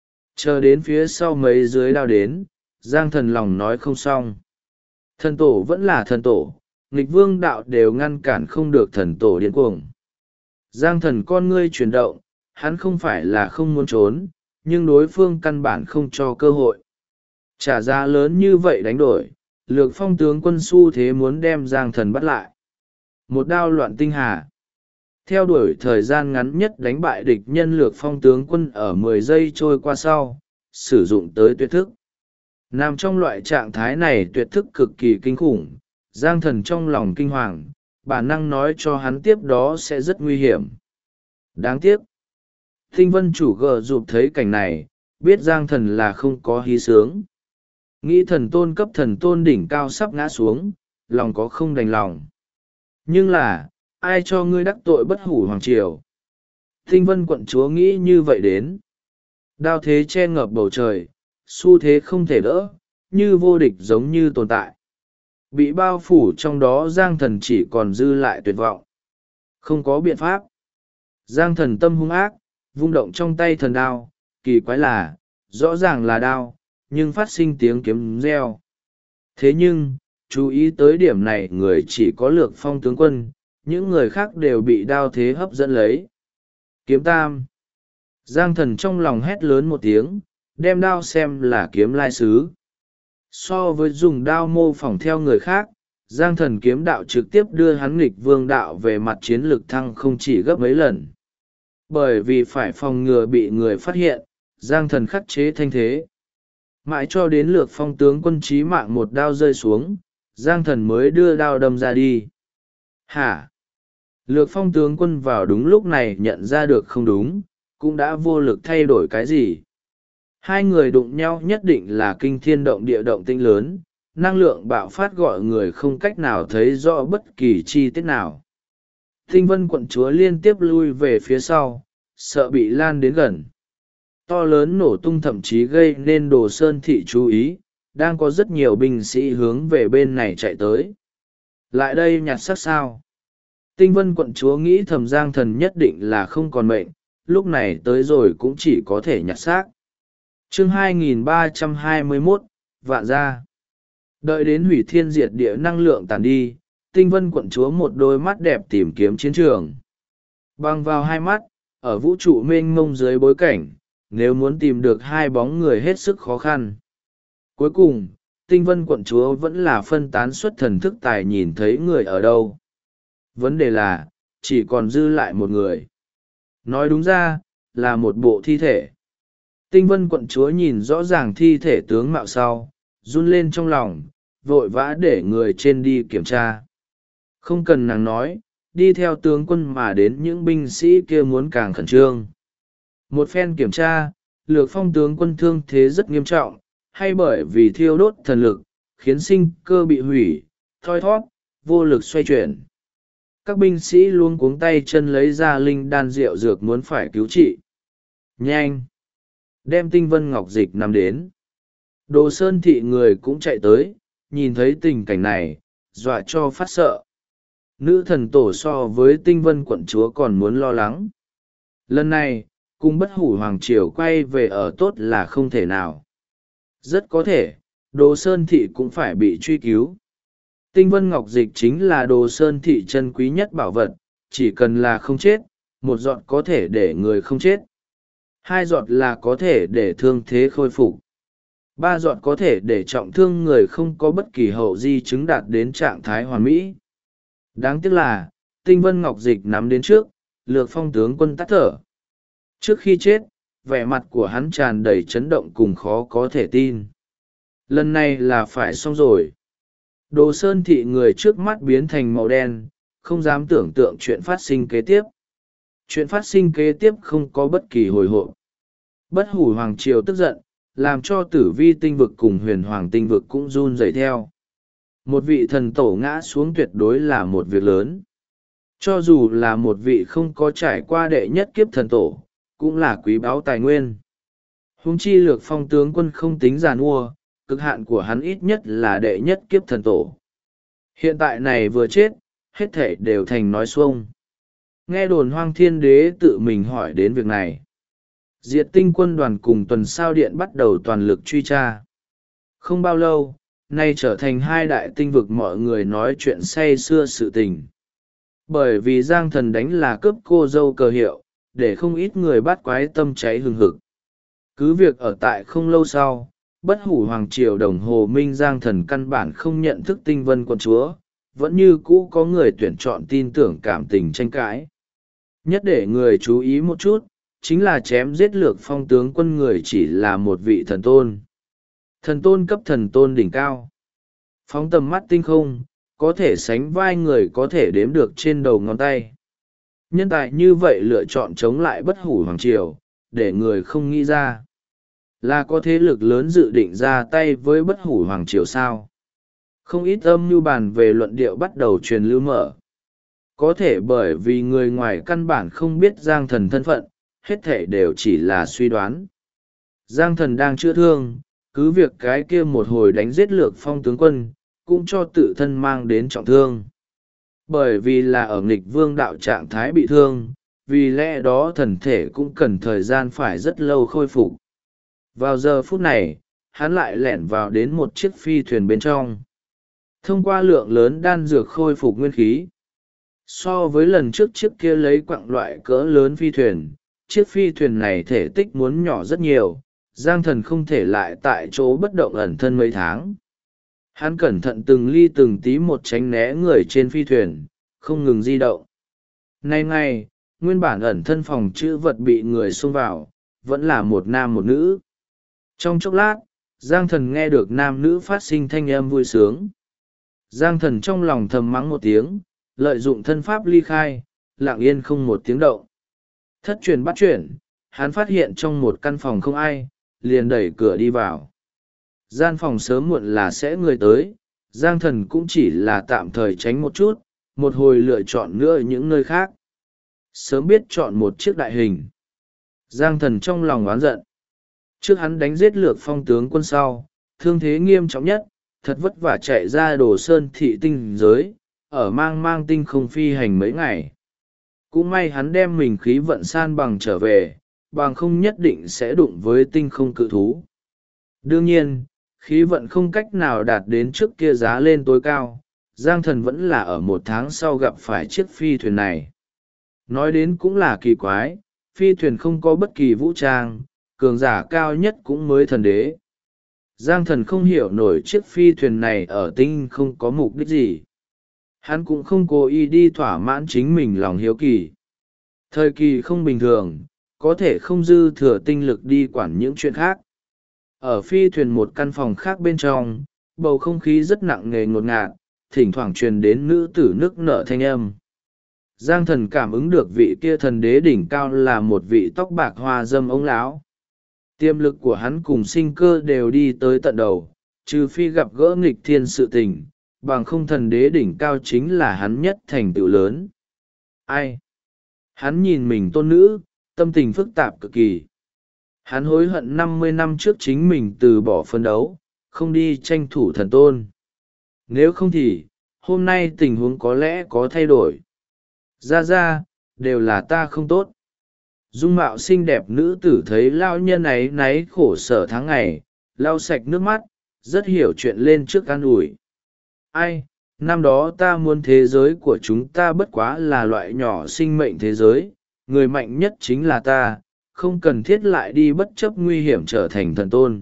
Chờ đến phía sau mấy dưới đao đến, Giang Thần lòng nói không xong. Thần tổ vẫn là thần tổ, nghịch vương đạo đều ngăn cản không được thần tổ điên cuồng. Giang Thần con ngươi chuyển động, hắn không phải là không muốn trốn, nhưng đối phương căn bản không cho cơ hội. Trả giá lớn như vậy đánh đổi, Lược Phong tướng quân xu thế muốn đem Giang Thần bắt lại. Một đao loạn tinh hà. Theo đuổi thời gian ngắn nhất đánh bại địch nhân, Lược Phong tướng quân ở 10 giây trôi qua sau, sử dụng tới tuyệt thức. Nằm trong loại trạng thái này tuyệt thức cực kỳ kinh khủng, Giang Thần trong lòng kinh hoàng, bản năng nói cho hắn tiếp đó sẽ rất nguy hiểm. Đáng tiếc. Tinh Vân chủ gờ rụp thấy cảnh này, biết Giang Thần là không có hí sướng. Nghĩ thần tôn cấp thần tôn đỉnh cao sắp ngã xuống, lòng có không đành lòng. Nhưng là, ai cho ngươi đắc tội bất hủ hoàng triều? Tinh Vân quận chúa nghĩ như vậy đến. Đao thế che ngập bầu trời, xu thế không thể đỡ, như vô địch giống như tồn tại. Bị bao phủ trong đó Giang Thần chỉ còn dư lại tuyệt vọng. Không có biện pháp. Giang Thần tâm hung ác, vung động trong tay thần đao, kỳ quái là, rõ ràng là đao, nhưng phát sinh tiếng kiếm reo. Thế nhưng, chú ý tới điểm này người chỉ có Lược Phong tướng quân, những người khác đều bị đao thế hấp dẫn lấy. Kiếm tam. Giang Thần trong lòng hét lớn một tiếng, đem đao xem là kiếm lai sứ. So với dùng đao mô phỏng theo người khác, Giang Thần kiếm đạo trực tiếp đưa hắn nghịch vương đạo về mặt chiến lược thăng không chỉ gấp mấy lần. Bởi vì phải phòng ngừa bị người phát hiện, Giang Thần khắc chế thanh thế. Mãi cho đến Lược Phong tướng quân chí mạng một đao rơi xuống, Giang Thần mới đưa đao đâm ra đi. Hả? Lược Phong tướng quân vào đúng lúc này nhận ra được không đúng, cũng đã vô lực thay đổi cái gì. Hai người đụng nhau nhất định là kinh thiên động địa động tĩnh lớn, năng lượng bạo phát gọi người không cách nào thấy rõ bất kỳ chi tiết nào. Tinh Vân quận chúa liên tiếp lui về phía sau, sợ bị lan đến gần. To lớn nổ tung thậm chí gây nên Đồ Sơn thị chú ý, đang có rất nhiều binh sĩ hướng về bên này chạy tới. Lại đây nhặt xác sao? Tinh Vân quận chúa nghĩ thầm Giang Thần nhất định là không còn mệnh, lúc này tới rồi cũng chỉ có thể nhặt xác. Chương 2321, vạn gia. Đợi đến hủy thiên diệt địa năng lượng tàn đi, Tinh Vân quận chúa một đôi mắt đẹp tìm kiếm chiến trường. Băng vào hai mắt, ở vũ trụ mênh mông dưới bối cảnh, nếu muốn tìm được hai bóng người hết sức khó khăn. Cuối cùng, Tinh Vân quận chúa vẫn là phân tán xuất thần thức tài nhìn thấy người ở đâu. Vấn đề là, chỉ còn dư lại một người. Nói đúng ra, là một bộ thi thể. Tinh Vân quận chúa nhìn rõ ràng thi thể tướng mạo sau, run lên trong lòng, vội vã để người trên đi kiểm tra. Không cần nàng nói, đi theo tướng quân mà đến những binh sĩ kia muốn càng khẩn trương. Một phen kiểm tra, Lược Phong tướng quân thương thế rất nghiêm trọng, hay bởi vì thiêu đốt thần lực, khiến sinh cơ bị hủy, thoi thóp, vô lực xoay chuyển. Các binh sĩ luôn cuống tay chân lấy ra linh đan rượu dược muốn phải cứu trị. Nhanh! Đem Tinh Vân Ngọc Dịch nằm đến. Đồ Sơn thị người cũng chạy tới, nhìn thấy tình cảnh này, dọa cho phát sợ. Nữ thần tổ so với Tinh Vân quận chúa còn muốn lo lắng. Lần này, cung bất hủ hoàng triều quay về ở tốt là không thể nào. Rất có thể, Đồ Sơn thị cũng phải bị truy cứu. Tinh Vân Ngọc Dịch chính là Đồ Sơn thị chân quý nhất bảo vật, chỉ cần là không chết, một giọt có thể để người không chết. 2 giọt là có thể để thương thế khôi phục. 3 giọt có thể để trọng thương người không có bất kỳ hậu di chứng đạt đến trạng thái hoàn mỹ. Đáng tiếc là, Tinh Vân Ngọc Dịch nắm đến trước, Lược Phong tướng quân tắt thở. Trước khi chết, vẻ mặt của hắn tràn đầy chấn động cùng khó có thể tin. Lần này là phải xong rồi. Đồ Sơn thị người trước mắt biến thành màu đen, không dám tưởng tượng chuyện phát sinh kế tiếp. Chuyện phát sinh kế tiếp không có bất kỳ hồi hộp. Bất hủ hoàng triều tức giận, làm cho tử vi tinh vực cùng huyền hoàng tinh vực cũng run rẩy theo. Một vị thần tổ ngã xuống tuyệt đối là một việc lớn. Cho dù là một vị không có trải qua đệ nhất kiếp thần tổ, cũng là quý báu tài nguyên. Huống chi Lược Phong tướng quân không tính giàn mua, cực hạn của hắn ít nhất là đệ nhất kiếp thần tổ. Hiện tại này vừa chết, hết thể đều thành nói xuông. Nghe đồn Hoang Thiên Đế tự mình hỏi đến việc này. Diệt Tinh quân đoàn cùng Tuần Sao Điện bắt đầu toàn lực truy tra. Không bao lâu, nay trở thành 2 đại tinh vực mọi người nói chuyện say xưa sự tình. Bởi vì Giang Thần đánh là cướp cô dâu cờ hiệu, để không ít người bắt quái tâm cháy hừng hực. Cứ việc ở tại không lâu sau, bất hủ hoàng triều đồng hồ minh Giang Thần căn bản không nhận thức Tinh Vân quận chúa, vẫn như cũ có người tuyển chọn tin tưởng cảm tình tranh cãi. Nhất để người chú ý một chút, chính là chém giết Lược Phong tướng quân người chỉ là một vị thần tôn. Thần tôn cấp thần tôn đỉnh cao. Phóng tầm mắt tinh không, có thể sánh vai người có thể đếm được trên đầu ngón tay. Nhân tài như vậy lựa chọn chống lại bất hủ hoàng triều, để người không nghĩ ra. Là có thế lực lớn dự định ra tay với bất hủ hoàng triều sao? Không ít âm mưu bàn về luận điệu bắt đầu truyền lưu mở. Có thể bởi vì người ngoài căn bản không biết Giang Thần thân phận, hết thể đều chỉ là suy đoán. Giang Thần đang chữa thương, cứ việc cái kia một hồi đánh giết Lược Phong tướng quân, cũng cho tự thân mang đến trọng thương. Bởi vì là ở nghịch vương đạo trạng thái bị thương, vì lẽ đó thần thể cũng cần thời gian phải rất lâu khôi phục. Vào giờ phút này, hắn lại lẻn vào đến một chiếc phi thuyền bên trong. Thông qua lượng lớn đan dược khôi phục nguyên khí. So với lần trước chiếc kia lấy quặng loại cỡ lớn phi thuyền, chiếc phi thuyền này thể tích muốn nhỏ rất nhiều, Giang Thần không thể lại tại chỗ bất động ẩn thân mấy tháng. Hắn cẩn thận từng ly từng tí một tránh né người trên phi thuyền, không ngừng di động. Nay ngày, nguyên bản ẩn thân phòng chữ vật bị người xông vào, vẫn là một nam một nữ. Trong chốc lát, Giang Thần nghe được nam nữ phát sinh thanh âm vui sướng. Giang Thần trong lòng thầm mắng một tiếng, lợi dụng thân pháp ly khai, lặng yên không một tiếng động. Thất truyền bắt chuyển, hắn phát hiện trong một căn phòng không ai, liền đẩy cửa đi vào. Gian phòng sớm muộn là sẽ người tới, Giang Thần cũng chỉ là tạm thời tránh một chút, một hồi lựa chọn nữa những nơi khác. Sớm biết chọn một chiếc đại hình. Giang Thần trong lòng oán giận. Trước hắn đánh giết Lược Phong tướng quân sau, thương thế nghiêm trọng nhất, thật vất vả chạy ra Đồ Sơn thị tinh giới, ở mang tinh không phi hành mấy ngày. Cũng may hắn đem mình khí vận san bằng trở về, bằng không nhất định sẽ đụng với tinh không cự thú. Đương nhiên, khí vận không cách nào đạt đến trước kia giá lên tối cao, Giang Thần vẫn là ở một tháng sau gặp phải chiếc phi thuyền này. Nói đến cũng là kỳ quái, phi thuyền không có bất kỳ vũ trang, cường giả cao nhất cũng mới thần đế. Giang Thần không hiểu nổi chiếc phi thuyền này ở tinh không có mục đích gì. Hắn cũng không cố ý đi thỏa mãn chính mình lòng hiếu kỳ. Thời kỳ không bình thường, có thể không dư thừa tinh lực đi quản những chuyện khác. Ở phi thuyền một căn phòng khác bên trong, bầu không khí rất nặng nề ngột ngạt, thỉnh thoảng truyền đến nữ tử nức nở thanh âm. Giang Thần cảm ứng được vị kia thần đế đỉnh cao là một vị tóc bạc hoa dâm ống lão. Tiềm lực của hắn cùng sinh cơ đều đi tới tận đầu, trừ phi gặp gỡ nghịch thiên sự tình, bằng không thần đế đỉnh cao chính là hắn nhất thành tựu lớn. Ai? Hắn nhìn mình tôn nữ, tâm tình phức tạp cực kỳ. Hắn hối hận 50 năm trước chính mình từ bỏ phân đấu, không đi tranh thủ thần tôn. Nếu không thì, hôm nay tình huống có lẽ có thay đổi. Ra, đều là ta không tốt. Dung mạo xinh đẹp nữ tử thấy lao nhân ấy náy khổ sở tháng ngày, lau sạch nước mắt, rất hiểu chuyện lên trước an ủi. Ai, năm đó ta muốn thế giới của chúng ta bất quá là loại nhỏ sinh mệnh thế giới, người mạnh nhất chính là ta, không cần thiết lại đi bất chấp nguy hiểm trở thành thần tôn.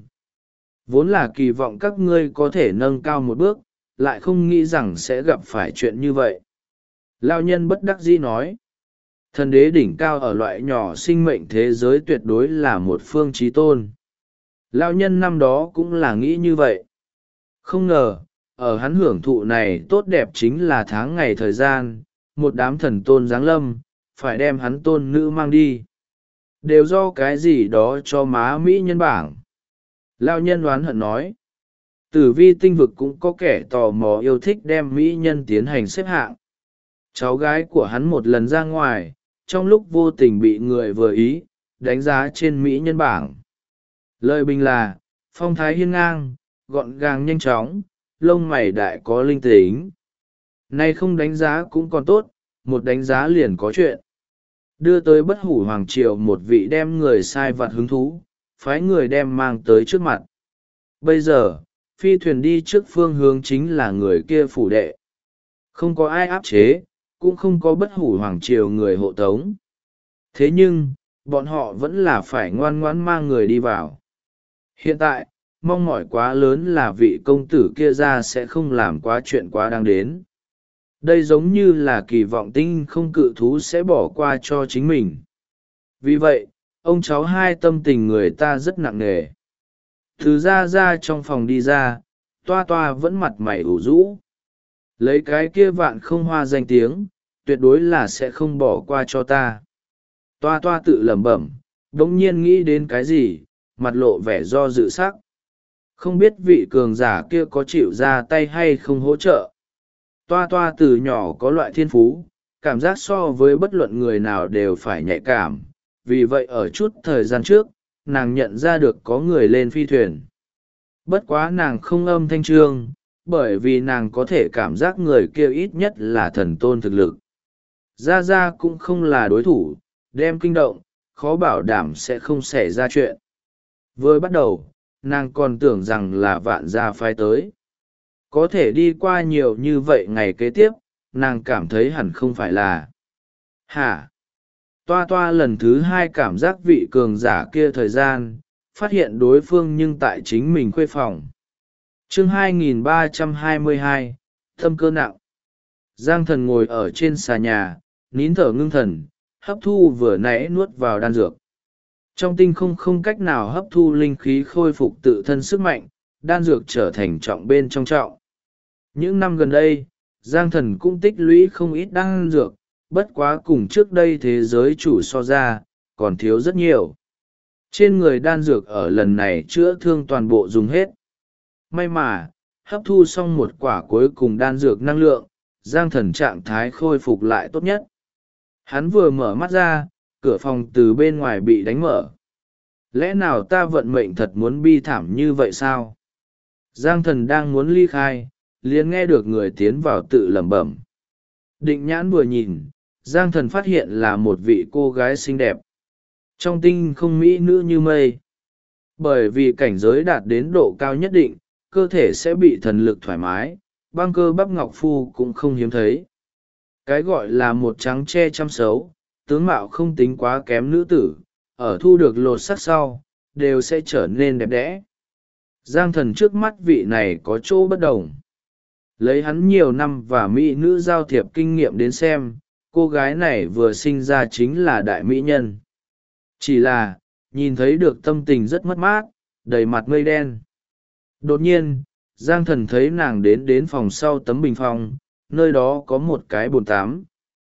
Vốn là kỳ vọng các ngươi có thể nâng cao một bước, lại không nghĩ rằng sẽ gặp phải chuyện như vậy. Lao nhân bất đắc dĩ nói, thần đế đỉnh cao ở loại nhỏ sinh mệnh thế giới tuyệt đối là một phương chí tôn. Lao nhân năm đó cũng là nghĩ như vậy. Không ngờ, ở hắn hưởng thụ này tốt đẹp chính là tháng ngày thời gian, một đám thần tôn giáng lâm, phải đem hắn tôn nữ mang đi. Đều do cái gì đó cho má Mỹ nhân bảng. Lao nhân oán hận nói. Tử vi tinh vực cũng có kẻ tò mò yêu thích đem Mỹ nhân tiến hành xếp hạng. Cháu gái của hắn một lần ra ngoài, trong lúc vô tình bị người vừa ý, đánh giá trên Mỹ nhân bảng. Lời bình là, phong thái hiên ngang, gọn gàng nhanh chóng, lông mày đại có linh tính. Nay không đánh giá cũng còn tốt, một đánh giá liền có chuyện. Đưa tới Bất Hủ Hoàng Triều một vị đem người sai vặt hứng thú, phái người đem mang tới trước mặt. Bây giờ, phi thuyền đi trước phương hướng chính là người kia phủ đệ. Không có ai áp chế, cũng không có Bất Hủ Hoàng Triều người hộ tống. Thế nhưng, bọn họ vẫn là phải ngoan ngoãn mang người đi vào. Hiện tại, mong mỏi quá lớn là vị công tử kia ra sẽ không làm quá chuyện quá đáng đến. Đây giống như là kỳ vọng tinh không cự thú sẽ bỏ qua cho chính mình. Vì vậy, ông cháu hai tâm tình người ta rất nặng nề. Từ ra trong phòng đi ra, toa vẫn mặt mày ủ rũ. Lấy cái kia vạn không hoa danh tiếng, tuyệt đối là sẽ không bỏ qua cho ta. Toa tự lẩm bẩm, đống nhiên nghĩ đến cái gì, mặt lộ vẻ do dự sắc. Không biết vị cường giả kia có chịu ra tay hay không hỗ trợ. Toa toa từ nhỏ có loại thiên phú, cảm giác so với bất luận người nào đều phải nhạy cảm, vì vậy ở chút thời gian trước, nàng nhận ra được có người lên phi thuyền. Bất quá nàng không âm thanh trương, bởi vì nàng có thể cảm giác người kia ít nhất là thần tôn thực lực. Gia Gia cũng không là đối thủ, đem kinh động, khó bảo đảm sẽ không xảy ra chuyện. Vừa bắt đầu, nàng còn tưởng rằng là Vạn gia phái tới. Có thể đi qua nhiều như vậy ngày kế tiếp, nàng cảm thấy hẳn không phải là. Hả? Toa toa lần thứ hai cảm giác vị cường giả kia thời gian, phát hiện đối phương nhưng tại chính mình khuê phòng. Chương 2322, thâm cơ nặng. Giang thần ngồi ở trên xà nhà, nín thở ngưng thần, hấp thu vừa nãy nuốt vào đan dược. Trong tinh không cách nào hấp thu linh khí khôi phục tự thân sức mạnh, đan dược trở thành trọng bên trong trọng. Những năm gần đây, Giang thần cũng tích lũy không ít đan dược, bất quá cùng trước đây thế giới chủ so ra, còn thiếu rất nhiều. Trên người đan dược ở lần này chữa thương toàn bộ dùng hết. May mà, hấp thu xong một quả cuối cùng đan dược năng lượng, Giang thần trạng thái khôi phục lại tốt nhất. Hắn vừa mở mắt ra, cửa phòng từ bên ngoài bị đánh mở. Lẽ nào ta vận mệnh thật muốn bi thảm như vậy sao? Giang thần đang muốn ly khai, liền nghe được người tiến vào tự lẩm bẩm. Định nhãn vừa nhìn, Giang thần phát hiện là một vị cô gái xinh đẹp. Trong tinh không mỹ nữ như mây. Bởi vì cảnh giới đạt đến độ cao nhất định, cơ thể sẽ bị thần lực thoải mái, băng cơ bắp ngọc phu cũng không hiếm thấy. Cái gọi là một trắng che chăm xấu, tướng mạo không tính quá kém nữ tử, ở thu được lột sắc sau, đều sẽ trở nên đẹp đẽ. Giang thần trước mắt vị này có chỗ bất đồng. Lấy hắn nhiều năm và mỹ nữ giao thiệp kinh nghiệm đến xem, cô gái này vừa sinh ra chính là đại mỹ nhân. Chỉ là, nhìn thấy được tâm tình rất mất mát, đầy mặt mây đen. Đột nhiên, Giang thần thấy nàng đến phòng sau tấm bình phong, nơi đó có một cái bồn tắm.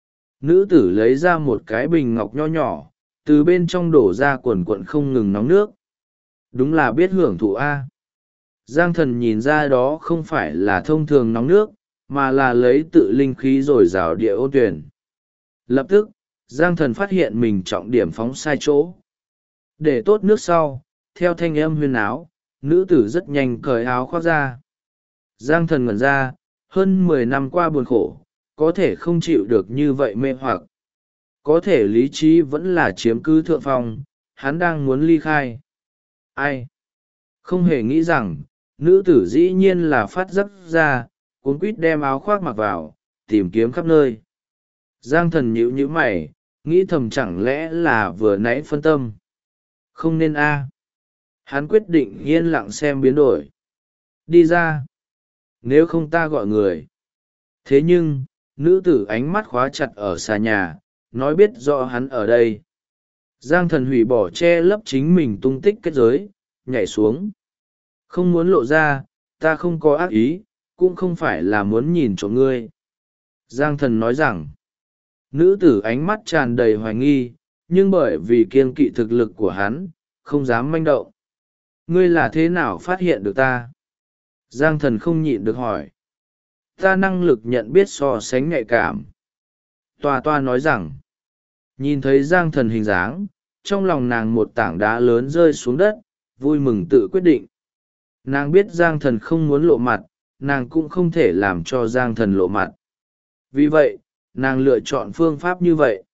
Nữ tử lấy ra một cái bình ngọc nho nhỏ, từ bên trong đổ ra quần quận không ngừng nóng nước. Đúng là biết hưởng thụ a. Giang thần nhìn ra đó không phải là thông thường nóng nước, mà là lấy tự linh khí rồi rào địa ôn tuyển. Lập tức, Giang thần phát hiện mình trọng điểm phóng sai chỗ. Để tốt nước sau, theo thanh âm huyên áo, nữ tử rất nhanh cởi áo khoác ra. Giang thần ngẩn ra, hơn 10 năm qua buồn khổ, có thể không chịu được như vậy mê hoặc. Có thể lý trí vẫn là chiếm cứ thượng phong, hắn đang muốn ly khai. Ai? Không hề nghĩ rằng, nữ tử dĩ nhiên là phát giấc ra, cuống quýt đem áo khoác mặc vào, tìm kiếm khắp nơi. Giang thần nhíu mày, nghĩ thầm chẳng lẽ là vừa nãy phân tâm. Không nên a. Hắn quyết định yên lặng xem biến đổi. Đi ra. Nếu không ta gọi người. Thế nhưng, nữ tử ánh mắt khóa chặt ở xà nhà, nói biết rõ hắn ở đây. Giang thần hủy bỏ che lấp chính mình tung tích kết giới, nhảy xuống. Không muốn lộ ra, ta không có ác ý, cũng không phải là muốn nhìn trộm ngươi. Giang thần nói rằng, nữ tử ánh mắt tràn đầy hoài nghi, nhưng bởi vì kiêng kỵ thực lực của hắn, không dám manh động. Ngươi là thế nào phát hiện được ta? Giang thần không nhịn được hỏi. Ta năng lực nhận biết so sánh nhạy cảm. Toa toa nói rằng, nhìn thấy Giang thần hình dáng, trong lòng nàng một tảng đá lớn rơi xuống đất, vui mừng tự quyết định. Nàng biết Giang thần không muốn lộ mặt, nàng cũng không thể làm cho Giang thần lộ mặt. Vì vậy, nàng lựa chọn phương pháp như vậy.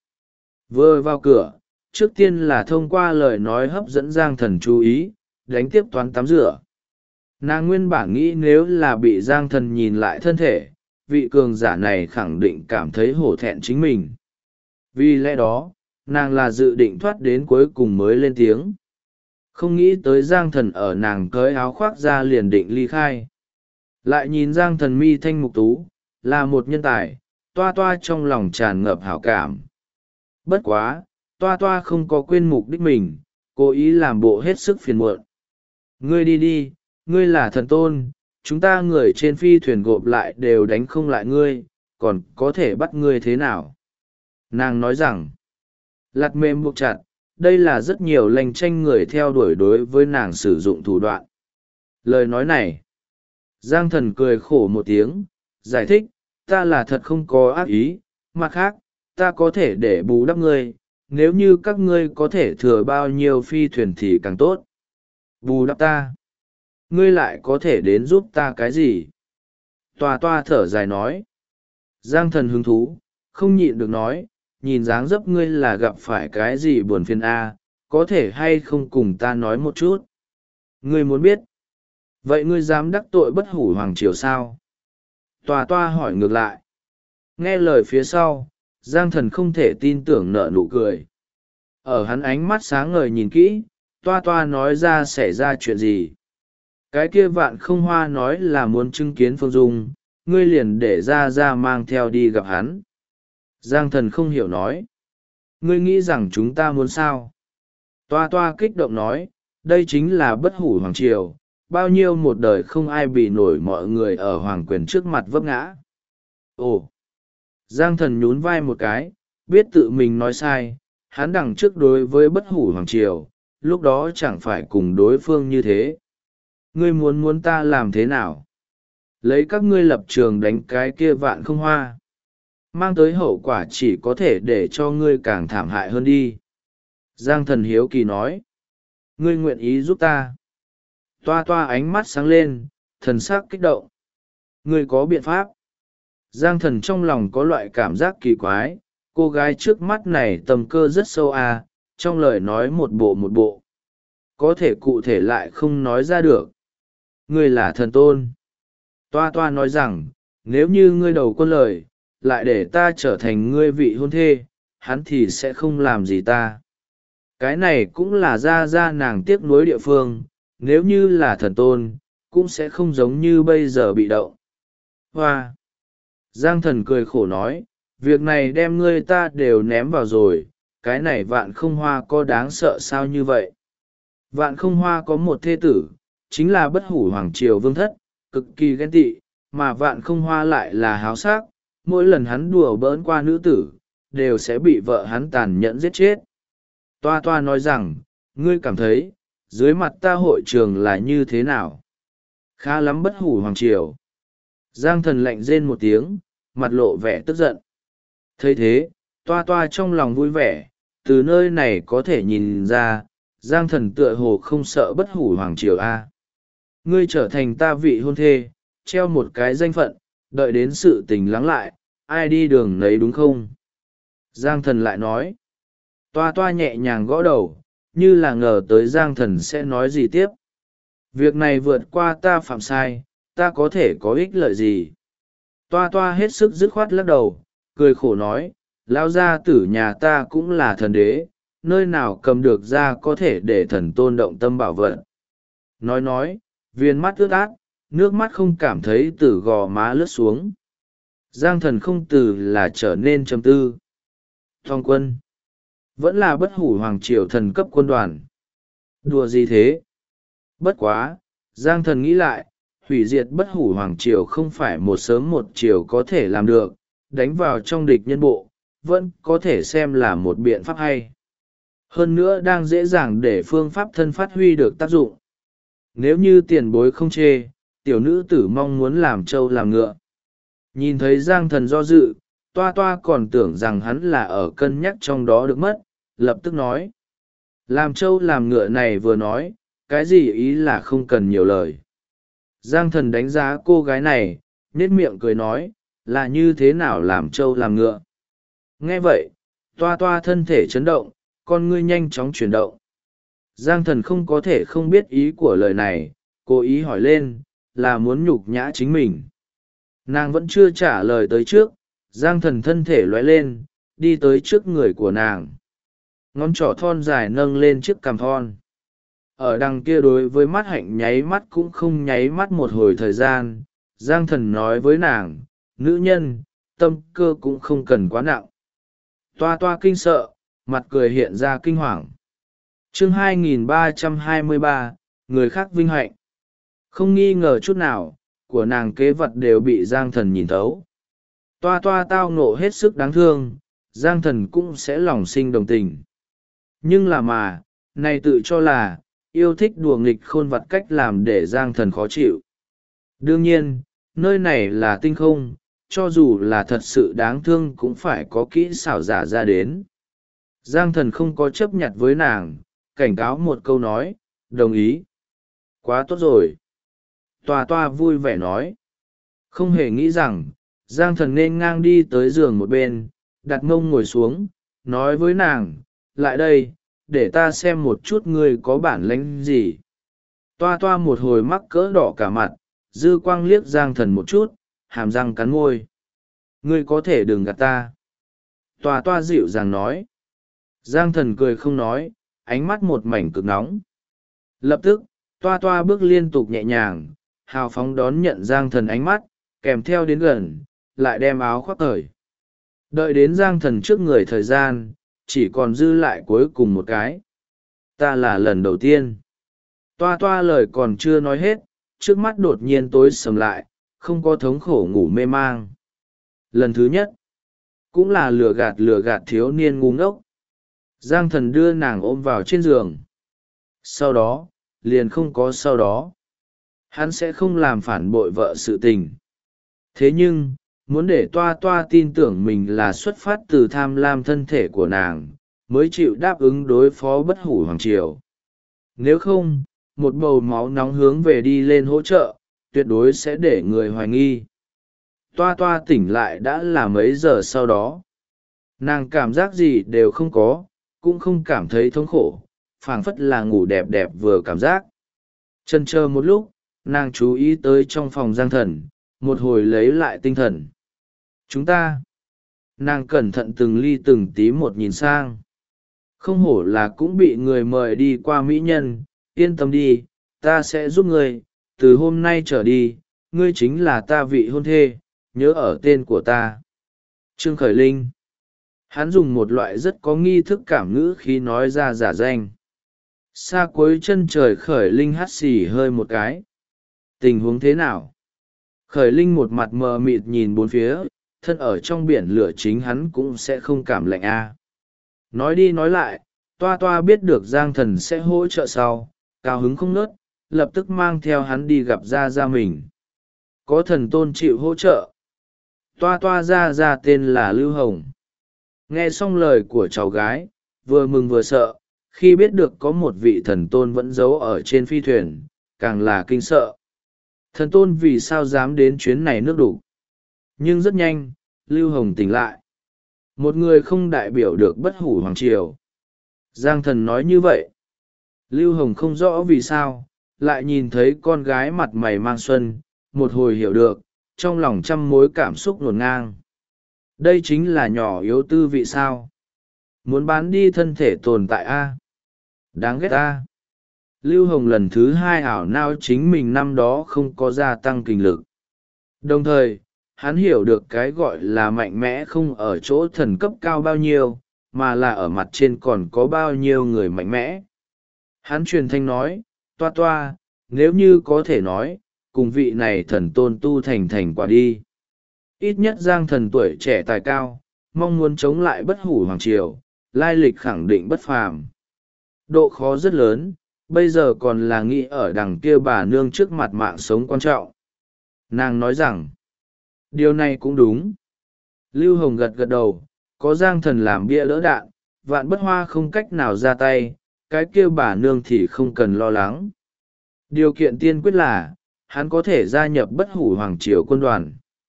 Vừa vào cửa, trước tiên là thông qua lời nói hấp dẫn Giang thần chú ý, đánh tiếp toán tắm rửa. Nàng nguyên bản nghĩ nếu là bị Giang thần nhìn lại thân thể, vị cường giả này khẳng định cảm thấy hổ thẹn chính mình. Vì lẽ đó, nàng là dự định thoát đến cuối cùng mới lên tiếng. Không nghĩ tới Giang thần ở nàng cởi áo khoác ra liền định ly khai. Lại nhìn Giang thần mi thanh mục tú, là một nhân tài, toa toa trong lòng tràn ngập hảo cảm. Bất quá, toa toa không có quên mục đích mình, cố ý làm bộ hết sức phiền muộn. Ngươi đi đi, ngươi là thần tôn, chúng ta người trên phi thuyền gộp lại đều đánh không lại ngươi, còn có thể bắt ngươi thế nào? Nàng nói rằng, lạt mềm buộc chặt, đây là rất nhiều lành tranh người theo đuổi đối với nàng sử dụng thủ đoạn. Lời nói này, Giang Thần cười khổ một tiếng, giải thích, ta là thật không có ác ý, mặt khác, ta có thể để bù đắp ngươi, nếu như các ngươi có thể thừa bao nhiêu phi thuyền thì càng tốt. Bù đắp ta? Ngươi lại có thể đến giúp ta cái gì? Toa toa thở dài nói. Giang Thần hứng thú, không nhịn được nói, nhìn dáng dấp ngươi là gặp phải cái gì buồn phiền a, có thể hay không cùng ta nói một chút? Ngươi muốn biết? Vậy ngươi dám đắc tội bất hủ hoàng triều sao? Toa toa hỏi ngược lại. Nghe lời phía sau, Giang Thần không thể tin tưởng nở nụ cười. Ở hắn ánh mắt sáng ngời nhìn kỹ, toa toa nói ra xảy ra chuyện gì. Cái kia Vạn Không Hoa nói là muốn chứng kiến Phương Dung, ngươi liền để ra mang theo đi gặp hắn. Giang Thần không hiểu nói. Ngươi nghĩ rằng chúng ta muốn sao? Toa toa kích động nói, đây chính là bất hủ hoàng triều, bao nhiêu một đời không ai bị nổi mọi người ở hoàng quyền trước mặt vấp ngã. Ồ! Giang Thần nhún vai một cái, biết tự mình nói sai, hắn đằng trước đối với bất hủ hoàng triều, lúc đó chẳng phải cùng đối phương như thế. Ngươi muốn ta làm thế nào? Lấy các ngươi lập trường đánh cái kia Vạn Không Hoa. Mang tới hậu quả chỉ có thể để cho ngươi càng thảm hại hơn đi. Giang Thần hiếu kỳ nói. Ngươi nguyện ý giúp ta. Toa toa ánh mắt sáng lên, thần sắc kích động. Ngươi có biện pháp. Giang Thần trong lòng có loại cảm giác kỳ quái, cô gái trước mắt này tầm cơ rất sâu à, trong lời nói một bộ. Có thể cụ thể lại không nói ra được. Ngươi là thần tôn. Toa toa nói rằng, nếu như ngươi đầu quân lời, lại để ta trở thành ngươi vị hôn thê, hắn thì sẽ không làm gì ta. Cái này cũng là ra nàng tiếc nuối địa phương, nếu như là thần tôn, cũng sẽ không giống như bây giờ bị động. Hoa! Giang Thần cười khổ nói, việc này đem ngươi ta đều ném vào rồi, cái này Vạn Không Hoa có đáng sợ sao như vậy? Vạn Không Hoa có một thê tử, chính là bất hủ hoàng triều vương thất, cực kỳ ghen tị, mà Vạn Không Hoa lại là háo sắc, mỗi lần hắn đùa bỡn qua nữ tử, đều sẽ bị vợ hắn tàn nhẫn giết chết. Toa toa nói rằng, ngươi cảm thấy, dưới mặt ta hội trường là như thế nào? Khá lắm bất hủ hoàng triều. Giang Thần lạnh rên một tiếng, mặt lộ vẻ tức giận. Thấy thế, toa toa trong lòng vui vẻ, từ nơi này có thể nhìn ra, Giang Thần tựa hồ không sợ bất hủ hoàng triều a. Ngươi trở thành ta vị hôn thê, treo một cái danh phận, đợi đến sự tình lắng lại, ai đi đường nấy đúng không? Giang Thần lại nói. Toa toa nhẹ nhàng gõ đầu, như là ngờ tới Giang Thần sẽ nói gì tiếp. Việc này vượt qua ta phạm sai, ta có thể có ích lợi gì? Toa toa hết sức dứt khoát lắc đầu, cười khổ nói, lao gia tử nhà ta cũng là thần đế, nơi nào cầm được ra có thể để thần tôn động tâm bảo vật. Nói, viên mắt ướt át, nước mắt không cảm thấy từ gò má lướt xuống. Giang Thần không từ là trở nên trầm tư. Thong quân. Vẫn là bất hủ hoàng triều thần cấp quân đoàn. Đùa gì thế? Bất quá, Giang Thần nghĩ lại, hủy diệt bất hủ hoàng triều không phải một sớm một chiều có thể làm được, đánh vào trong địch nhân bộ, vẫn có thể xem là một biện pháp hay. Hơn nữa đang dễ dàng để phương pháp thân phát huy được tác dụng. Nếu như tiền bối không chê, tiểu nữ tử mong muốn làm trâu làm ngựa. Nhìn thấy Giang Thần do dự, toa toa còn tưởng rằng hắn là ở cân nhắc trong đó được mất, lập tức nói. Làm trâu làm ngựa này vừa nói, cái gì ý là không cần nhiều lời. Giang Thần đánh giá cô gái này, nết miệng cười nói, là như thế nào làm trâu làm ngựa. Nghe vậy, toa toa thân thể chấn động, con ngươi nhanh chóng chuyển động. Giang Thần không có thể không biết ý của lời này, cố ý hỏi lên, là muốn nhục nhã chính mình. Nàng vẫn chưa trả lời tới trước, Giang Thần thân thể lóe lên, đi tới trước người của nàng. Ngón trỏ thon dài nâng lên chiếc cằm thon. Ở đằng kia đối với mắt hạnh nháy mắt cũng không nháy mắt một hồi thời gian, Giang Thần nói với nàng, nữ nhân, tâm cơ cũng không cần quá nặng. Toa toa kinh sợ, mặt cười hiện ra kinh hoàng. Chương 2323, người khác vinh hạnh. Không nghi ngờ chút nào, của nàng kế vật đều bị Giang Thần nhìn thấu. Toa toa tao ngộ hết sức đáng thương, Giang Thần cũng sẽ lòng sinh đồng tình. Nhưng là mà, này tự cho là, yêu thích đùa nghịch khôn vặt cách làm để Giang Thần khó chịu. Đương nhiên, nơi này là tinh không, cho dù là thật sự đáng thương cũng phải có kỹ xảo giả ra đến. Giang Thần không có chấp nhận với nàng, cảnh cáo một câu nói, đồng ý. Quá tốt rồi. Toa toa vui vẻ nói. Không hề nghĩ rằng, Giang Thần nên ngang đi tới giường một bên, đặt mông ngồi xuống, nói với nàng, lại đây, để ta xem một chút ngươi có bản lĩnh gì. Toa toa một hồi mắc cỡ đỏ cả mặt, dư quang liếc Giang Thần một chút, hàm răng cắn môi. Ngươi có thể đừng gạt ta. Toa toa dịu dàng nói. Giang Thần cười không nói, ánh mắt một mảnh cực nóng. Lập tức, toa toa bước liên tục nhẹ nhàng, hào phóng đón nhận Giang Thần ánh mắt, kèm theo đến gần, lại đem áo khoác cởi. Đợi đến Giang Thần trước người thời gian, chỉ còn dư lại cuối cùng một cái. Ta là lần đầu tiên. Toa toa lời còn chưa nói hết, trước mắt đột nhiên tối sầm lại, không có thống khổ ngủ mê mang. Lần thứ nhất, cũng là lừa gạt thiếu niên ngu ngốc. Giang Thần đưa nàng ôm vào trên giường. Sau đó, liền không có sau đó. Hắn sẽ không làm phản bội vợ sự tình. Thế nhưng, muốn để toa toa tin tưởng mình là xuất phát từ tham lam thân thể của nàng, mới chịu đáp ứng đối phó bất hủ hoàng triều. Nếu không, một bầu máu nóng hướng về đi lên hỗ trợ, tuyệt đối sẽ để người hoài nghi. Toa toa tỉnh lại đã là mấy giờ sau đó. Nàng cảm giác gì đều không có, cũng không cảm thấy thống khổ, phảng phất là ngủ đẹp đẹp vừa cảm giác. Chần chờ một lúc, nàng chú ý tới trong phòng Giang Thần, một hồi lấy lại tinh thần. Chúng ta. Nàng cẩn thận từng ly từng tí một nhìn sang. Không hổ là cũng bị người mời đi qua mỹ nhân, yên tâm đi, ta sẽ giúp ngươi, từ hôm nay trở đi, ngươi chính là ta vị hôn thê, nhớ ở tên của ta. Trương Khởi Linh. Hắn dùng một loại rất có nghi thức cảm ngữ khi nói ra giả danh. Xa cuối chân trời Khởi Linh hắt xì hơi một cái. Tình huống thế nào? Khởi Linh một mặt mờ mịt nhìn bốn phía, thân ở trong biển lửa chính hắn cũng sẽ không cảm lạnh a. Nói đi nói lại, toa toa biết được Giang Thần sẽ hỗ trợ sau, cao hứng không nớt, lập tức mang theo hắn đi gặp Gia mình. Có thần tôn chịu hỗ trợ. Toa toa Gia tên là Lưu Hồng. Nghe xong lời của cháu gái, vừa mừng vừa sợ, khi biết được có một vị thần tôn vẫn giấu ở trên phi thuyền, càng là kinh sợ. Thần tôn vì sao dám đến chuyến này nước đủ? Nhưng rất nhanh, Lưu Hồng tỉnh lại. Một người không đại biểu được bất hủ hoàng triều. Giang Thần nói như vậy. Lưu Hồng không rõ vì sao, lại nhìn thấy con gái mặt mày mang xuân, một hồi hiểu được, trong lòng trăm mối cảm xúc ngổn ngang. Đây chính là nhỏ yếu tư vị sao. Muốn bán đi thân thể tồn tại a. Đáng ghét a. Lưu Hồng lần thứ hai ảo não chính mình năm đó không có gia tăng kinh lực. Đồng thời, hắn hiểu được cái gọi là mạnh mẽ không ở chỗ thần cấp cao bao nhiêu, mà là ở mặt trên còn có bao nhiêu người mạnh mẽ. Hắn truyền thanh nói, toa toa, nếu như có thể nói, cùng vị này thần tôn tu thành quả đi. Ít nhất Giang Thần tuổi trẻ tài cao, mong muốn chống lại bất hủ hoàng triều, lai lịch khẳng định bất phàm. Độ khó rất lớn, bây giờ còn là nghĩ ở đằng kia bà nương trước mặt mạng sống quan trọng. Nàng nói rằng, điều này cũng đúng. Lưu Hồng gật gật đầu, có Giang Thần làm bia đỡ đạn, vạn bất hoa không cách nào ra tay, cái kia bà nương thì không cần lo lắng. Điều kiện tiên quyết là, hắn có thể gia nhập bất hủ hoàng triều quân đoàn.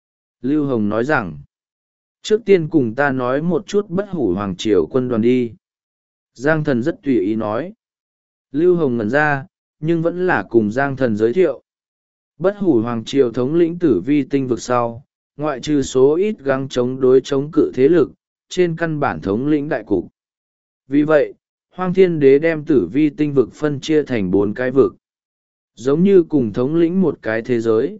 Lưu Hồng nói rằng, trước tiên cùng ta nói một chút bất hủ hoàng triều quân đoàn đi. Giang Thần rất tùy ý nói. Lưu Hồng ngẩn ra, nhưng vẫn là cùng Giang Thần giới thiệu. Bất hủ hoàng triều thống lĩnh tử vi tinh vực sau, ngoại trừ số ít gắng chống đối chống cự thế lực, trên căn bản thống lĩnh đại cục. Vì vậy, Hoang Thiên Đế đem tử vi tinh vực phân chia thành 4 cái vực. Giống như cùng thống lĩnh một cái thế giới.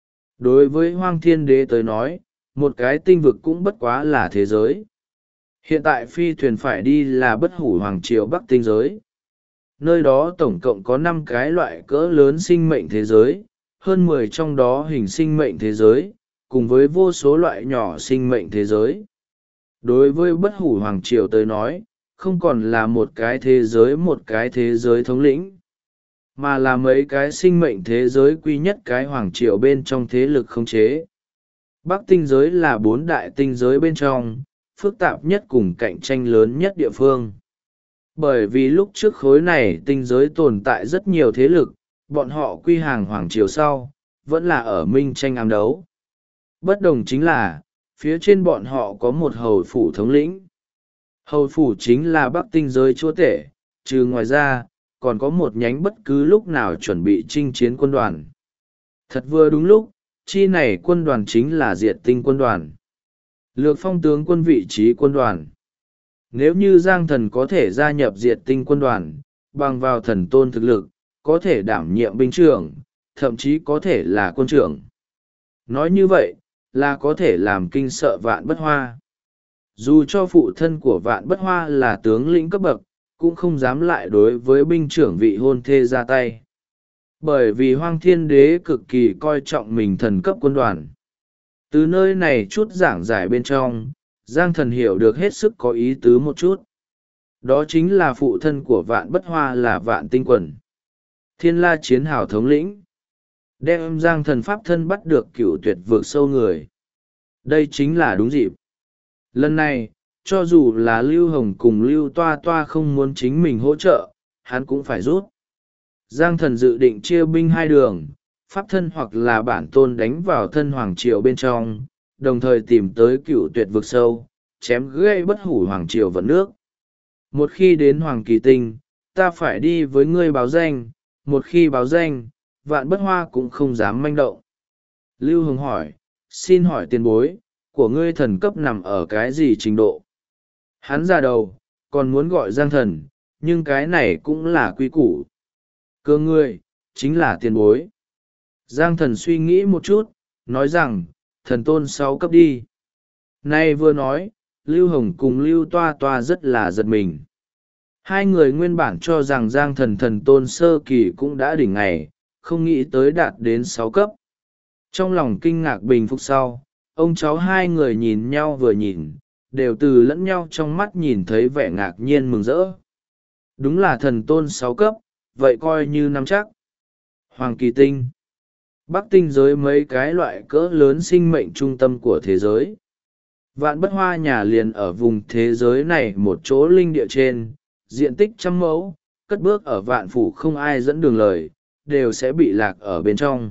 Đối với Hoang Thiên Đế tới nói, một cái tinh vực cũng bất quá là thế giới. Hiện tại phi thuyền phải đi là bất hủ hoàng triều Bắc tinh giới. Nơi đó tổng cộng có 5 cái loại cỡ lớn sinh mệnh thế giới, hơn 10 trong đó hình sinh mệnh thế giới, cùng với vô số loại nhỏ sinh mệnh thế giới. Đối với bất hủ hoàng triều tới nói, không còn là một cái thế giới thống lĩnh. mà là mấy cái sinh mệnh thế giới quy nhất cái hoàng triều bên trong thế lực khống chế. Bắc tinh giới là 4 đại tinh giới bên trong, phức tạp nhất cùng cạnh tranh lớn nhất địa phương. Bởi vì lúc trước khối này tinh giới tồn tại rất nhiều thế lực, bọn họ quy hàng hoàng triều sau, vẫn là ở minh tranh ám đấu. Bất đồng chính là, phía trên bọn họ có một hầu phủ thống lĩnh. Hầu phủ chính là Bắc tinh giới chúa tể, trừ ngoài ra, còn có một nhánh bất cứ lúc nào chuẩn bị chinh chiến quân đoàn. Thật vừa đúng lúc, chi này quân đoàn chính là Diệt Tinh quân đoàn. Lược Phong tướng quân vị trí quân đoàn. Nếu như Giang Thần có thể gia nhập Diệt Tinh quân đoàn, bằng vào thần tôn thực lực, có thể đảm nhiệm binh trưởng, thậm chí có thể là quân trưởng. Nói như vậy, là có thể làm kinh sợ Vạn Bất Hoa. Dù cho phụ thân của Vạn Bất Hoa là tướng lĩnh cấp bậc, cũng không dám lại đối với binh trưởng vị hôn thê ra tay. Bởi vì Hoang Thiên Đế cực kỳ coi trọng mình thần cấp quân đoàn. Từ nơi này chút giảng giải bên trong, Giang Thần hiểu được hết sức có ý tứ một chút. Đó chính là phụ thân của Vạn Bất Hoa là Vạn Tinh Quần. Thiên La chiến hào thống lĩnh. Đem Giang Thần pháp thân bắt được Cửu Tuyệt vượt sâu người. Đây chính là đúng dịp. Lần này, cho dù là Lưu Hồng cùng Lưu Toa Toa không muốn chính mình hỗ trợ, hắn cũng phải rút. Giang Thần dự định chia binh hai đường, pháp thân hoặc là bản tôn đánh vào thân hoàng triều bên trong, đồng thời tìm tới Cửu Tuyệt vực sâu, chém gây bất hủ hoàng triều vận nước. Một khi đến Hoàng Kỳ Tinh, ta phải đi với ngươi báo danh, một khi báo danh, Vạn Bất Hoa cũng không dám manh động. Lưu Hồng hỏi, xin hỏi tiền bối, của ngươi thần cấp nằm ở cái gì trình độ? Hắn ra đầu, còn muốn gọi Giang Thần, nhưng cái này cũng là quy củ. Cương ngươi, chính là tiền bối. Giang Thần suy nghĩ một chút, nói rằng, thần tôn 6 cấp đi. Nay vừa nói, Lưu Hồng cùng Lưu Toa Toa rất là giật mình. Hai người nguyên bản cho rằng Giang Thần thần tôn sơ kỳ cũng đã đỉnh ngày, không nghĩ tới đạt đến 6 cấp. Trong lòng kinh ngạc bình phục sau, ông cháu hai người nhìn nhau vừa nhìn, đều từ lẫn nhau trong mắt nhìn thấy vẻ ngạc nhiên mừng rỡ. Đúng là thần tôn 6 cấp, vậy coi như nắm chắc. Hoàng Kỳ Tinh, Bắc tinh giới mấy cái loại cỡ lớn sinh mệnh trung tâm của thế giới. Vạn Bất Hoa nhà liền ở vùng thế giới này một chỗ linh địa trên, diện tích 100 mẫu, cất bước ở vạn phủ không ai dẫn đường lời, đều sẽ bị lạc ở bên trong.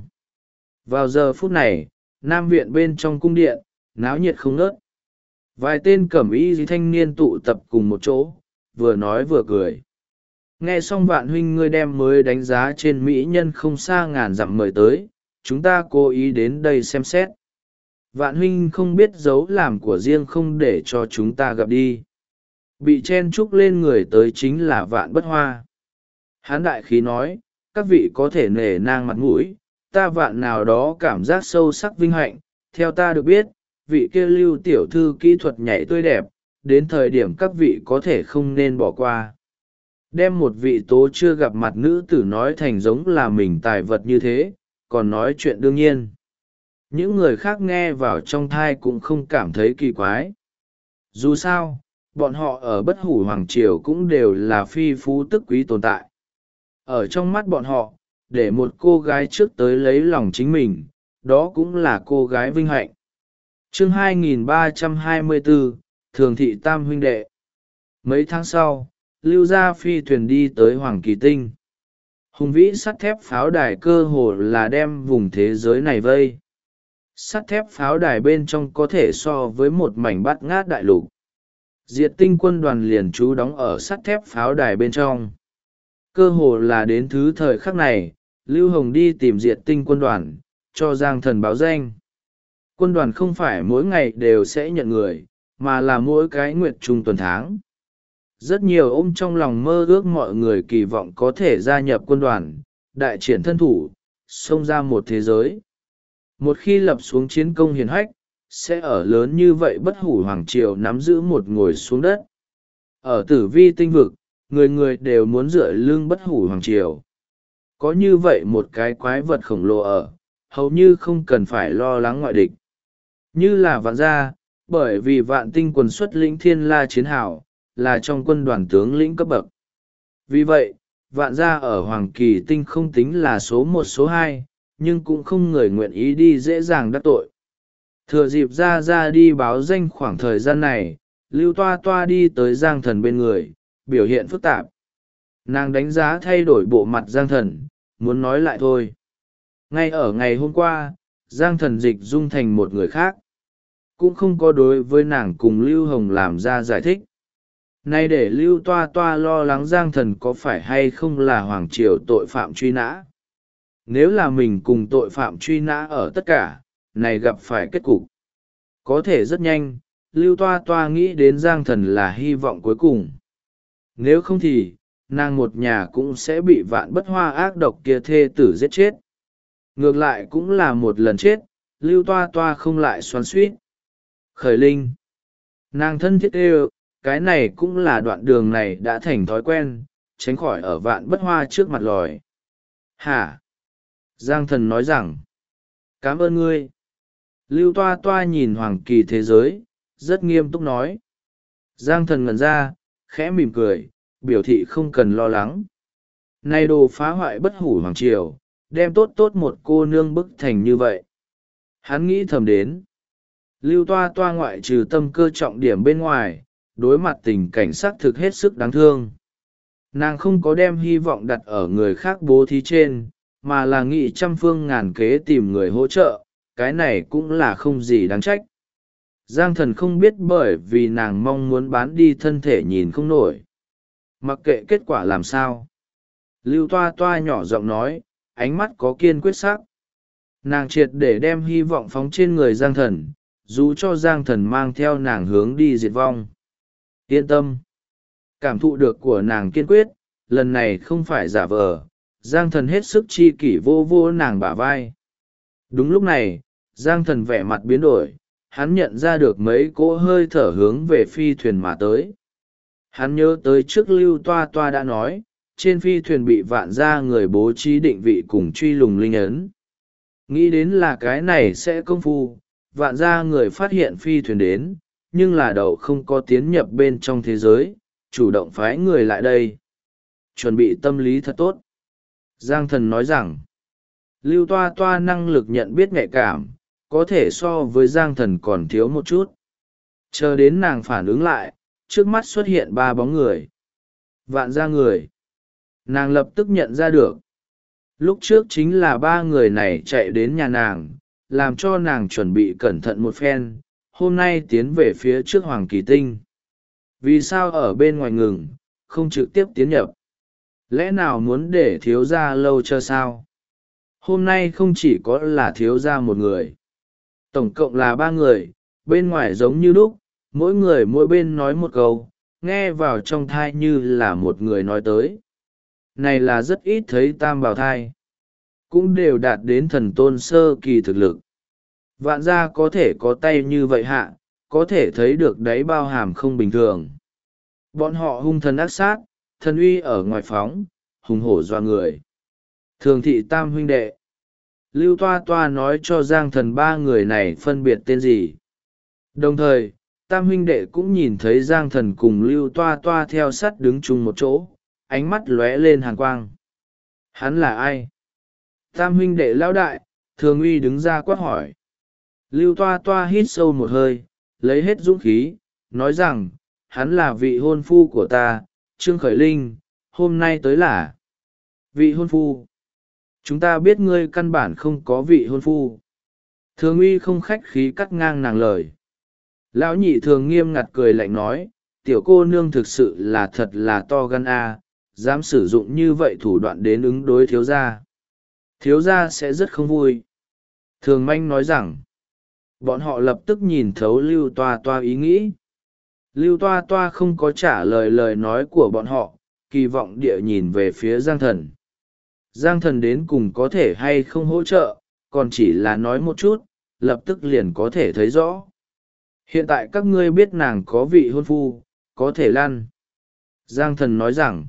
Vào giờ phút này, Nam viện bên trong cung điện, náo nhiệt không ngớt. Vài tên cẩm y thanh niên tụ tập cùng một chỗ, vừa nói vừa cười. Nghe xong Vạn huynh ngươi đem mới đánh giá trên mỹ nhân không xa ngàn dặm mời tới, chúng ta cố ý đến đây xem xét. Vạn huynh không biết dấu làm của riêng không để cho chúng ta gặp đi. Bị chen chúc lên người tới chính là Vạn Bất Hoa. Hán đại khí nói, các vị có thể nể nang mặt mũi, ta Vạn nào đó cảm giác sâu sắc vinh hạnh. Theo ta được biết, vị kia Lưu tiểu thư kỹ thuật nhảy tươi đẹp, đến thời điểm các vị có thể không nên bỏ qua. Đem một vị tố chưa gặp mặt nữ tử nói thành giống là mình tài vật như thế, còn nói chuyện đương nhiên. Những người khác nghe vào trong thai cũng không cảm thấy kỳ quái. Dù sao, bọn họ ở bất hủ hoàng triều cũng đều là phi phú tức quý tồn tại. Ở trong mắt bọn họ, để một cô gái trước tới lấy lòng chính mình, đó cũng là cô gái vinh hạnh. Chương 2324, Thường thị Tam huynh đệ. Mấy tháng sau, Lưu gia phi thuyền đi tới Hoàng Kỳ Tinh. Hùng vĩ sắt thép pháo đài cơ hồ là đem vùng thế giới này vây. Sắt thép pháo đài bên trong có thể so với một mảnh bát ngát đại lục. Diệt Tinh quân đoàn liền trú đóng ở sắt thép pháo đài bên trong. Cơ hồ là đến thứ thời khắc này, Lưu Hồng đi tìm Diệt Tinh quân đoàn, cho Giang Thần báo danh. Quân đoàn không phải mỗi ngày đều sẽ nhận người, mà là mỗi cái nguyệt trung tuần tháng. Rất nhiều ôm trong lòng mơ ước mọi người kỳ vọng có thể gia nhập quân đoàn, đại triển thân thủ, xông ra một thế giới. Một khi lập xuống chiến công hiển hách, sẽ ở lớn như vậy bất hủ hoàng triều nắm giữ một ngồi xuống đất. Ở tử vi tinh vực, người người đều muốn dựa lưng bất hủ hoàng triều. Có như vậy một cái quái vật khổng lồ ở, hầu như không cần phải lo lắng ngoại địch. Như là Vạn gia, bởi vì Vạn Tinh quần xuất lĩnh Thiên La chiến hào, là trong quân đoàn tướng lĩnh cấp bậc. Vì vậy, Vạn gia ở Hoàng Kỳ Tinh không tính là số một số hai, nhưng cũng không người nguyện ý đi dễ dàng đắc tội. Thừa dịp ra đi báo danh khoảng thời gian này, Lưu Toa Toa đi tới Giang Thần bên người, biểu hiện phức tạp. Nàng đánh giá thay đổi bộ mặt Giang Thần, muốn nói lại thôi. Ngay ở ngày hôm qua, Giang Thần dịch dung thành một người khác. Cũng không có đối với nàng cùng Lưu Hồng làm ra giải thích. Nay để Lưu Toa Toa lo lắng Giang Thần có phải hay không là hoàng triều tội phạm truy nã. Nếu là mình cùng tội phạm truy nã ở tất cả, này gặp phải kết cục. Có thể rất nhanh, Lưu Toa Toa nghĩ đến Giang Thần là hy vọng cuối cùng. Nếu không thì, nàng một nhà cũng sẽ bị vạn bất hoa ác độc kia thê tử giết chết. Ngược lại cũng là một lần chết, Lưu Toa Toa không lại xoắn xuýt. Khởi Linh. Nàng thân thiết yêu, cái này cũng là đoạn đường này đã thành thói quen, tránh khỏi ở vạn bất hoa trước mặt lòi. Hả? Giang Thần nói rằng, cảm ơn ngươi. Lưu Toa Toa nhìn Hoàng Kỳ thế giới, rất nghiêm túc nói. Giang Thần ngẩn ra, khẽ mỉm cười, biểu thị không cần lo lắng. Này đồ phá hoại bất hủ hoàng triều, đem tốt tốt một cô nương bức thành như vậy. Hắn nghĩ thầm đến. Lưu Toa Toa ngoại trừ tâm cơ trọng điểm bên ngoài, đối mặt tình cảnh xác thực hết sức đáng thương. Nàng không có đem hy vọng đặt ở người khác bố thí trên, mà là nghĩ trăm phương ngàn kế tìm người hỗ trợ, cái này cũng là không gì đáng trách. Giang Thần không biết bởi vì nàng mong muốn bán đi thân thể nhìn không nổi. Mặc kệ kết quả làm sao. Lưu Toa Toa nhỏ giọng nói, ánh mắt có kiên quyết sắc. Nàng triệt để đem hy vọng phóng trên người Giang Thần, dù cho Giang Thần mang theo nàng hướng đi diệt vong. Yên tâm. Cảm thụ được của nàng kiên quyết, lần này không phải giả vờ, Giang Thần hết sức chi kỷ vô vô nàng bả vai. Đúng lúc này, Giang Thần vẻ mặt biến đổi, hắn nhận ra được mấy cỗ hơi thở hướng về phi thuyền mà tới. Hắn nhớ tới trước Lưu Toa Toa đã nói, trên phi thuyền bị vạn gia người bố trí định vị cùng truy lùng linh ấn. Nghĩ đến là cái này sẽ công phu, vạn gia người phát hiện phi thuyền đến, nhưng là đậu không có tiến nhập bên trong thế giới, chủ động phái người lại đây. Chuẩn bị tâm lý thật tốt. Giang Thần nói rằng, Lưu Toa Toa năng lực nhận biết nhạy cảm, có thể so với Giang Thần còn thiếu một chút. Chờ đến nàng phản ứng lại, trước mắt xuất hiện ba bóng người. Vạn gia người. Nàng lập tức nhận ra được. Lúc trước chính là ba người này chạy đến nhà nàng, làm cho nàng chuẩn bị cẩn thận một phen, hôm nay tiến về phía trước Hoàng Kỳ Tinh. Vì sao ở bên ngoài ngừng, không trực tiếp tiến nhập? Lẽ nào muốn để thiếu gia lâu chờ sao? Hôm nay không chỉ có là thiếu gia một người. Tổng cộng là ba người, bên ngoài giống như lúc, mỗi người mỗi bên nói một câu, nghe vào trong thai như là một người nói tới. Này là rất ít thấy tam bào thai. Cũng đều đạt đến thần tôn sơ kỳ thực lực. Vạn gia có thể có tay như vậy hạ, có thể thấy được đáy bao hàm không bình thường. Bọn họ hung thần ác sát, thần uy ở ngoài phóng, hùng hổ doa người. Thường thị tam huynh đệ. Lưu Toa Toa nói cho Giang Thần ba người này phân biệt tên gì. Đồng thời, tam huynh đệ cũng nhìn thấy Giang Thần cùng Lưu Toa Toa theo sát đứng chung một chỗ, ánh mắt lóe lên hàn quang. Hắn là ai? Tam huynh đệ lão đại, Thường uy đứng ra quát hỏi. Lưu Toa Toa hít sâu một hơi, lấy hết dũng khí, nói rằng, hắn là vị hôn phu của ta, Trương Khởi Linh, hôm nay tới là vị hôn phu. Chúng ta biết ngươi căn bản không có vị hôn phu. Thường uy không khách khí cắt ngang nàng lời. Lão nhị thường nghiêm ngặt cười lạnh nói, tiểu cô nương thực sự là thật là to gan a, dám sử dụng như vậy thủ đoạn đến ứng đối thiếu gia. Thiếu gia sẽ rất không vui. Thường manh nói rằng, bọn họ lập tức nhìn thấu Lưu Toa Toa ý nghĩ. Lưu Toa Toa không có trả lời lời nói của bọn họ, kỳ vọng địa nhìn về phía Giang Thần. Giang Thần đến cùng có thể hay không hỗ trợ, còn chỉ là nói một chút, lập tức liền có thể thấy rõ. Hiện tại các ngươi biết nàng có vị hôn phu, có thể lăn. Giang Thần nói rằng,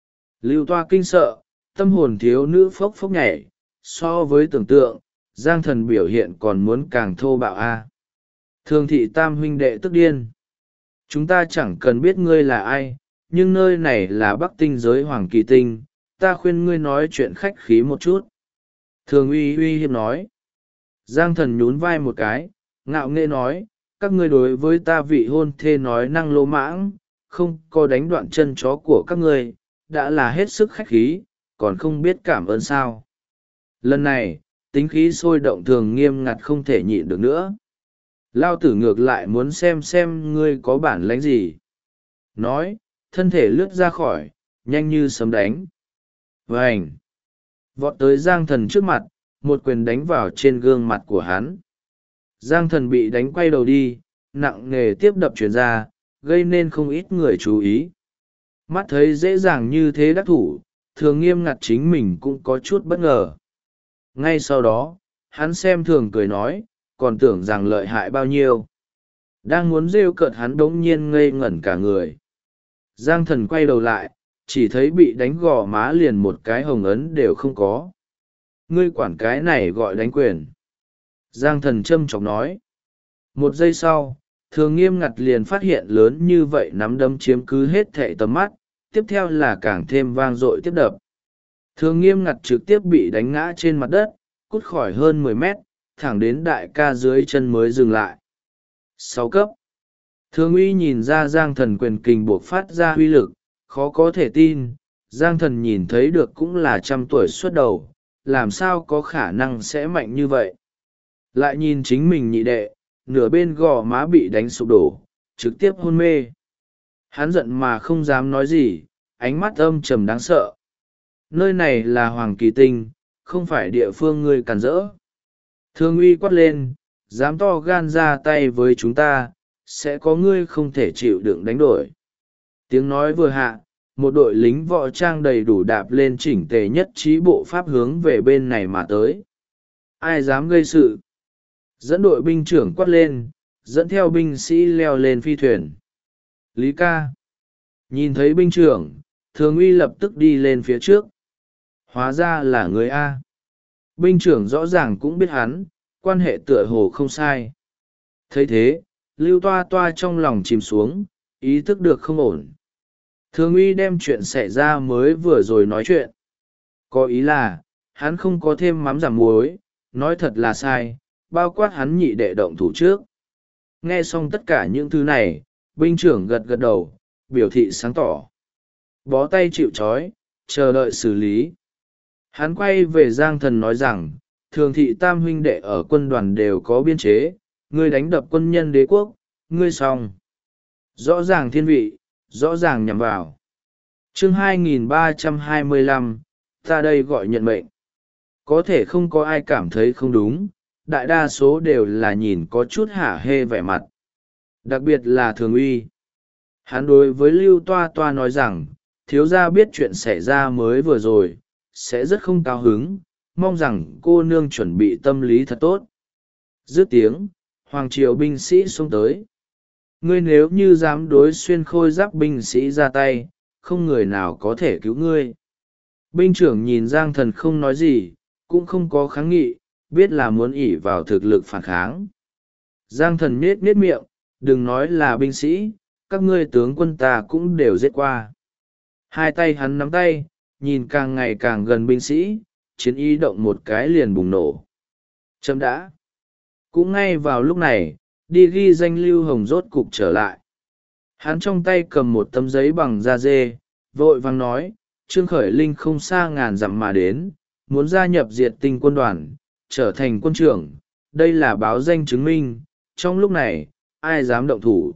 Lưu Toa kinh sợ, tâm hồn thiếu nữ phốc phốc nhảy, so với tưởng tượng, Giang Thần biểu hiện còn muốn càng thô bạo a. Thường thị tam huynh đệ tức điên. Chúng ta chẳng cần biết ngươi là ai, nhưng nơi này là Bắc Tinh giới Hoàng Kỳ Tinh, ta khuyên ngươi nói chuyện khách khí một chút. Thường uy uy hiếp nói. Giang thần nhún vai một cái, ngạo nghễ nói, các ngươi đối với ta vị hôn thê nói năng lô mãng, không có đánh đoạn chân chó của các ngươi, đã là hết sức khách khí, còn không biết cảm ơn sao. Lần này, tính khí sôi động thường nghiêm ngặt không thể nhịn được nữa. Lao tử ngược lại muốn xem ngươi có bản lĩnh gì. Nói, thân thể lướt ra khỏi, nhanh như sấm đánh. Vành! Vọt tới Giang thần trước mặt, một quyền đánh vào trên gương mặt của hắn. Giang thần bị đánh quay đầu đi, nặng nề tiếp đập chuyển ra, gây nên không ít người chú ý. Mắt thấy dễ dàng như thế đắc thủ, thường nghiêm ngặt chính mình cũng có chút bất ngờ. Ngay sau đó, hắn xem thường cười nói, còn tưởng rằng lợi hại bao nhiêu. Đang muốn rêu cợt hắn đống nhiên ngây ngẩn cả người. Giang thần quay đầu lại, chỉ thấy bị đánh gò má liền một cái hồng ấn đều không có. Ngươi quản cái này gọi đánh quyền. Giang thần châm chọc nói. Một giây sau, thường nghiêm ngặt liền phát hiện lớn như vậy nắm đấm chiếm cứ hết thệ tầm mắt, tiếp theo là càng thêm vang dội tiếp đập. Thường nghiêm ngặt trực tiếp bị đánh ngã trên mặt đất, cút khỏi hơn 10 mét, thẳng đến đại ca dưới chân mới dừng lại. 6 cấp. Thường uy nhìn ra Giang thần quyền kình buộc phát ra uy lực, khó có thể tin, Giang thần nhìn thấy được cũng là 100 tuổi xuất đầu, làm sao có khả năng sẽ mạnh như vậy. Lại nhìn chính mình nhị đệ, nửa bên gò má bị đánh sụp đổ, trực tiếp hôn mê. Hắn giận mà không dám nói gì, ánh mắt âm trầm đáng sợ. Nơi này là Hoàng Kỳ Tinh, không phải địa phương ngươi cản rỡ. Thường uy quát lên, dám to gan ra tay với chúng ta, sẽ có ngươi không thể chịu đựng đánh đổi. Tiếng nói vừa hạ, một đội lính võ trang đầy đủ đạp lên chỉnh tề nhất trí bộ pháp hướng về bên này mà tới. Ai dám gây sự? Dẫn đội binh trưởng quát lên, dẫn theo binh sĩ leo lên phi thuyền. Lý ca. Nhìn thấy binh trưởng, thường uy lập tức đi lên phía trước. Hóa ra là người A. Binh trưởng rõ ràng cũng biết hắn, quan hệ tựa hồ không sai. Thấy thế, Lưu Toa Toa trong lòng chìm xuống, ý thức được không ổn. Thường uy đem chuyện xảy ra mới vừa rồi nói chuyện. Có ý là, hắn không có thêm mắm giảm muối, nói thật là sai, bao quát hắn nhị đệ động thủ trước. Nghe xong tất cả những thứ này, binh trưởng gật gật đầu, biểu thị sáng tỏ. Bó tay chịu trói, chờ đợi xử lý. Hắn quay về Giang thần nói rằng, thường thị tam huynh đệ ở quân đoàn đều có biên chế, ngươi đánh đập quân nhân đế quốc, ngươi xong. Rõ ràng thiên vị, rõ ràng nhằm vào. Chương 2325, ta đây gọi nhận mệnh. Có thể không có ai cảm thấy không đúng, đại đa số đều là nhìn có chút hả hê vẻ mặt. Đặc biệt là thường uy. Hắn đối với Lưu Toa Toa nói rằng, thiếu gia biết chuyện xảy ra mới vừa rồi, sẽ rất không cao hứng, mong rằng cô nương chuẩn bị tâm lý thật tốt. Dứt tiếng, hoàng triều binh sĩ xông tới. Ngươi nếu như dám đối xuyên khôi giáp binh sĩ ra tay, không người nào có thể cứu ngươi. Binh trưởng nhìn Giang thần không nói gì, cũng không có kháng nghị, biết là muốn ỷ vào thực lực phản kháng. Giang thần nết nết miệng, đừng nói là binh sĩ, các ngươi tướng quân ta cũng đều giết qua. Hai tay hắn nắm tay, nhìn càng ngày càng gần binh sĩ, chiến ý động một cái liền bùng nổ. Chấm đã. Cũng ngay vào lúc này, đi ghi danh Lưu Hồng rốt cục trở lại. Hắn trong tay cầm một tấm giấy bằng da dê, vội vàng nói, Trương Khởi Linh không xa ngàn dặm mà đến, muốn gia nhập diệt tinh quân đoàn, trở thành quân trưởng, đây là báo danh chứng minh, trong lúc này, ai dám động thủ.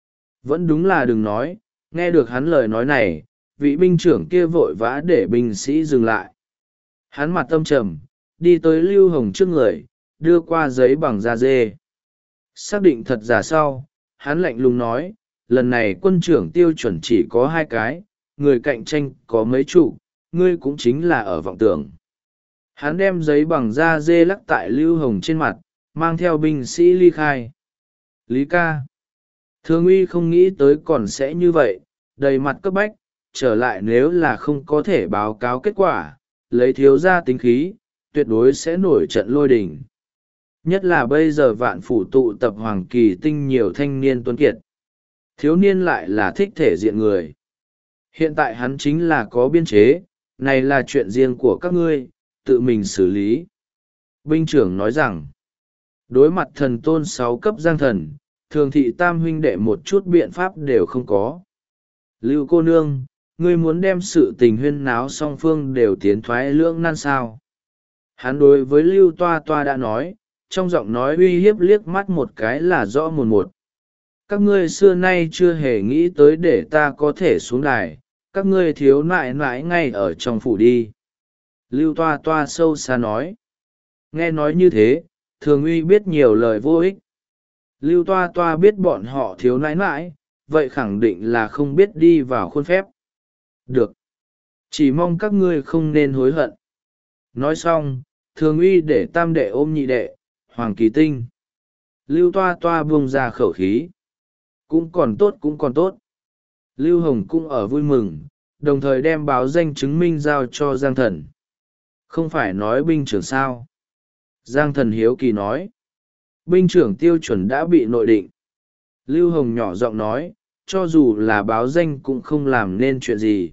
Vẫn đúng là đừng nói, nghe được hắn lời nói này, vị binh trưởng kia vội vã để binh sĩ dừng lại. Hắn mặt tâm trầm, đi tới Lưu Hồng trước người, đưa qua giấy bằng da dê. Xác định thật giả sau, hắn lạnh lùng nói, lần này quân trưởng tiêu chuẩn chỉ có 2 cái, người cạnh tranh có mấy trụ, ngươi cũng chính là ở vọng tưởng. Hắn đem giấy bằng da dê lắc tại Lưu Hồng trên mặt, mang theo binh sĩ ly khai. Lý ca. Thường uy không nghĩ tới còn sẽ như vậy, đầy mặt cấp bách, trở lại nếu là không có thể báo cáo kết quả, lấy thiếu gia tính khí, tuyệt đối sẽ nổi trận lôi đình. Nhất là bây giờ vạn phủ tụ tập Hoàng Kỳ Tinh nhiều thanh niên tuấn kiệt. Thiếu niên lại là thích thể diện người. Hiện tại hắn chính là có biên chế, này là chuyện riêng của các ngươi, tự mình xử lý. Binh trưởng nói rằng, đối mặt thần tôn 6 cấp Giang Thần, Thường thị tam huynh đệ một chút biện pháp đều không có. Lưu cô nương, ngươi muốn đem sự tình huyên náo song phương đều tiến thoái lưỡng nan sao? Hắn đối với Lưu Toa Toa đã nói, trong giọng nói uy hiếp liếc mắt một cái là rõ mồn một. Các ngươi xưa nay chưa hề nghĩ tới để ta có thể xuống đài, các ngươi thiếu nại nãi ngay ở trong phủ đi. Lưu Toa Toa sâu xa nói. Nghe nói như thế, Thường uy biết nhiều lời vô ích. Lưu Toa Toa biết bọn họ thiếu nãi nãi, vậy khẳng định là không biết đi vào khuôn phép. Được. Chỉ mong các ngươi không nên hối hận. Nói xong, Thường uy để tam đệ ôm nhị đệ, Hoàng Kỳ Tinh. Lưu Toa Toa buông ra khẩu khí. Cũng còn tốt cũng còn tốt. Lưu Hồng cũng ở vui mừng, đồng thời đem báo danh chứng minh giao cho Giang Thần. Không phải nói binh trưởng sao? Giang Thần hiếu kỳ nói. Binh trưởng tiêu chuẩn đã bị nội định. Lưu Hồng nhỏ giọng nói, cho dù là báo danh cũng không làm nên chuyện gì.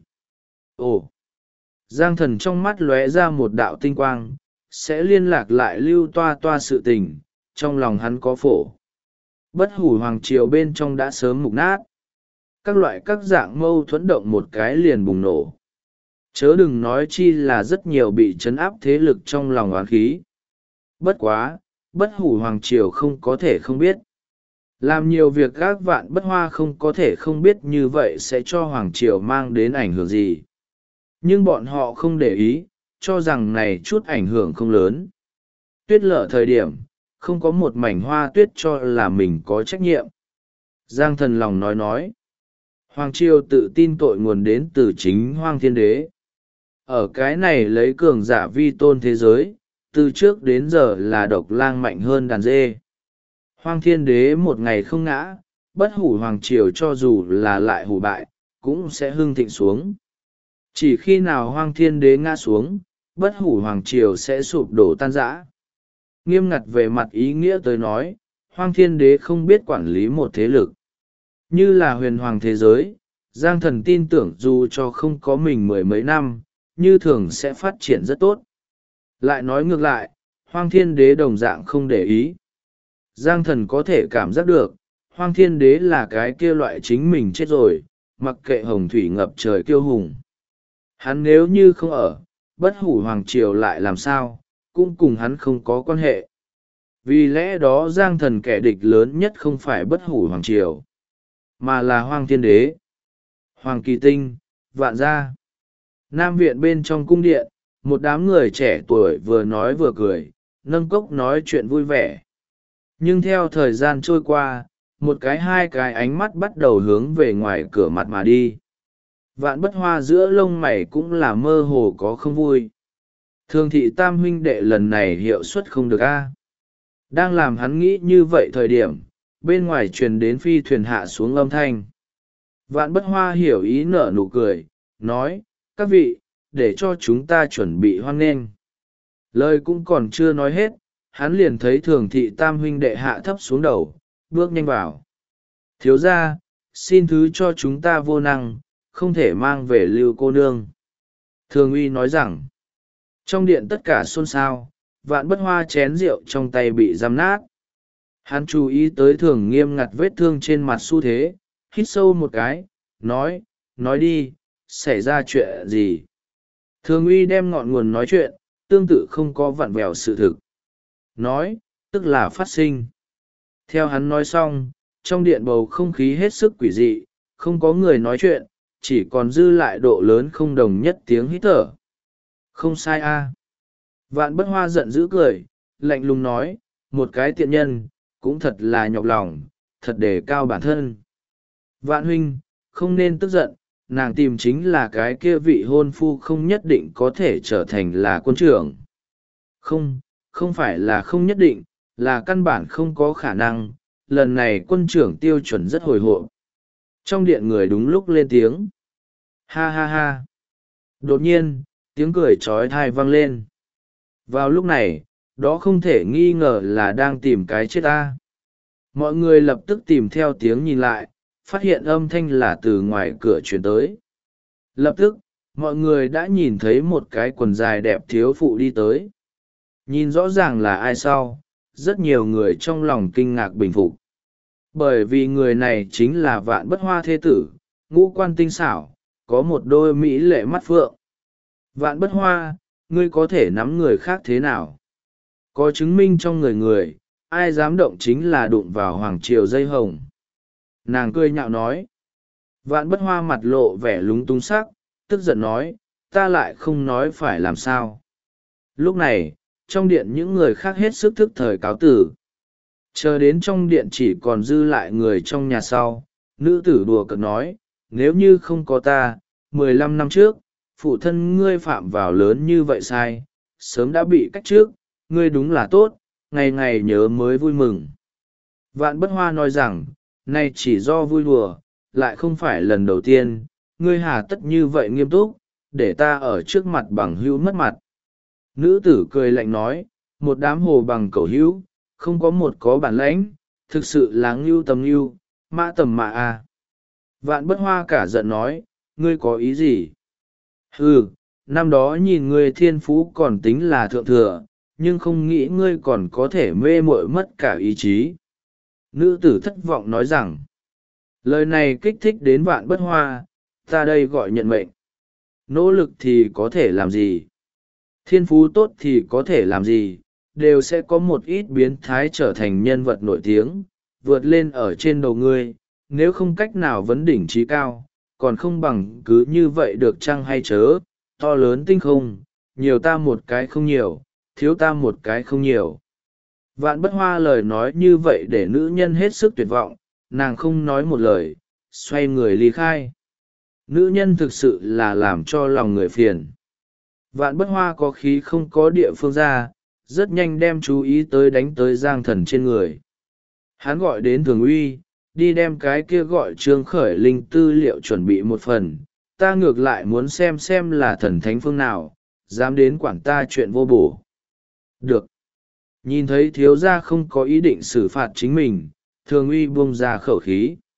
Ồ! Giang Thần trong mắt lóe ra một đạo tinh quang, sẽ liên lạc lại Lưu Toa Toa sự tình, trong lòng hắn có phổ. Bất hủ hoàng triều bên trong đã sớm mục nát. Các loại các dạng mâu thuẫn động một cái liền bùng nổ. Chớ đừng nói chi là rất nhiều bị chấn áp thế lực trong lòng oán khí. Bất quá, bất hủ hoàng triều không có thể không biết. Làm nhiều việc gác vạn bất hoa không có thể không biết như vậy sẽ cho hoàng triều mang đến ảnh hưởng gì. Nhưng bọn họ không để ý, cho rằng này chút ảnh hưởng không lớn. Tuyết lở thời điểm, không có một mảnh hoa tuyết cho là mình có trách nhiệm. Giang Thần lòng nói. Hoàng triều tự tin tội nguồn đến từ chính Hoang Thiên Đế. Ở cái này lấy cường giả vi tôn thế giới, từ trước đến giờ là độc lang mạnh hơn đàn dê. Hoang Thiên Đế một ngày không ngã, bất hủ hoàng triều cho dù là lại hủ bại, cũng sẽ hưng thịnh xuống. Chỉ khi nào Hoang Thiên Đế ngã xuống, bất hủ hoàng triều sẽ sụp đổ tan rã. Nghiêm ngặt về mặt ý nghĩa tới nói, Hoang Thiên Đế không biết quản lý một thế lực. Như là huyền hoàng thế giới, Giang Thần tin tưởng dù cho không có mình mười mấy năm, như thường sẽ phát triển rất tốt. Lại nói ngược lại, Hoang Thiên Đế đồng dạng không để ý. Giang Thần có thể cảm giác được, Hoang Thiên Đế là cái kia loại chính mình chết rồi, mặc kệ hồng thủy ngập trời kiêu hùng. Hắn nếu như không ở, bất hủ hoàng triều lại làm sao, cũng cùng hắn không có quan hệ. Vì lẽ đó Giang Thần kẻ địch lớn nhất không phải bất hủ hoàng triều, mà là Hoang Thiên Đế. Hoàng Kỳ Tinh, Vạn Gia. Nam viện bên trong cung điện, một đám người trẻ tuổi vừa nói vừa cười, nâng cốc nói chuyện vui vẻ. Nhưng theo thời gian trôi qua, một cái hai cái ánh mắt bắt đầu hướng về ngoài cửa mặt mà đi. Vạn Bất Hoa giữa lông mày cũng là mơ hồ có không vui. Thường thị tam huynh đệ lần này hiệu suất không được a. Đang làm hắn nghĩ như vậy thời điểm, bên ngoài truyền đến phi thuyền hạ xuống âm thanh. Vạn Bất Hoa hiểu ý nở nụ cười, nói, các vị, để cho chúng ta chuẩn bị hoan nghênh. Lời cũng còn chưa nói hết, hắn liền thấy thường thị tam huynh đệ hạ thấp xuống đầu, bước nhanh vào. Thiếu ra, xin thứ cho chúng ta vô năng, không thể mang về Lưu cô nương. Thường uy nói rằng, trong điện tất cả xôn xao, Vạn Bất Hoa chén rượu trong tay bị giam nát. Hắn chú ý tới thường nghiêm ngặt vết thương trên mặt xu thế, hít sâu một cái, nói đi, xảy ra chuyện gì. Thường uy đem ngọn nguồn nói chuyện, tương tự không có vặn vẹo sự thực. Nói, tức là phát sinh. Theo hắn nói xong, trong điện bầu không khí hết sức quỷ dị, không có người nói chuyện, chỉ còn dư lại độ lớn không đồng nhất tiếng hít thở. Không sai a. Vạn Bất Hoa giận dữ cười, lạnh lùng nói, một cái tiện nhân, cũng thật là nhọc lòng, thật đề cao bản thân. Vạn huynh, không nên tức giận, nàng tìm chính là cái kia vị hôn phu không nhất định có thể trở thành là quân trưởng. Không phải là không nhất định, là căn bản không có khả năng, lần này quân trưởng tiêu chuẩn rất hồi hộp. Trong điện người đúng lúc lên tiếng. Ha ha ha. Đột nhiên, tiếng cười trói thai vang lên. Vào lúc này, đó không thể nghi ngờ là đang tìm cái chết ta. Mọi người lập tức tìm theo tiếng nhìn lại, phát hiện âm thanh là từ ngoài cửa truyền tới. Lập tức, mọi người đã nhìn thấy một cái quần dài đẹp thiếu phụ đi tới. Nhìn rõ ràng là ai sau, rất nhiều người trong lòng kinh ngạc bình phục. Bởi vì người này chính là Vạn Bất Hoa thê tử, ngũ quan tinh xảo, có một đôi mỹ lệ mắt phượng. Vạn Bất Hoa, ngươi có thể nắm người khác thế nào? Có chứng minh trong người người, ai dám động chính là đụng vào hoàng triều dây hồng. Nàng cười nhạo nói. Vạn Bất Hoa mặt lộ vẻ lúng túng sắc, tức giận nói, ta lại không nói phải làm sao. Lúc này, trong điện những người khác hết sức thức thời cáo tử. Chờ đến trong điện chỉ còn dư lại người trong nhà sau, nữ tử đùa cợt nói, nếu như không có ta, 15 năm trước, phụ thân ngươi phạm vào lớn như vậy sai, sớm đã bị cách trước, ngươi đúng là tốt, ngày ngày nhớ mới vui mừng. Vạn Bất Hoa nói rằng, nay chỉ do vui đùa, lại không phải lần đầu tiên, ngươi hà tất như vậy nghiêm túc, để ta ở trước mặt bằng hữu mất mặt. Nữ tử cười lạnh nói, một đám hồ bằng cẩu hữu, không có một có bản lãnh, thực sự là ngưu tầm ngưu, mã tầm mã à. Vạn Bất Hoa cả giận nói, ngươi có ý gì? Ừ, năm đó nhìn ngươi thiên phú còn tính là thượng thừa, nhưng không nghĩ ngươi còn có thể mê muội mất cả ý chí. Nữ tử thất vọng nói rằng, lời này kích thích đến Vạn Bất Hoa, ta đây gọi nhận mệnh. Nỗ lực thì có thể làm gì? Thiên phú tốt thì có thể làm gì? Đều sẽ có một ít biến thái trở thành nhân vật nổi tiếng, vượt lên ở trên đầu ngươi, nếu không cách nào vấn đỉnh trí cao, còn không bằng cứ như vậy được chăng hay chớ, to lớn tinh không, nhiều ta một cái không nhiều, thiếu ta một cái không nhiều. Vạn Bất Hoa lời nói như vậy để nữ nhân hết sức tuyệt vọng, nàng không nói một lời, xoay người ly khai. Nữ nhân thực sự là làm cho lòng người phiền. Vạn Bất Hoa có khí không có địa phương ra, rất nhanh đem chú ý tới đánh tới Giang Thần trên người. Hắn gọi đến Thường Uy, đi đem cái kia gọi Trương Khởi Linh tư liệu chuẩn bị một phần, ta ngược lại muốn xem là thần thánh phương nào, dám đến quản ta chuyện vô bổ. Được. Nhìn thấy thiếu gia không có ý định xử phạt chính mình, Thường Uy buông ra khẩu khí.